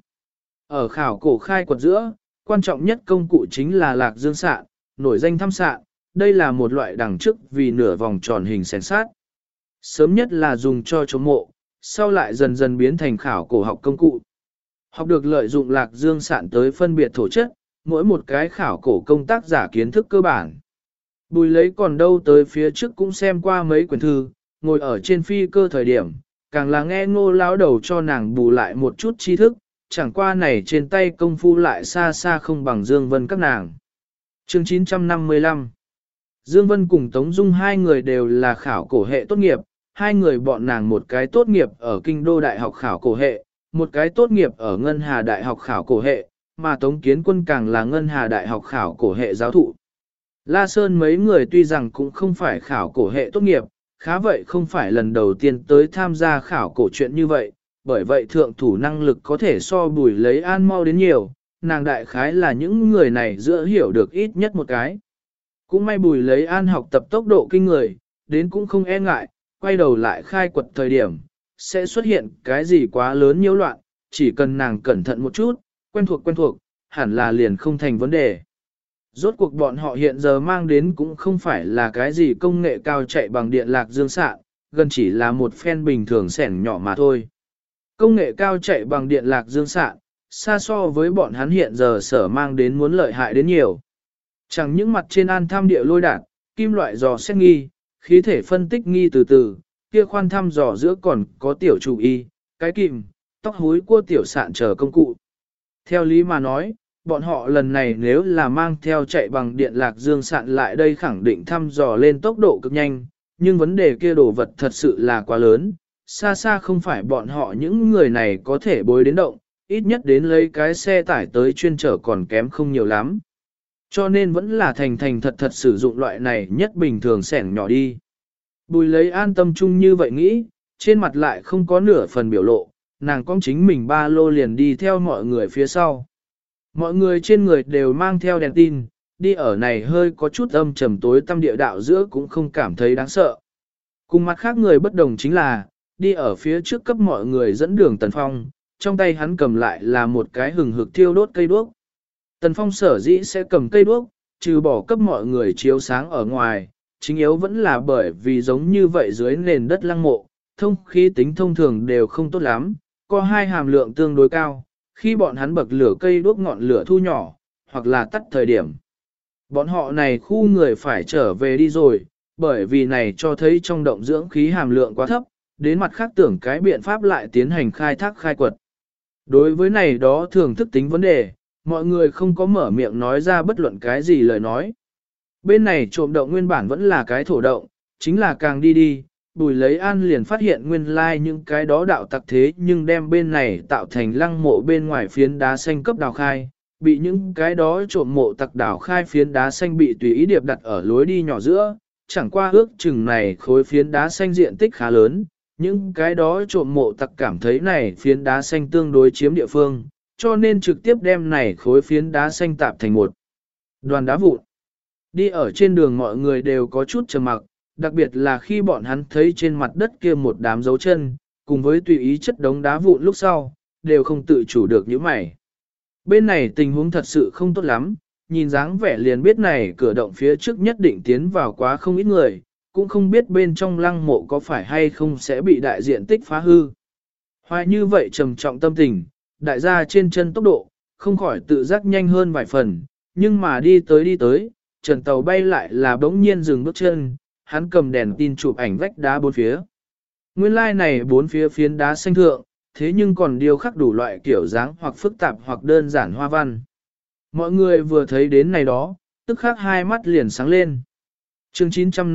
Ở khảo cổ khai quật giữa, quan trọng nhất công cụ chính là lạc dương sạn, nổi danh thăm sạn, đây là một loại đằng trước vì nửa vòng tròn hình xén sát. Sớm nhất là dùng cho chống mộ, sau lại dần dần biến thành khảo cổ học công cụ. Học được lợi dụng lạc dương sạn tới phân biệt thổ chất, mỗi một cái khảo cổ công tác giả kiến thức cơ bản. Bùi Lấy còn đâu tới phía trước cũng xem qua mấy quyển thư, ngồi ở trên phi cơ thời điểm, càng là nghe Ngô lão đầu cho nàng bù lại một chút tri thức, chẳng qua này trên tay công phu lại xa xa không bằng Dương Vân các nàng. Chương 955 Dương Vân cùng Tống Dung 2 người đều là khảo cổ hệ tốt nghiệp, 2 người bọn nàng một cái tốt nghiệp ở Kinh Đô Đại học khảo cổ hệ, một cái tốt nghiệp ở Ngân Hà Đại học khảo cổ hệ, mà Tống Kiến Quân càng là Ngân Hà Đại học khảo cổ hệ giáo thụ. La Sơn mấy người tuy rằng cũng không phải khảo cổ hệ tốt nghiệp, khá vậy không phải lần đầu tiên tới tham gia khảo cổ chuyện như vậy, bởi vậy thượng thủ năng lực có thể so Bùi Lấy An mau đến nhiều, nàng đại khái là những người này giữa hiểu được ít nhất một cái. Cũng may Bùi Lấy An học tập tốc độ kinh người, đến cũng không e ngại, quay đầu lại khai quật thời điểm, sẽ xuất hiện cái gì quá lớn nhiễu loạn, chỉ cần nàng cẩn thận một chút, quen thuộc, hẳn là liền không thành vấn đề. Rốt cuộc bọn họ hiện giờ mang đến cũng không phải là cái gì công nghệ cao chạy bằng điện lạc dương sạn, gần chỉ là một phen bình thường xẻng nhỏ mà thôi. Công nghệ cao chạy bằng điện lạc dương xạ, xa so với bọn hắn hiện giờ sở mang đến muốn lợi hại đến nhiều. Chẳng những mặt trên an tham địa lôi đạn, kim loại dò xét nghi, khí thể phân tích nghi từ từ, kia khoan thăm dò giữa còn có tiểu chủ y, cái kìm, tóc húi của tiểu sạn chờ công cụ. Theo lý mà nói, bọn họ lần này nếu là mang theo chạy bằng điện lạc dương sạn lại đây khẳng định thăm dò lên tốc độ cực nhanh, nhưng vấn đề kia đồ vật thật sự là quá lớn, xa xa không phải bọn họ những người này có thể bối đến động, ít nhất đến lấy cái xe tải tới chuyên trở còn kém không nhiều lắm. Cho nên vẫn là thành thành thật thật sử dụng loại này nhất bình thường xẻng nhỏ đi. Bùi lấy an tâm chung như vậy nghĩ, trên mặt lại không có nửa phần biểu lộ, nàng cong chính mình ba lô liền đi theo mọi người phía sau. Mọi người trên người đều mang theo đèn tin, đi ở này hơi có chút âm trầm tối tăm địa đạo giữa cũng không cảm thấy đáng sợ. Cùng mặt khác người bất đồng chính là, đi ở phía trước cấp mọi người dẫn đường Tần Phong, trong tay hắn cầm lại là một cái hừng hực thiêu đốt cây đuốc. Tần Phong sở dĩ sẽ cầm cây đuốc, trừ bỏ cấp mọi người chiếu sáng ở ngoài, chính yếu vẫn là bởi vì giống như vậy dưới nền đất lăng mộ, thông khí tính thông thường đều không tốt lắm, có hai hàm lượng tương đối cao, khi bọn hắn bậc lửa cây đuốc ngọn lửa thu nhỏ, hoặc là tắt thời điểm. Bọn họ này khu người phải trở về đi rồi, bởi vì này cho thấy trong động dưỡng khí hàm lượng quá thấp, đến mặt khác tưởng cái biện pháp lại tiến hành khai thác khai quật. Đối với này đó thường thức tính vấn đề, mọi người không có mở miệng nói ra bất luận cái gì lời nói. Bên này trộm động nguyên bản vẫn là cái thổ động, chính là càng đi đi, Bùi lấy an liền phát hiện nguyên lai những cái đó đạo tặc thế nhưng đem bên này tạo thành lăng mộ bên ngoài phiến đá xanh cấp đào khai, bị những cái đó trộm mộ tặc đào khai phiến đá xanh bị tùy ý điệp đặt ở lối đi nhỏ giữa, chẳng qua ước chừng này khối phiến đá xanh diện tích khá lớn, những cái đó trộm mộ tặc cảm thấy này phiến đá xanh tương đối chiếm địa phương, cho nên trực tiếp đem này khối phiến đá xanh tạp thành một đoàn đá vụn. Đi ở trên đường mọi người đều có chút trầm mặc, đặc biệt là khi bọn hắn thấy trên mặt đất kia một đám dấu chân, cùng với tùy ý chất đống đá vụn lúc sau, đều không tự chủ được những mày. Bên này tình huống thật sự không tốt lắm, nhìn dáng vẻ liền biết này cửa động phía trước nhất định tiến vào quá không ít người, cũng không biết bên trong lăng mộ có phải hay không sẽ bị đại diện tích phá hư. Hoài như vậy trầm trọng tâm tình, đại gia trên chân tốc độ, không khỏi tự giác nhanh hơn vài phần, nhưng mà đi tới, Trần Tàu bay lại là bỗng nhiên dừng bước chân, hắn cầm đèn tin chụp ảnh vách đá bốn phía. Nguyên lai này bốn phía phiến đá xanh thượng, thế nhưng còn điêu khắc đủ loại kiểu dáng hoặc phức tạp hoặc đơn giản hoa văn. Mọi người vừa thấy đến này đó, tức khắc hai mắt liền sáng lên. Chương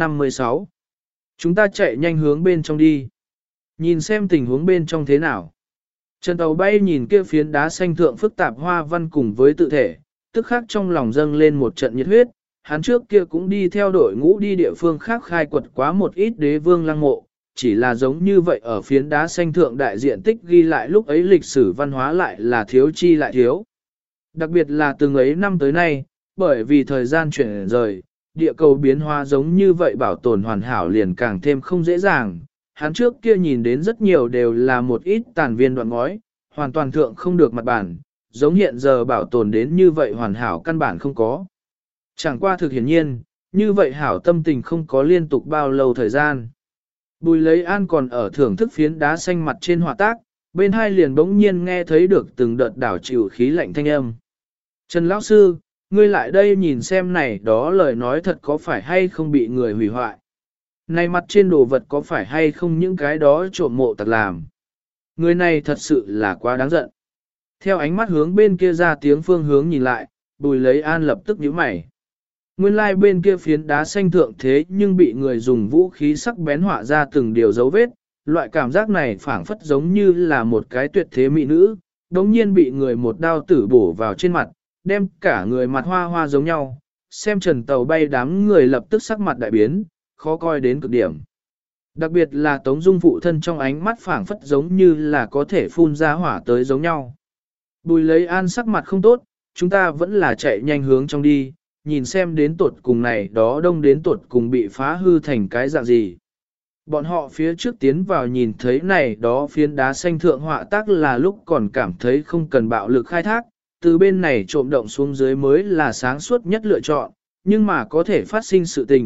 956. Chúng ta chạy nhanh hướng bên trong đi. Nhìn xem tình huống bên trong thế nào. Trần Tàu bay nhìn kia phiến đá xanh thượng phức tạp hoa văn cùng với tự thể, tức khắc trong lòng dâng lên một trận nhiệt huyết. Hắn trước kia cũng đi theo đội ngũ đi địa phương khác khai quật quá một ít đế vương lăng mộ, chỉ là giống như vậy ở phiến đá xanh thượng đại diện tích ghi lại lúc ấy lịch sử văn hóa lại là thiếu chi lại thiếu. Đặc biệt là từng ấy năm tới nay, bởi vì thời gian chuyển rời, địa cầu biến hóa giống như vậy bảo tồn hoàn hảo liền càng thêm không dễ dàng. Hắn trước kia nhìn đến rất nhiều đều là một ít tàn viên đoạn ngói, hoàn toàn thượng không được mặt bản, giống hiện giờ bảo tồn đến như vậy hoàn hảo căn bản không có. Chẳng qua thực hiển nhiên, như vậy hảo tâm tình không có liên tục bao lâu thời gian. Bùi lấy an còn ở thưởng thức phiến đá xanh mặt trên họa tác, bên hai liền bỗng nhiên nghe thấy được từng đợt đảo chịu khí lạnh thanh âm. Trần Lão Sư, ngươi lại đây nhìn xem này đó lời nói thật có phải hay không bị người hủy hoại. Này mặt trên đồ vật có phải hay không những cái đó trộm mộ tặc làm. Người này thật sự là quá đáng giận. Theo ánh mắt hướng bên kia ra tiếng phương hướng nhìn lại, Bùi lấy an lập tức nhíu mày. Nguyên lai bên kia phiến đá xanh thượng thế nhưng bị người dùng vũ khí sắc bén họa ra từng điều dấu vết, loại cảm giác này phảng phất giống như là một cái tuyệt thế mỹ nữ, đống nhiên bị người một đao tử bổ vào trên mặt, đem cả người mặt hoa hoa giống nhau, xem Trần Tàu bay đám người lập tức sắc mặt đại biến, khó coi đến cực điểm. Đặc biệt là Tống Dung phụ thân trong ánh mắt phảng phất giống như là có thể phun ra hỏa tới giống nhau. Bùi lấy an sắc mặt không tốt, chúng ta vẫn là chạy nhanh hướng trong đi, nhìn xem đến tuột cùng này đó đông đến tuột cùng bị phá hư thành cái dạng gì. Bọn họ phía trước tiến vào nhìn thấy này đó phiến đá xanh thượng họa tác là lúc còn cảm thấy không cần bạo lực khai thác, từ bên này trộm động xuống dưới mới là sáng suốt nhất lựa chọn, nhưng mà có thể phát sinh sự tình,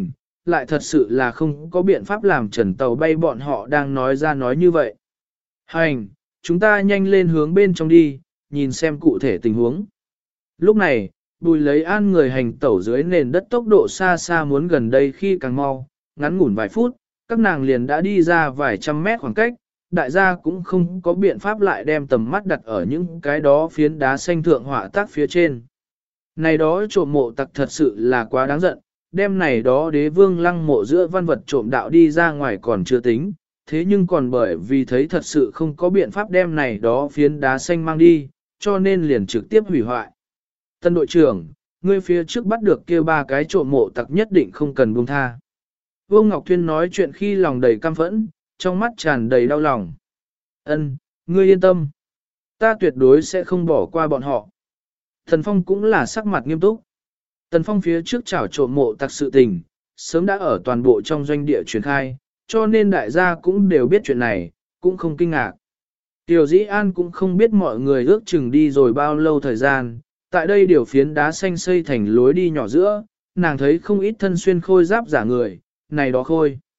lại thật sự là không có biện pháp làm trần tàu bay bọn họ đang nói ra nói như vậy. Hành, chúng ta nhanh lên hướng bên trong đi, nhìn xem cụ thể tình huống. Lúc này, Bùi lấy an người hành tẩu dưới nền đất tốc độ xa xa muốn gần đây khi càng mau, ngắn ngủn vài phút, các nàng liền đã đi ra vài trăm mét khoảng cách, đại gia cũng không có biện pháp lại đem tầm mắt đặt ở những cái đó phiến đá xanh thượng họa tác phía trên. Này đó trộm mộ tặc thật sự là quá đáng giận, đem này đó đế vương lăng mộ giữa văn vật trộm đạo đi ra ngoài còn chưa tính, thế nhưng còn bởi vì thấy thật sự không có biện pháp đem này đó phiến đá xanh mang đi, cho nên liền trực tiếp hủy hoại. Tân đội trưởng, ngươi phía trước bắt được kia 3 cái trộm mộ tặc nhất định không cần buông tha. Vương Ngọc Thuyên nói chuyện khi lòng đầy căm phẫn, trong mắt tràn đầy đau lòng. Ân, ngươi yên tâm. Ta tuyệt đối sẽ không bỏ qua bọn họ. Tần Phong cũng là sắc mặt nghiêm túc. Tần Phong phía trước chảo trộm mộ tặc sự tình, sớm đã ở toàn bộ trong doanh địa truyền khai, cho nên đại gia cũng đều biết chuyện này, cũng không kinh ngạc. Tiểu Dĩ An cũng không biết mọi người ước chừng đi rồi bao lâu thời gian, tại đây điều phiến đá xanh xây thành lối đi nhỏ giữa, nàng thấy không ít thân xuyên khôi giáp giả người, này đó khôi.